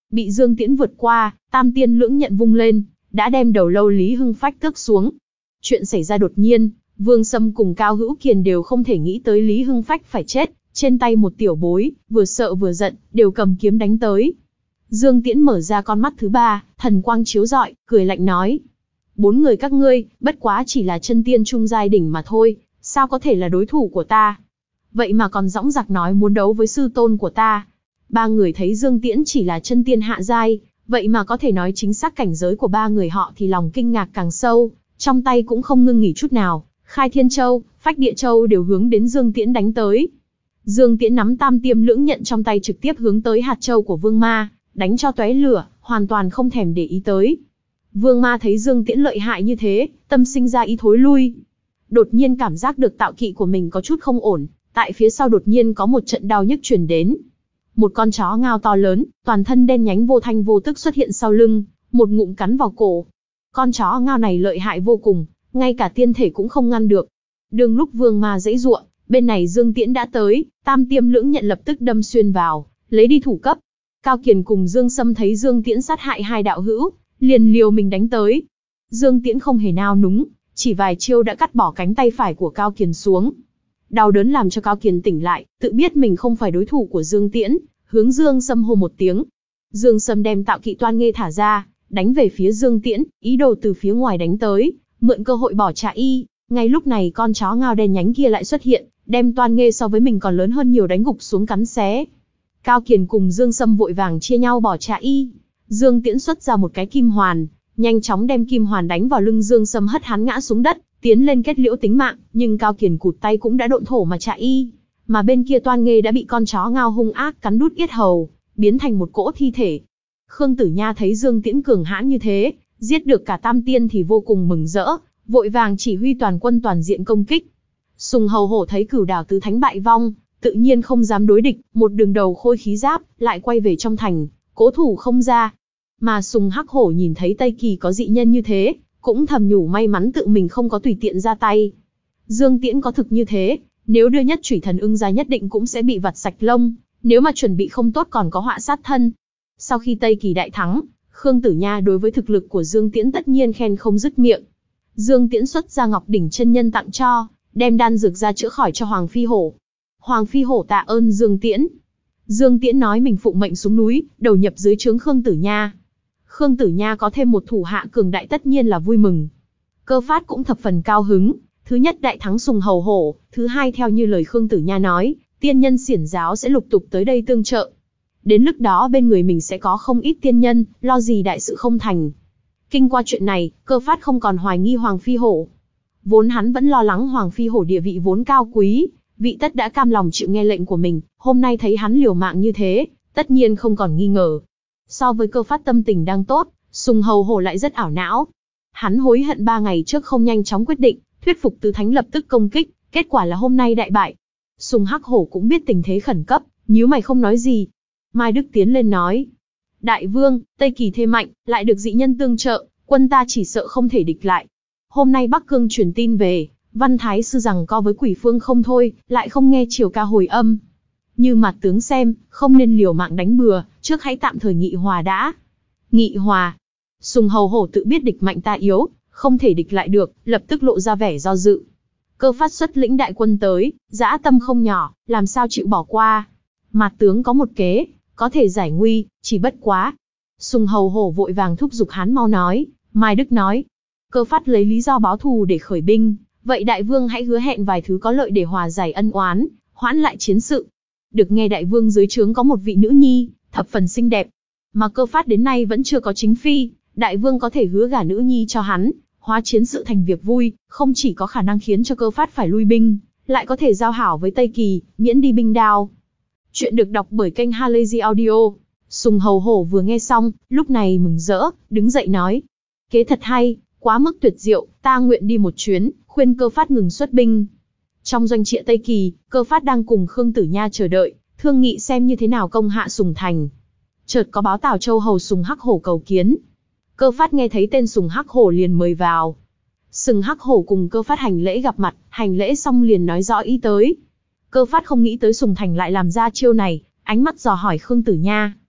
bị Dương Tiễn vượt qua, Tam Tiên Lưỡng Nhận vung lên, đã đem đầu lâu Lý Hưng Phách tước xuống. Chuyện xảy ra đột nhiên, Vương Sâm cùng Cao Hữu Kiền đều không thể nghĩ tới Lý Hưng Phách phải chết, trên tay một tiểu bối, vừa sợ vừa giận, đều cầm kiếm đánh tới. Dương Tiễn mở ra con mắt thứ ba, thần quang chiếu rọi, cười lạnh nói: bốn người các ngươi, bất quá chỉ là chân tiên trung giai đỉnh mà thôi, sao có thể là đối thủ của ta? Vậy mà còn dõng dạc nói muốn đấu với sư tôn của ta. Ba người thấy Dương Tiễn chỉ là chân tiên hạ giai, vậy mà có thể nói chính xác cảnh giới của ba người họ thì lòng kinh ngạc càng sâu, trong tay cũng không ngưng nghỉ chút nào, Khai Thiên Châu, Phách Địa Châu đều hướng đến Dương Tiễn đánh tới. Dương Tiễn nắm Tam Tiêm Lưỡng Nhận trong tay trực tiếp hướng tới hạt châu của Vương Ma, đánh cho tóe lửa, hoàn toàn không thèm để ý tới. Vương Ma thấy Dương Tiễn lợi hại như thế, tâm sinh ra ý thối lui. Đột nhiên cảm giác được tạo kỵ của mình có chút không ổn, tại phía sau đột nhiên có một trận đau nhức truyền đến. Một con chó ngao to lớn, toàn thân đen nhánh vô thanh vô tức xuất hiện sau lưng, một ngụm cắn vào cổ. Con chó ngao này lợi hại vô cùng, ngay cả tiên thể cũng không ngăn được. Đương lúc Vương Ma giãy giụa, bên này Dương Tiễn đã tới, Tam Tiêm Lưỡng Nhận lập tức đâm xuyên vào, lấy đi thủ cấp. Cao Kiền cùng Dương Sâm thấy Dương Tiễn sát hại hai đạo hữu, liền liều mình đánh tới. Dương Tiễn không hề nao núng, chỉ vài chiêu đã cắt bỏ cánh tay phải của Cao Kiền xuống. Đau đớn làm cho Cao Kiền tỉnh lại, tự biết mình không phải đối thủ của Dương Tiễn, hướng Dương Sâm hô một tiếng. Dương Sâm đem Tạo Kỵ Toan Nghê thả ra, đánh về phía Dương Tiễn, ý đồ từ phía ngoài đánh tới, mượn cơ hội bỏ chạy y. Ngay lúc này con chó ngao đen nhánh kia lại xuất hiện, đem Toan Nghê so với mình còn lớn hơn nhiều đánh gục xuống cắn xé. Cao Kiền cùng Dương Sâm vội vàng chia nhau bỏ chạy y. Dương Tiễn xuất ra một cái kim hoàn, nhanh chóng đem kim hoàn đánh vào lưng Dương Sâm hất hắn ngã xuống đất, tiến lên kết liễu tính mạng, nhưng Cao Kiền cụt tay cũng đã độn thổ mà chạy y. Mà bên kia Toan Nghê đã bị con chó ngao hung ác cắn đút yết hầu, biến thành một cỗ thi thể. Khương Tử Nha thấy Dương Tiễn cường hãn như thế, giết được cả Tam Tiên thì vô cùng mừng rỡ, vội vàng chỉ huy toàn quân toàn diện công kích. Sùng Hầu Hổ thấy Cửu Đảo tứ thánh bại vong, tự nhiên không dám đối địch, một đường đầu khôi khí giáp, lại quay về trong thành, cố thủ không ra. Mà Sùng Hắc Hổ nhìn thấy Tây Kỳ có dị nhân như thế, cũng thầm nhủ may mắn tự mình không có tùy tiện ra tay. Dương Tiễn có thực như thế, nếu đưa nhất chủy thần ưng ra nhất định cũng sẽ bị vặt sạch lông, nếu mà chuẩn bị không tốt còn có họa sát thân. Sau khi Tây Kỳ đại thắng, Khương Tử Nha đối với thực lực của Dương Tiễn tất nhiên khen không dứt miệng. Dương Tiễn xuất ra Ngọc Đỉnh chân nhân tặng cho, đem đan dược ra chữa khỏi cho Hoàng Phi Hổ. Hoàng Phi Hổ tạ ơn Dương Tiễn. Dương Tiễn nói mình phụng mệnh xuống núi, đầu nhập dưới trướng Khương Tử Nha. Khương Tử Nha có thêm một thủ hạ cường đại tất nhiên là vui mừng. Cơ Phát cũng thập phần cao hứng, thứ nhất đại thắng Sùng Hầu Hổ, thứ hai theo như lời Khương Tử Nha nói, tiên nhân xiển giáo sẽ lục tục tới đây tương trợ. Đến lúc đó bên người mình sẽ có không ít tiên nhân, lo gì đại sự không thành. Kinh qua chuyện này, Cơ Phát không còn hoài nghi Hoàng Phi Hổ. Vốn hắn vẫn lo lắng Hoàng Phi Hổ địa vị vốn cao quý, vị tất đã cam lòng chịu nghe lệnh của mình, hôm nay thấy hắn liều mạng như thế, tất nhiên không còn nghi ngờ. So với Cơ Phát tâm tình đang tốt, Sùng Hầu Hổ lại rất ảo não. Hắn hối hận ba ngày trước không nhanh chóng quyết định, thuyết phục tứ thánh lập tức công kích, kết quả là hôm nay đại bại. Sùng Hắc Hổ cũng biết tình thế khẩn cấp, nhíu mày không nói gì. Mai Đức tiến lên nói: Đại vương, Tây Kỳ thế mạnh, lại được dị nhân tương trợ, quân ta chỉ sợ không thể địch lại. Hôm nay Bắc Cương truyền tin về, Văn Thái sư rằng co với Quỷ Phương không thôi, lại không nghe triều ca hồi âm. Như mặt tướng xem, không nên liều mạng đánh bừa, trước hãy tạm thời nghị hòa đã. Nghị hòa? Sùng Hầu Hổ tự biết địch mạnh ta yếu, không thể địch lại được, lập tức lộ ra vẻ do dự. Cơ Phát xuất lĩnh đại quân tới, dã tâm không nhỏ, làm sao chịu bỏ qua. Mặt tướng có một kế, có thể giải nguy, chỉ bất quá. Sùng Hầu Hổ vội vàng thúc giục hắn mau nói. Mai Đức nói: Cơ Phát lấy lý do báo thù để khởi binh, vậy đại vương hãy hứa hẹn vài thứ có lợi để hòa giải ân oán, hoãn lại chiến sự. Được nghe đại vương dưới trướng có một vị nữ nhi, thập phần xinh đẹp, mà Cơ Phát đến nay vẫn chưa có chính phi, đại vương có thể hứa gả nữ nhi cho hắn, hóa chiến sự thành việc vui, không chỉ có khả năng khiến cho Cơ Phát phải lui binh, lại có thể giao hảo với Tây Kỳ, miễn đi binh đao. Chuyện được đọc bởi kênh Halazy Audio. Sùng Hầu Hổ vừa nghe xong, lúc này mừng rỡ, đứng dậy nói: Kế thật hay, quá mức tuyệt diệu, ta nguyện đi một chuyến, khuyên Cơ Phát ngừng xuất binh. Trong doanh trại Tây Kỳ, Cơ Phát đang cùng Khương Tử Nha chờ đợi, thương nghị xem như thế nào công hạ Sùng thành. Chợt có báo Tào Châu hầu Sùng Hắc Hổ cầu kiến. Cơ Phát nghe thấy tên Sùng Hắc Hổ liền mời vào. Sùng Hắc Hổ cùng Cơ Phát hành lễ gặp mặt, hành lễ xong liền nói rõ ý tới. Cơ Phát không nghĩ tới Sùng thành lại làm ra chiêu này, ánh mắt dò hỏi Khương Tử Nha.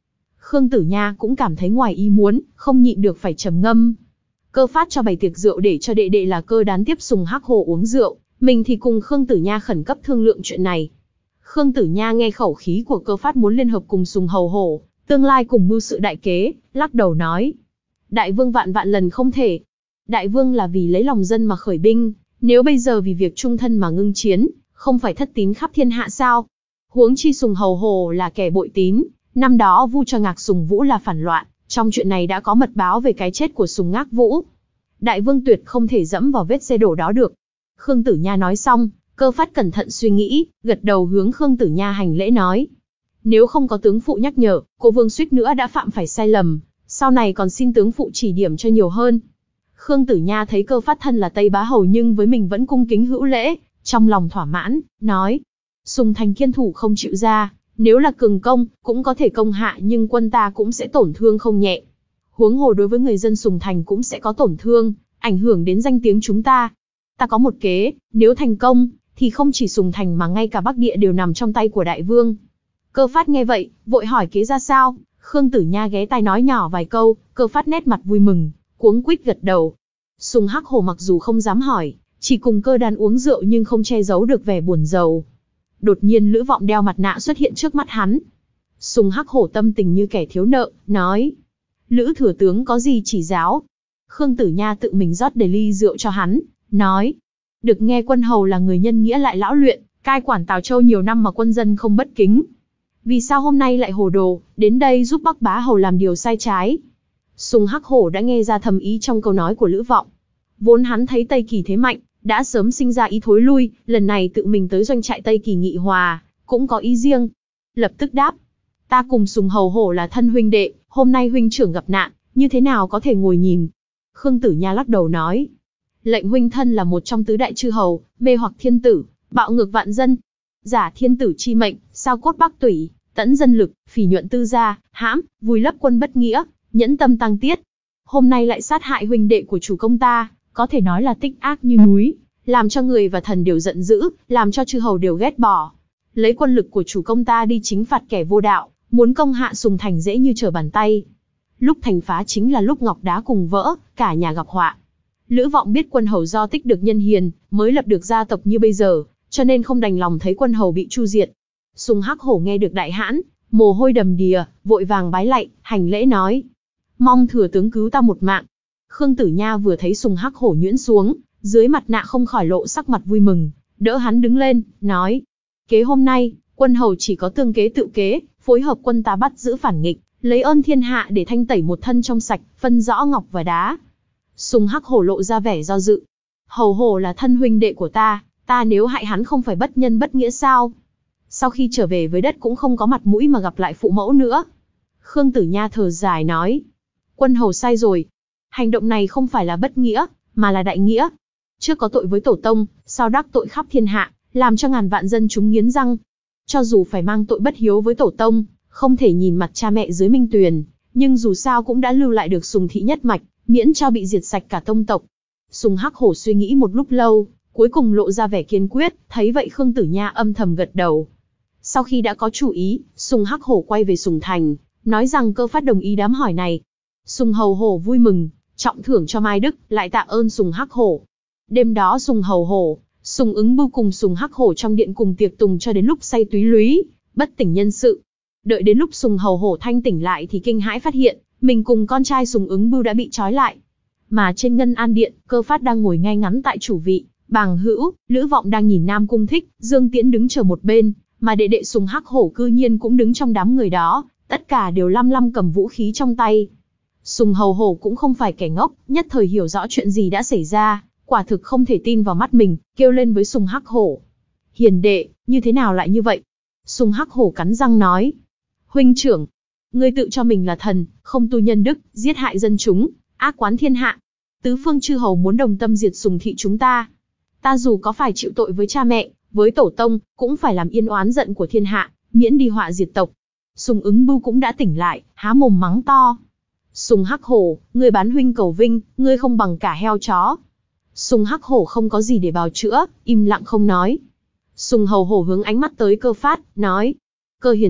Khương Tử Nha cũng cảm thấy ngoài ý muốn, không nhịn được phải trầm ngâm. Cơ Phát cho bày tiệc rượu để cho đệ đệ là Cơ Đán tiếp Sùng Hắc Hổ uống rượu, mình thì cùng Khương Tử Nha khẩn cấp thương lượng chuyện này. Khương Tử Nha nghe khẩu khí của Cơ Phát muốn liên hợp cùng Sùng Hầu Hổ, tương lai cùng mưu sự đại kế, lắc đầu nói. Đại vương vạn vạn lần không thể. Đại vương là vì lấy lòng dân mà khởi binh, nếu bây giờ vì việc trung thân mà ngưng chiến, không phải thất tín khắp thiên hạ sao? Huống chi Sùng Hầu Hổ là kẻ bội tín, năm đó vu cho Ngạc Sùng Vũ là phản loạn, trong chuyện này đã có mật báo về cái chết của Sùng Ngác Vũ. Đại vương tuyệt không thể dẫm vào vết xe đổ đó được. Khương Tử Nha nói xong, Cơ Phát cẩn thận suy nghĩ, gật đầu hướng Khương Tử Nha hành lễ nói. Nếu không có tướng phụ nhắc nhở, cô vương suýt nữa đã phạm phải sai lầm, sau này còn xin tướng phụ chỉ điểm cho nhiều hơn. Khương Tử Nha thấy Cơ Phát thân là Tây Bá Hầu nhưng với mình vẫn cung kính hữu lễ, trong lòng thỏa mãn, nói. Sùng Thành kiên thủ không chịu ra, nếu là cường công, cũng có thể công hạ nhưng quân ta cũng sẽ tổn thương không nhẹ. Huống hồ đối với người dân Sùng Thành cũng sẽ có tổn thương, ảnh hưởng đến danh tiếng chúng ta. Ta có một kế, nếu thành công, thì không chỉ Sùng Thành mà ngay cả Bắc Địa đều nằm trong tay của đại vương. Cơ Phát nghe vậy, vội hỏi kế ra sao. Khương Tử Nha ghé tai nói nhỏ vài câu, Cơ Phát nét mặt vui mừng, cuống quýt gật đầu. Sùng Hắc Hổ mặc dù không dám hỏi, chỉ cùng Cơ Đán uống rượu nhưng không che giấu được vẻ buồn rầu. Đột nhiên Lữ Vọng đeo mặt nạ xuất hiện trước mắt hắn. Sùng Hắc Hổ tâm tình như kẻ thiếu nợ, nói. Lữ thừa tướng có gì chỉ giáo? Khương Tử Nha tự mình rót đầy ly rượu cho hắn, nói. Được nghe quân hầu là người nhân nghĩa lại lão luyện, cai quản Tào Châu nhiều năm mà quân dân không bất kính. Vì sao hôm nay lại hồ đồ, đến đây giúp Bắc Bá Hầu làm điều sai trái? Sùng Hắc Hổ đã nghe ra thầm ý trong câu nói của Lữ Vọng. Vốn hắn thấy Tây Kỳ thế mạnh, đã sớm sinh ra ý thối lui, lần này tự mình tới doanh trại Tây Kỳ nghị hòa, cũng có ý riêng. Lập tức đáp. Ta cùng Sùng Hầu Hổ là thân huynh đệ, hôm nay huynh trưởng gặp nạn, như thế nào có thể ngồi nhìn? Khương Tử Nha lắc đầu nói. Lệnh huynh thân là một trong tứ đại chư hầu, mê hoặc thiên tử, bạo ngược vạn dân. Giả thiên tử chi mệnh, sao cốt bắc tủy, tẫn dân lực, phỉ nhuận tư gia, hãm, vùi lấp quân bất nghĩa, nhẫn tâm tăng tiết. Hôm nay lại sát hại huynh đệ của chủ công ta, có thể nói là tích ác như núi, làm cho người và thần đều giận dữ, làm cho chư hầu đều ghét bỏ. Lấy quân lực của chủ công ta đi chính phạt kẻ vô đạo, muốn công hạ Sùng Thành dễ như trở bàn tay. Lúc thành phá chính là lúc ngọc đá cùng vỡ, cả nhà gặp họa. Lữ Vọng biết quân hầu do tích được nhân hiền, mới lập được gia tộc như bây giờ, cho nên không đành lòng thấy quân hầu bị chu diệt. Sùng Hắc Hổ nghe được đại hãn, mồ hôi đầm đìa, vội vàng bái lạy, hành lễ nói. Mong thừa tướng cứu ta một mạng. Khương Tử Nha vừa thấy Sùng Hắc Hổ nhuyễn xuống, dưới mặt nạ không khỏi lộ sắc mặt vui mừng, đỡ hắn đứng lên, nói. Kế hôm nay, quân hầu chỉ có tương kế tự kế, phối hợp quân ta bắt giữ phản nghịch, lấy ơn thiên hạ để thanh tẩy một thân trong sạch, phân rõ ngọc và đá. Sùng Hắc Hổ lộ ra vẻ do dự. Hầu Hổ là thân huynh đệ của ta, ta nếu hại hắn không phải bất nhân bất nghĩa sao? Sau khi trở về với đất cũng không có mặt mũi mà gặp lại phụ mẫu nữa. Khương Tử Nha thở dài nói. Quân hầu sai rồi. Hành động này không phải là bất nghĩa, mà là đại nghĩa. Trước có tội với tổ tông, sau đắc tội khắp thiên hạ, làm cho ngàn vạn dân chúng nghiến răng. Cho dù phải mang tội bất hiếu với tổ tông, không thể nhìn mặt cha mẹ dưới minh tuyền, nhưng dù sao cũng đã lưu lại được Sùng thị nhất mạch, miễn cho bị diệt sạch cả tông tộc. Sùng Hắc Hổ suy nghĩ một lúc lâu, cuối cùng lộ ra vẻ kiên quyết, thấy vậy Khương Tử Nha âm thầm gật đầu. Sau khi đã có chủ ý, Sùng Hắc Hổ quay về Sùng Thành, nói rằng Cơ Phát đồng ý đám hỏi này. Sùng Hầu Hổ vui mừng, trọng thưởng cho Mai Đức, lại tạ ơn Sùng Hắc Hổ. Đêm đó Sùng Hầu Hổ, Sùng Ứng Bưu cùng Sùng Hắc Hổ trong điện cùng tiệc tùng cho đến lúc say túy lúy, bất tỉnh nhân sự. Đợi đến lúc Sùng Hầu Hổ thanh tỉnh lại thì kinh hãi phát hiện, mình cùng con trai Sùng Ứng Bưu đã bị trói lại. Mà trên Ngân An Điện, Cơ Phát đang ngồi ngay ngắn tại chủ vị, Bàng Hữu, Lữ Vọng đang nhìn Nam Cung Thích, Dương Tiễn đứng chờ một bên, mà đệ đệ Sùng Hắc Hổ cư nhiên cũng đứng trong đám người đó, tất cả đều lăm lăm cầm vũ khí trong tay. Sùng Hầu Hổ cũng không phải kẻ ngốc, nhất thời hiểu rõ chuyện gì đã xảy ra, quả thực không thể tin vào mắt mình, kêu lên với Sùng Hắc Hổ. Hiền đệ, như thế nào lại như vậy? Sùng Hắc Hổ cắn răng nói. Huynh trưởng, ngươi tự cho mình là thần, không tu nhân đức, giết hại dân chúng, ác quán thiên hạ. Tứ phương chư hầu muốn đồng tâm diệt Sùng thị chúng ta. Ta dù có phải chịu tội với cha mẹ, với tổ tông, cũng phải làm yên oán giận của thiên hạ, miễn đi họa diệt tộc. Sùng Ứng Bưu cũng đã tỉnh lại, há mồm mắng to. Sùng Hắc Hổ, ngươi bán huynh cầu vinh, ngươi không bằng cả heo chó. Sùng Hắc Hổ không có gì để bào chữa, im lặng không nói. Sùng Hầu Hổ hướng ánh mắt tới Cơ Phát, nói. Cơ hiền chất,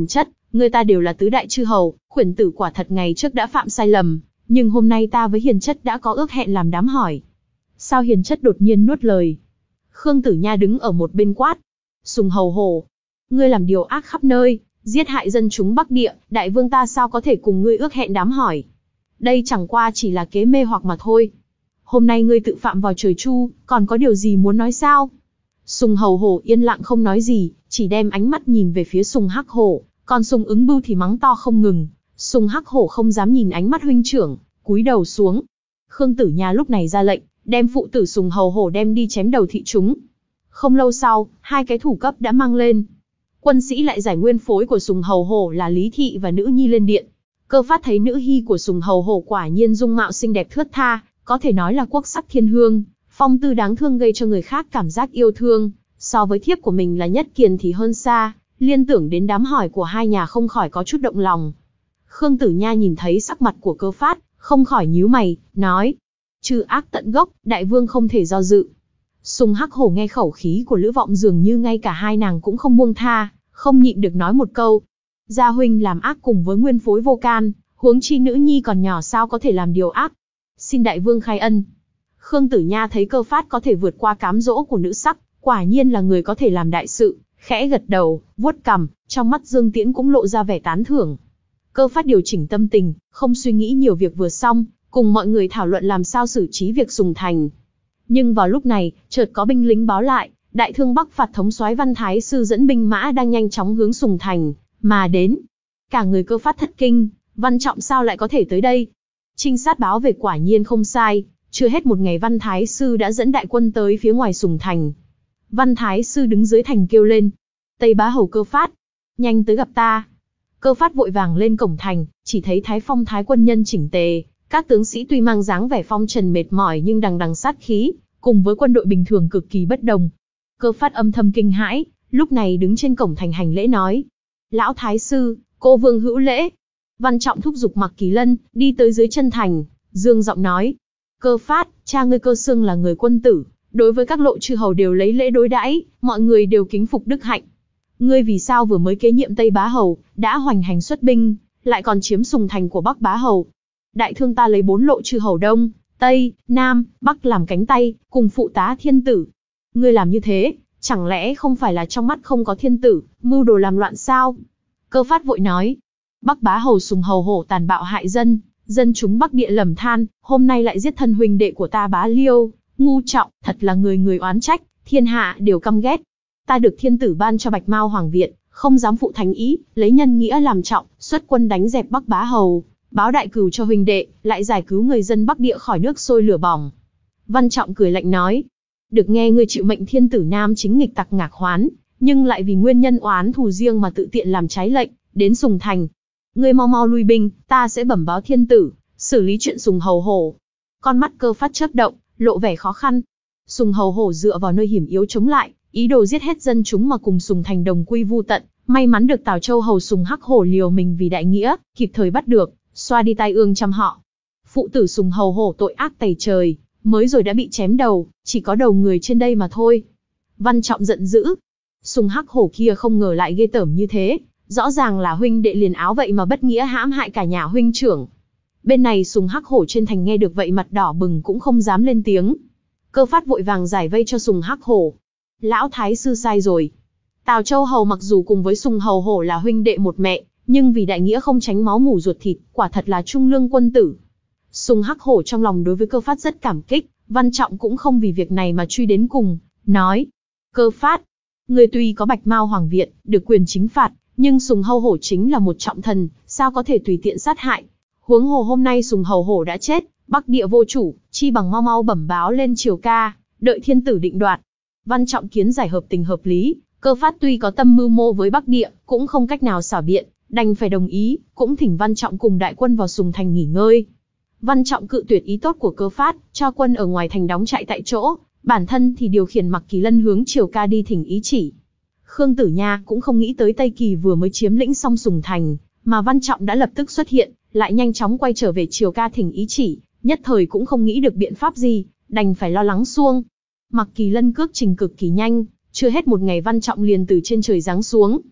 Người ta đều là tứ đại chư hầu, khuyển tử quả thật ngày trước đã phạm sai lầm, nhưng hôm nay ta với hiền chất đã có ước hẹn làm đám hỏi. Sao hiền chất đột nhiên nuốt lời? Khương Tử Nha đứng ở một bên quát. Sùng hầu hổ, ngươi làm điều ác khắp nơi, giết hại dân chúng Bắc Địa, đại vương ta sao có thể cùng ngươi ước hẹn đám hỏi? Đây chẳng qua chỉ là kế mê hoặc mà thôi. Hôm nay ngươi tự phạm vào trời chu, còn có điều gì muốn nói sao? Sùng hầu hổ yên lặng không nói gì, chỉ đem ánh mắt nhìn về phía Sùng Hắc Hổ, còn Sùng Ứng Bưu thì mắng to không ngừng. Sùng Hắc Hổ không dám nhìn ánh mắt huynh trưởng, cúi đầu xuống. Khương Tử Nha lúc này ra lệnh, đem phụ tử Sùng hầu hổ đem đi chém đầu thị chúng. Không lâu sau, hai cái thủ cấp đã mang lên. Quân sĩ lại giải nguyên phối của Sùng hầu hổ là Lý Thị và Nữ Nhi lên điện. Cơ Phát thấy nữ hy của Sùng hầu hổ quả nhiên dung mạo xinh đẹp thướt tha, có thể nói là quốc sắc thiên hương, phong tư đáng thương gây cho người khác cảm giác yêu thương, so với thiếp của mình là Nhất Kiền thì hơn xa, liên tưởng đến đám hỏi của hai nhà không khỏi có chút động lòng. Khương Tử Nha nhìn thấy sắc mặt của Cơ Phát, không khỏi nhíu mày, nói: trừ ác tận gốc, đại vương không thể do dự. Sùng Hắc Hổ nghe khẩu khí của Lữ Vọng dường như ngay cả hai nàng cũng không buông tha, không nhịn được nói một câu: gia huynh làm ác cùng với nguyên phối vô can, huống chi nữ nhi còn nhỏ sao có thể làm điều ác. Xin đại vương khai ân. Khương Tử Nha thấy Cơ Phát có thể vượt qua cám dỗ của nữ sắc, quả nhiên là người có thể làm đại sự, khẽ gật đầu, vuốt cằm, trong mắt Dương Tiễn cũng lộ ra vẻ tán thưởng. Cơ Phát điều chỉnh tâm tình, không suy nghĩ nhiều việc vừa xong, cùng mọi người thảo luận làm sao xử trí việc Sùng Thành. Nhưng vào lúc này, chợt có binh lính báo lại, đại thương Bắc phạt thống soái Văn Thái Sư dẫn binh mã đang nhanh chóng hướng Sùng Thành mà đến. Cả người Cơ Phát thất kinh, Văn Trọng sao lại có thể tới đây? Trinh sát báo về quả nhiên không sai, chưa hết một ngày Văn Thái Sư đã dẫn đại quân tới phía ngoài Sùng Thành. Văn Thái Sư đứng dưới thành kêu lên: Tây Bá Hầu Cơ Phát, nhanh tới gặp ta. Cơ Phát vội vàng lên cổng thành, chỉ thấy Thái Phong Thái quân nhân chỉnh tề, các tướng sĩ tuy mang dáng vẻ phong trần mệt mỏi nhưng đằng đằng sát khí, cùng với quân đội bình thường cực kỳ bất đồng. Cơ Phát âm thầm kinh hãi, lúc này đứng trên cổng thành hành lễ nói: Lão Thái Sư, cô vương hữu lễ. Văn Trọng thúc giục Mặc Kỳ Lân đi tới dưới chân thành, dương giọng nói: Cơ Phát, cha ngươi Cơ Xương là người quân tử, đối với các lộ chư hầu đều lấy lễ đối đãi, mọi người đều kính phục đức hạnh. Ngươi vì sao vừa mới kế nhiệm Tây Bá Hầu, đã hoành hành xuất binh, lại còn chiếm Sùng Thành của Bắc Bá Hầu? Đại thương ta lấy bốn lộ chư hầu Đông, Tây, Nam, Bắc làm cánh tay, cùng phụ tá thiên tử. Ngươi làm như thế, chẳng lẽ không phải là trong mắt không có thiên tử, mưu đồ làm loạn sao? Cơ Phát vội nói: Bắc Bá Hầu Sùng hầu hổ tàn bạo hại dân, dân chúng Bắc Địa lầm than, hôm nay lại giết thân huynh đệ của ta Bá Liêu, ngu trọng, thật là người người oán trách, thiên hạ đều căm ghét. Ta được thiên tử ban cho Bạch Mao Hoàng Viện, không dám phụ thánh ý, lấy nhân nghĩa làm trọng, xuất quân đánh dẹp Bắc Bá Hầu, báo đại cừu cho huynh đệ, lại giải cứu người dân Bắc Địa khỏi nước sôi lửa bỏng. Văn Trọng cười lạnh nói: Được nghe ngươi chịu mệnh thiên tử Nam chính nghịch tặc Ngạc Hoán, nhưng lại vì nguyên nhân oán thù riêng mà tự tiện làm trái lệnh, đến Sùng Thành. Ngươi mau mau lui binh, ta sẽ bẩm báo thiên tử, xử lý chuyện Sùng hầu hổ. Con mắt Cơ Phát chớp động, lộ vẻ khó khăn. Sùng hầu hổ dựa vào nơi hiểm yếu chống lại, ý đồ giết hết dân chúng mà cùng Sùng Thành đồng quy vu tận. May mắn được Tào Châu hầu Sùng Hắc Hổ liều mình vì đại nghĩa, kịp thời bắt được, xoa đi tai ương trăm họ. Phụ tử Sùng hầu hổ tội ác tày trời, mới rồi đã bị chém đầu, chỉ có đầu người trên đây mà thôi. Văn Trọng giận dữ. Sùng Hắc Hổ kia không ngờ lại ghê tởm như thế, rõ ràng là huynh đệ liền áo vậy mà bất nghĩa hãm hại cả nhà huynh trưởng. Bên này Sùng Hắc Hổ trên thành nghe được vậy mặt đỏ bừng cũng không dám lên tiếng. Cơ Phát vội vàng giải vây cho Sùng Hắc Hổ. Lão Thái Sư sai rồi. Tào Châu hầu mặc dù cùng với Sùng hầu hổ là huynh đệ một mẹ, nhưng vì đại nghĩa không tránh máu mủ ruột thịt, quả thật là trung lương quân tử. Sùng Hắc Hổ trong lòng đối với Cơ Phát rất cảm kích, Văn Trọng cũng không vì việc này mà truy đến cùng, nói: Cơ Phát, người tuy có Bạch Mao Hoàng Viện, được quyền chính phạt, nhưng Sùng hầu hổ chính là một trọng thần, sao có thể tùy tiện sát hại? Huống hồ hôm nay Sùng hầu hổ đã chết, Bắc Địa vô chủ, chi bằng mau mau bẩm báo lên triều ca, đợi thiên tử định đoạt. Văn Trọng kiến giải hợp tình hợp lý, Cơ Phát tuy có tâm mưu mô với Bắc Địa, cũng không cách nào xảo biện, đành phải đồng ý, cũng thỉnh Văn Trọng cùng đại quân vào Sùng Thành nghỉ ngơi. Văn Trọng cự tuyệt ý tốt của Cơ Phát, cho quân ở ngoài thành đóng trại tại chỗ, bản thân thì điều khiển Mặc Kỳ Lân hướng triều ca đi thỉnh ý chỉ. Khương Tử Nha cũng không nghĩ tới Tây Kỳ vừa mới chiếm lĩnh xong Sùng Thành, mà Văn Trọng đã lập tức xuất hiện, lại nhanh chóng quay trở về triều ca thỉnh ý chỉ, nhất thời cũng không nghĩ được biện pháp gì, đành phải lo lắng xuông. Mặc Kỳ Lân cước trình cực kỳ nhanh, chưa hết một ngày Văn Trọng liền từ trên trời giáng xuống.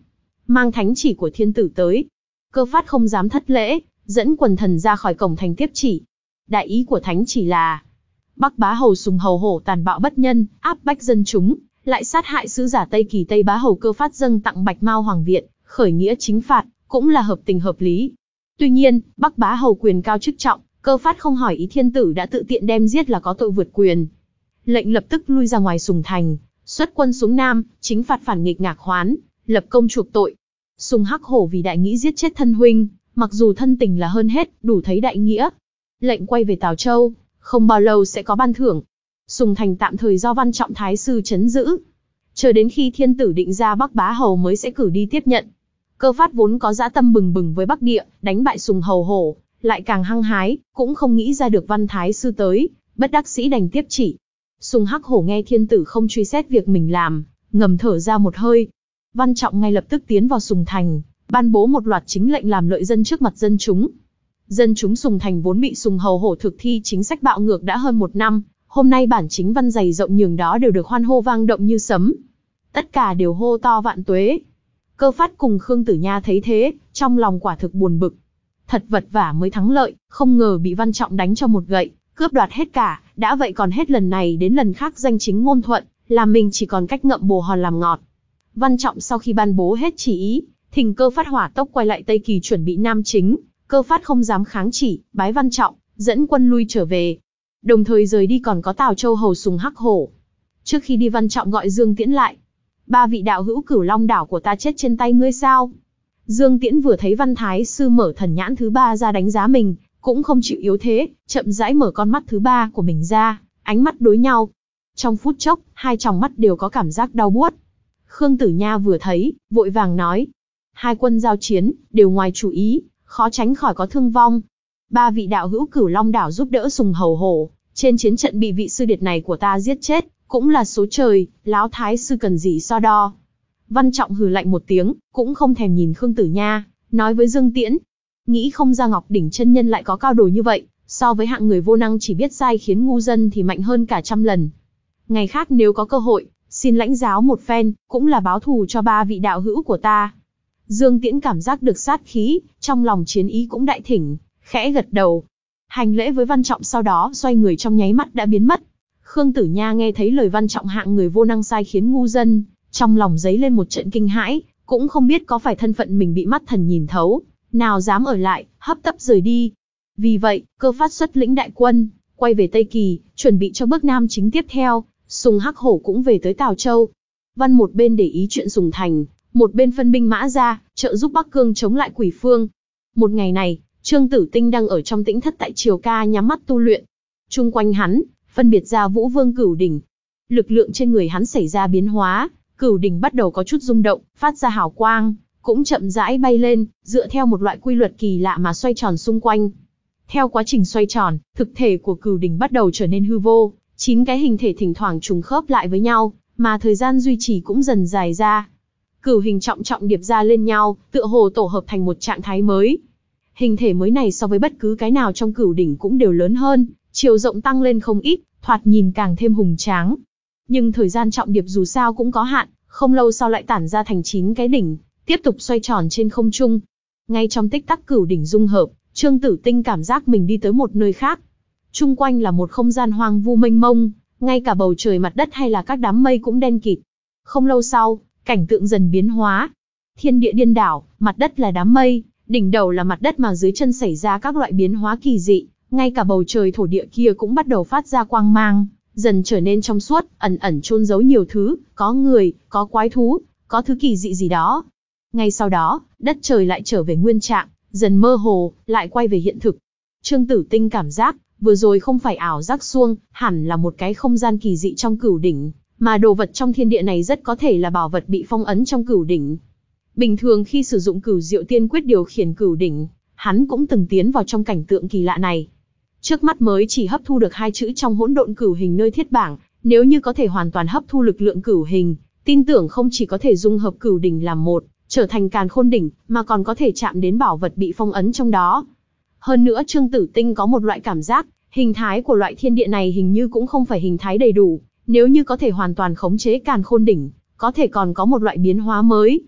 mang thánh chỉ của thiên tử tới. Cơ Phát không dám thất lễ, dẫn quần thần ra khỏi cổng thành tiếp chỉ. Đại ý của thánh chỉ là, Bắc Bá Hầu Sùng Hầu Hổ tàn bạo bất nhân, áp bách dân chúng, lại sát hại sứ giả Tây Kỳ Tây Bá Hầu Cơ Phát dâng tặng Bạch Mao Hoàng Viện, khởi nghĩa chính phạt, cũng là hợp tình hợp lý. Tuy nhiên, Bắc Bá Hầu quyền cao chức trọng, Cơ Phát không hỏi ý thiên tử đã tự tiện đem giết là có tội vượt quyền. Lệnh lập tức lui ra ngoài Sùng Thành, xuất quân xuống Nam, chính phạt phản nghịch Ngạc Hoán, lập công chuộc tội. Sùng Hắc Hổ vì đại nghĩa giết chết thân huynh, mặc dù thân tình là hơn hết, đủ thấy đại nghĩa. Lệnh quay về Tào Châu, không bao lâu sẽ có ban thưởng. Sùng Thành tạm thời do Văn Trọng Thái sư trấn giữ. Chờ đến khi thiên tử định ra Bắc Bá Hầu mới sẽ cử đi tiếp nhận. Cơ Phát vốn có dã tâm bừng bừng với Bắc Địa, đánh bại Sùng Hầu Hổ, lại càng hăng hái, cũng không nghĩ ra được Văn Thái sư tới, bất đắc dĩ đành tiếp chỉ. Sùng Hắc Hổ nghe thiên tử không truy xét việc mình làm, ngầm thở ra một hơi. Văn Trọng ngay lập tức tiến vào Sùng Thành, ban bố một loạt chính lệnh làm lợi dân trước mặt dân chúng. Dân chúng Sùng Thành vốn bị Sùng Hầu Hổ thực thi chính sách bạo ngược đã hơn một năm, hôm nay bản chính văn dày rộng nhường đó đều được hoan hô vang động như sấm. Tất cả đều hô to vạn tuế. Cơ Phát cùng Khương Tử Nha thấy thế, trong lòng quả thực buồn bực. Thật vật vả mới thắng lợi, không ngờ bị Văn Trọng đánh cho một gậy, cướp đoạt hết cả, đã vậy còn hết lần này đến lần khác danh chính ngôn thuận, làm mình chỉ còn cách ngậm bồ hòn làm ngọt. Văn Trọng sau khi ban bố hết chỉ ý, thỉnh Cơ Phát hỏa tốc quay lại Tây Kỳ chuẩn bị Nam chính. Cơ Phát không dám kháng chỉ, bái Văn Trọng, dẫn quân lui trở về. Đồng thời rời đi còn có Tào Châu Hầu Sùng Hắc Hổ. Trước khi đi Văn Trọng gọi Dương Tiễn lại. Ba vị đạo hữu Cửu Long đảo của ta chết trên tay ngươi sao? Dương Tiễn vừa thấy Văn Thái sư mở thần nhãn thứ ba ra đánh giá mình, cũng không chịu yếu thế, chậm rãi mở con mắt thứ ba của mình ra, ánh mắt đối nhau. Trong phút chốc, hai tròng mắt đều có cảm giác đau buốt. Khương Tử Nha vừa thấy, vội vàng nói. Hai quân giao chiến, đều ngoài chủ ý, khó tránh khỏi có thương vong. Ba vị đạo hữu Cửu Long đảo giúp đỡ Sùng Hầu Hổ, trên chiến trận bị vị sư điệt này của ta giết chết, cũng là số trời, Láo Thái sư cần gì so đo. Văn Trọng hừ lạnh một tiếng, cũng không thèm nhìn Khương Tử Nha, nói với Dương Tiễn. Nghĩ không ra Ngọc Đỉnh chân nhân lại có cao đồ như vậy, so với hạng người vô năng chỉ biết sai khiến ngu dân thì mạnh hơn cả trăm lần. Ngày khác nếu có cơ hội, xin lãnh giáo một phen, cũng là báo thù cho ba vị đạo hữu của ta. Dương Tiễn cảm giác được sát khí, trong lòng chiến ý cũng đại thỉnh, khẽ gật đầu. Hành lễ với Văn Trọng sau đó xoay người trong nháy mắt đã biến mất. Khương Tử Nha nghe thấy lời Văn Trọng hạng người vô năng sai khiến ngu dân, trong lòng dấy lên một trận kinh hãi, cũng không biết có phải thân phận mình bị mắt thần nhìn thấu, nào dám ở lại, hấp tấp rời đi. Vì vậy, Cơ Phát xuất lĩnh đại quân, quay về Tây Kỳ, chuẩn bị cho bước Nam chính tiếp theo. Sùng Hắc Hổ cũng về tới Tào Châu. Văn một bên để ý chuyện Sùng Thành, một bên phân binh mã ra, trợ giúp Bắc Cương chống lại Quỷ Phương. Một ngày này, Trương Tử Tinh đang ở trong tĩnh thất tại Triều Ca nhắm mắt tu luyện. Chung quanh hắn, phân biệt ra Vũ Vương Cửu Đỉnh. Lực lượng trên người hắn xảy ra biến hóa, Cửu Đỉnh bắt đầu có chút rung động, phát ra hào quang, cũng chậm rãi bay lên, dựa theo một loại quy luật kỳ lạ mà xoay tròn xung quanh. Theo quá trình xoay tròn, thực thể của Cửu Đỉnh bắt đầu trở nên hư vô, chín cái hình thể thỉnh thoảng trùng khớp lại với nhau, mà thời gian duy trì cũng dần dài ra. Cửu hình trọng trọng điệp ra lên nhau, tựa hồ tổ hợp thành một trạng thái mới. Hình thể mới này so với bất cứ cái nào trong Cửu Đỉnh cũng đều lớn hơn, chiều rộng tăng lên không ít, thoạt nhìn càng thêm hùng tráng. Nhưng thời gian trọng điệp dù sao cũng có hạn, không lâu sau lại tản ra thành chín cái đỉnh, tiếp tục xoay tròn trên không trung. Ngay trong tích tắc Cửu Đỉnh dung hợp, Trương Tử Tinh cảm giác mình đi tới một nơi khác. Chung quanh là một không gian hoang vu mênh mông, ngay cả bầu trời mặt đất hay là các đám mây cũng đen kịt. Không lâu sau, cảnh tượng dần biến hóa. Thiên địa điên đảo, mặt đất là đám mây, đỉnh đầu là mặt đất mà dưới chân xảy ra các loại biến hóa kỳ dị, ngay cả bầu trời thổ địa kia cũng bắt đầu phát ra quang mang, dần trở nên trong suốt, ẩn ẩn chôn giấu nhiều thứ, có người, có quái thú, có thứ kỳ dị gì đó. Ngay sau đó, đất trời lại trở về nguyên trạng, dần mơ hồ, lại quay về hiện thực. Trương Tử Tinh cảm giác, vừa rồi không phải ảo giác suông, hẳn là một cái không gian kỳ dị trong Cửu Đỉnh, mà đồ vật trong thiên địa này rất có thể là bảo vật bị phong ấn trong Cửu Đỉnh. Bình thường khi sử dụng Cửu Diệu Tiên Quyết điều khiển Cửu Đỉnh, hắn cũng từng tiến vào trong cảnh tượng kỳ lạ này. Trước mắt mới chỉ hấp thu được hai chữ trong hỗn độn cửu hình nơi thiết bảng, nếu như có thể hoàn toàn hấp thu lực lượng cửu hình, tin tưởng không chỉ có thể dung hợp Cửu Đỉnh làm một, trở thành Càn Khôn Đỉnh, mà còn có thể chạm đến bảo vật bị phong ấn trong đó. Hơn nữa Trương Tử Tinh có một loại cảm giác, hình thái của loại thiên địa này hình như cũng không phải hình thái đầy đủ, nếu như có thể hoàn toàn khống chế Càn Khôn Đỉnh, có thể còn có một loại biến hóa mới.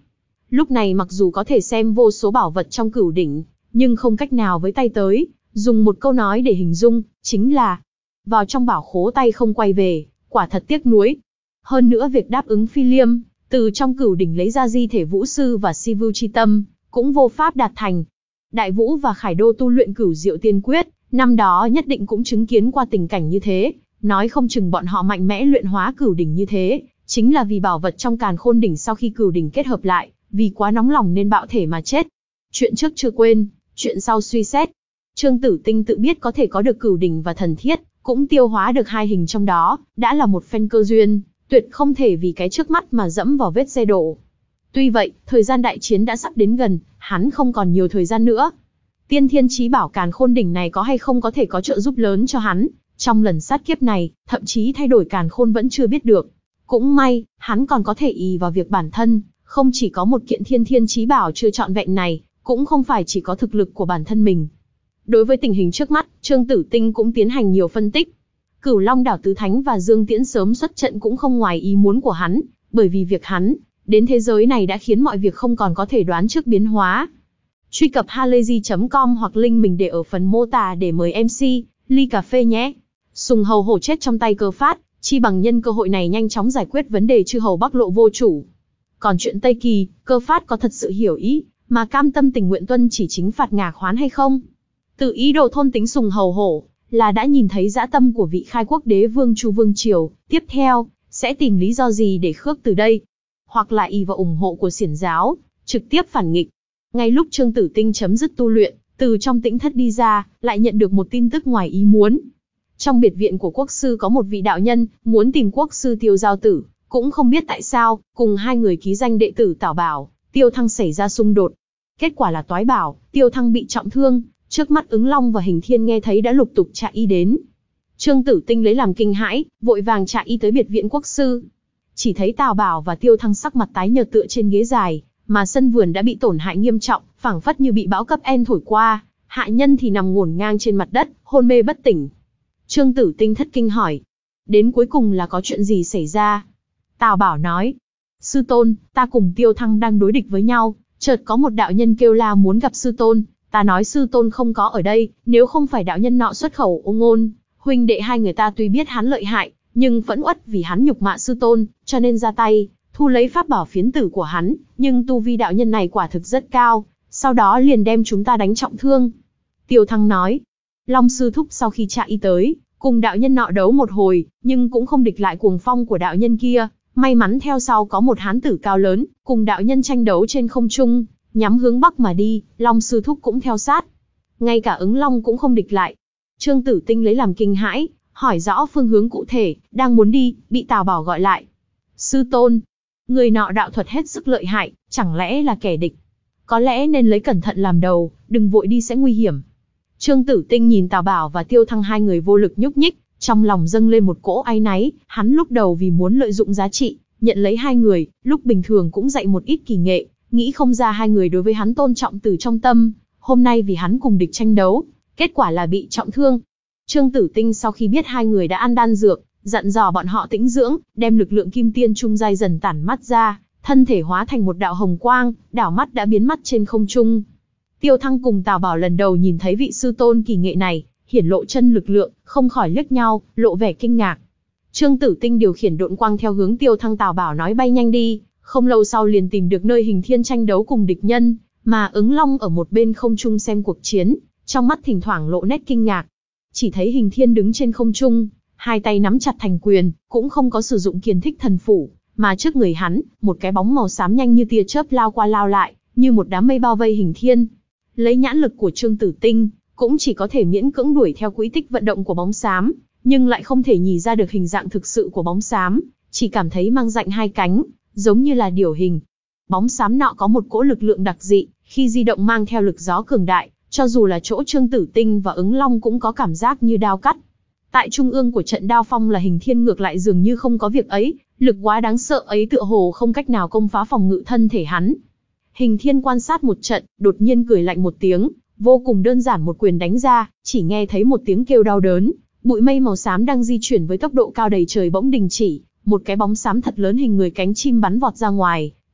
Lúc này mặc dù có thể xem vô số bảo vật trong cửu đỉnh, nhưng không cách nào với tay tới, dùng một câu nói để hình dung, chính là vào trong bảo khố tay không quay về, quả thật tiếc nuối. Hơn nữa việc đáp ứng Phi Liêm, từ trong cửu đỉnh lấy ra di thể Vũ Sư và Si Vưu Chi Tâm, cũng vô pháp đạt thành. Đại Vũ và Khải Đô tu luyện Cửu Diệu Tiên Quyết, năm đó nhất định cũng chứng kiến qua tình cảnh như thế, nói không chừng bọn họ mạnh mẽ luyện hóa cửu đỉnh như thế, chính là vì bảo vật trong Càn Khôn đỉnh sau khi cửu đỉnh kết hợp lại, vì quá nóng lòng nên bạo thể mà chết. Chuyện trước chưa quên, chuyện sau suy xét. Trương Tử Tinh tự biết có thể có được cửu đỉnh và thần thiết, cũng tiêu hóa được hai hình trong đó, đã là một phen cơ duyên, tuyệt không thể vì cái trước mắt mà dẫm vào vết xe đổ. Tuy vậy, thời gian đại chiến đã sắp đến gần, hắn không còn nhiều thời gian nữa. Tiên Thiên Chí Bảo Càn Khôn đỉnh này có hay không có thể có trợ giúp lớn cho hắn, trong lần sát kiếp này, thậm chí thay đổi Càn Khôn vẫn chưa biết được. Cũng may, hắn còn có thể ỷ vào việc bản thân, không chỉ có một kiện Thiên Thiên Chí Bảo chưa trọn vẹn này, cũng không phải chỉ có thực lực của bản thân mình. Đối với tình hình trước mắt, Trương Tử Tinh cũng tiến hành nhiều phân tích. Cửu Long Đảo Tứ Thánh và Dương Tiễn sớm xuất trận cũng không ngoài ý muốn của hắn, bởi vì việc hắn đến thế giới này đã khiến mọi việc không còn có thể đoán trước biến hóa. Truy cập halayzi chấm com hoặc link mình để ở phần mô tả để mời em xê, ly cà phê nhé. Sùng Hầu Hổ chết trong tay Cơ Phát, chi bằng nhân cơ hội này nhanh chóng giải quyết vấn đề chư hầu Bắc Lộ vô chủ. Còn chuyện Tây Kỳ, Cơ Phát có thật sự hiểu ý, mà cam tâm tình nguyện tuân chỉ chính phạt Ngạc Hoán hay không? Từ ý đồ thôn tính Sùng Hầu Hổ, là đã nhìn thấy dã tâm của vị khai quốc đế vương Chu Vương Triều, tiếp theo, sẽ tìm lý do gì để khước từ đây? Hoặc là ỷ vào ủng hộ của xiển giáo, trực tiếp phản nghịch. Ngay lúc Trương Tử Tinh chấm dứt tu luyện, từ trong tĩnh thất đi ra, lại nhận được một tin tức ngoài ý muốn. Trong biệt viện của quốc sư có một vị đạo nhân, muốn tìm quốc sư Tiêu Giao Tử, cũng không biết tại sao, cùng hai người ký danh đệ tử Tảo Bảo, Tiêu Thăng xảy ra xung đột. Kết quả là Toái Bảo, Tiêu Thăng bị trọng thương, trước mắt Ứng Long và Hình Thiên nghe thấy đã lục tục chạy y đến. Trương Tử Tinh lấy làm kinh hãi, vội vàng chạy y tới biệt viện quốc sư. Chỉ thấy Tào Bảo và Tiêu Thăng sắc mặt tái nhợt tựa trên ghế dài, mà sân vườn đã bị tổn hại nghiêm trọng, phảng phất như bị bão cấp En thổi qua, hạ nhân thì nằm ngổn ngang trên mặt đất, hôn mê bất tỉnh. Trương Tử Tinh thất kinh hỏi, đến cuối cùng là có chuyện gì xảy ra? Tào Bảo nói, sư tôn, ta cùng Tiêu Thăng đang đối địch với nhau, chợt có một đạo nhân kêu la muốn gặp sư tôn, ta nói sư tôn không có ở đây, nếu không phải đạo nhân nọ xuất khẩu ô ngôn, huynh đệ hai người ta tuy biết hắn lợi hại, nhưng phẫn uất vì hắn nhục mạ sư tôn, cho nên ra tay, thu lấy pháp bảo phiến tử của hắn, nhưng tu vi đạo nhân này quả thực rất cao, sau đó liền đem chúng ta đánh trọng thương. Tiêu Thăng nói, Long sư thúc sau khi chạy tới, cùng đạo nhân nọ đấu một hồi, nhưng cũng không địch lại cuồng phong của đạo nhân kia, may mắn theo sau có một hán tử cao lớn, cùng đạo nhân tranh đấu trên không trung, nhắm hướng bắc mà đi, Long sư thúc cũng theo sát. Ngay cả Ứng Long cũng không địch lại. Trương Tử Tinh lấy làm kinh hãi, hỏi rõ phương hướng cụ thể, đang muốn đi, bị Tào Bảo gọi lại. Sư tôn, người nọ đạo thuật hết sức lợi hại, chẳng lẽ là kẻ địch? Có lẽ nên lấy cẩn thận làm đầu, đừng vội đi sẽ nguy hiểm. Trương Tử Tinh nhìn Tào Bảo và Tiêu Thăng hai người vô lực nhúc nhích, trong lòng dâng lên một cỗ áy náy, hắn lúc đầu vì muốn lợi dụng giá trị, nhận lấy hai người, lúc bình thường cũng dạy một ít kỳ nghệ, nghĩ không ra hai người đối với hắn tôn trọng từ trong tâm, hôm nay vì hắn cùng địch tranh đấu, kết quả là bị trọng thương. Trương Tử Tinh sau khi biết hai người đã ăn đan dược, dặn dò bọn họ tĩnh dưỡng, đem lực lượng kim tiên trung giai dần tản mắt ra, thân thể hóa thành một đạo hồng quang, đảo mắt đã biến mất trên không trung. Tiêu Thăng cùng Tào Bảo lần đầu nhìn thấy vị sư tôn kỳ nghệ này, hiển lộ chân lực lượng, không khỏi liếc nhau, lộ vẻ kinh ngạc. Trương Tử Tinh điều khiển độn quang theo hướng Tiêu Thăng Tào Bảo nói bay nhanh đi, không lâu sau liền tìm được nơi Hình Thiên tranh đấu cùng địch nhân, mà Ứng Long ở một bên không trung xem cuộc chiến, trong mắt thỉnh thoảng lộ nét kinh ngạc. Chỉ thấy Hình Thiên đứng trên không trung, hai tay nắm chặt thành quyền, cũng không có sử dụng Kiền Thích Thần Phủ, mà trước người hắn, một cái bóng màu xám nhanh như tia chớp lao qua lao lại, như một đám mây bao vây Hình Thiên. Lấy nhãn lực của Trương Tử Tinh, cũng chỉ có thể miễn cưỡng đuổi theo quỹ tích vận động của bóng xám, nhưng lại không thể nhìn ra được hình dạng thực sự của bóng xám, chỉ cảm thấy mang rạnh hai cánh, giống như là điểu hình. Bóng xám nọ có một cỗ lực lượng đặc dị, khi di động mang theo lực gió cường đại, cho dù là chỗ Trương Tử Tinh và Ứng Long cũng có cảm giác như đao cắt. Tại trung ương của trận đao phong là Hình Thiên ngược lại dường như không có việc ấy, lực quá đáng sợ ấy tựa hồ không cách nào công phá phòng ngự thân thể hắn. Hình Thiên quan sát một trận, đột nhiên cười lạnh một tiếng, vô cùng đơn giản một quyền đánh ra, chỉ nghe thấy một tiếng kêu đau đớn, bụi mây màu xám đang di chuyển với tốc độ cao đầy trời bỗng đình chỉ, một cái bóng xám thật lớn hình người cánh chim bắn vọt ra ngoài,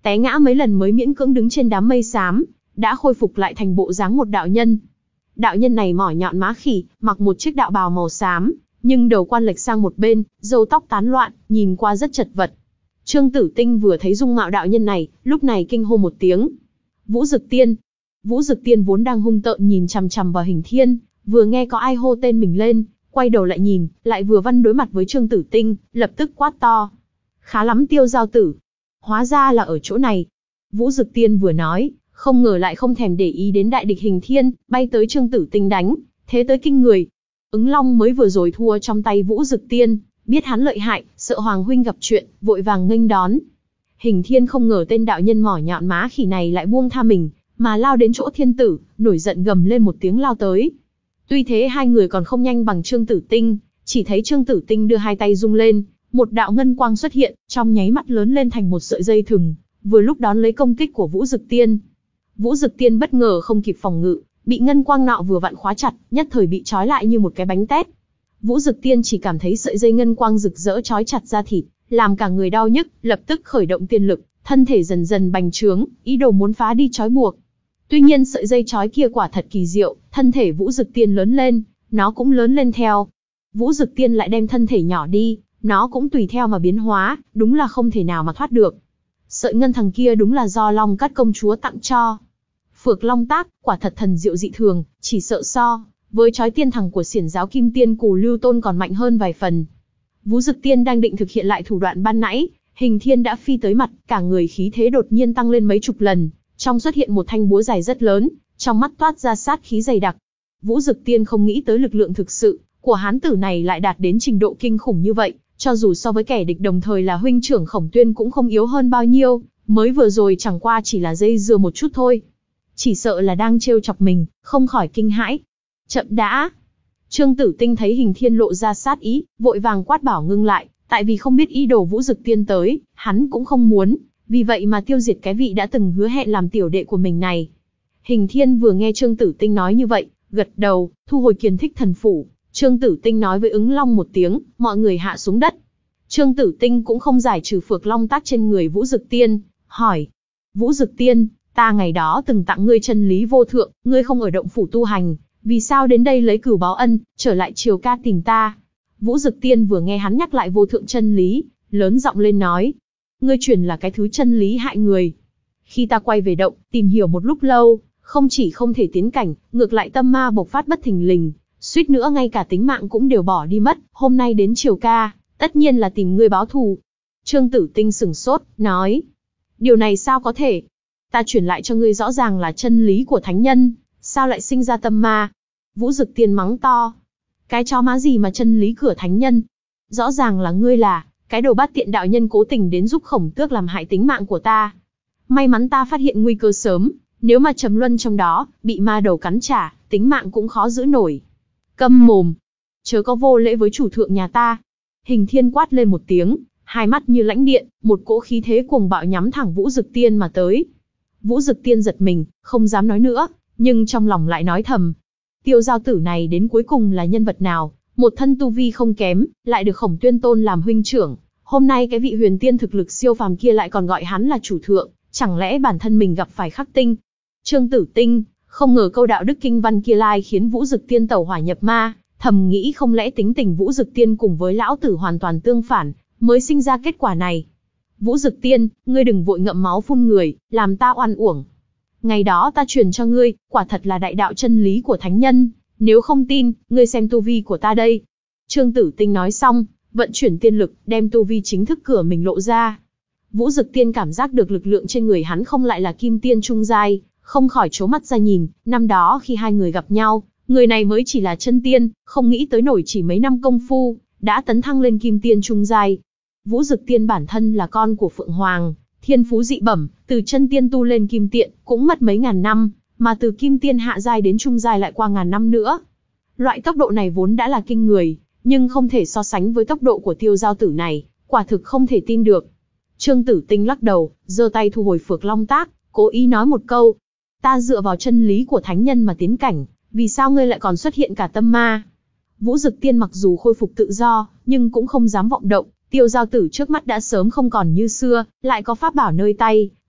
té ngã mấy lần mới miễn cưỡng đứng trên đám mây xám, đã khôi phục lại thành bộ dáng một đạo nhân. Đạo nhân này mỏ nhọn má khỉ, mặc một chiếc đạo bào màu xám, nhưng đầu quan lệch sang một bên, râu tóc tán loạn, nhìn qua rất chật vật. Trương Tử Tinh vừa thấy dung mạo đạo nhân này, lúc này kinh hô một tiếng. Vũ Dực Tiên. Vũ Dực Tiên vốn đang hung tợn nhìn chằm chằm vào Hình Thiên, vừa nghe có ai hô tên mình lên, quay đầu lại nhìn, lại vừa văn đối mặt với Trương Tử Tinh, lập tức quát to. Khá lắm Tiêu Giao Tử. Hóa ra là ở chỗ này. Vũ Dực Tiên vừa nói, không ngờ lại không thèm để ý đến đại địch Hình Thiên, bay tới Trương Tử Tinh đánh, thế tới kinh người. Ứng Long mới vừa rồi thua trong tay Vũ Dực Tiên, biết hắn lợi hại, sợ Hoàng huynh gặp chuyện, vội vàng nghênh đón. Hình Thiên không ngờ tên đạo nhân mỏ nhọn má khỉ này lại buông tha mình, mà lao đến chỗ Thiên Tử, nổi giận gầm lên một tiếng lao tới. Tuy thế hai người còn không nhanh bằng Trương Tử Tinh, chỉ thấy Trương Tử Tinh đưa hai tay rung lên, một đạo ngân quang xuất hiện, trong nháy mắt lớn lên thành một sợi dây thừng, vừa lúc đón lấy công kích của Vũ Dực Tiên. Vũ Dực Tiên bất ngờ không kịp phòng ngự, bị ngân quang nọ vừa vặn khóa chặt, nhất thời bị trói lại như một cái bánh tét. Vũ Dực Tiên chỉ cảm thấy sợi dây ngân quang rực rỡ trói chặt da thịt, làm cả người đau nhức, lập tức khởi động tiên lực, thân thể dần dần bành trướng, ý đồ muốn phá đi trói buộc. Tuy nhiên sợi dây trói kia quả thật kỳ diệu, thân thể Vũ Dực Tiên lớn lên, nó cũng lớn lên theo. Vũ Dực Tiên lại đem thân thể nhỏ đi, nó cũng tùy theo mà biến hóa, đúng là không thể nào mà thoát được. Sợi ngân thằng kia đúng là do Long Cát công chúa tặng cho. Phược Long Tác, quả thật thần diệu dị thường, chỉ sợ so với chói tiên thằng của xiển giáo Kim Tiên Cù Lưu Tôn còn mạnh hơn vài phần. Vũ Dực Tiên đang định thực hiện lại thủ đoạn ban nãy, Hình Thiên đã phi tới mặt, cả người khí thế đột nhiên tăng lên mấy chục lần, trong xuất hiện một thanh búa dài rất lớn, trong mắt toát ra sát khí dày đặc. Vũ Dực Tiên không nghĩ tới lực lượng thực sự của hán tử này lại đạt đến trình độ kinh khủng như vậy, cho dù so với kẻ địch đồng thời là huynh trưởng Khổng Tuyên cũng không yếu hơn bao nhiêu, mới vừa rồi chẳng qua chỉ là dây dưa một chút thôi. Chỉ sợ là đang trêu chọc mình, không khỏi kinh hãi. Chậm đã. Trương Tử Tinh thấy Hình Thiên lộ ra sát ý, vội vàng quát bảo ngưng lại, tại vì không biết ý đồ Vũ Dực Tiên tới, hắn cũng không muốn, vì vậy mà tiêu diệt cái vị đã từng hứa hẹn làm tiểu đệ của mình này. Hình Thiên vừa nghe Trương Tử Tinh nói như vậy, gật đầu, thu hồi Kiền Thích Thần Phủ. Trương Tử Tinh nói với Ứng Long một tiếng, mọi người hạ xuống đất. Trương Tử Tinh cũng không giải trừ Phược Long Tác trên người Vũ Dực Tiên, hỏi: Vũ Dực Tiên, ta ngày đó từng tặng ngươi chân lý vô thượng, ngươi không ở động phủ tu hành, vì sao đến đây lấy cửu báo ân, trở lại Triều Ca tìm ta? Vũ Dực Tiên vừa nghe hắn nhắc lại vô thượng chân lý, lớn giọng lên nói: ngươi truyền là cái thứ chân lý hại người. Khi ta quay về động, tìm hiểu một lúc lâu, không chỉ không thể tiến cảnh, ngược lại tâm ma bộc phát bất thình lình, suýt nữa ngay cả tính mạng cũng đều bỏ đi mất. Hôm nay đến Triều Ca, tất nhiên là tìm ngươi báo thù. Trương Tử Tinh sừng sốt, nói: điều này sao có thể? Ta truyền lại cho ngươi rõ ràng là chân lý của thánh nhân, sao lại sinh ra tâm ma? Vũ Dực Tiên mắng to: cái chó má gì mà chân lý cửa thánh nhân? Rõ ràng là ngươi là cái đồ bát tiện đạo nhân cố tình đến giúp Khổng Tước làm hại tính mạng của ta. May mắn ta phát hiện nguy cơ sớm, nếu mà trầm luân trong đó, bị ma đầu cắn trả, tính mạng cũng khó giữ nổi. Câm mồm, chớ có vô lễ với chủ thượng nhà ta. Hình Thiên quát lên một tiếng, hai mắt như lãnh điện, một cỗ khí thế cuồng bạo nhắm thẳng Vũ Dực Tiên mà tới. Vũ Dực Tiên giật mình, không dám nói nữa, nhưng trong lòng lại nói thầm: Tiêu Giao Tử này đến cuối cùng là nhân vật nào? Một thân tu vi không kém, lại được Khổng Tuyên tôn làm huynh trưởng. Hôm nay cái vị huyền tiên thực lực siêu phàm kia lại còn gọi hắn là chủ thượng, chẳng lẽ bản thân mình gặp phải khắc tinh? Trương Tử Tinh không ngờ câu đạo đức kinh văn kia lai khiến Vũ Dực Tiên tẩu hỏa nhập ma, thầm nghĩ không lẽ tính tình Vũ Dực Tiên cùng với lão tử hoàn toàn tương phản, mới sinh ra kết quả này. Vũ Dực Tiên, ngươi đừng vội ngậm máu phun người, làm ta oan uổng. Ngày đó ta truyền cho ngươi, quả thật là đại đạo chân lý của thánh nhân, nếu không tin, ngươi xem tu vi của ta đây. Trương Tử Tinh nói xong, vận chuyển tiên lực, đem tu vi chính thức cửa mình lộ ra. Vũ Dực Tiên cảm giác được lực lượng trên người hắn không lại là kim tiên trung giai, không khỏi trố mắt ra nhìn. Năm đó khi hai người gặp nhau, người này mới chỉ là chân tiên, không nghĩ tới nổi chỉ mấy năm công phu, đã tấn thăng lên kim tiên trung giai. Vũ Dực Tiên bản thân là con của Phượng Hoàng, thiên phú dị bẩm, từ chân tiên tu lên kim tiện, cũng mất mấy ngàn năm, mà từ kim tiên hạ giai đến trung giai lại qua ngàn năm nữa. Loại tốc độ này vốn đã là kinh người, nhưng không thể so sánh với tốc độ của Tiêu Giao Tử này, quả thực không thể tin được. Trương Tử Tinh lắc đầu, giơ tay thu hồi Phược Long Tác, cố ý nói một câu: ta dựa vào chân lý của thánh nhân mà tiến cảnh, vì sao ngươi lại còn xuất hiện cả tâm ma? Vũ Dực Tiên mặc dù khôi phục tự do, nhưng cũng không dám vọng động. Tiêu Giao Tử trước mắt đã sớm không còn như xưa, lại có pháp bảo nơi tay,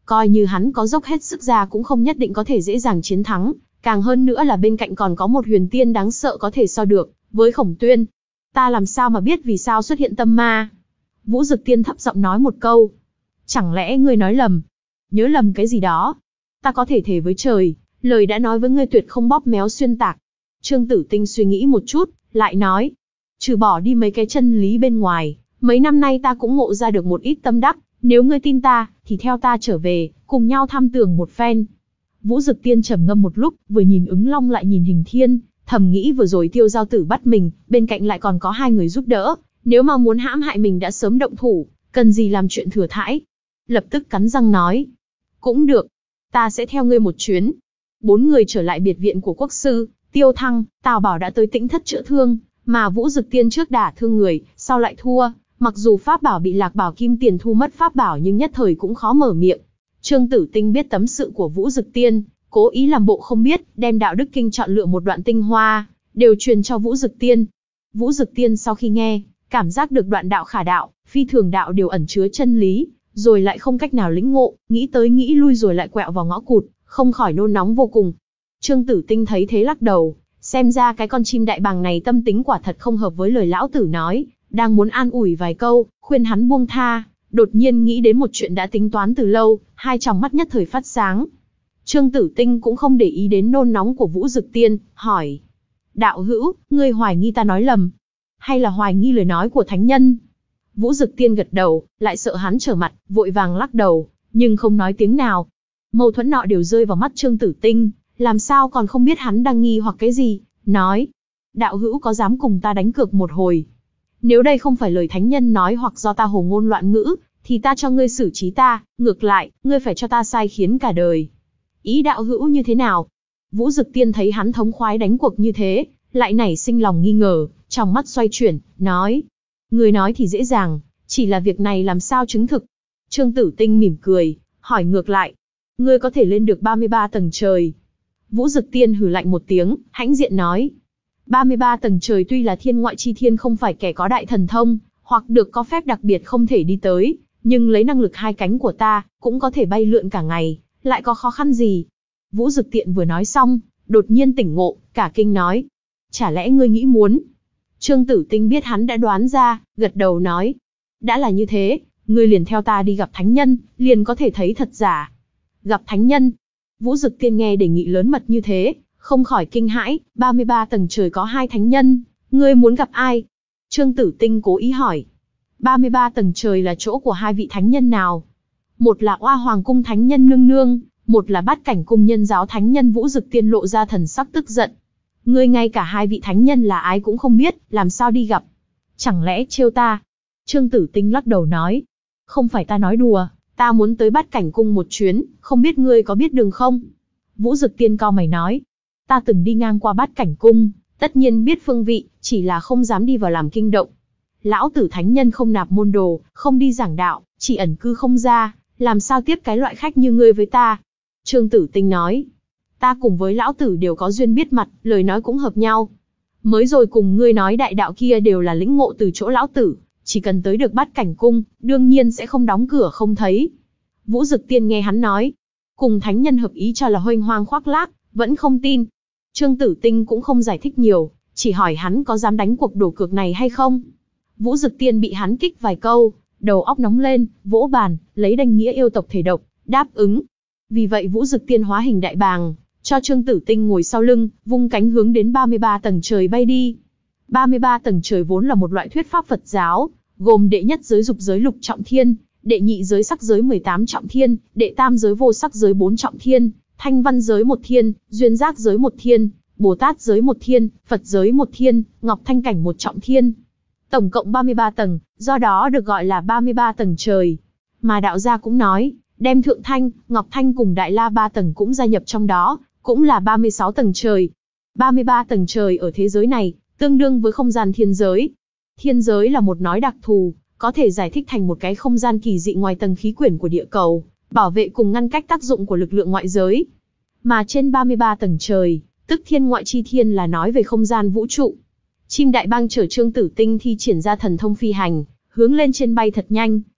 coi như hắn có dốc hết sức ra cũng không nhất định có thể dễ dàng chiến thắng, càng hơn nữa là bên cạnh còn có một huyền tiên đáng sợ có thể so được với Khổng Tuyên. Ta làm sao mà biết vì sao xuất hiện tâm ma? Vũ Dực Tiên thấp giọng nói một câu. Chẳng lẽ ngươi nói lầm? Nhớ lầm cái gì đó? Ta có thể thề với trời, lời đã nói với ngươi tuyệt không bóp méo xuyên tạc. Trương Tử Tinh suy nghĩ một chút, lại nói. Trừ bỏ đi mấy cái chân lý bên ngoài, mấy năm nay ta cũng ngộ ra được một ít tâm đắc. Nếu ngươi tin ta, thì theo ta trở về, cùng nhau thăm tưởng một phen. Vũ Dực Tiên trầm ngâm một lúc, vừa nhìn Ứng Long lại nhìn Hình Thiên, thầm nghĩ vừa rồi Tiêu Giao Tử bắt mình, bên cạnh lại còn có hai người giúp đỡ. Nếu mà muốn hãm hại mình đã sớm động thủ, cần gì làm chuyện thừa thãi. Lập tức cắn răng nói. Cũng được, ta sẽ theo ngươi một chuyến. Bốn người trở lại biệt viện của quốc sư, Tiêu Thăng, Tào Bảo đã tới Tĩnh Thất chữa thương, mà Vũ Dực Tiên trước đả thương người, sau lại thua. Mặc dù pháp bảo bị Lạc Bảo Kim Tiền thu mất pháp bảo nhưng nhất thời cũng khó mở miệng. Trương Tử Tinh biết tâm sự của Vũ Dực Tiên, cố ý làm bộ không biết, đem Đạo Đức Kinh chọn lựa một đoạn tinh hoa, đều truyền cho Vũ Dực Tiên. Vũ Dực Tiên sau khi nghe, cảm giác được đoạn đạo khả đạo, phi thường đạo đều ẩn chứa chân lý, rồi lại không cách nào lĩnh ngộ, nghĩ tới nghĩ lui rồi lại quẹo vào ngõ cụt, không khỏi nôn nóng vô cùng. Trương Tử Tinh thấy thế lắc đầu, xem ra cái con chim đại bàng này tâm tính quả thật không hợp với lời lão tử nói, đang muốn an ủi vài câu, khuyên hắn buông tha, đột nhiên nghĩ đến một chuyện đã tính toán từ lâu, hai tròng mắt nhất thời phát sáng. Trương Tử Tinh cũng không để ý đến nôn nóng của Vũ Dực Tiên, hỏi. Đạo hữu, ngươi hoài nghi ta nói lầm, hay là hoài nghi lời nói của thánh nhân? Vũ Dực Tiên gật đầu, lại sợ hắn trở mặt, vội vàng lắc đầu, nhưng không nói tiếng nào. Mâu thuẫn nọ đều rơi vào mắt Trương Tử Tinh, làm sao còn không biết hắn đang nghi hoặc cái gì, nói. Đạo hữu có dám cùng ta đánh cược một hồi? Nếu đây không phải lời thánh nhân nói hoặc do ta hồ ngôn loạn ngữ, thì ta cho ngươi xử trí ta, ngược lại, ngươi phải cho ta sai khiến cả đời. Ý đạo hữu như thế nào? Vũ Dực Tiên thấy hắn thống khoái đánh cuộc như thế, lại nảy sinh lòng nghi ngờ, trong mắt xoay chuyển, nói. Ngươi nói thì dễ dàng, chỉ là việc này làm sao chứng thực? Trương Tử Tinh mỉm cười, hỏi ngược lại. Ngươi có thể lên được ba mươi ba tầng trời. Vũ Dực Tiên hừ lạnh một tiếng, hãnh diện nói. ba mươi ba tầng trời tuy là thiên ngoại chi thiên không phải kẻ có đại thần thông, hoặc được có phép đặc biệt không thể đi tới, nhưng lấy năng lực hai cánh của ta, cũng có thể bay lượn cả ngày, lại có khó khăn gì? Vũ Dực Tiện vừa nói xong, đột nhiên tỉnh ngộ, cả kinh nói. Chả lẽ ngươi nghĩ muốn? Trương Tử Tinh biết hắn đã đoán ra, gật đầu nói. Đã là như thế, ngươi liền theo ta đi gặp thánh nhân, liền có thể thấy thật giả. Gặp thánh nhân? Vũ Dực Tiên nghe đề nghị lớn mật như thế, không khỏi kinh hãi, ba mươi ba tầng trời có hai thánh nhân, ngươi muốn gặp ai? Trương Tử Tinh cố ý hỏi. ba mươi ba tầng trời là chỗ của hai vị thánh nhân nào? Một là Oa Hoàng Cung thánh nhân nương nương, một là Bát Cảnh Cung nhân giáo thánh nhân. Vũ Dực Tiên lộ ra thần sắc tức giận. Ngươi ngay cả hai vị thánh nhân là ai cũng không biết, làm sao đi gặp? Chẳng lẽ trêu ta? Trương Tử Tinh lắc đầu nói. Không phải ta nói đùa, ta muốn tới Bát Cảnh Cung một chuyến, không biết ngươi có biết đường không? Vũ Dực Tiên cau mày nói. Ta từng đi ngang qua Bát Cảnh Cung, tất nhiên biết phương vị, chỉ là không dám đi vào làm kinh động. Lão tử thánh nhân không nạp môn đồ, không đi giảng đạo, chỉ ẩn cư không ra, làm sao tiếp cái loại khách như ngươi với ta? Trương Tử Tinh nói. Ta cùng với lão tử đều có duyên biết mặt, lời nói cũng hợp nhau. Mới rồi cùng ngươi nói đại đạo kia đều là lĩnh ngộ từ chỗ lão tử, chỉ cần tới được Bát Cảnh Cung, đương nhiên sẽ không đóng cửa không thấy. Vũ Dực Tiên nghe hắn nói, cùng thánh nhân hợp ý cho là huênh hoang khoác lác, vẫn không tin. Trương Tử Tinh cũng không giải thích nhiều, chỉ hỏi hắn có dám đánh cuộc đổ cược này hay không. Vũ Dực Tiên bị hắn kích vài câu, đầu óc nóng lên, vỗ bàn, lấy đanh nghĩa yêu tộc thể độc, đáp ứng. Vì vậy Vũ Dực Tiên hóa hình đại bàng, cho Trương Tử Tinh ngồi sau lưng, vung cánh hướng đến ba mươi ba tầng trời bay đi. ba mươi ba tầng trời vốn là một loại thuyết pháp Phật giáo, gồm đệ nhất giới dục giới lục trọng thiên, đệ nhị giới sắc giới mười tám trọng thiên, đệ tam giới vô sắc giới bốn trọng thiên, thanh văn giới một thiên, duyên giác giới một thiên, Bồ Tát giới một thiên, Phật giới một thiên, Ngọc Thanh cảnh một trọng thiên. Tổng cộng ba mươi ba tầng, do đó được gọi là ba mươi ba tầng trời. Mà đạo gia cũng nói, đem Thượng Thanh, Ngọc Thanh cùng Đại La ba tầng cũng gia nhập trong đó, cũng là ba mươi sáu tầng trời. ba mươi ba tầng trời ở thế giới này, tương đương với không gian thiên giới. Thiên giới là một nói đặc thù, có thể giải thích thành một cái không gian kỳ dị ngoài tầng khí quyển của địa cầu, bảo vệ cùng ngăn cách tác dụng của lực lượng ngoại giới. Mà trên ba mươi ba tầng trời, tức thiên ngoại chi thiên là nói về không gian vũ trụ. Chim đại bang chở Trương Tử Tinh thi triển ra thần thông phi hành, hướng lên trên bay thật nhanh,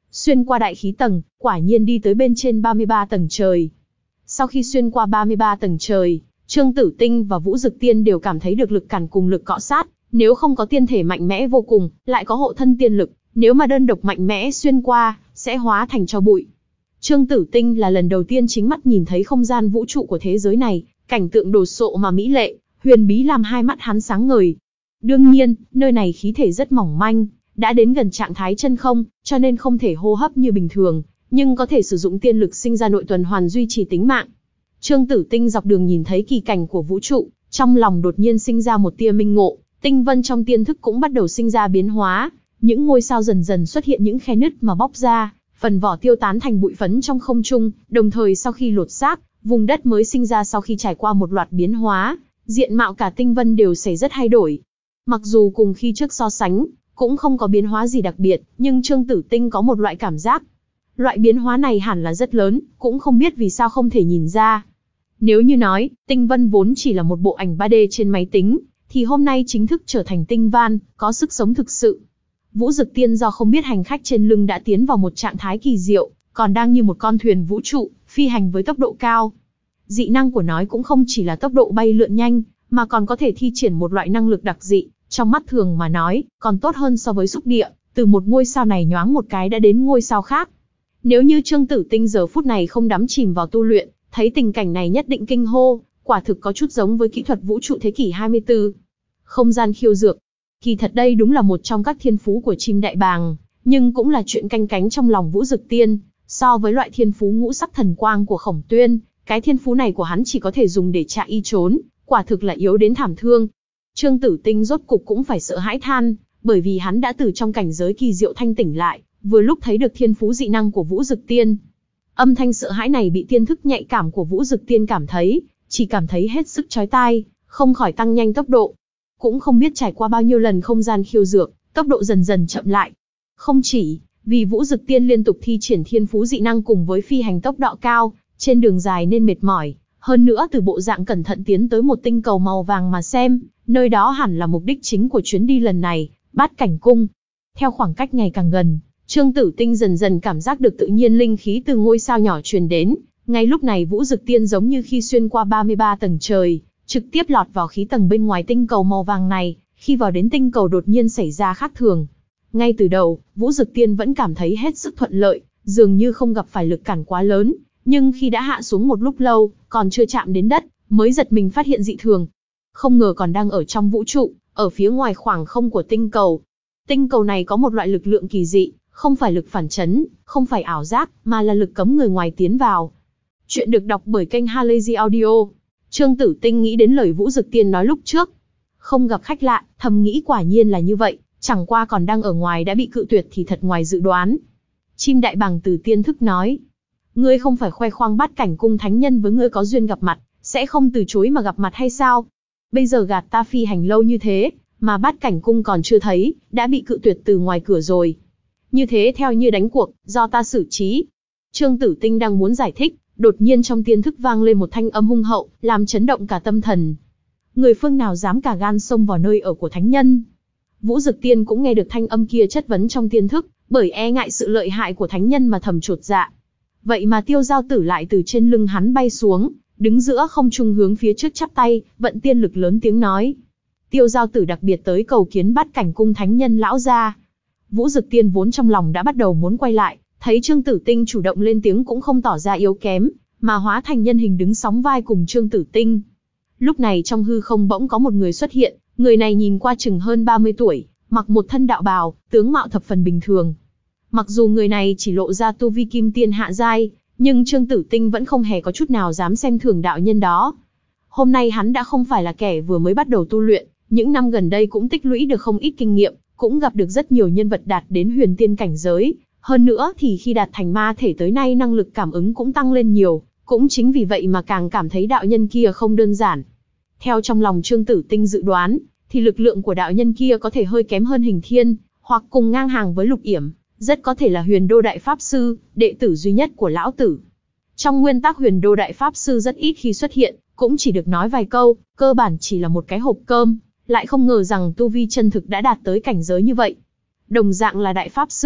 xuyên qua đại khí tầng, quả nhiên đi tới bên trên ba mươi ba tầng trời. Sau khi xuyên qua ba mươi ba tầng trời, Trương Tử Tinh và Vũ Dực Tiên đều cảm thấy được lực cản cùng lực cọ sát, nếu không có tiên thể mạnh mẽ vô cùng, lại có hộ thân tiên lực, nếu mà đơn độc mạnh mẽ xuyên qua, sẽ hóa thành tro bụi. Trương Tử Tinh là lần đầu tiên chính mắt nhìn thấy không gian vũ trụ của thế giới này, cảnh tượng đồ sộ mà mỹ lệ, huyền bí làm hai mắt hắn sáng ngời. Đương nhiên, nơi này khí thể rất mỏng manh, đã đến gần trạng thái chân không, cho nên không thể hô hấp như bình thường, nhưng có thể sử dụng tiên lực sinh ra nội tuần hoàn duy trì tính mạng. Trương Tử Tinh dọc đường nhìn thấy kỳ cảnh của vũ trụ, trong lòng đột nhiên sinh ra một tia minh ngộ, tinh vân trong tiên thức cũng bắt đầu sinh ra biến hóa, những ngôi sao dần dần xuất hiện những khe nứt mà bóc ra, phần vỏ tiêu tán thành bụi phấn trong không trung, đồng thời sau khi lột xác, vùng đất mới sinh ra sau khi trải qua một loạt biến hóa, diện mạo cả tinh vân đều xảy rất thay đổi. Mặc dù cùng khi trước so sánh, cũng không có biến hóa gì đặc biệt, nhưng Trương Tử Tinh có một loại cảm giác. Loại biến hóa này hẳn là rất lớn, cũng không biết vì sao không thể nhìn ra. Nếu như nói, tinh vân vốn chỉ là một bộ ảnh ba D trên máy tính, thì hôm nay chính thức trở thành tinh van, có sức sống thực sự. Vũ Dực Tiên do không biết hành khách trên lưng đã tiến vào một trạng thái kỳ diệu, còn đang như một con thuyền vũ trụ, phi hành với tốc độ cao. Dị năng của nó cũng không chỉ là tốc độ bay lượn nhanh, mà còn có thể thi triển một loại năng lực đặc dị, trong mắt thường mà nói, còn tốt hơn so với xúc địa, từ một ngôi sao này nhoáng một cái đã đến ngôi sao khác. Nếu như Trương Tử Tinh giờ phút này không đắm chìm vào tu luyện, thấy tình cảnh này nhất định kinh hô, quả thực có chút giống với kỹ thuật vũ trụ thế kỷ hai mươi tư. Không gian khiêu dược. Kỳ thật đây đúng là một trong các thiên phú của chim đại bàng, nhưng cũng là chuyện canh cánh trong lòng Vũ Dực Tiên. So với loại thiên phú ngũ sắc thần quang của Khổng Tuyên, cái thiên phú này của hắn chỉ có thể dùng để chạy y trốn, quả thực là yếu đến thảm thương. Trương Tử Tinh rốt cục cũng phải sợ hãi than, bởi vì hắn đã từ trong cảnh giới kỳ diệu thanh tỉnh lại, vừa lúc thấy được thiên phú dị năng của Vũ Dực Tiên. Âm thanh sợ hãi này bị tiên thức nhạy cảm của Vũ Dực Tiên cảm thấy, chỉ cảm thấy hết sức chói tai, không khỏi tăng nhanh tốc độ. Cũng không biết trải qua bao nhiêu lần không gian khiêu dược, tốc độ dần dần chậm lại. Không chỉ vì Vũ Dực Tiên liên tục thi triển thiên phú dị năng cùng với phi hành tốc độ cao, trên đường dài nên mệt mỏi, hơn nữa từ bộ dạng cẩn thận tiến tới một tinh cầu màu vàng mà xem, nơi đó hẳn là mục đích chính của chuyến đi lần này, Bát Cảnh Cung. Theo khoảng cách ngày càng gần, Trương Tử Tinh dần dần cảm giác được tự nhiên linh khí từ ngôi sao nhỏ truyền đến, ngay lúc này Vũ Dực Tiên giống như khi xuyên qua ba mươi ba tầng trời, trực tiếp lọt vào khí tầng bên ngoài tinh cầu màu vàng này, khi vào đến tinh cầu đột nhiên xảy ra khác thường. Ngay từ đầu, Vũ Dực Tiên vẫn cảm thấy hết sức thuận lợi, dường như không gặp phải lực cản quá lớn, nhưng khi đã hạ xuống một lúc lâu, còn chưa chạm đến đất, mới giật mình phát hiện dị thường. Không ngờ còn đang ở trong vũ trụ, ở phía ngoài khoảng không của tinh cầu. Tinh cầu này có một loại lực lượng kỳ dị, không phải lực phản chấn, không phải ảo giác, mà là lực cấm người ngoài tiến vào. Chuyện được đọc bởi kênh Halazy Audio. Trương Tử Tinh nghĩ đến lời Vũ Dực Tiên nói lúc trước. Không gặp khách lạ, thầm nghĩ quả nhiên là như vậy, chẳng qua còn đang ở ngoài đã bị cự tuyệt thì thật ngoài dự đoán. Chim đại bàng từ tiên thức nói. Ngươi không phải khoe khoang Bát Cảnh Cung thánh nhân với ngươi có duyên gặp mặt, sẽ không từ chối mà gặp mặt hay sao? Bây giờ gạt ta phi hành lâu như thế, mà Bát Cảnh Cung còn chưa thấy, đã bị cự tuyệt từ ngoài cửa rồi. Như thế theo như đánh cuộc, do ta xử trí. Trương Tử Tinh đang muốn giải thích, đột nhiên trong tiên thức vang lên một thanh âm hung hậu, làm chấn động cả tâm thần. Người phương nào dám cả gan xông vào nơi ở của thánh nhân? Vũ Dực Tiên cũng nghe được thanh âm kia chất vấn trong tiên thức, bởi e ngại sự lợi hại của thánh nhân mà thầm chột dạ. Vậy mà Tiêu Giao Tử lại từ trên lưng hắn bay xuống, đứng giữa không trung hướng phía trước chắp tay, vận tiên lực lớn tiếng nói. Tiêu Giao Tử đặc biệt tới cầu kiến Bát Cảnh Cung thánh nhân lão gia. Vũ Dực Tiên vốn trong lòng đã bắt đầu muốn quay lại, thấy Trương Tử Tinh chủ động lên tiếng cũng không tỏ ra yếu kém, mà hóa thành nhân hình đứng sóng vai cùng Trương Tử Tinh. Lúc này trong hư không bỗng có một người xuất hiện, người này nhìn qua chừng hơn ba mươi tuổi, mặc một thân đạo bào, tướng mạo thập phần bình thường. Mặc dù người này chỉ lộ ra tu vi kim tiên hạ giai, nhưng Trương Tử Tinh vẫn không hề có chút nào dám xem thường đạo nhân đó. Hôm nay hắn đã không phải là kẻ vừa mới bắt đầu tu luyện, những năm gần đây cũng tích lũy được không ít kinh nghiệm, cũng gặp được rất nhiều nhân vật đạt đến huyền tiên cảnh giới. Hơn nữa thì khi đạt thành ma thể tới nay năng lực cảm ứng cũng tăng lên nhiều, cũng chính vì vậy mà càng cảm thấy đạo nhân kia không đơn giản. Theo trong lòng Trương Tử Tinh dự đoán, thì lực lượng của đạo nhân kia có thể hơi kém hơn Hình Thiên, hoặc cùng ngang hàng với Lục Yểm, rất có thể là Huyền Đô Đại Pháp Sư, đệ tử duy nhất của lão tử. Trong nguyên tắc Huyền Đô Đại Pháp Sư rất ít khi xuất hiện, cũng chỉ được nói vài câu, cơ bản chỉ là một cái hộp cơm, lại không ngờ rằng tu vi chân thực đã đạt tới cảnh giới như vậy. Đồng dạng là Đại Pháp Sư,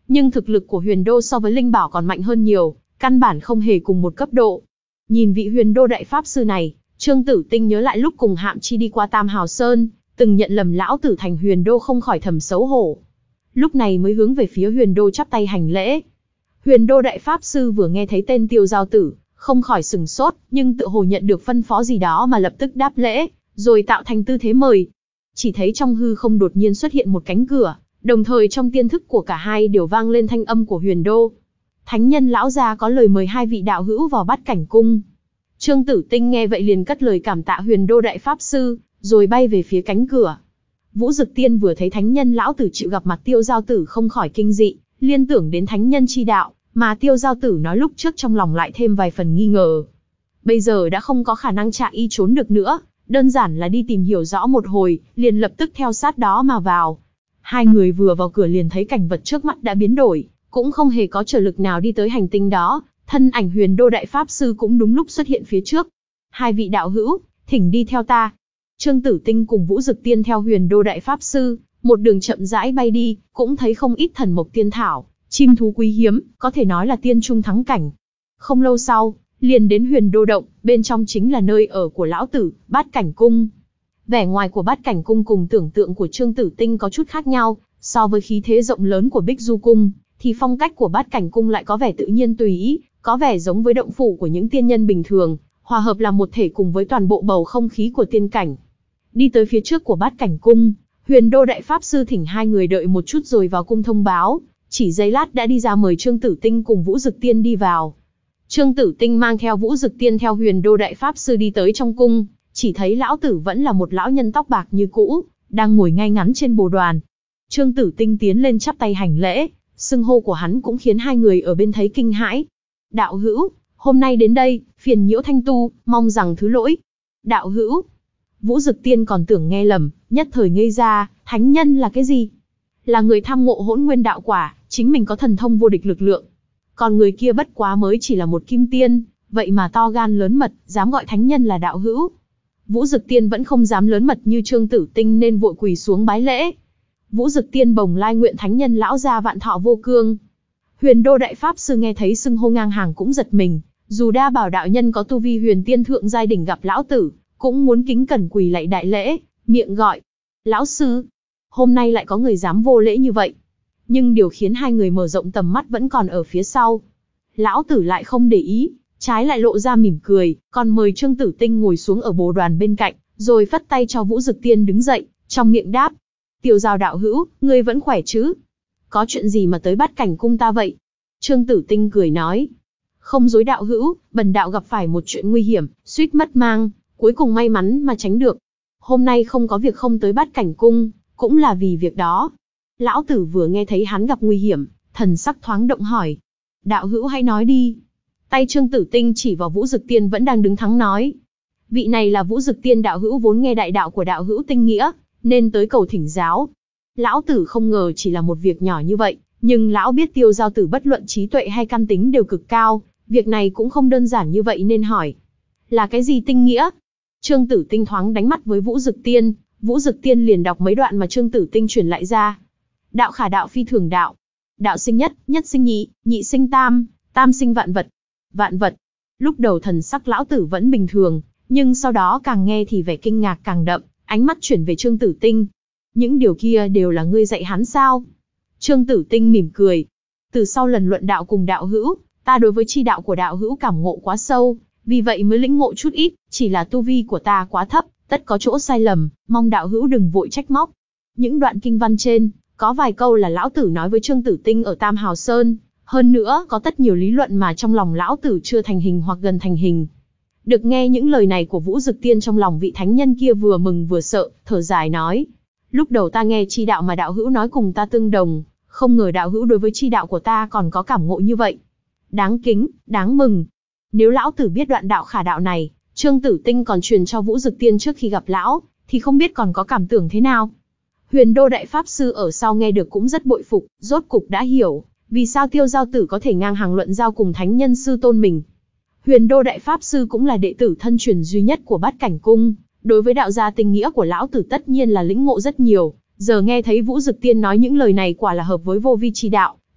nhưng thực lực của huyền đô so với linh bảo còn mạnh hơn nhiều, căn bản không hề cùng một cấp độ. Nhìn vị huyền đô đại pháp sư này, Trương Tử Tinh nhớ lại lúc cùng Hạm Chi đi qua Tam Hào Sơn, từng nhận lầm lão tử thành huyền đô, không khỏi thầm xấu hổ. Lúc này mới hướng về phía huyền đô chắp tay hành lễ. Huyền đô đại pháp sư vừa nghe thấy tên Tiêu Giao Tử, không khỏi sừng sốt, nhưng tự hồ nhận được phân phó gì đó mà lập tức đáp lễ, rồi tạo thành tư thế mời. Chỉ thấy trong hư không đột nhiên xuất hiện một cánh cửa, đồng thời trong tiên thức của cả hai đều vang lên thanh âm của huyền đô. Thánh nhân lão gia có lời mời hai vị đạo hữu vào Bát Cảnh Cung. Trương Tử Tinh nghe vậy liền cất lời cảm tạ huyền đô đại pháp sư, rồi bay về phía cánh cửa. Vũ Dực Tiên vừa thấy thánh nhân lão tử chịu gặp mặt Tiêu Giao Tử không khỏi kinh dị, liên tưởng đến thánh nhân chi đạo, mà Tiêu Giao Tử nói lúc trước trong lòng lại thêm vài phần nghi ngờ. Bây giờ đã không có khả năng chạy y trốn được nữa, đơn giản là đi tìm hiểu rõ một hồi, liền lập tức theo sát đó mà vào. Hai người vừa vào cửa liền thấy cảnh vật trước mắt đã biến đổi, cũng không hề có trở lực nào đi tới hành tinh đó, thân ảnh huyền đô đại pháp sư cũng đúng lúc xuất hiện phía trước. Hai vị đạo hữu, thỉnh đi theo ta. Trương Tử Tinh cùng Vũ Dực Tiên theo huyền đô đại pháp sư, một đường chậm rãi bay đi, cũng thấy không ít thần mộc tiên thảo, chim thú quý hiếm, có thể nói là tiên trung thắng cảnh. Không lâu sau, liền đến huyền đô động, bên trong chính là nơi ở của lão tử, Bát Cảnh Cung. Vẻ ngoài của Bát Cảnh Cung cùng tưởng tượng của Trương Tử Tinh có chút khác nhau, so với khí thế rộng lớn của Bích Du Cung, thì phong cách của Bát Cảnh Cung lại có vẻ tự nhiên tùy ý, có vẻ giống với động phủ của những tiên nhân bình thường, hòa hợp làm một thể cùng với toàn bộ bầu không khí của tiên cảnh. Đi tới phía trước của Bát Cảnh Cung, huyền đô đại pháp sư thỉnh hai người đợi một chút rồi vào cung thông báo, chỉ giây lát đã đi ra mời Trương Tử Tinh cùng Vũ Dực Tiên đi vào. Trương Tử Tinh mang theo Vũ Dực Tiên theo huyền đô đại pháp sư đi tới trong cung, chỉ thấy lão tử vẫn là một lão nhân tóc bạc như cũ, đang ngồi ngay ngắn trên bồ đoàn. Trương Tử Tinh tiến lên chắp tay hành lễ, xưng hô của hắn cũng khiến hai người ở bên thấy kinh hãi. Đạo hữu, hôm nay đến đây, phiền nhiễu thanh tu, mong rằng thứ lỗi. Đạo hữu, Vũ Dực Tiên còn tưởng nghe lầm, nhất thời ngây ra, thánh nhân là cái gì? Là người tham ngộ hỗn nguyên đạo quả, chính mình có thần thông vô địch lực lượng. Còn người kia bất quá mới chỉ là một kim tiên, vậy mà to gan lớn mật, dám gọi thánh nhân là đạo hữu. Vũ Dực Tiên vẫn không dám lớn mật như Trương Tử Tinh nên vội quỳ xuống bái lễ. Vũ Dực Tiên bồng lai nguyện thánh nhân lão gia vạn thọ vô cương. Huyền đô đại pháp sư nghe thấy xưng hô ngang hàng cũng giật mình, dù đa bảo đạo nhân có tu vi huyền tiên thượng giai đỉnh gặp lão tử, cũng muốn kính cẩn quỳ lạy đại lễ, miệng gọi lão sư. Hôm nay lại có người dám vô lễ như vậy. Nhưng điều khiến hai người mở rộng tầm mắt vẫn còn ở phía sau. Lão tử lại không để ý, trái lại lộ ra mỉm cười, còn mời Trương Tử Tinh ngồi xuống ở bồ đoàn bên cạnh, rồi phất tay cho Vũ Dực Tiên đứng dậy, trong miệng đáp: Tiêu Giao đạo hữu, ngươi vẫn khỏe chứ? Có chuyện gì mà tới Bát Cảnh Cung ta vậy? Trương Tử Tinh cười nói: Không dối đạo hữu, bần đạo gặp phải một chuyện nguy hiểm, suýt mất mang, cuối cùng may mắn mà tránh được. Hôm nay không có việc không tới Bát Cảnh Cung, cũng là vì việc đó. Lão tử vừa nghe thấy hắn gặp nguy hiểm, thần sắc thoáng động hỏi: Đạo hữu hãy nói đi. Tay Trương Tử Tinh chỉ vào Vũ Dực Tiên vẫn đang đứng thắng nói: Vị này là Vũ Dực Tiên đạo hữu vốn nghe đại đạo của đạo hữu tinh nghĩa, nên tới cầu thỉnh giáo. Lão tử không ngờ chỉ là một việc nhỏ như vậy, nhưng lão biết Tiêu Giao Tử bất luận trí tuệ hay căn tính đều cực cao, việc này cũng không đơn giản như vậy nên hỏi: Là cái gì tinh nghĩa? Trương Tử Tinh thoáng đánh mắt với Vũ Dực Tiên, Vũ Dực Tiên liền đọc mấy đoạn mà Trương Tử Tinh truyền lại ra. Đạo khả đạo phi thường đạo. Đạo sinh nhất, nhất sinh nhị, nhị sinh tam, tam sinh vạn vật. Vạn vật. Lúc đầu thần sắc lão tử vẫn bình thường, nhưng sau đó càng nghe thì vẻ kinh ngạc càng đậm, ánh mắt chuyển về Trương Tử Tinh. Những điều kia đều là ngươi dạy hắn sao? Trương Tử Tinh mỉm cười. Từ sau lần luận đạo cùng đạo hữu, ta đối với chi đạo của đạo hữu cảm ngộ quá sâu, vì vậy mới lĩnh ngộ chút ít, chỉ là tu vi của ta quá thấp, tất có chỗ sai lầm, mong đạo hữu đừng vội trách móc. Những đoạn kinh văn trên, có vài câu là lão tử nói với Trương Tử Tinh ở Tam Hào Sơn, hơn nữa có tất nhiều lý luận mà trong lòng lão tử chưa thành hình hoặc gần thành hình. Được nghe những lời này của Vũ Dực Tiên, trong lòng vị thánh nhân kia vừa mừng vừa sợ, thở dài nói: Lúc đầu ta nghe chi đạo mà đạo hữu nói cùng ta tương đồng, không ngờ đạo hữu đối với chi đạo của ta còn có cảm ngộ như vậy. Đáng kính, đáng mừng. Nếu lão tử biết đoạn đạo khả đạo này, Trương Tử Tinh còn truyền cho Vũ Dực Tiên trước khi gặp lão, thì không biết còn có cảm tưởng thế nào. Huyền đô đại pháp sư ở sau nghe được cũng rất bội phục, rốt cục đã hiểu vì sao Tiêu Giao Tử có thể ngang hàng luận giao cùng thánh nhân sư tôn mình. Huyền đô đại pháp sư cũng là đệ tử thân truyền duy nhất của Bát Cảnh Cung, đối với đạo gia tinh nghĩa của lão tử tất nhiên là lĩnh ngộ rất nhiều. Giờ nghe thấy Vũ Dực Tiên nói những lời này quả là hợp với vô vi chi đạo,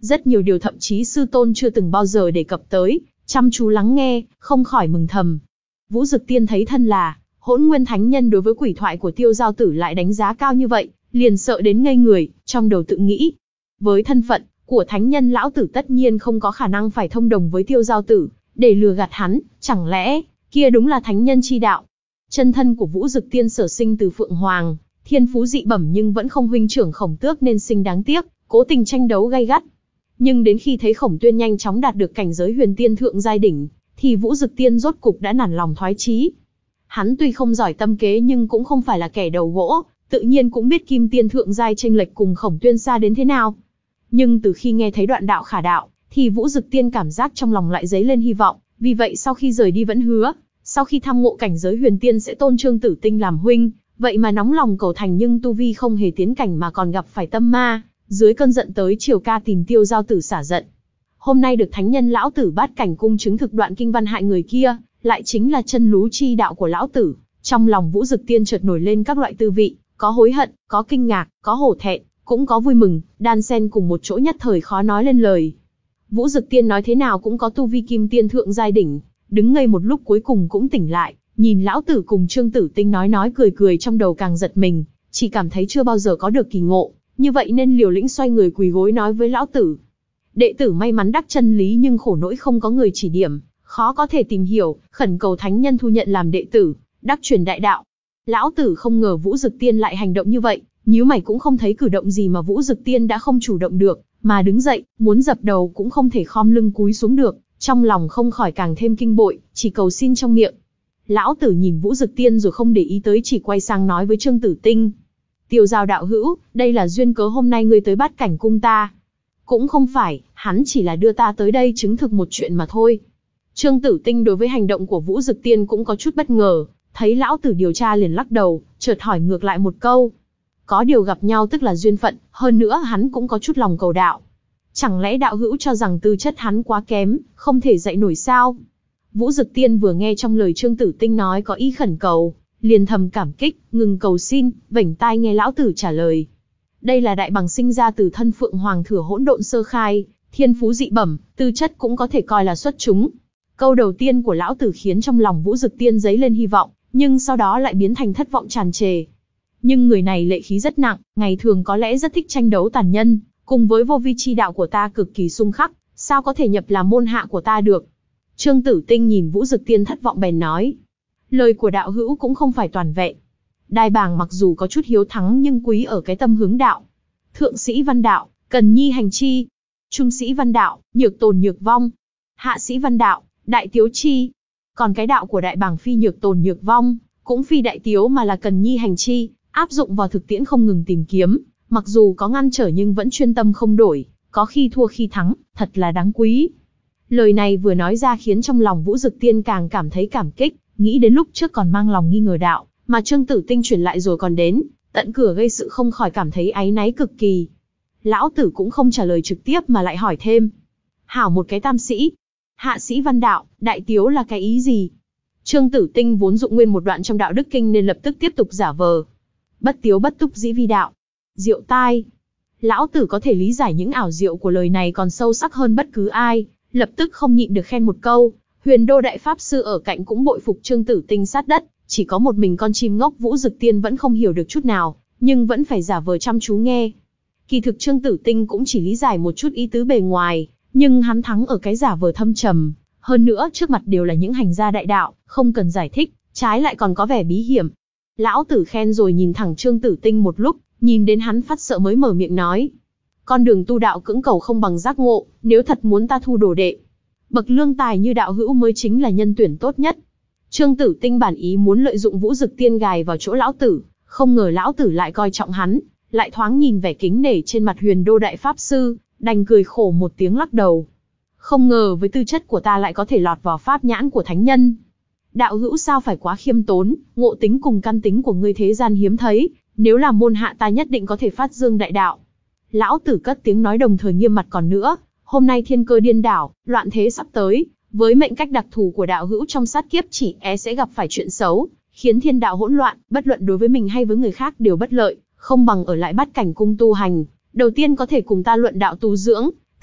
rất nhiều điều thậm chí sư tôn chưa từng bao giờ đề cập tới, chăm chú lắng nghe, không khỏi mừng thầm. Vũ Dực Tiên thấy thân là Hỗn Nguyên Thánh Nhân đối với quỷ thoại của Tiêu Giao Tử lại đánh giá cao như vậy, liền sợ đến ngây người, trong đầu tự nghĩ. Với thân phận của Thánh Nhân lão tử tất nhiên không có khả năng phải thông đồng với Tiêu Giao Tử, để lừa gạt hắn, chẳng lẽ, kia đúng là Thánh Nhân chi đạo. Chân thân của Vũ Dực Tiên sở sinh từ Phượng Hoàng, thiên phú dị bẩm nhưng vẫn không huynh trưởng Khổng Tước nên sinh đáng tiếc, cố tình tranh đấu gay gắt. Nhưng đến khi thấy Khổng Tuyên nhanh chóng đạt được cảnh giới huyền tiên thượng giai đỉnh, thì Vũ Dực Tiên rốt cục đã nản lòng thoái chí. Hắn tuy không giỏi tâm kế nhưng cũng không phải là kẻ đầu gỗ, tự nhiên cũng biết kim tiên thượng giai chênh lệch cùng Khổng Tuyên xa đến thế nào. Nhưng từ khi nghe thấy đoạn đạo khả đạo, thì Vũ Dực Tiên cảm giác trong lòng lại dấy lên hy vọng, vì vậy sau khi rời đi vẫn hứa, sau khi tham ngộ cảnh giới huyền tiên sẽ tôn Trương Tử Tinh làm huynh, vậy mà nóng lòng cầu thành nhưng tu vi không hề tiến cảnh mà còn gặp phải tâm ma, dưới cơn giận tới Triều Ca tìm Tiêu Giao Tử xả giận. Hôm nay được Thánh Nhân lão tử Bát Cảnh cung chứng thực đoạn kinh văn hại người kia, lại chính là chân lú chi đạo của lão tử. Trong lòng Vũ Dực Tiên chợt nổi lên các loại tư vị, có hối hận, có kinh ngạc, có hổ thẹn, cũng có vui mừng, đan xen cùng một chỗ nhất thời khó nói lên lời. Vũ Dực Tiên nói thế nào cũng có tu vi kim tiên thượng giai đỉnh, đứng ngây một lúc cuối cùng cũng tỉnh lại, nhìn lão tử cùng Trương Tử Tinh nói nói cười cười trong đầu càng giật mình, chỉ cảm thấy chưa bao giờ có được kỳ ngộ, như vậy nên liều lĩnh xoay người quỳ gối nói với lão tử. Đệ tử may mắn đắc chân lý nhưng khổ nỗi không có người chỉ điểm, khó có thể tìm hiểu, khẩn cầu Thánh Nhân thu nhận làm đệ tử, đắc truyền đại đạo. Lão tử không ngờ Vũ Dực Tiên lại hành động như vậy, nhíu mày cũng không thấy cử động gì mà Vũ Dực Tiên đã không chủ động được, mà đứng dậy, muốn dập đầu cũng không thể khom lưng cúi xuống được, trong lòng không khỏi càng thêm kinh bội, chỉ cầu xin trong miệng. Lão tử nhìn Vũ Dực Tiên rồi không để ý tới, chỉ quay sang nói với Trương Tử Tinh. Tiêu Giao đạo hữu, đây là duyên cớ hôm nay ngươi tới Bát Cảnh cung ta. Cũng không phải, hắn chỉ là đưa ta tới đây chứng thực một chuyện mà thôi. Trương Tử Tinh đối với hành động của Vũ Dực Tiên cũng có chút bất ngờ, thấy lão tử điều tra liền lắc đầu, chợt hỏi ngược lại một câu. Có điều gặp nhau tức là duyên phận, hơn nữa hắn cũng có chút lòng cầu đạo. Chẳng lẽ đạo hữu cho rằng tư chất hắn quá kém, không thể dạy nổi sao? Vũ Dực Tiên vừa nghe trong lời Trương Tử Tinh nói có ý khẩn cầu, liền thầm cảm kích, ngừng cầu xin, vểnh tai nghe lão tử trả lời. Đây là đại bằng sinh ra từ thân Phượng Hoàng thừa hỗn độn sơ khai, thiên phú dị bẩm, tư chất cũng có thể coi là xuất chúng. Câu đầu tiên của lão tử khiến trong lòng Vũ Dực Tiên dấy lên hy vọng, nhưng sau đó lại biến thành thất vọng tràn trề. Nhưng người này lệ khí rất nặng, ngày thường có lẽ rất thích tranh đấu tàn nhân, cùng với vô vi chi đạo của ta cực kỳ xung khắc, sao có thể nhập làm môn hạ của ta được? Trương Tử Tinh nhìn Vũ Dực Tiên thất vọng bèn nói. Lời của đạo hữu cũng không phải toàn vẹn. Đai Bàng mặc dù có chút hiếu thắng nhưng quý ở cái tâm hướng đạo. Thượng sĩ văn đạo, cần nhi hành chi. Trung sĩ văn đạo, nhược tồn nhược vong. Hạ sĩ văn đạo, đại tiếu chi. Còn cái đạo của Đại Bàng phi nhược tồn nhược vong, cũng phi đại tiếu mà là cần nhi hành chi, áp dụng vào thực tiễn không ngừng tìm kiếm, mặc dù có ngăn trở nhưng vẫn chuyên tâm không đổi, có khi thua khi thắng, thật là đáng quý. Lời này vừa nói ra khiến trong lòng Vũ Dực Tiên càng cảm thấy cảm kích, nghĩ đến lúc trước còn mang lòng nghi ngờ đạo, mà Trương Tử Tinh truyền lại rồi còn đến, tận cửa gây sự không khỏi cảm thấy áy náy cực kỳ. Lão tử cũng không trả lời trực tiếp mà lại hỏi thêm. Hảo một cái tam sĩ, hạ sĩ văn đạo, đại tiếu là cái ý gì? Trương Tử Tinh vốn dụng nguyên một đoạn trong đạo đức kinh nên lập tức tiếp tục giả vờ. Bất tiếu bất túc dĩ vi đạo. Diệu tai. Lão tử có thể lý giải những ảo diệu của lời này còn sâu sắc hơn bất cứ ai, lập tức không nhịn được khen một câu. Huyền Đô đại pháp sư ở cạnh cũng bội phục Trương Tử Tinh sát đất, chỉ có một mình con chim ngốc Vũ Dực Tiên vẫn không hiểu được chút nào, nhưng vẫn phải giả vờ chăm chú nghe. Kỳ thực Trương Tử Tinh cũng chỉ lý giải một chút ý tứ bề ngoài, nhưng hắn thắng ở cái giả vờ thâm trầm, hơn nữa trước mặt đều là những hành gia đại đạo, không cần giải thích, trái lại còn có vẻ bí hiểm. Lão tử khen rồi nhìn thẳng Trương Tử Tinh một lúc, nhìn đến hắn phát sợ mới mở miệng nói. Con đường tu đạo cưỡng cầu không bằng giác ngộ, nếu thật muốn ta thu đồ đệ, bậc lương tài như đạo hữu mới chính là nhân tuyển tốt nhất. Trương Tử Tinh bản ý muốn lợi dụng Vũ Dực Tiên gài vào chỗ lão tử, không ngờ lão tử lại coi trọng hắn, lại thoáng nhìn vẻ kính nể trên mặt Huyền Đô đại pháp sư, đành cười khổ một tiếng lắc đầu. Không ngờ với tư chất của ta lại có thể lọt vào pháp nhãn của thánh nhân. Đạo hữu sao phải quá khiêm tốn, ngộ tính cùng căn tính của ngươi thế gian hiếm thấy, nếu làm môn hạ ta nhất định có thể phát dương đại đạo. Lão tử cất tiếng nói đồng thời nghiêm mặt còn nữa, hôm nay thiên cơ điên đảo, loạn thế sắp tới, với mệnh cách đặc thù của đạo hữu trong sát kiếp chỉ e sẽ gặp phải chuyện xấu, khiến thiên đạo hỗn loạn, bất luận đối với mình hay với người khác đều bất lợi, không bằng ở lại Bát Cảnh cung tu hành. Đầu tiên có thể cùng ta luận đạo tu dưỡng,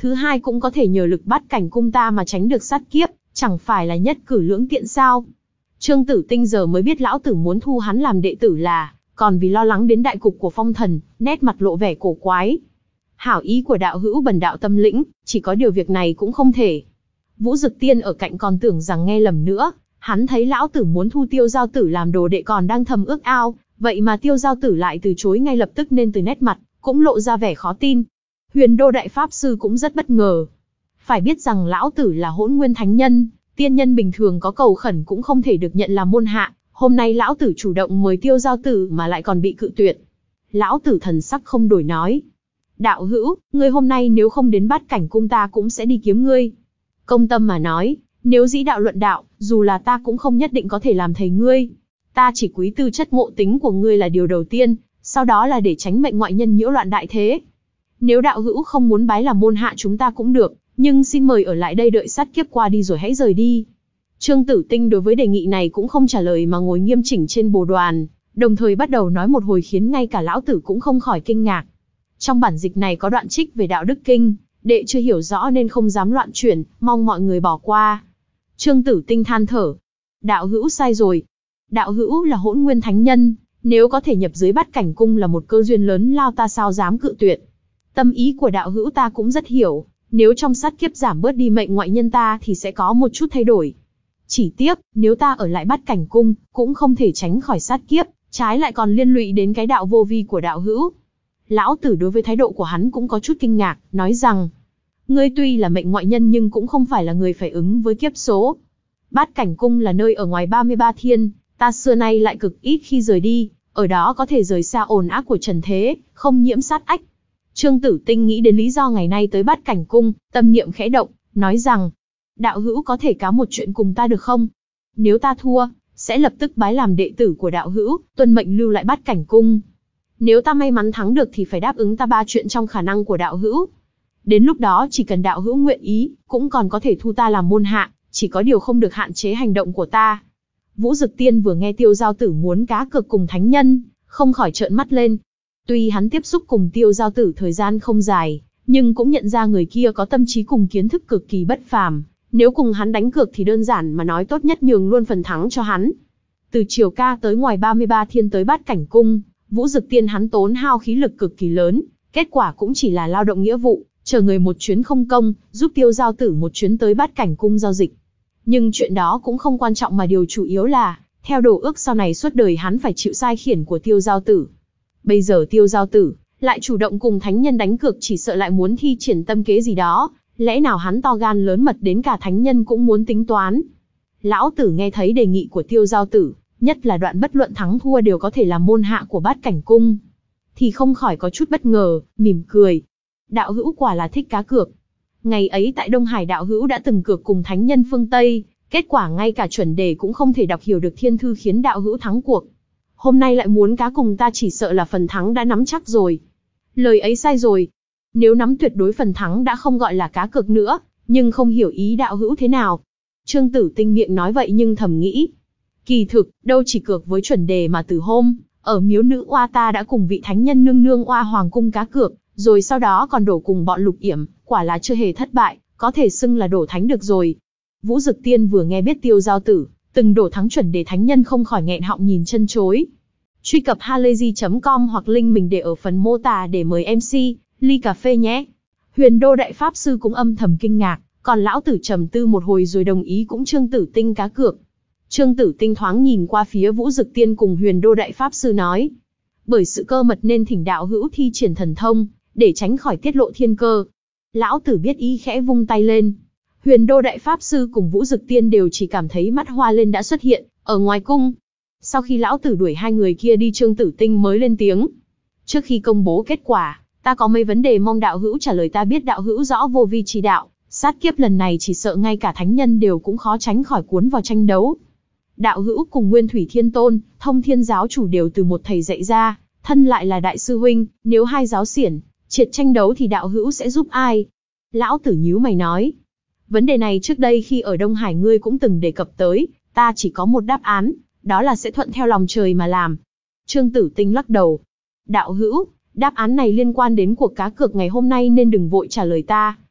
Thứ hai cũng có thể nhờ lực Bát Cảnh Cung ta mà tránh được sát kiếp, chẳng phải là nhất cử lưỡng tiện sao? Trương Tử Tinh giờ mới biết lão tử muốn thu hắn làm đệ tử là còn vì lo lắng đến đại cục của Phong Thần, nét mặt lộ vẻ cổ quái. Hảo ý của đạo hữu bần đạo tâm lĩnh, chỉ có điều việc này cũng không thể. Vũ Dực Tiên ở cạnh còn tưởng rằng nghe lầm nữa, hắn thấy lão tử muốn thu Tiêu Giao Tử làm đồ đệ còn đang thầm ước ao, vậy mà Tiêu Giao Tử lại từ chối ngay lập tức nên từ nét mặt cũng lộ ra vẻ khó tin. Huyền Đô Đại Pháp Sư cũng rất bất ngờ. Phải biết rằng lão tử là Hỗn Nguyên Thánh Nhân, tiên nhân bình thường có cầu khẩn cũng không thể được nhận làm môn hạ, hôm nay lão tử chủ động mời Tiêu Giao Tử mà lại còn bị cự tuyệt. Lão tử thần sắc không đổi nói. Đạo hữu, ngươi hôm nay nếu không đến Bát Cảnh Cung ta cũng sẽ đi kiếm ngươi. Công tâm mà nói, nếu dĩ đạo luận đạo, dù là ta cũng không nhất định có thể làm thầy ngươi. Ta chỉ quý tư chất ngộ tính của ngươi là điều đầu tiên, sau đó là để tránh mệnh ngoại nhân nhiễu loạn đại thế. Nếu đạo hữu không muốn bái làm môn hạ chúng ta cũng được, nhưng xin mời ở lại đây đợi sát kiếp qua đi rồi hãy rời đi. Trương Tử Tinh đối với đề nghị này cũng không trả lời mà ngồi nghiêm chỉnh trên bồ đoàn, đồng thời bắt đầu nói một hồi khiến ngay cả lão tử cũng không khỏi kinh ngạc. Trong bản dịch này có đoạn trích về đạo đức kinh, đệ chưa hiểu rõ nên không dám loạn chuyển, mong mọi người bỏ qua. Trương Tử Tinh than thở. Đạo hữu sai rồi. Đạo hữu là Hỗn Nguyên Thánh Nhân, nếu có thể nhập dưới Bát Cảnh Cung là một cơ duyên lớn lao ta sao dám cự tuyệt. Tâm ý của đạo hữu ta cũng rất hiểu, nếu trong sát kiếp giảm bớt đi mệnh ngoại nhân ta thì sẽ có một chút thay đổi. Chỉ tiếc, nếu ta ở lại Bát Cảnh Cung, cũng không thể tránh khỏi sát kiếp, trái lại còn liên lụy đến cái đạo vô vi của đạo hữu. Lão tử đối với thái độ của hắn cũng có chút kinh ngạc, nói rằng, ngươi tuy là mệnh ngoại nhân nhưng cũng không phải là người phải ứng với kiếp số. Bát Cảnh Cung là nơi ở ngoài ba mươi ba thiên, ta xưa nay lại cực ít khi rời đi, ở đó có thể rời xa ồn ác của trần thế, không nhiễm sát ách. Trương Tử Tinh nghĩ đến lý do ngày nay tới Bát Cảnh Cung, tâm niệm khẽ động, nói rằng, đạo hữu có thể cáo một chuyện cùng ta được không? Nếu ta thua, sẽ lập tức bái làm đệ tử của đạo hữu, tuân mệnh lưu lại Bát Cảnh Cung. Nếu ta may mắn thắng được thì phải đáp ứng ta ba chuyện trong khả năng của đạo hữu. Đến lúc đó chỉ cần đạo hữu nguyện ý, cũng còn có thể thu ta làm môn hạ, chỉ có điều không được hạn chế hành động của ta. Vũ Dực Tiên vừa nghe Tiêu Giao Tử muốn cá cược cùng thánh nhân, không khỏi trợn mắt lên. Tuy hắn tiếp xúc cùng Tiêu Giao Tử thời gian không dài, nhưng cũng nhận ra người kia có tâm trí cùng kiến thức cực kỳ bất phàm. Nếu cùng hắn đánh cược thì đơn giản mà nói tốt nhất nhường luôn phần thắng cho hắn. Từ Triều Ca tới ngoài ba mươi ba thiên tới Bát Cảnh Cung, Vũ Dực Tiên hắn tốn hao khí lực cực kỳ lớn, kết quả cũng chỉ là lao động nghĩa vụ, chờ người một chuyến không công, giúp Tiêu Giao Tử một chuyến tới Bát Cảnh Cung giao dịch. Nhưng chuyện đó cũng không quan trọng mà điều chủ yếu là, theo đồ ước sau này suốt đời hắn phải chịu sai khiển của Tiêu Giao Tử. Bây giờ Tiêu Giao Tử lại chủ động cùng thánh nhân đánh cược, chỉ sợ lại muốn thi triển tâm kế gì đó, lẽ nào hắn to gan lớn mật đến cả thánh nhân cũng muốn tính toán. Lão Tử nghe thấy đề nghị của Tiêu Giao Tử, nhất là đoạn bất luận thắng thua đều có thể làm môn hạ của Bát Cảnh Cung, thì không khỏi có chút bất ngờ, mỉm cười. Đạo hữu quả là thích cá cược. Ngày ấy tại Đông Hải đạo hữu đã từng cược cùng thánh nhân phương Tây, kết quả ngay cả chuẩn đề cũng không thể đọc hiểu được thiên thư khiến đạo hữu thắng cuộc. Hôm nay lại muốn cá cùng ta, chỉ sợ là phần thắng đã nắm chắc rồi. Lời ấy sai rồi. Nếu nắm tuyệt đối phần thắng đã không gọi là cá cược nữa, nhưng không hiểu ý đạo hữu thế nào. Trương Tử Tinh miệng nói vậy nhưng thầm nghĩ. Kỳ thực, đâu chỉ cược với chuẩn đề mà từ hôm, ở miếu nữ oa ta đã cùng vị thánh nhân nương nương oa hoàng cung cá cược, rồi sau đó còn đổ cùng bọn Lục Yểm, quả là chưa hề thất bại, có thể xưng là đổ thánh được rồi. Vũ Dực Tiên vừa nghe biết Tiêu Giao Tử từng đổ thắng chuẩn đề thánh nhân không khỏi nghẹn họng nhìn chân chối. Truy cập halayzi chấm com hoặc link mình để ở phần mô tả để mời em xê, ly cà phê nhé. Huyền Đô Đại Pháp Sư cũng âm thầm kinh ngạc, còn lão tử trầm tư một hồi rồi đồng ý cũng Trương Tử Tinh cá cược. Trương Tử Tinh thoáng nhìn qua phía Vũ Dực Tiên cùng Huyền Đô Đại Pháp Sư nói. Bởi sự cơ mật nên thỉnh đạo hữu thi triển thần thông, để tránh khỏi tiết lộ thiên cơ. Lão tử biết ý khẽ vung tay lên. Huyền Đô Đại Pháp Sư cùng Vũ Dực Tiên đều chỉ cảm thấy mắt hoa lên đã xuất hiện, ở ngoài cung. Sau khi lão tử đuổi hai người kia đi, Trương Tử Tinh mới lên tiếng. Trước khi công bố kết quả, ta có mấy vấn đề mong đạo hữu trả lời. Ta biết đạo hữu rõ vô vi chi đạo, sát kiếp lần này chỉ sợ ngay cả thánh nhân đều cũng khó tránh khỏi cuốn vào tranh đấu. Đạo hữu cùng Nguyên Thủy Thiên Tôn, Thông Thiên giáo chủ đều từ một thầy dạy ra, thân lại là đại sư huynh, nếu hai giáo xiển triệt tranh đấu thì đạo hữu sẽ giúp ai? Lão tử nhíu mày nói. Vấn đề này trước đây khi ở Đông Hải ngươi cũng từng đề cập tới, ta chỉ có một đáp án, đó là sẽ thuận theo lòng trời mà làm. Trương Tử Tinh lắc đầu. Đạo hữu, đáp án này liên quan đến cuộc cá cược ngày hôm nay nên đừng vội trả lời ta.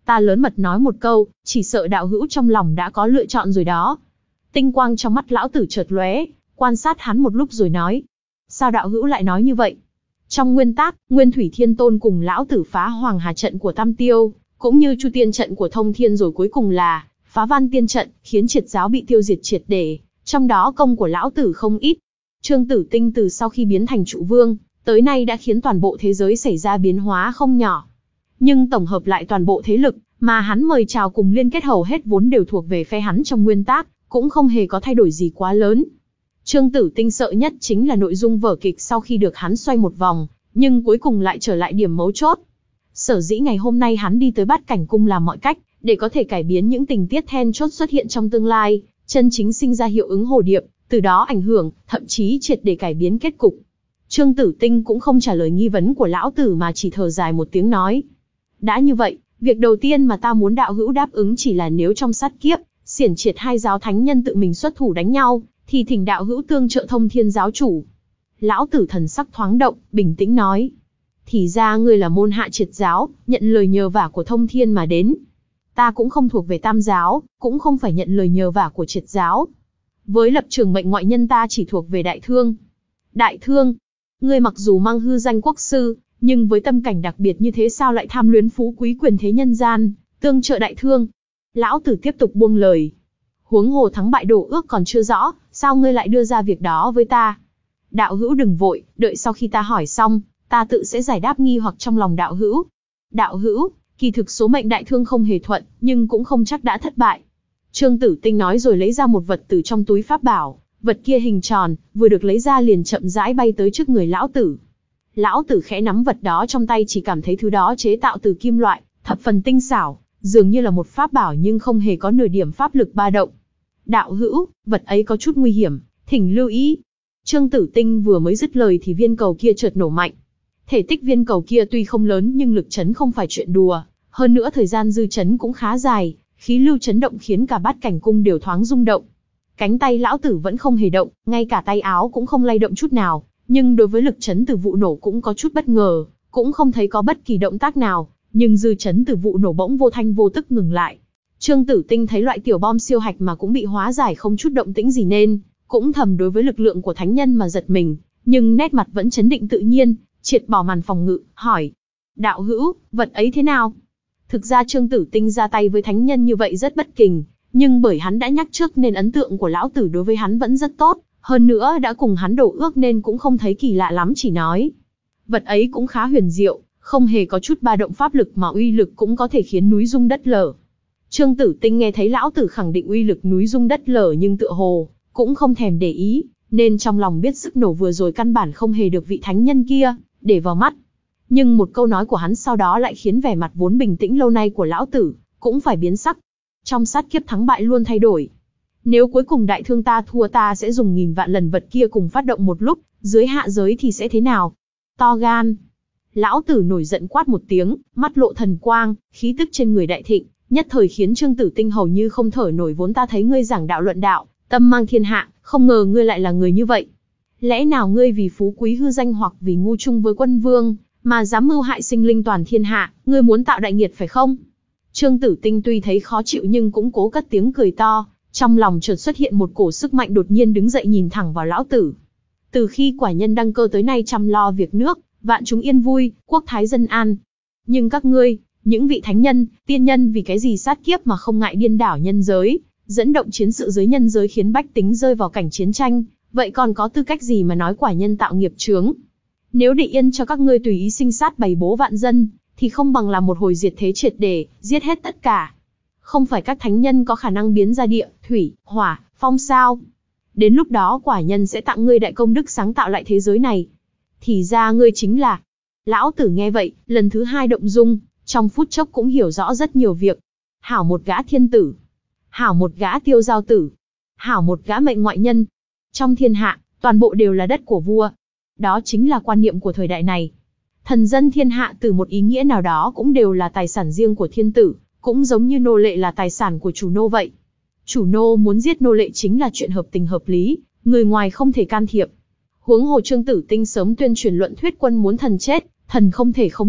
Ta lớn mật nói một câu, chỉ sợ đạo hữu trong lòng đã có lựa chọn rồi đó. Tinh quang trong mắt lão tử chợt lóe, quan sát hắn một lúc rồi nói. Sao đạo hữu lại nói như vậy? Trong nguyên tắc, Nguyên Thủy Thiên Tôn cùng lão tử phá Hoàng Hà trận của Tam Tiêu, cũng như Chu Tiên trận của Thông Thiên, rồi cuối cùng là phá Văn Tiên trận, khiến triệt giáo bị tiêu diệt triệt để, trong đó công của lão tử không ít. Trương Tử Tinh từ sau khi biến thành trụ vương, tới nay đã khiến toàn bộ thế giới xảy ra biến hóa không nhỏ. Nhưng tổng hợp lại toàn bộ thế lực mà hắn mời chào cùng liên kết hầu hết vốn đều thuộc về phe hắn trong nguyên tắc, cũng không hề có thay đổi gì quá lớn. Trương Tử Tinh sợ nhất chính là nội dung vở kịch sau khi được hắn xoay một vòng, nhưng cuối cùng lại trở lại điểm mấu chốt. Sở dĩ ngày hôm nay hắn đi tới Bát Cảnh Cung làm mọi cách, để có thể cải biến những tình tiết then chốt xuất hiện trong tương lai, chân chính sinh ra hiệu ứng hồ điệp, từ đó ảnh hưởng, thậm chí triệt để cải biến kết cục. Trương Tử Tinh cũng không trả lời nghi vấn của lão tử mà chỉ thở dài một tiếng nói. Đã như vậy, việc đầu tiên mà ta muốn đạo hữu đáp ứng chỉ là nếu trong sát kiếp, xiển triệt hai giáo thánh nhân tự mình xuất thủ đánh nhau, thì thỉnh đạo hữu tương trợ Thông Thiên giáo chủ. Lão tử thần sắc thoáng động, bình tĩnh nói. Thì ra ngươi là môn hạ triệt giáo, nhận lời nhờ vả của Thông Thiên mà đến. Ta cũng không thuộc về Tam giáo, cũng không phải nhận lời nhờ vả của triệt giáo. Với lập trường mệnh ngoại nhân ta chỉ thuộc về Đại Thương. Đại Thương, ngươi mặc dù mang hư danh quốc sư, nhưng với tâm cảnh đặc biệt như thế sao lại tham luyến phú quý quyền thế nhân gian, tương trợ Đại Thương? Lão tử tiếp tục buông lời. Huống hồ thắng bại đổ ước còn chưa rõ, sao ngươi lại đưa ra việc đó với ta? Đạo hữu đừng vội, đợi sau khi ta hỏi xong, ta tự sẽ giải đáp nghi hoặc trong lòng đạo hữu. Đạo hữu, kỳ thực số mệnh Đại Thương không hề thuận, nhưng cũng không chắc đã thất bại. Trương Tử Tinh nói rồi lấy ra một vật từ trong túi pháp bảo, vật kia hình tròn, vừa được lấy ra liền chậm rãi bay tới trước người lão tử. Lão tử khẽ nắm vật đó trong tay, chỉ cảm thấy thứ đó chế tạo từ kim loại, thập phần tinh xảo, dường như là một pháp bảo nhưng không hề có nửa điểm pháp lực ba động. Đạo hữu, vật ấy có chút nguy hiểm, thỉnh lưu ý. Trương Tử Tinh vừa mới dứt lời thì viên cầu kia chợt nổ mạnh. Thể tích viên cầu kia tuy không lớn nhưng lực chấn không phải chuyện đùa, hơn nữa thời gian dư chấn cũng khá dài, khí lưu chấn động khiến cả Bát Cảnh Cung đều thoáng rung động. Cánh tay lão tử vẫn không hề động, ngay cả tay áo cũng không lay động chút nào, nhưng đối với lực chấn từ vụ nổ cũng có chút bất ngờ, cũng không thấy có bất kỳ động tác nào, nhưng dư chấn từ vụ nổ bỗng vô thanh vô tức ngừng lại. Trương Tử Tinh thấy loại tiểu bom siêu hạch mà cũng bị hóa giải không chút động tĩnh gì nên cũng thầm đối với lực lượng của thánh nhân mà giật mình, nhưng nét mặt vẫn chấn định tự nhiên, triệt bỏ màn phòng ngự, hỏi: đạo hữu, vật ấy thế nào? Thực ra Trương Tử Tinh ra tay với thánh nhân như vậy rất bất kình, nhưng bởi hắn đã nhắc trước nên ấn tượng của lão tử đối với hắn vẫn rất tốt, hơn nữa đã cùng hắn đổ ước nên cũng không thấy kỳ lạ lắm, chỉ nói: vật ấy cũng khá huyền diệu, không hề có chút ba động pháp lực mà uy lực cũng có thể khiến núi rung đất lở. Trương Tử Tinh nghe thấy lão tử khẳng định uy lực núi rung đất lở nhưng tựa hồ cũng không thèm để ý, nên trong lòng biết sức nổ vừa rồi căn bản không hề được vị thánh nhân kia để vào mắt. Nhưng một câu nói của hắn sau đó lại khiến vẻ mặt vốn bình tĩnh lâu nay của lão tử cũng phải biến sắc. Trong sát kiếp thắng bại luôn thay đổi. Nếu cuối cùng Đại Thương ta thua, ta sẽ dùng nghìn vạn lần vật kia cùng phát động một lúc, dưới hạ giới thì sẽ thế nào? To gan! Lão tử nổi giận quát một tiếng, mắt lộ thần quang, khí tức trên người đại thịnh, nhất thời khiến Trương Tử Tinh hầu như không thở nổi. Vốn ta thấy ngươi giảng đạo luận đạo, tâm mang thiên hạ, không ngờ ngươi lại là người như vậy. Lẽ nào ngươi vì phú quý hư danh hoặc vì ngu chung với quân vương, mà dám mưu hại sinh linh toàn thiên hạ, ngươi muốn tạo đại nghiệt phải không? Trương Tử Tinh tuy thấy khó chịu nhưng cũng cố cất tiếng cười to, trong lòng chợt xuất hiện một cổ sức mạnh, đột nhiên đứng dậy nhìn thẳng vào lão tử. Từ khi quả nhân đăng cơ tới nay chăm lo việc nước, vạn chúng yên vui, quốc thái dân an. Nhưng các ngươi, những vị thánh nhân, tiên nhân vì cái gì sát kiếp mà không ngại điên đảo nhân giới, dẫn động chiến sự dưới nhân giới khiến bách tính rơi vào cảnh chiến tranh, vậy còn có tư cách gì mà nói quả nhân tạo nghiệp chướng? Nếu để yên cho các ngươi tùy ý sinh sát bày bố vạn dân, thì không bằng làm một hồi diệt thế triệt để, giết hết tất cả. Không phải các thánh nhân có khả năng biến ra địa, thủy, hỏa, phong sao? Đến lúc đó quả nhân sẽ tặng ngươi đại công đức sáng tạo lại thế giới này. Thì ra ngươi chính là... Lão tử nghe vậy, lần thứ hai động dung, trong phút chốc cũng hiểu rõ rất nhiều việc. Hảo một gã thiên tử, hảo một gã tiêu giao tử, hảo một gã mệnh ngoại nhân. Trong thiên hạ, toàn bộ đều là đất của vua. Đó chính là quan niệm của thời đại này. Thần dân thiên hạ từ một ý nghĩa nào đó cũng đều là tài sản riêng của thiên tử, cũng giống như nô lệ là tài sản của chủ nô vậy. Chủ nô muốn giết nô lệ chính là chuyện hợp tình hợp lý, người ngoài không thể can thiệp. Huống hồ Trương Tử Tinh sớm tuyên truyền luận thuyết quân muốn thần chết, thần không thể không chết,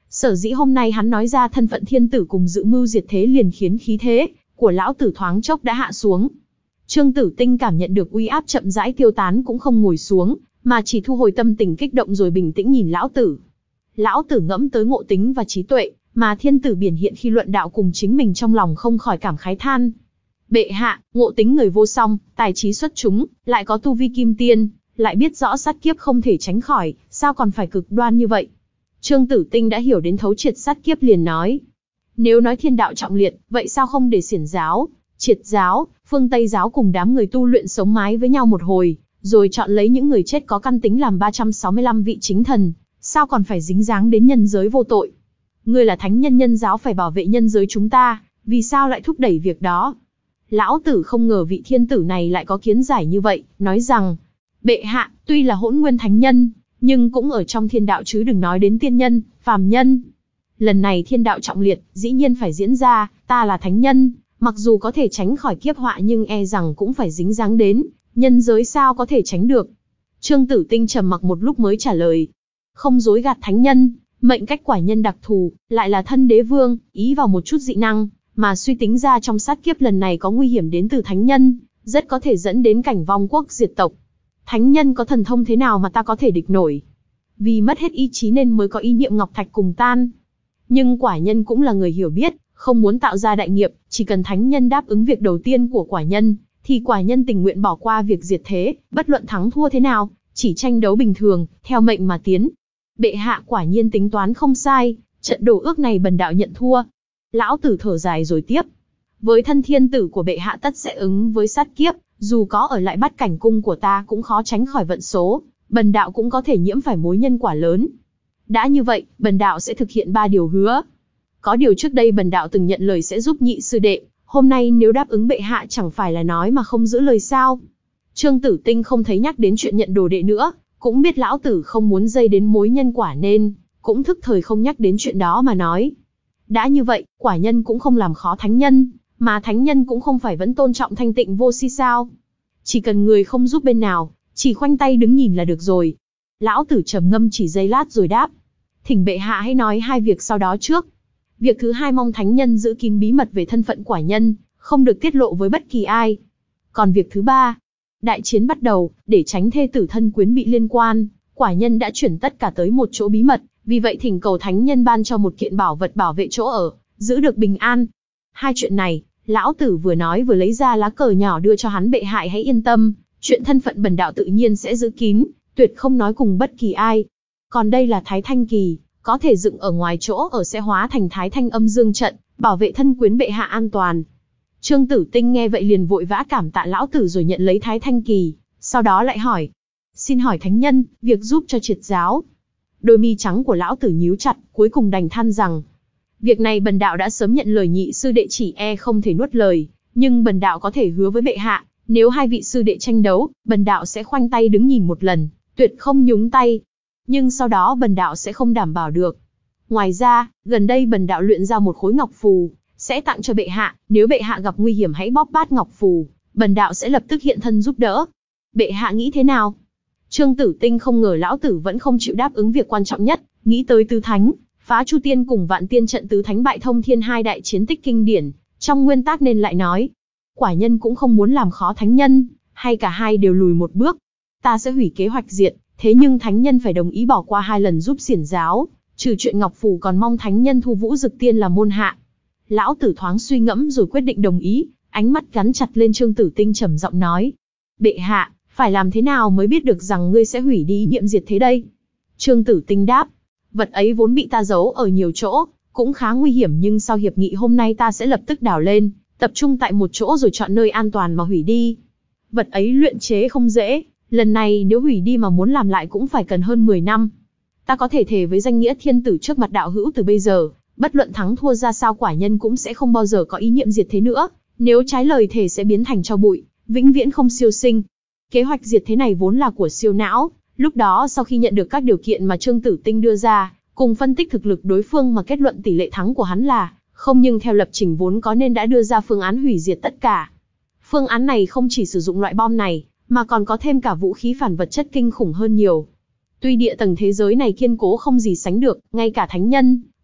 Sở dĩ hôm nay hắn nói ra thân phận thiên tử cùng dự mưu diệt thế liền khiến khí thế của lão tử thoáng chốc đã hạ xuống. Trương Tử Tinh cảm nhận được uy áp chậm rãi tiêu tán cũng không ngồi xuống, mà chỉ thu hồi tâm tình kích động rồi bình tĩnh nhìn lão tử. Lão tử ngẫm tới ngộ tính và trí tuệ mà thiên tử biểu hiện khi luận đạo cùng chính mình, trong lòng không khỏi cảm khái than. Bệ hạ, ngộ tính người vô song, tài trí xuất chúng, lại có tu vi kim tiên, lại biết rõ sát kiếp không thể tránh khỏi, sao còn phải cực đoan như vậy? Trương Tử Tinh đã hiểu đến thấu triệt sát kiếp liền nói. Nếu nói thiên đạo trọng liệt, vậy sao không để Xiển giáo, Triệt giáo, Phương Tây giáo cùng đám người tu luyện sống mái với nhau một hồi, rồi chọn lấy những người chết có căn tính làm ba trăm sáu mươi lăm vị chính thần, sao còn phải dính dáng đến nhân giới vô tội? Ngươi là thánh nhân nhân giáo phải bảo vệ nhân giới chúng ta, vì sao lại thúc đẩy việc đó? Lão tử không ngờ vị thiên tử này lại có kiến giải như vậy, nói rằng, bệ hạ, tuy là hỗn nguyên thánh nhân, nhưng cũng ở trong thiên đạo chứ đừng nói đến tiên nhân, phàm nhân. Lần này thiên đạo trọng liệt, dĩ nhiên phải diễn ra, ta là thánh nhân, mặc dù có thể tránh khỏi kiếp họa nhưng e rằng cũng phải dính dáng đến, nhân giới sao có thể tránh được. Trương Tử Tinh trầm mặc một lúc mới trả lời, không dối gạt thánh nhân, mệnh cách quả nhân đặc thù, lại là thân đế vương, ý vào một chút dị năng, mà suy tính ra trong sát kiếp lần này có nguy hiểm đến từ thánh nhân, rất có thể dẫn đến cảnh vong quốc diệt tộc. Thánh nhân có thần thông thế nào mà ta có thể địch nổi? Vì mất hết ý chí nên mới có ý niệm ngọc thạch cùng tan. Nhưng quả nhân cũng là người hiểu biết, không muốn tạo ra đại nghiệp, chỉ cần thánh nhân đáp ứng việc đầu tiên của quả nhân, thì quả nhân tình nguyện bỏ qua việc diệt thế, bất luận thắng thua thế nào, chỉ tranh đấu bình thường, theo mệnh mà tiến. Bệ hạ quả nhiên tính toán không sai, trận đổ ước này bần đạo nhận thua. Lão tử thở dài rồi tiếp. Với thân thiên tử của bệ hạ tất sẽ ứng với sát kiếp, dù có ở lại bắt cảnh cung của ta cũng khó tránh khỏi vận số, bần đạo cũng có thể nhiễm phải mối nhân quả lớn. Đã như vậy, bần đạo sẽ thực hiện ba điều hứa. Có điều trước đây bần đạo từng nhận lời sẽ giúp nhị sư đệ, hôm nay nếu đáp ứng bệ hạ chẳng phải là nói mà không giữ lời sao? Trương Tử Tinh không thấy nhắc đến chuyện nhận đồ đệ nữa, cũng biết lão tử không muốn dây đến mối nhân quả nên cũng thức thời không nhắc đến chuyện đó mà nói. Đã như vậy, quả nhân cũng không làm khó thánh nhân, mà thánh nhân cũng không phải vẫn tôn trọng thanh tịnh vô si sao? Chỉ cần người không giúp bên nào, chỉ khoanh tay đứng nhìn là được rồi. Lão tử trầm ngâm chỉ giây lát rồi đáp. Thỉnh bệ hạ hãy nói hai việc sau đó trước. Việc thứ hai mong thánh nhân giữ kín bí mật về thân phận quả nhân, không được tiết lộ với bất kỳ ai. Còn việc thứ ba, đại chiến bắt đầu, để tránh thê tử thân quyến bị liên quan, quả nhân đã chuyển tất cả tới một chỗ bí mật, vì vậy thỉnh cầu thánh nhân ban cho một kiện bảo vật bảo vệ chỗ ở, giữ được bình an. Hai chuyện này, lão tử vừa nói vừa lấy ra lá cờ nhỏ đưa cho hắn. Bệ hạ hãy yên tâm, chuyện thân phận bần đạo tự nhiên sẽ giữ kín, tuyệt không nói cùng bất kỳ ai. Còn đây là Thái Thanh Kỳ, có thể dựng ở ngoài chỗ ở sẽ hóa thành Thái Thanh âm dương trận, bảo vệ thân quyến bệ hạ an toàn. Trương Tử Tinh nghe vậy liền vội vã cảm tạ lão tử rồi nhận lấy Thái Thanh Kỳ, sau đó lại hỏi. Xin hỏi thánh nhân, việc giúp cho Triệt giáo. Đôi mi trắng của lão tử nhíu chặt, cuối cùng đành than rằng. Việc này bần đạo đã sớm nhận lời nhị sư đệ chỉ e không thể nuốt lời, nhưng bần đạo có thể hứa với bệ hạ, nếu hai vị sư đệ tranh đấu, bần đạo sẽ khoanh tay đứng nhìn một lần, tuyệt không nhúng tay. Nhưng sau đó bần đạo sẽ không đảm bảo được. Ngoài ra, gần đây bần đạo luyện ra một khối ngọc phù, sẽ tặng cho bệ hạ, nếu bệ hạ gặp nguy hiểm hãy bóp bát ngọc phù, bần đạo sẽ lập tức hiện thân giúp đỡ. Bệ hạ nghĩ thế nào? Trương Tử Tinh không ngờ lão tử vẫn không chịu đáp ứng việc quan trọng nhất, nghĩ tới tứ thánh, phá Chu Tiên cùng Vạn Tiên trận tứ thánh bại thông thiên hai đại chiến tích kinh điển, trong nguyên tắc nên lại nói. Quả nhân cũng không muốn làm khó thánh nhân, hay cả hai đều lùi một bước. Ta sẽ hủy kế hoạch diệt, thế nhưng thánh nhân phải đồng ý bỏ qua hai lần giúp Xiển giáo, trừ chuyện ngọc phù còn mong thánh nhân thu Vũ Dực Tiên làm môn hạ. Lão tử thoáng suy ngẫm rồi quyết định đồng ý, ánh mắt gắn chặt lên Trương Tử Tinh trầm giọng nói. Bệ hạ, phải làm thế nào mới biết được rằng ngươi sẽ hủy đi ý niệm diệt thế đây? Trương Tử Tinh đáp. Vật ấy vốn bị ta giấu ở nhiều chỗ, cũng khá nguy hiểm nhưng sau hiệp nghị hôm nay ta sẽ lập tức đào lên, tập trung tại một chỗ rồi chọn nơi an toàn mà hủy đi. Vật ấy luyện chế không dễ, lần này nếu hủy đi mà muốn làm lại cũng phải cần hơn mười năm. Ta có thể thề với danh nghĩa thiên tử trước mặt đạo hữu từ bây giờ, bất luận thắng thua ra sao quả nhân cũng sẽ không bao giờ có ý niệm diệt thế nữa, nếu trái lời thề sẽ biến thành tro bụi, vĩnh viễn không siêu sinh. Kế hoạch diệt thế này vốn là của siêu não, lúc đó sau khi nhận được các điều kiện mà Trương Tử Tinh đưa ra, cùng phân tích thực lực đối phương mà kết luận tỷ lệ thắng của hắn là không, nhưng theo lập trình vốn có nên đã đưa ra phương án hủy diệt tất cả. Phương án này không chỉ sử dụng loại bom này, mà còn có thêm cả vũ khí phản vật chất kinh khủng hơn nhiều. Tuy địa tầng thế giới này kiên cố không gì sánh được, ngay cả thánh nhân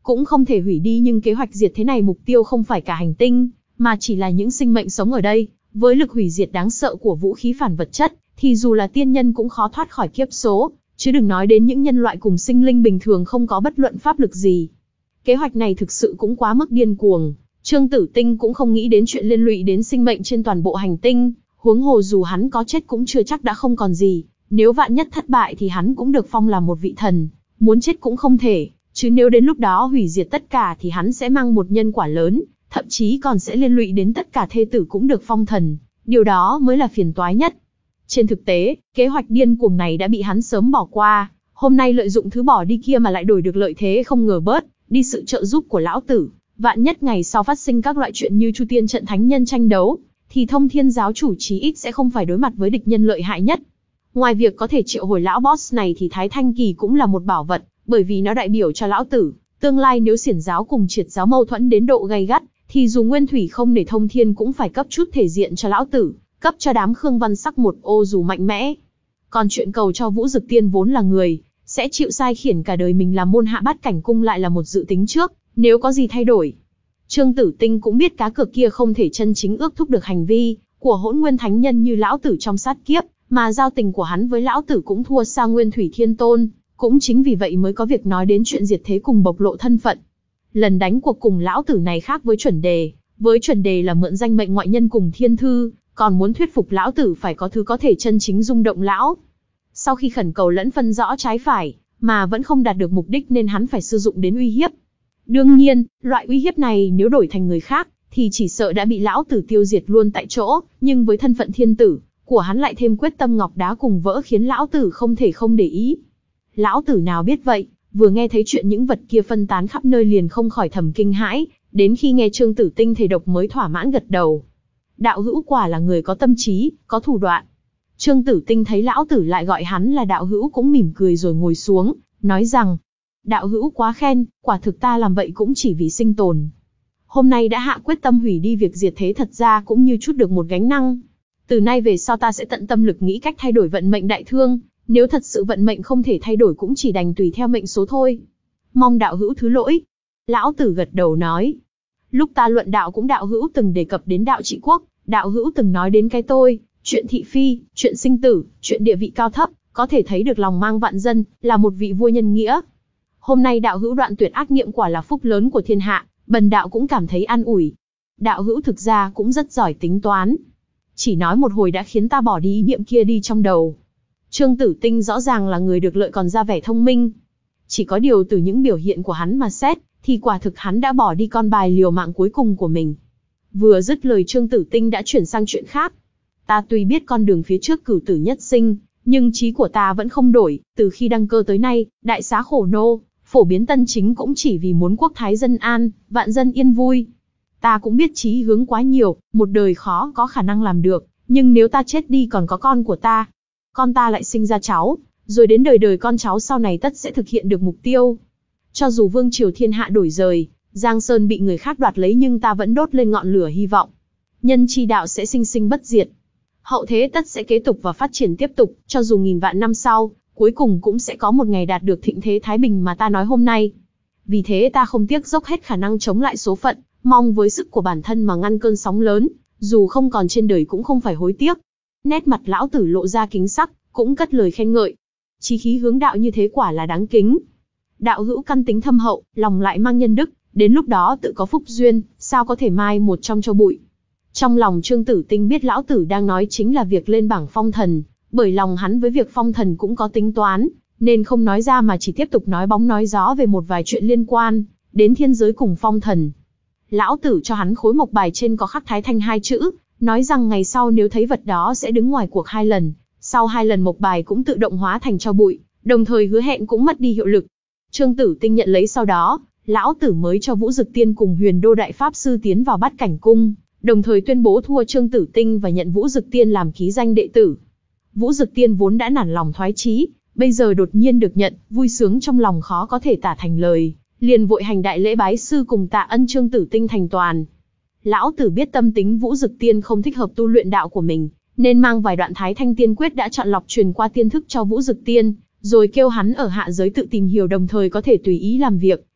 cũng không thể hủy đi, nhưng kế hoạch diệt thế này mục tiêu không phải cả hành tinh, mà chỉ là những sinh mệnh sống ở đây. Với lực hủy diệt đáng sợ của vũ khí phản vật chất, thì dù là tiên nhân cũng khó thoát khỏi kiếp số, chứ đừng nói đến những nhân loại cùng sinh linh bình thường không có bất luận pháp lực gì. Kế hoạch này thực sự cũng quá mức điên cuồng. Trương Tử Tinh cũng không nghĩ đến chuyện liên lụy đến sinh mệnh trên toàn bộ hành tinh, huống hồ dù hắn có chết cũng chưa chắc đã không còn gì. Nếu vạn nhất thất bại thì hắn cũng được phong làm một vị thần, muốn chết cũng không thể, chứ nếu đến lúc đó hủy diệt tất cả thì hắn sẽ mang một nhân quả lớn, thậm chí còn sẽ liên lụy đến tất cả thê tử cũng được phong thần, điều đó mới là phiền toái nhất. Trên thực tế, kế hoạch điên cuồng này đã bị hắn sớm bỏ qua, hôm nay lợi dụng thứ bỏ đi kia mà lại đổi được lợi thế không ngờ bớt đi sự trợ giúp của lão tử. Vạn nhất ngày sau phát sinh các loại chuyện như Chu Tiên trận thánh nhân tranh đấu, thì Thông Thiên giáo chủ chí ít sẽ không phải đối mặt với địch nhân lợi hại nhất. Ngoài việc có thể triệu hồi lão boss này thì Thái Thanh Kỳ cũng là một bảo vật, bởi vì nó đại biểu cho lão tử, tương lai nếu Xiển giáo cùng Triệt giáo mâu thuẫn đến độ gay gắt, thì dù Nguyên Thủy không để Thông Thiên cũng phải cấp chút thể diện cho lão tử, cấp cho đám Khương Văn Sắc một ô dù mạnh mẽ. Còn chuyện cầu cho Vũ Dực Tiên vốn là người sẽ chịu sai khiển cả đời mình làm môn hạ Bát Cảnh cung lại là một dự tính trước, nếu có gì thay đổi. Trương Tử Tinh cũng biết cá cược kia không thể chân chính ước thúc được hành vi của Hỗn Nguyên Thánh Nhân như lão tử trong sát kiếp, mà giao tình của hắn với lão tử cũng thua xa Nguyên Thủy Thiên Tôn, cũng chính vì vậy mới có việc nói đến chuyện diệt thế cùng bộc lộ thân phận. Lần đánh cuộc cùng lão tử này khác với chuẩn đề, với chuẩn đề là mượn danh mệnh ngoại nhân cùng thiên thư, còn muốn thuyết phục lão tử phải có thứ có thể chân chính rung động lão. Sau khi khẩn cầu lẫn phân rõ trái phải, mà vẫn không đạt được mục đích nên hắn phải sử dụng đến uy hiếp. Đương nhiên, loại uy hiếp này nếu đổi thành người khác, thì chỉ sợ đã bị lão tử tiêu diệt luôn tại chỗ, nhưng với thân phận thiên tử của hắn lại thêm quyết tâm ngọc đá cùng vỡ khiến lão tử không thể không để ý. Lão tử nào biết vậy, vừa nghe thấy chuyện những vật kia phân tán khắp nơi liền không khỏi thầm kinh hãi, đến khi nghe Trương Tử Tinh thề độc mới thỏa mãn gật đầu. Đạo hữu quả là người có tâm trí, có thủ đoạn. Trương Tử Tinh thấy lão tử lại gọi hắn là đạo hữu cũng mỉm cười rồi ngồi xuống, nói rằng, đạo hữu quá khen, quả thực ta làm vậy cũng chỉ vì sinh tồn. Hôm nay đã hạ quyết tâm hủy đi việc diệt thế, thật ra cũng như chút được một gánh nặng. Từ nay về sau ta sẽ tận tâm lực nghĩ cách thay đổi vận mệnh đại thương, nếu thật sự vận mệnh không thể thay đổi cũng chỉ đành tùy theo mệnh số thôi. Mong đạo hữu thứ lỗi. Lão tử gật đầu nói, lúc ta luận đạo cũng đạo hữu từng đề cập đến đạo trị quốc, đạo hữu từng nói đến cái tôi, chuyện thị phi, chuyện sinh tử, chuyện địa vị cao thấp, có thể thấy được lòng mang vạn dân, là một vị vua nhân nghĩa. Hôm nay đạo hữu đoạn tuyệt ác niệm quả là phúc lớn của thiên hạ, bần đạo cũng cảm thấy an ủi. Đạo hữu thực ra cũng rất giỏi tính toán. Chỉ nói một hồi đã khiến ta bỏ đi ý niệm kia đi trong đầu. Trương Tử Tinh rõ ràng là người được lợi còn ra vẻ thông minh. Chỉ có điều từ những biểu hiện của hắn mà xét, thì quả thực hắn đã bỏ đi con bài liều mạng cuối cùng của mình. Vừa dứt lời Trương Tử Tinh đã chuyển sang chuyện khác. Ta tuy biết con đường phía trước cửu tử nhất sinh, nhưng chí của ta vẫn không đổi, từ khi đăng cơ tới nay, đại xá khổ nô, phổ biến tân chính cũng chỉ vì muốn quốc thái dân an, vạn dân yên vui. Ta cũng biết chí hướng quá nhiều, một đời khó có khả năng làm được, nhưng nếu ta chết đi còn có con của ta, con ta lại sinh ra cháu, rồi đến đời đời con cháu sau này tất sẽ thực hiện được mục tiêu. Cho dù vương triều thiên hạ đổi rời, Giang Sơn bị người khác đoạt lấy nhưng ta vẫn đốt lên ngọn lửa hy vọng. Nhân chi đạo sẽ sinh sinh bất diệt. Hậu thế tất sẽ kế tục và phát triển tiếp tục, cho dù nghìn vạn năm sau, cuối cùng cũng sẽ có một ngày đạt được thịnh thế thái bình mà ta nói hôm nay. Vì thế ta không tiếc dốc hết khả năng chống lại số phận, mong với sức của bản thân mà ngăn cơn sóng lớn, dù không còn trên đời cũng không phải hối tiếc. Nét mặt lão tử lộ ra kính sắc, cũng cất lời khen ngợi. Chí khí hướng đạo như thế quả là đáng kính. Đạo hữu căn tính thâm hậu, lòng lại mang nhân đức, đến lúc đó tự có phúc duyên, sao có thể mai một trong cho bụi. Trong lòng Trương Tử Tinh biết lão tử đang nói chính là việc lên bảng phong thần, bởi lòng hắn với việc phong thần cũng có tính toán, nên không nói ra mà chỉ tiếp tục nói bóng nói gió về một vài chuyện liên quan đến thiên giới cùng phong thần. Lão tử cho hắn khối mộc bài trên có khắc Thái Thanh hai chữ, nói rằng ngày sau nếu thấy vật đó sẽ đứng ngoài cuộc hai lần, sau hai lần mộc bài cũng tự động hóa thành tro bụi, đồng thời hứa hẹn cũng mất đi hiệu lực. Trương Tử Tinh nhận lấy sau đó, lão tử mới cho Vũ Dực Tiên cùng Huyền Đô Đại Pháp Sư tiến vào Bát Cảnh Cung, đồng thời tuyên bố thua Trương Tử Tinh và nhận Vũ Dực Tiên làm ký danh đệ tử. Vũ Dực Tiên vốn đã nản lòng thoái chí, bây giờ đột nhiên được nhận, vui sướng trong lòng khó có thể tả thành lời, liền vội hành đại lễ bái sư cùng tạ ân Trương Tử Tinh thành toàn. Lão tử biết tâm tính Vũ Dực Tiên không thích hợp tu luyện đạo của mình, nên mang vài đoạn Thái Thanh Tiên Quyết đã chọn lọc truyền qua tiên thức cho Vũ Dực Tiên, rồi kêu hắn ở hạ giới tự tìm hiểu đồng thời có thể tùy ý làm việc,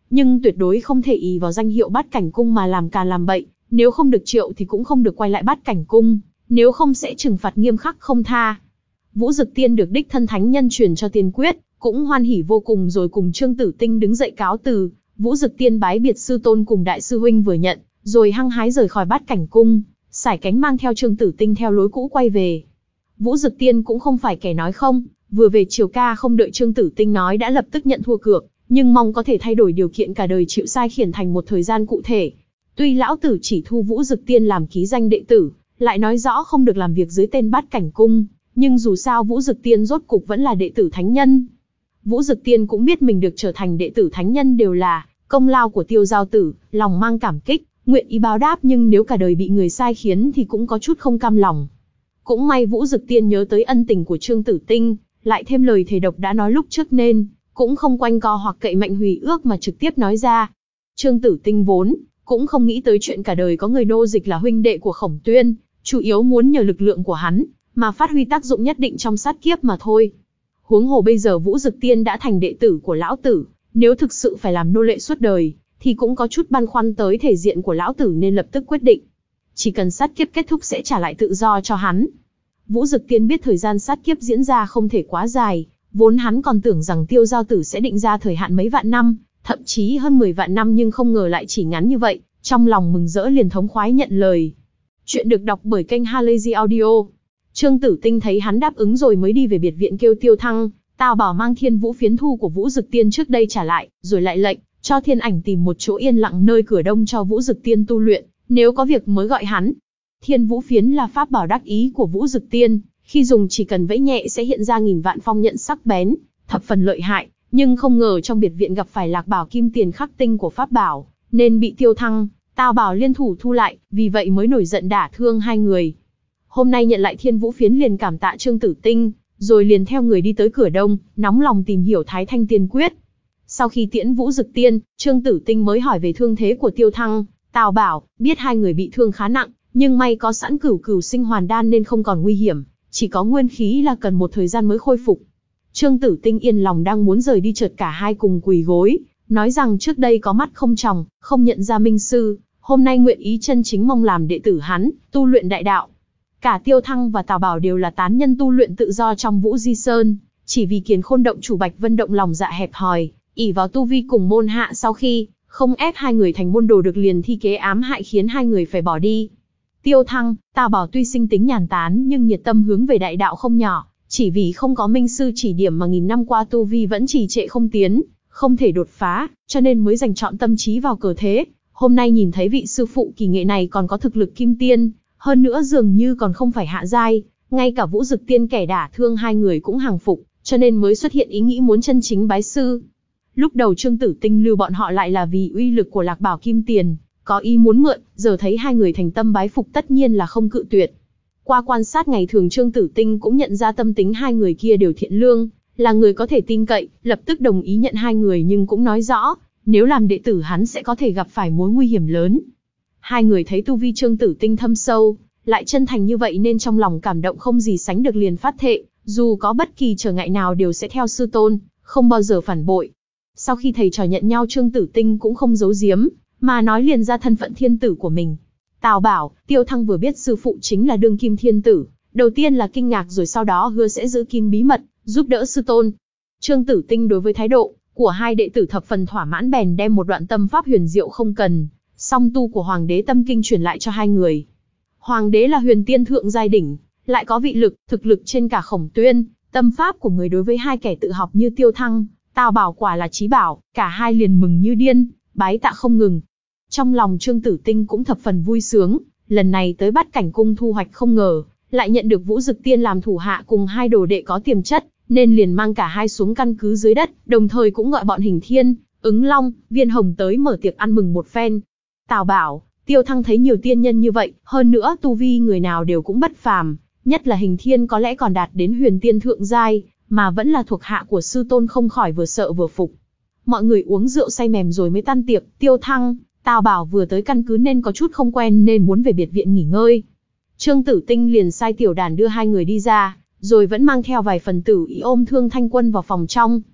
nhưng tuyệt đối không thể ỷ vào danh hiệu Bát Cảnh Cung mà làm cà làm bậy, nếu không được triệu thì cũng không được quay lại Bát Cảnh Cung, nếu không sẽ trừng phạt nghiêm khắc không tha. Vũ Dực Tiên được đích thân thánh nhân truyền cho tiên quyết, cũng hoan hỉ vô cùng rồi cùng Trương Tử Tinh đứng dậy cáo từ. Vũ Dực Tiên bái biệt sư tôn cùng đại sư huynh vừa nhận, rồi hăng hái rời khỏi Bát Cảnh Cung, sải cánh mang theo Trương Tử Tinh theo lối cũ quay về. Vũ Dực Tiên cũng không phải kẻ nói không, vừa về triều ca không đợi Trương Tử Tinh nói đã lập tức nhận thua cược, nhưng mong có thể thay đổi điều kiện cả đời chịu sai khiển thành một thời gian cụ thể. Tuy lão tử chỉ thu Vũ Dực Tiên làm ký danh đệ tử, lại nói rõ không được làm việc dưới tên Bát Cảnh Cung, nhưng dù sao Vũ Dực Tiên rốt cục vẫn là đệ tử thánh nhân. Vũ Dực Tiên cũng biết mình được trở thành đệ tử thánh nhân đều là công lao của Tiêu Giao Tử, lòng mang cảm kích, nguyện ý báo đáp, nhưng nếu cả đời bị người sai khiến thì cũng có chút không cam lòng. Cũng may Vũ Dực Tiên nhớ tới ân tình của Trương Tử Tinh, lại thêm lời thề độc đã nói lúc trước nên cũng không quanh co hoặc cậy mạnh hủy ước mà trực tiếp nói ra. Trương Tử Tinh vốn cũng không nghĩ tới chuyện cả đời có người nô dịch là huynh đệ của Khổng Tuyên, chủ yếu muốn nhờ lực lượng của hắn mà phát huy tác dụng nhất định trong sát kiếp mà thôi. Huống hồ bây giờ Vũ Dực Tiên đã thành đệ tử của lão tử, nếu thực sự phải làm nô lệ suốt đời, thì cũng có chút băn khoăn tới thể diện của lão tử nên lập tức quyết định. Chỉ cần sát kiếp kết thúc sẽ trả lại tự do cho hắn. Vũ Dực Tiên biết thời gian sát kiếp diễn ra không thể quá dài, vốn hắn còn tưởng rằng Tiêu Giao Tử sẽ định ra thời hạn mấy vạn năm, thậm chí hơn mười vạn năm, nhưng không ngờ lại chỉ ngắn như vậy, trong lòng mừng rỡ liền thống khoái nhận lời. Chuyện được đọc bởi kênh Halazy Audio. Trương Tử Tinh thấy hắn đáp ứng rồi mới đi về biệt viện kêu Tiêu Thăng, Tào Bảo mang Thiên Vũ Phiến thu của Vũ Dực Tiên trước đây trả lại, rồi lại lệnh cho Thiên Ảnh tìm một chỗ yên lặng nơi cửa đông cho Vũ Dực Tiên tu luyện, nếu có việc mới gọi hắn. Thiên Vũ Phiến là pháp bảo đắc ý của Vũ Dực Tiên, khi dùng chỉ cần vẫy nhẹ sẽ hiện ra nghìn vạn phong nhận sắc bén, thập phần lợi hại, nhưng không ngờ trong biệt viện gặp phải Lạc Bảo Kim Tiền khắc tinh của pháp bảo, nên bị Tiêu Thăng, Tào Bảo liên thủ thu lại, vì vậy mới nổi giận đả thương hai người. Hôm nay nhận lại Thiên Vũ Phiến liền cảm tạ Trương Tử Tinh, rồi liền theo người đi tới cửa đông, nóng lòng tìm hiểu Thái Thanh Tiên Quyết. Sau khi tiễn Vũ Dực Tiên, Trương Tử Tinh mới hỏi về thương thế của Tiêu Thăng, Tào Bảo, biết hai người bị thương khá nặng, nhưng may có sẵn Cửu Cửu Sinh Hoàn Đan nên không còn nguy hiểm, chỉ có nguyên khí là cần một thời gian mới khôi phục. Trương Tử Tinh yên lòng đang muốn rời đi chợt cả hai cùng quỳ gối, nói rằng trước đây có mắt không tròng, không nhận ra minh sư, hôm nay nguyện ý chân chính mong làm đệ tử hắn, tu luyện đại đạo. Cả Tiêu Thăng và Tào Bảo đều là tán nhân tu luyện tự do trong Vũ Di Sơn, chỉ vì Kiền Khôn động chủ Bạch Vân động lòng dạ hẹp hòi, ỷ vào tu vi cùng môn hạ, sau khi không ép hai người thành môn đồ được liền thi kế ám hại khiến hai người phải bỏ đi. Tiêu Thăng, Tào Bảo tuy sinh tính nhàn tán nhưng nhiệt tâm hướng về đại đạo không nhỏ, chỉ vì không có minh sư chỉ điểm mà nghìn năm qua tu vi vẫn trì trệ không tiến, không thể đột phá, cho nên mới dành trọn tâm trí vào cờ thế. Hôm nay nhìn thấy vị sư phụ kỳ nghệ này còn có thực lực kim tiên, hơn nữa dường như còn không phải hạ giai, ngay cả Vũ Dực Tiên kẻ đả thương hai người cũng hàng phục, cho nên mới xuất hiện ý nghĩ muốn chân chính bái sư. Lúc đầu Trương Tử Tinh lưu bọn họ lại là vì uy lực của Lạc Bảo Kim Tiền, có ý muốn mượn, giờ thấy hai người thành tâm bái phục tất nhiên là không cự tuyệt. Qua quan sát ngày thường Trương Tử Tinh cũng nhận ra tâm tính hai người kia đều thiện lương, là người có thể tin cậy, lập tức đồng ý nhận hai người, nhưng cũng nói rõ, nếu làm đệ tử hắn sẽ có thể gặp phải mối nguy hiểm lớn. Hai người thấy tu vi Trương Tử Tinh thâm sâu, lại chân thành như vậy nên trong lòng cảm động không gì sánh được, liền phát thệ, dù có bất kỳ trở ngại nào đều sẽ theo sư tôn, không bao giờ phản bội. Sau khi thầy trò nhận nhau, Trương Tử Tinh cũng không giấu giếm, mà nói liền ra thân phận thiên tử của mình. Tào Bảo, Tiêu Thăng vừa biết sư phụ chính là đương kim thiên tử, đầu tiên là kinh ngạc rồi sau đó hứa sẽ giữ kín bí mật, giúp đỡ sư tôn. Trương Tử Tinh đối với thái độ của hai đệ tử thập phần thỏa mãn, bèn đem một đoạn tâm pháp huyền diệu không cần song tu của Hoàng đế tâm kinh truyền lại cho hai người. Hoàng đế là huyền tiên thượng giai đỉnh, lại có vị lực, thực lực trên cả Khổng Tuyên, tâm pháp của người đối với hai kẻ tự học như Tiêu Thăng, Tào Bảo quả là chí bảo, cả hai liền mừng như điên, bái tạ không ngừng. Trong lòng Trương Tử Tinh cũng thập phần vui sướng, lần này tới Bát Cảnh Cung thu hoạch không ngờ, lại nhận được Vũ Dực Tiên làm thủ hạ cùng hai đồ đệ có tiềm chất, nên liền mang cả hai xuống căn cứ dưới đất, đồng thời cũng gọi bọn Hình Thiên, Ứng Long, Viên Hồng tới mở tiệc ăn mừng một phen. Tào Bảo, Tiêu Thăng thấy nhiều tiên nhân như vậy, hơn nữa tu vi người nào đều cũng bất phàm, nhất là Hình Thiên có lẽ còn đạt đến huyền tiên thượng giai, mà vẫn là thuộc hạ của sư tôn, không khỏi vừa sợ vừa phục. Mọi người uống rượu say mềm rồi mới tan tiệc. Tiêu Thăng, Tào Bảo vừa tới căn cứ nên có chút không quen nên muốn về biệt viện nghỉ ngơi. Trương Tử Tinh liền sai tiểu đàn đưa hai người đi ra, rồi vẫn mang theo vài phần tử ý ôm Thương Thanh Quân vào phòng trong.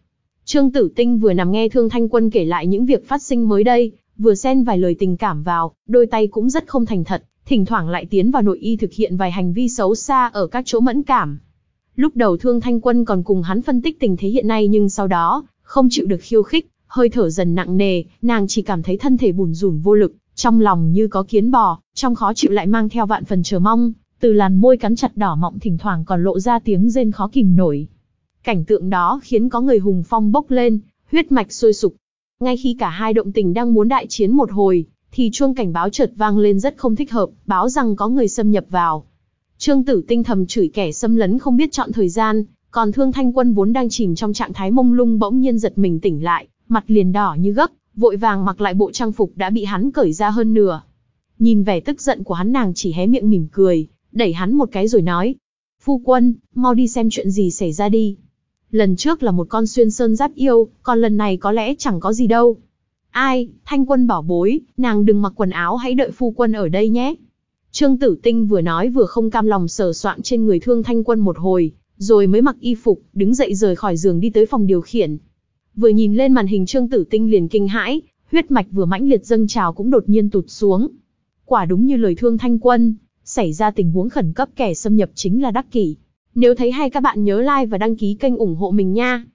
Trương Tử Tinh vừa nằm nghe Thương Thanh Quân kể lại những việc phát sinh mới đây, vừa xen vài lời tình cảm vào, đôi tay cũng rất không thành thật, thỉnh thoảng lại tiến vào nội y thực hiện vài hành vi xấu xa ở các chỗ mẫn cảm. Lúc đầu Thương Thanh Quân còn cùng hắn phân tích tình thế hiện nay, nhưng sau đó, không chịu được khiêu khích, hơi thở dần nặng nề, nàng chỉ cảm thấy thân thể bủn rủn vô lực, trong lòng như có kiến bò, trong khó chịu lại mang theo vạn phần chờ mong, từ làn môi cắn chặt đỏ mọng thỉnh thoảng còn lộ ra tiếng rên khó kìm nổi. Cảnh tượng đó khiến có người hùng phong bốc lên, huyết mạch sôi sục. Ngay khi cả hai động tình đang muốn đại chiến một hồi, thì chuông cảnh báo chợt vang lên rất không thích hợp, báo rằng có người xâm nhập vào. Trương Tử Tinh thầm chửi kẻ xâm lấn không biết chọn thời gian, còn Thương Thanh Quân vốn đang chìm trong trạng thái mông lung bỗng nhiên giật mình tỉnh lại, mặt liền đỏ như gấc, vội vàng mặc lại bộ trang phục đã bị hắn cởi ra hơn nửa. Nhìn vẻ tức giận của hắn, nàng chỉ hé miệng mỉm cười, đẩy hắn một cái rồi nói: "Phu quân, mau đi xem chuyện gì xảy ra đi. Lần trước là một con xuyên sơn giáp yêu, còn lần này có lẽ chẳng có gì đâu." "Ai, Thanh Quân bảo bối, nàng đừng mặc quần áo, hãy đợi phu quân ở đây nhé." Trương Tử Tinh vừa nói vừa không cam lòng sờ soạng trên người Thương Thanh Quân một hồi, rồi mới mặc y phục, đứng dậy rời khỏi giường đi tới phòng điều khiển. Vừa nhìn lên màn hình, Trương Tử Tinh liền kinh hãi, huyết mạch vừa mãnh liệt dâng trào cũng đột nhiên tụt xuống. Quả đúng như lời Thương Thanh Quân, xảy ra tình huống khẩn cấp, kẻ xâm nhập chính là Đắc Kỷ. Nếu thấy hay các bạn nhớ like và đăng ký kênh ủng hộ mình nha.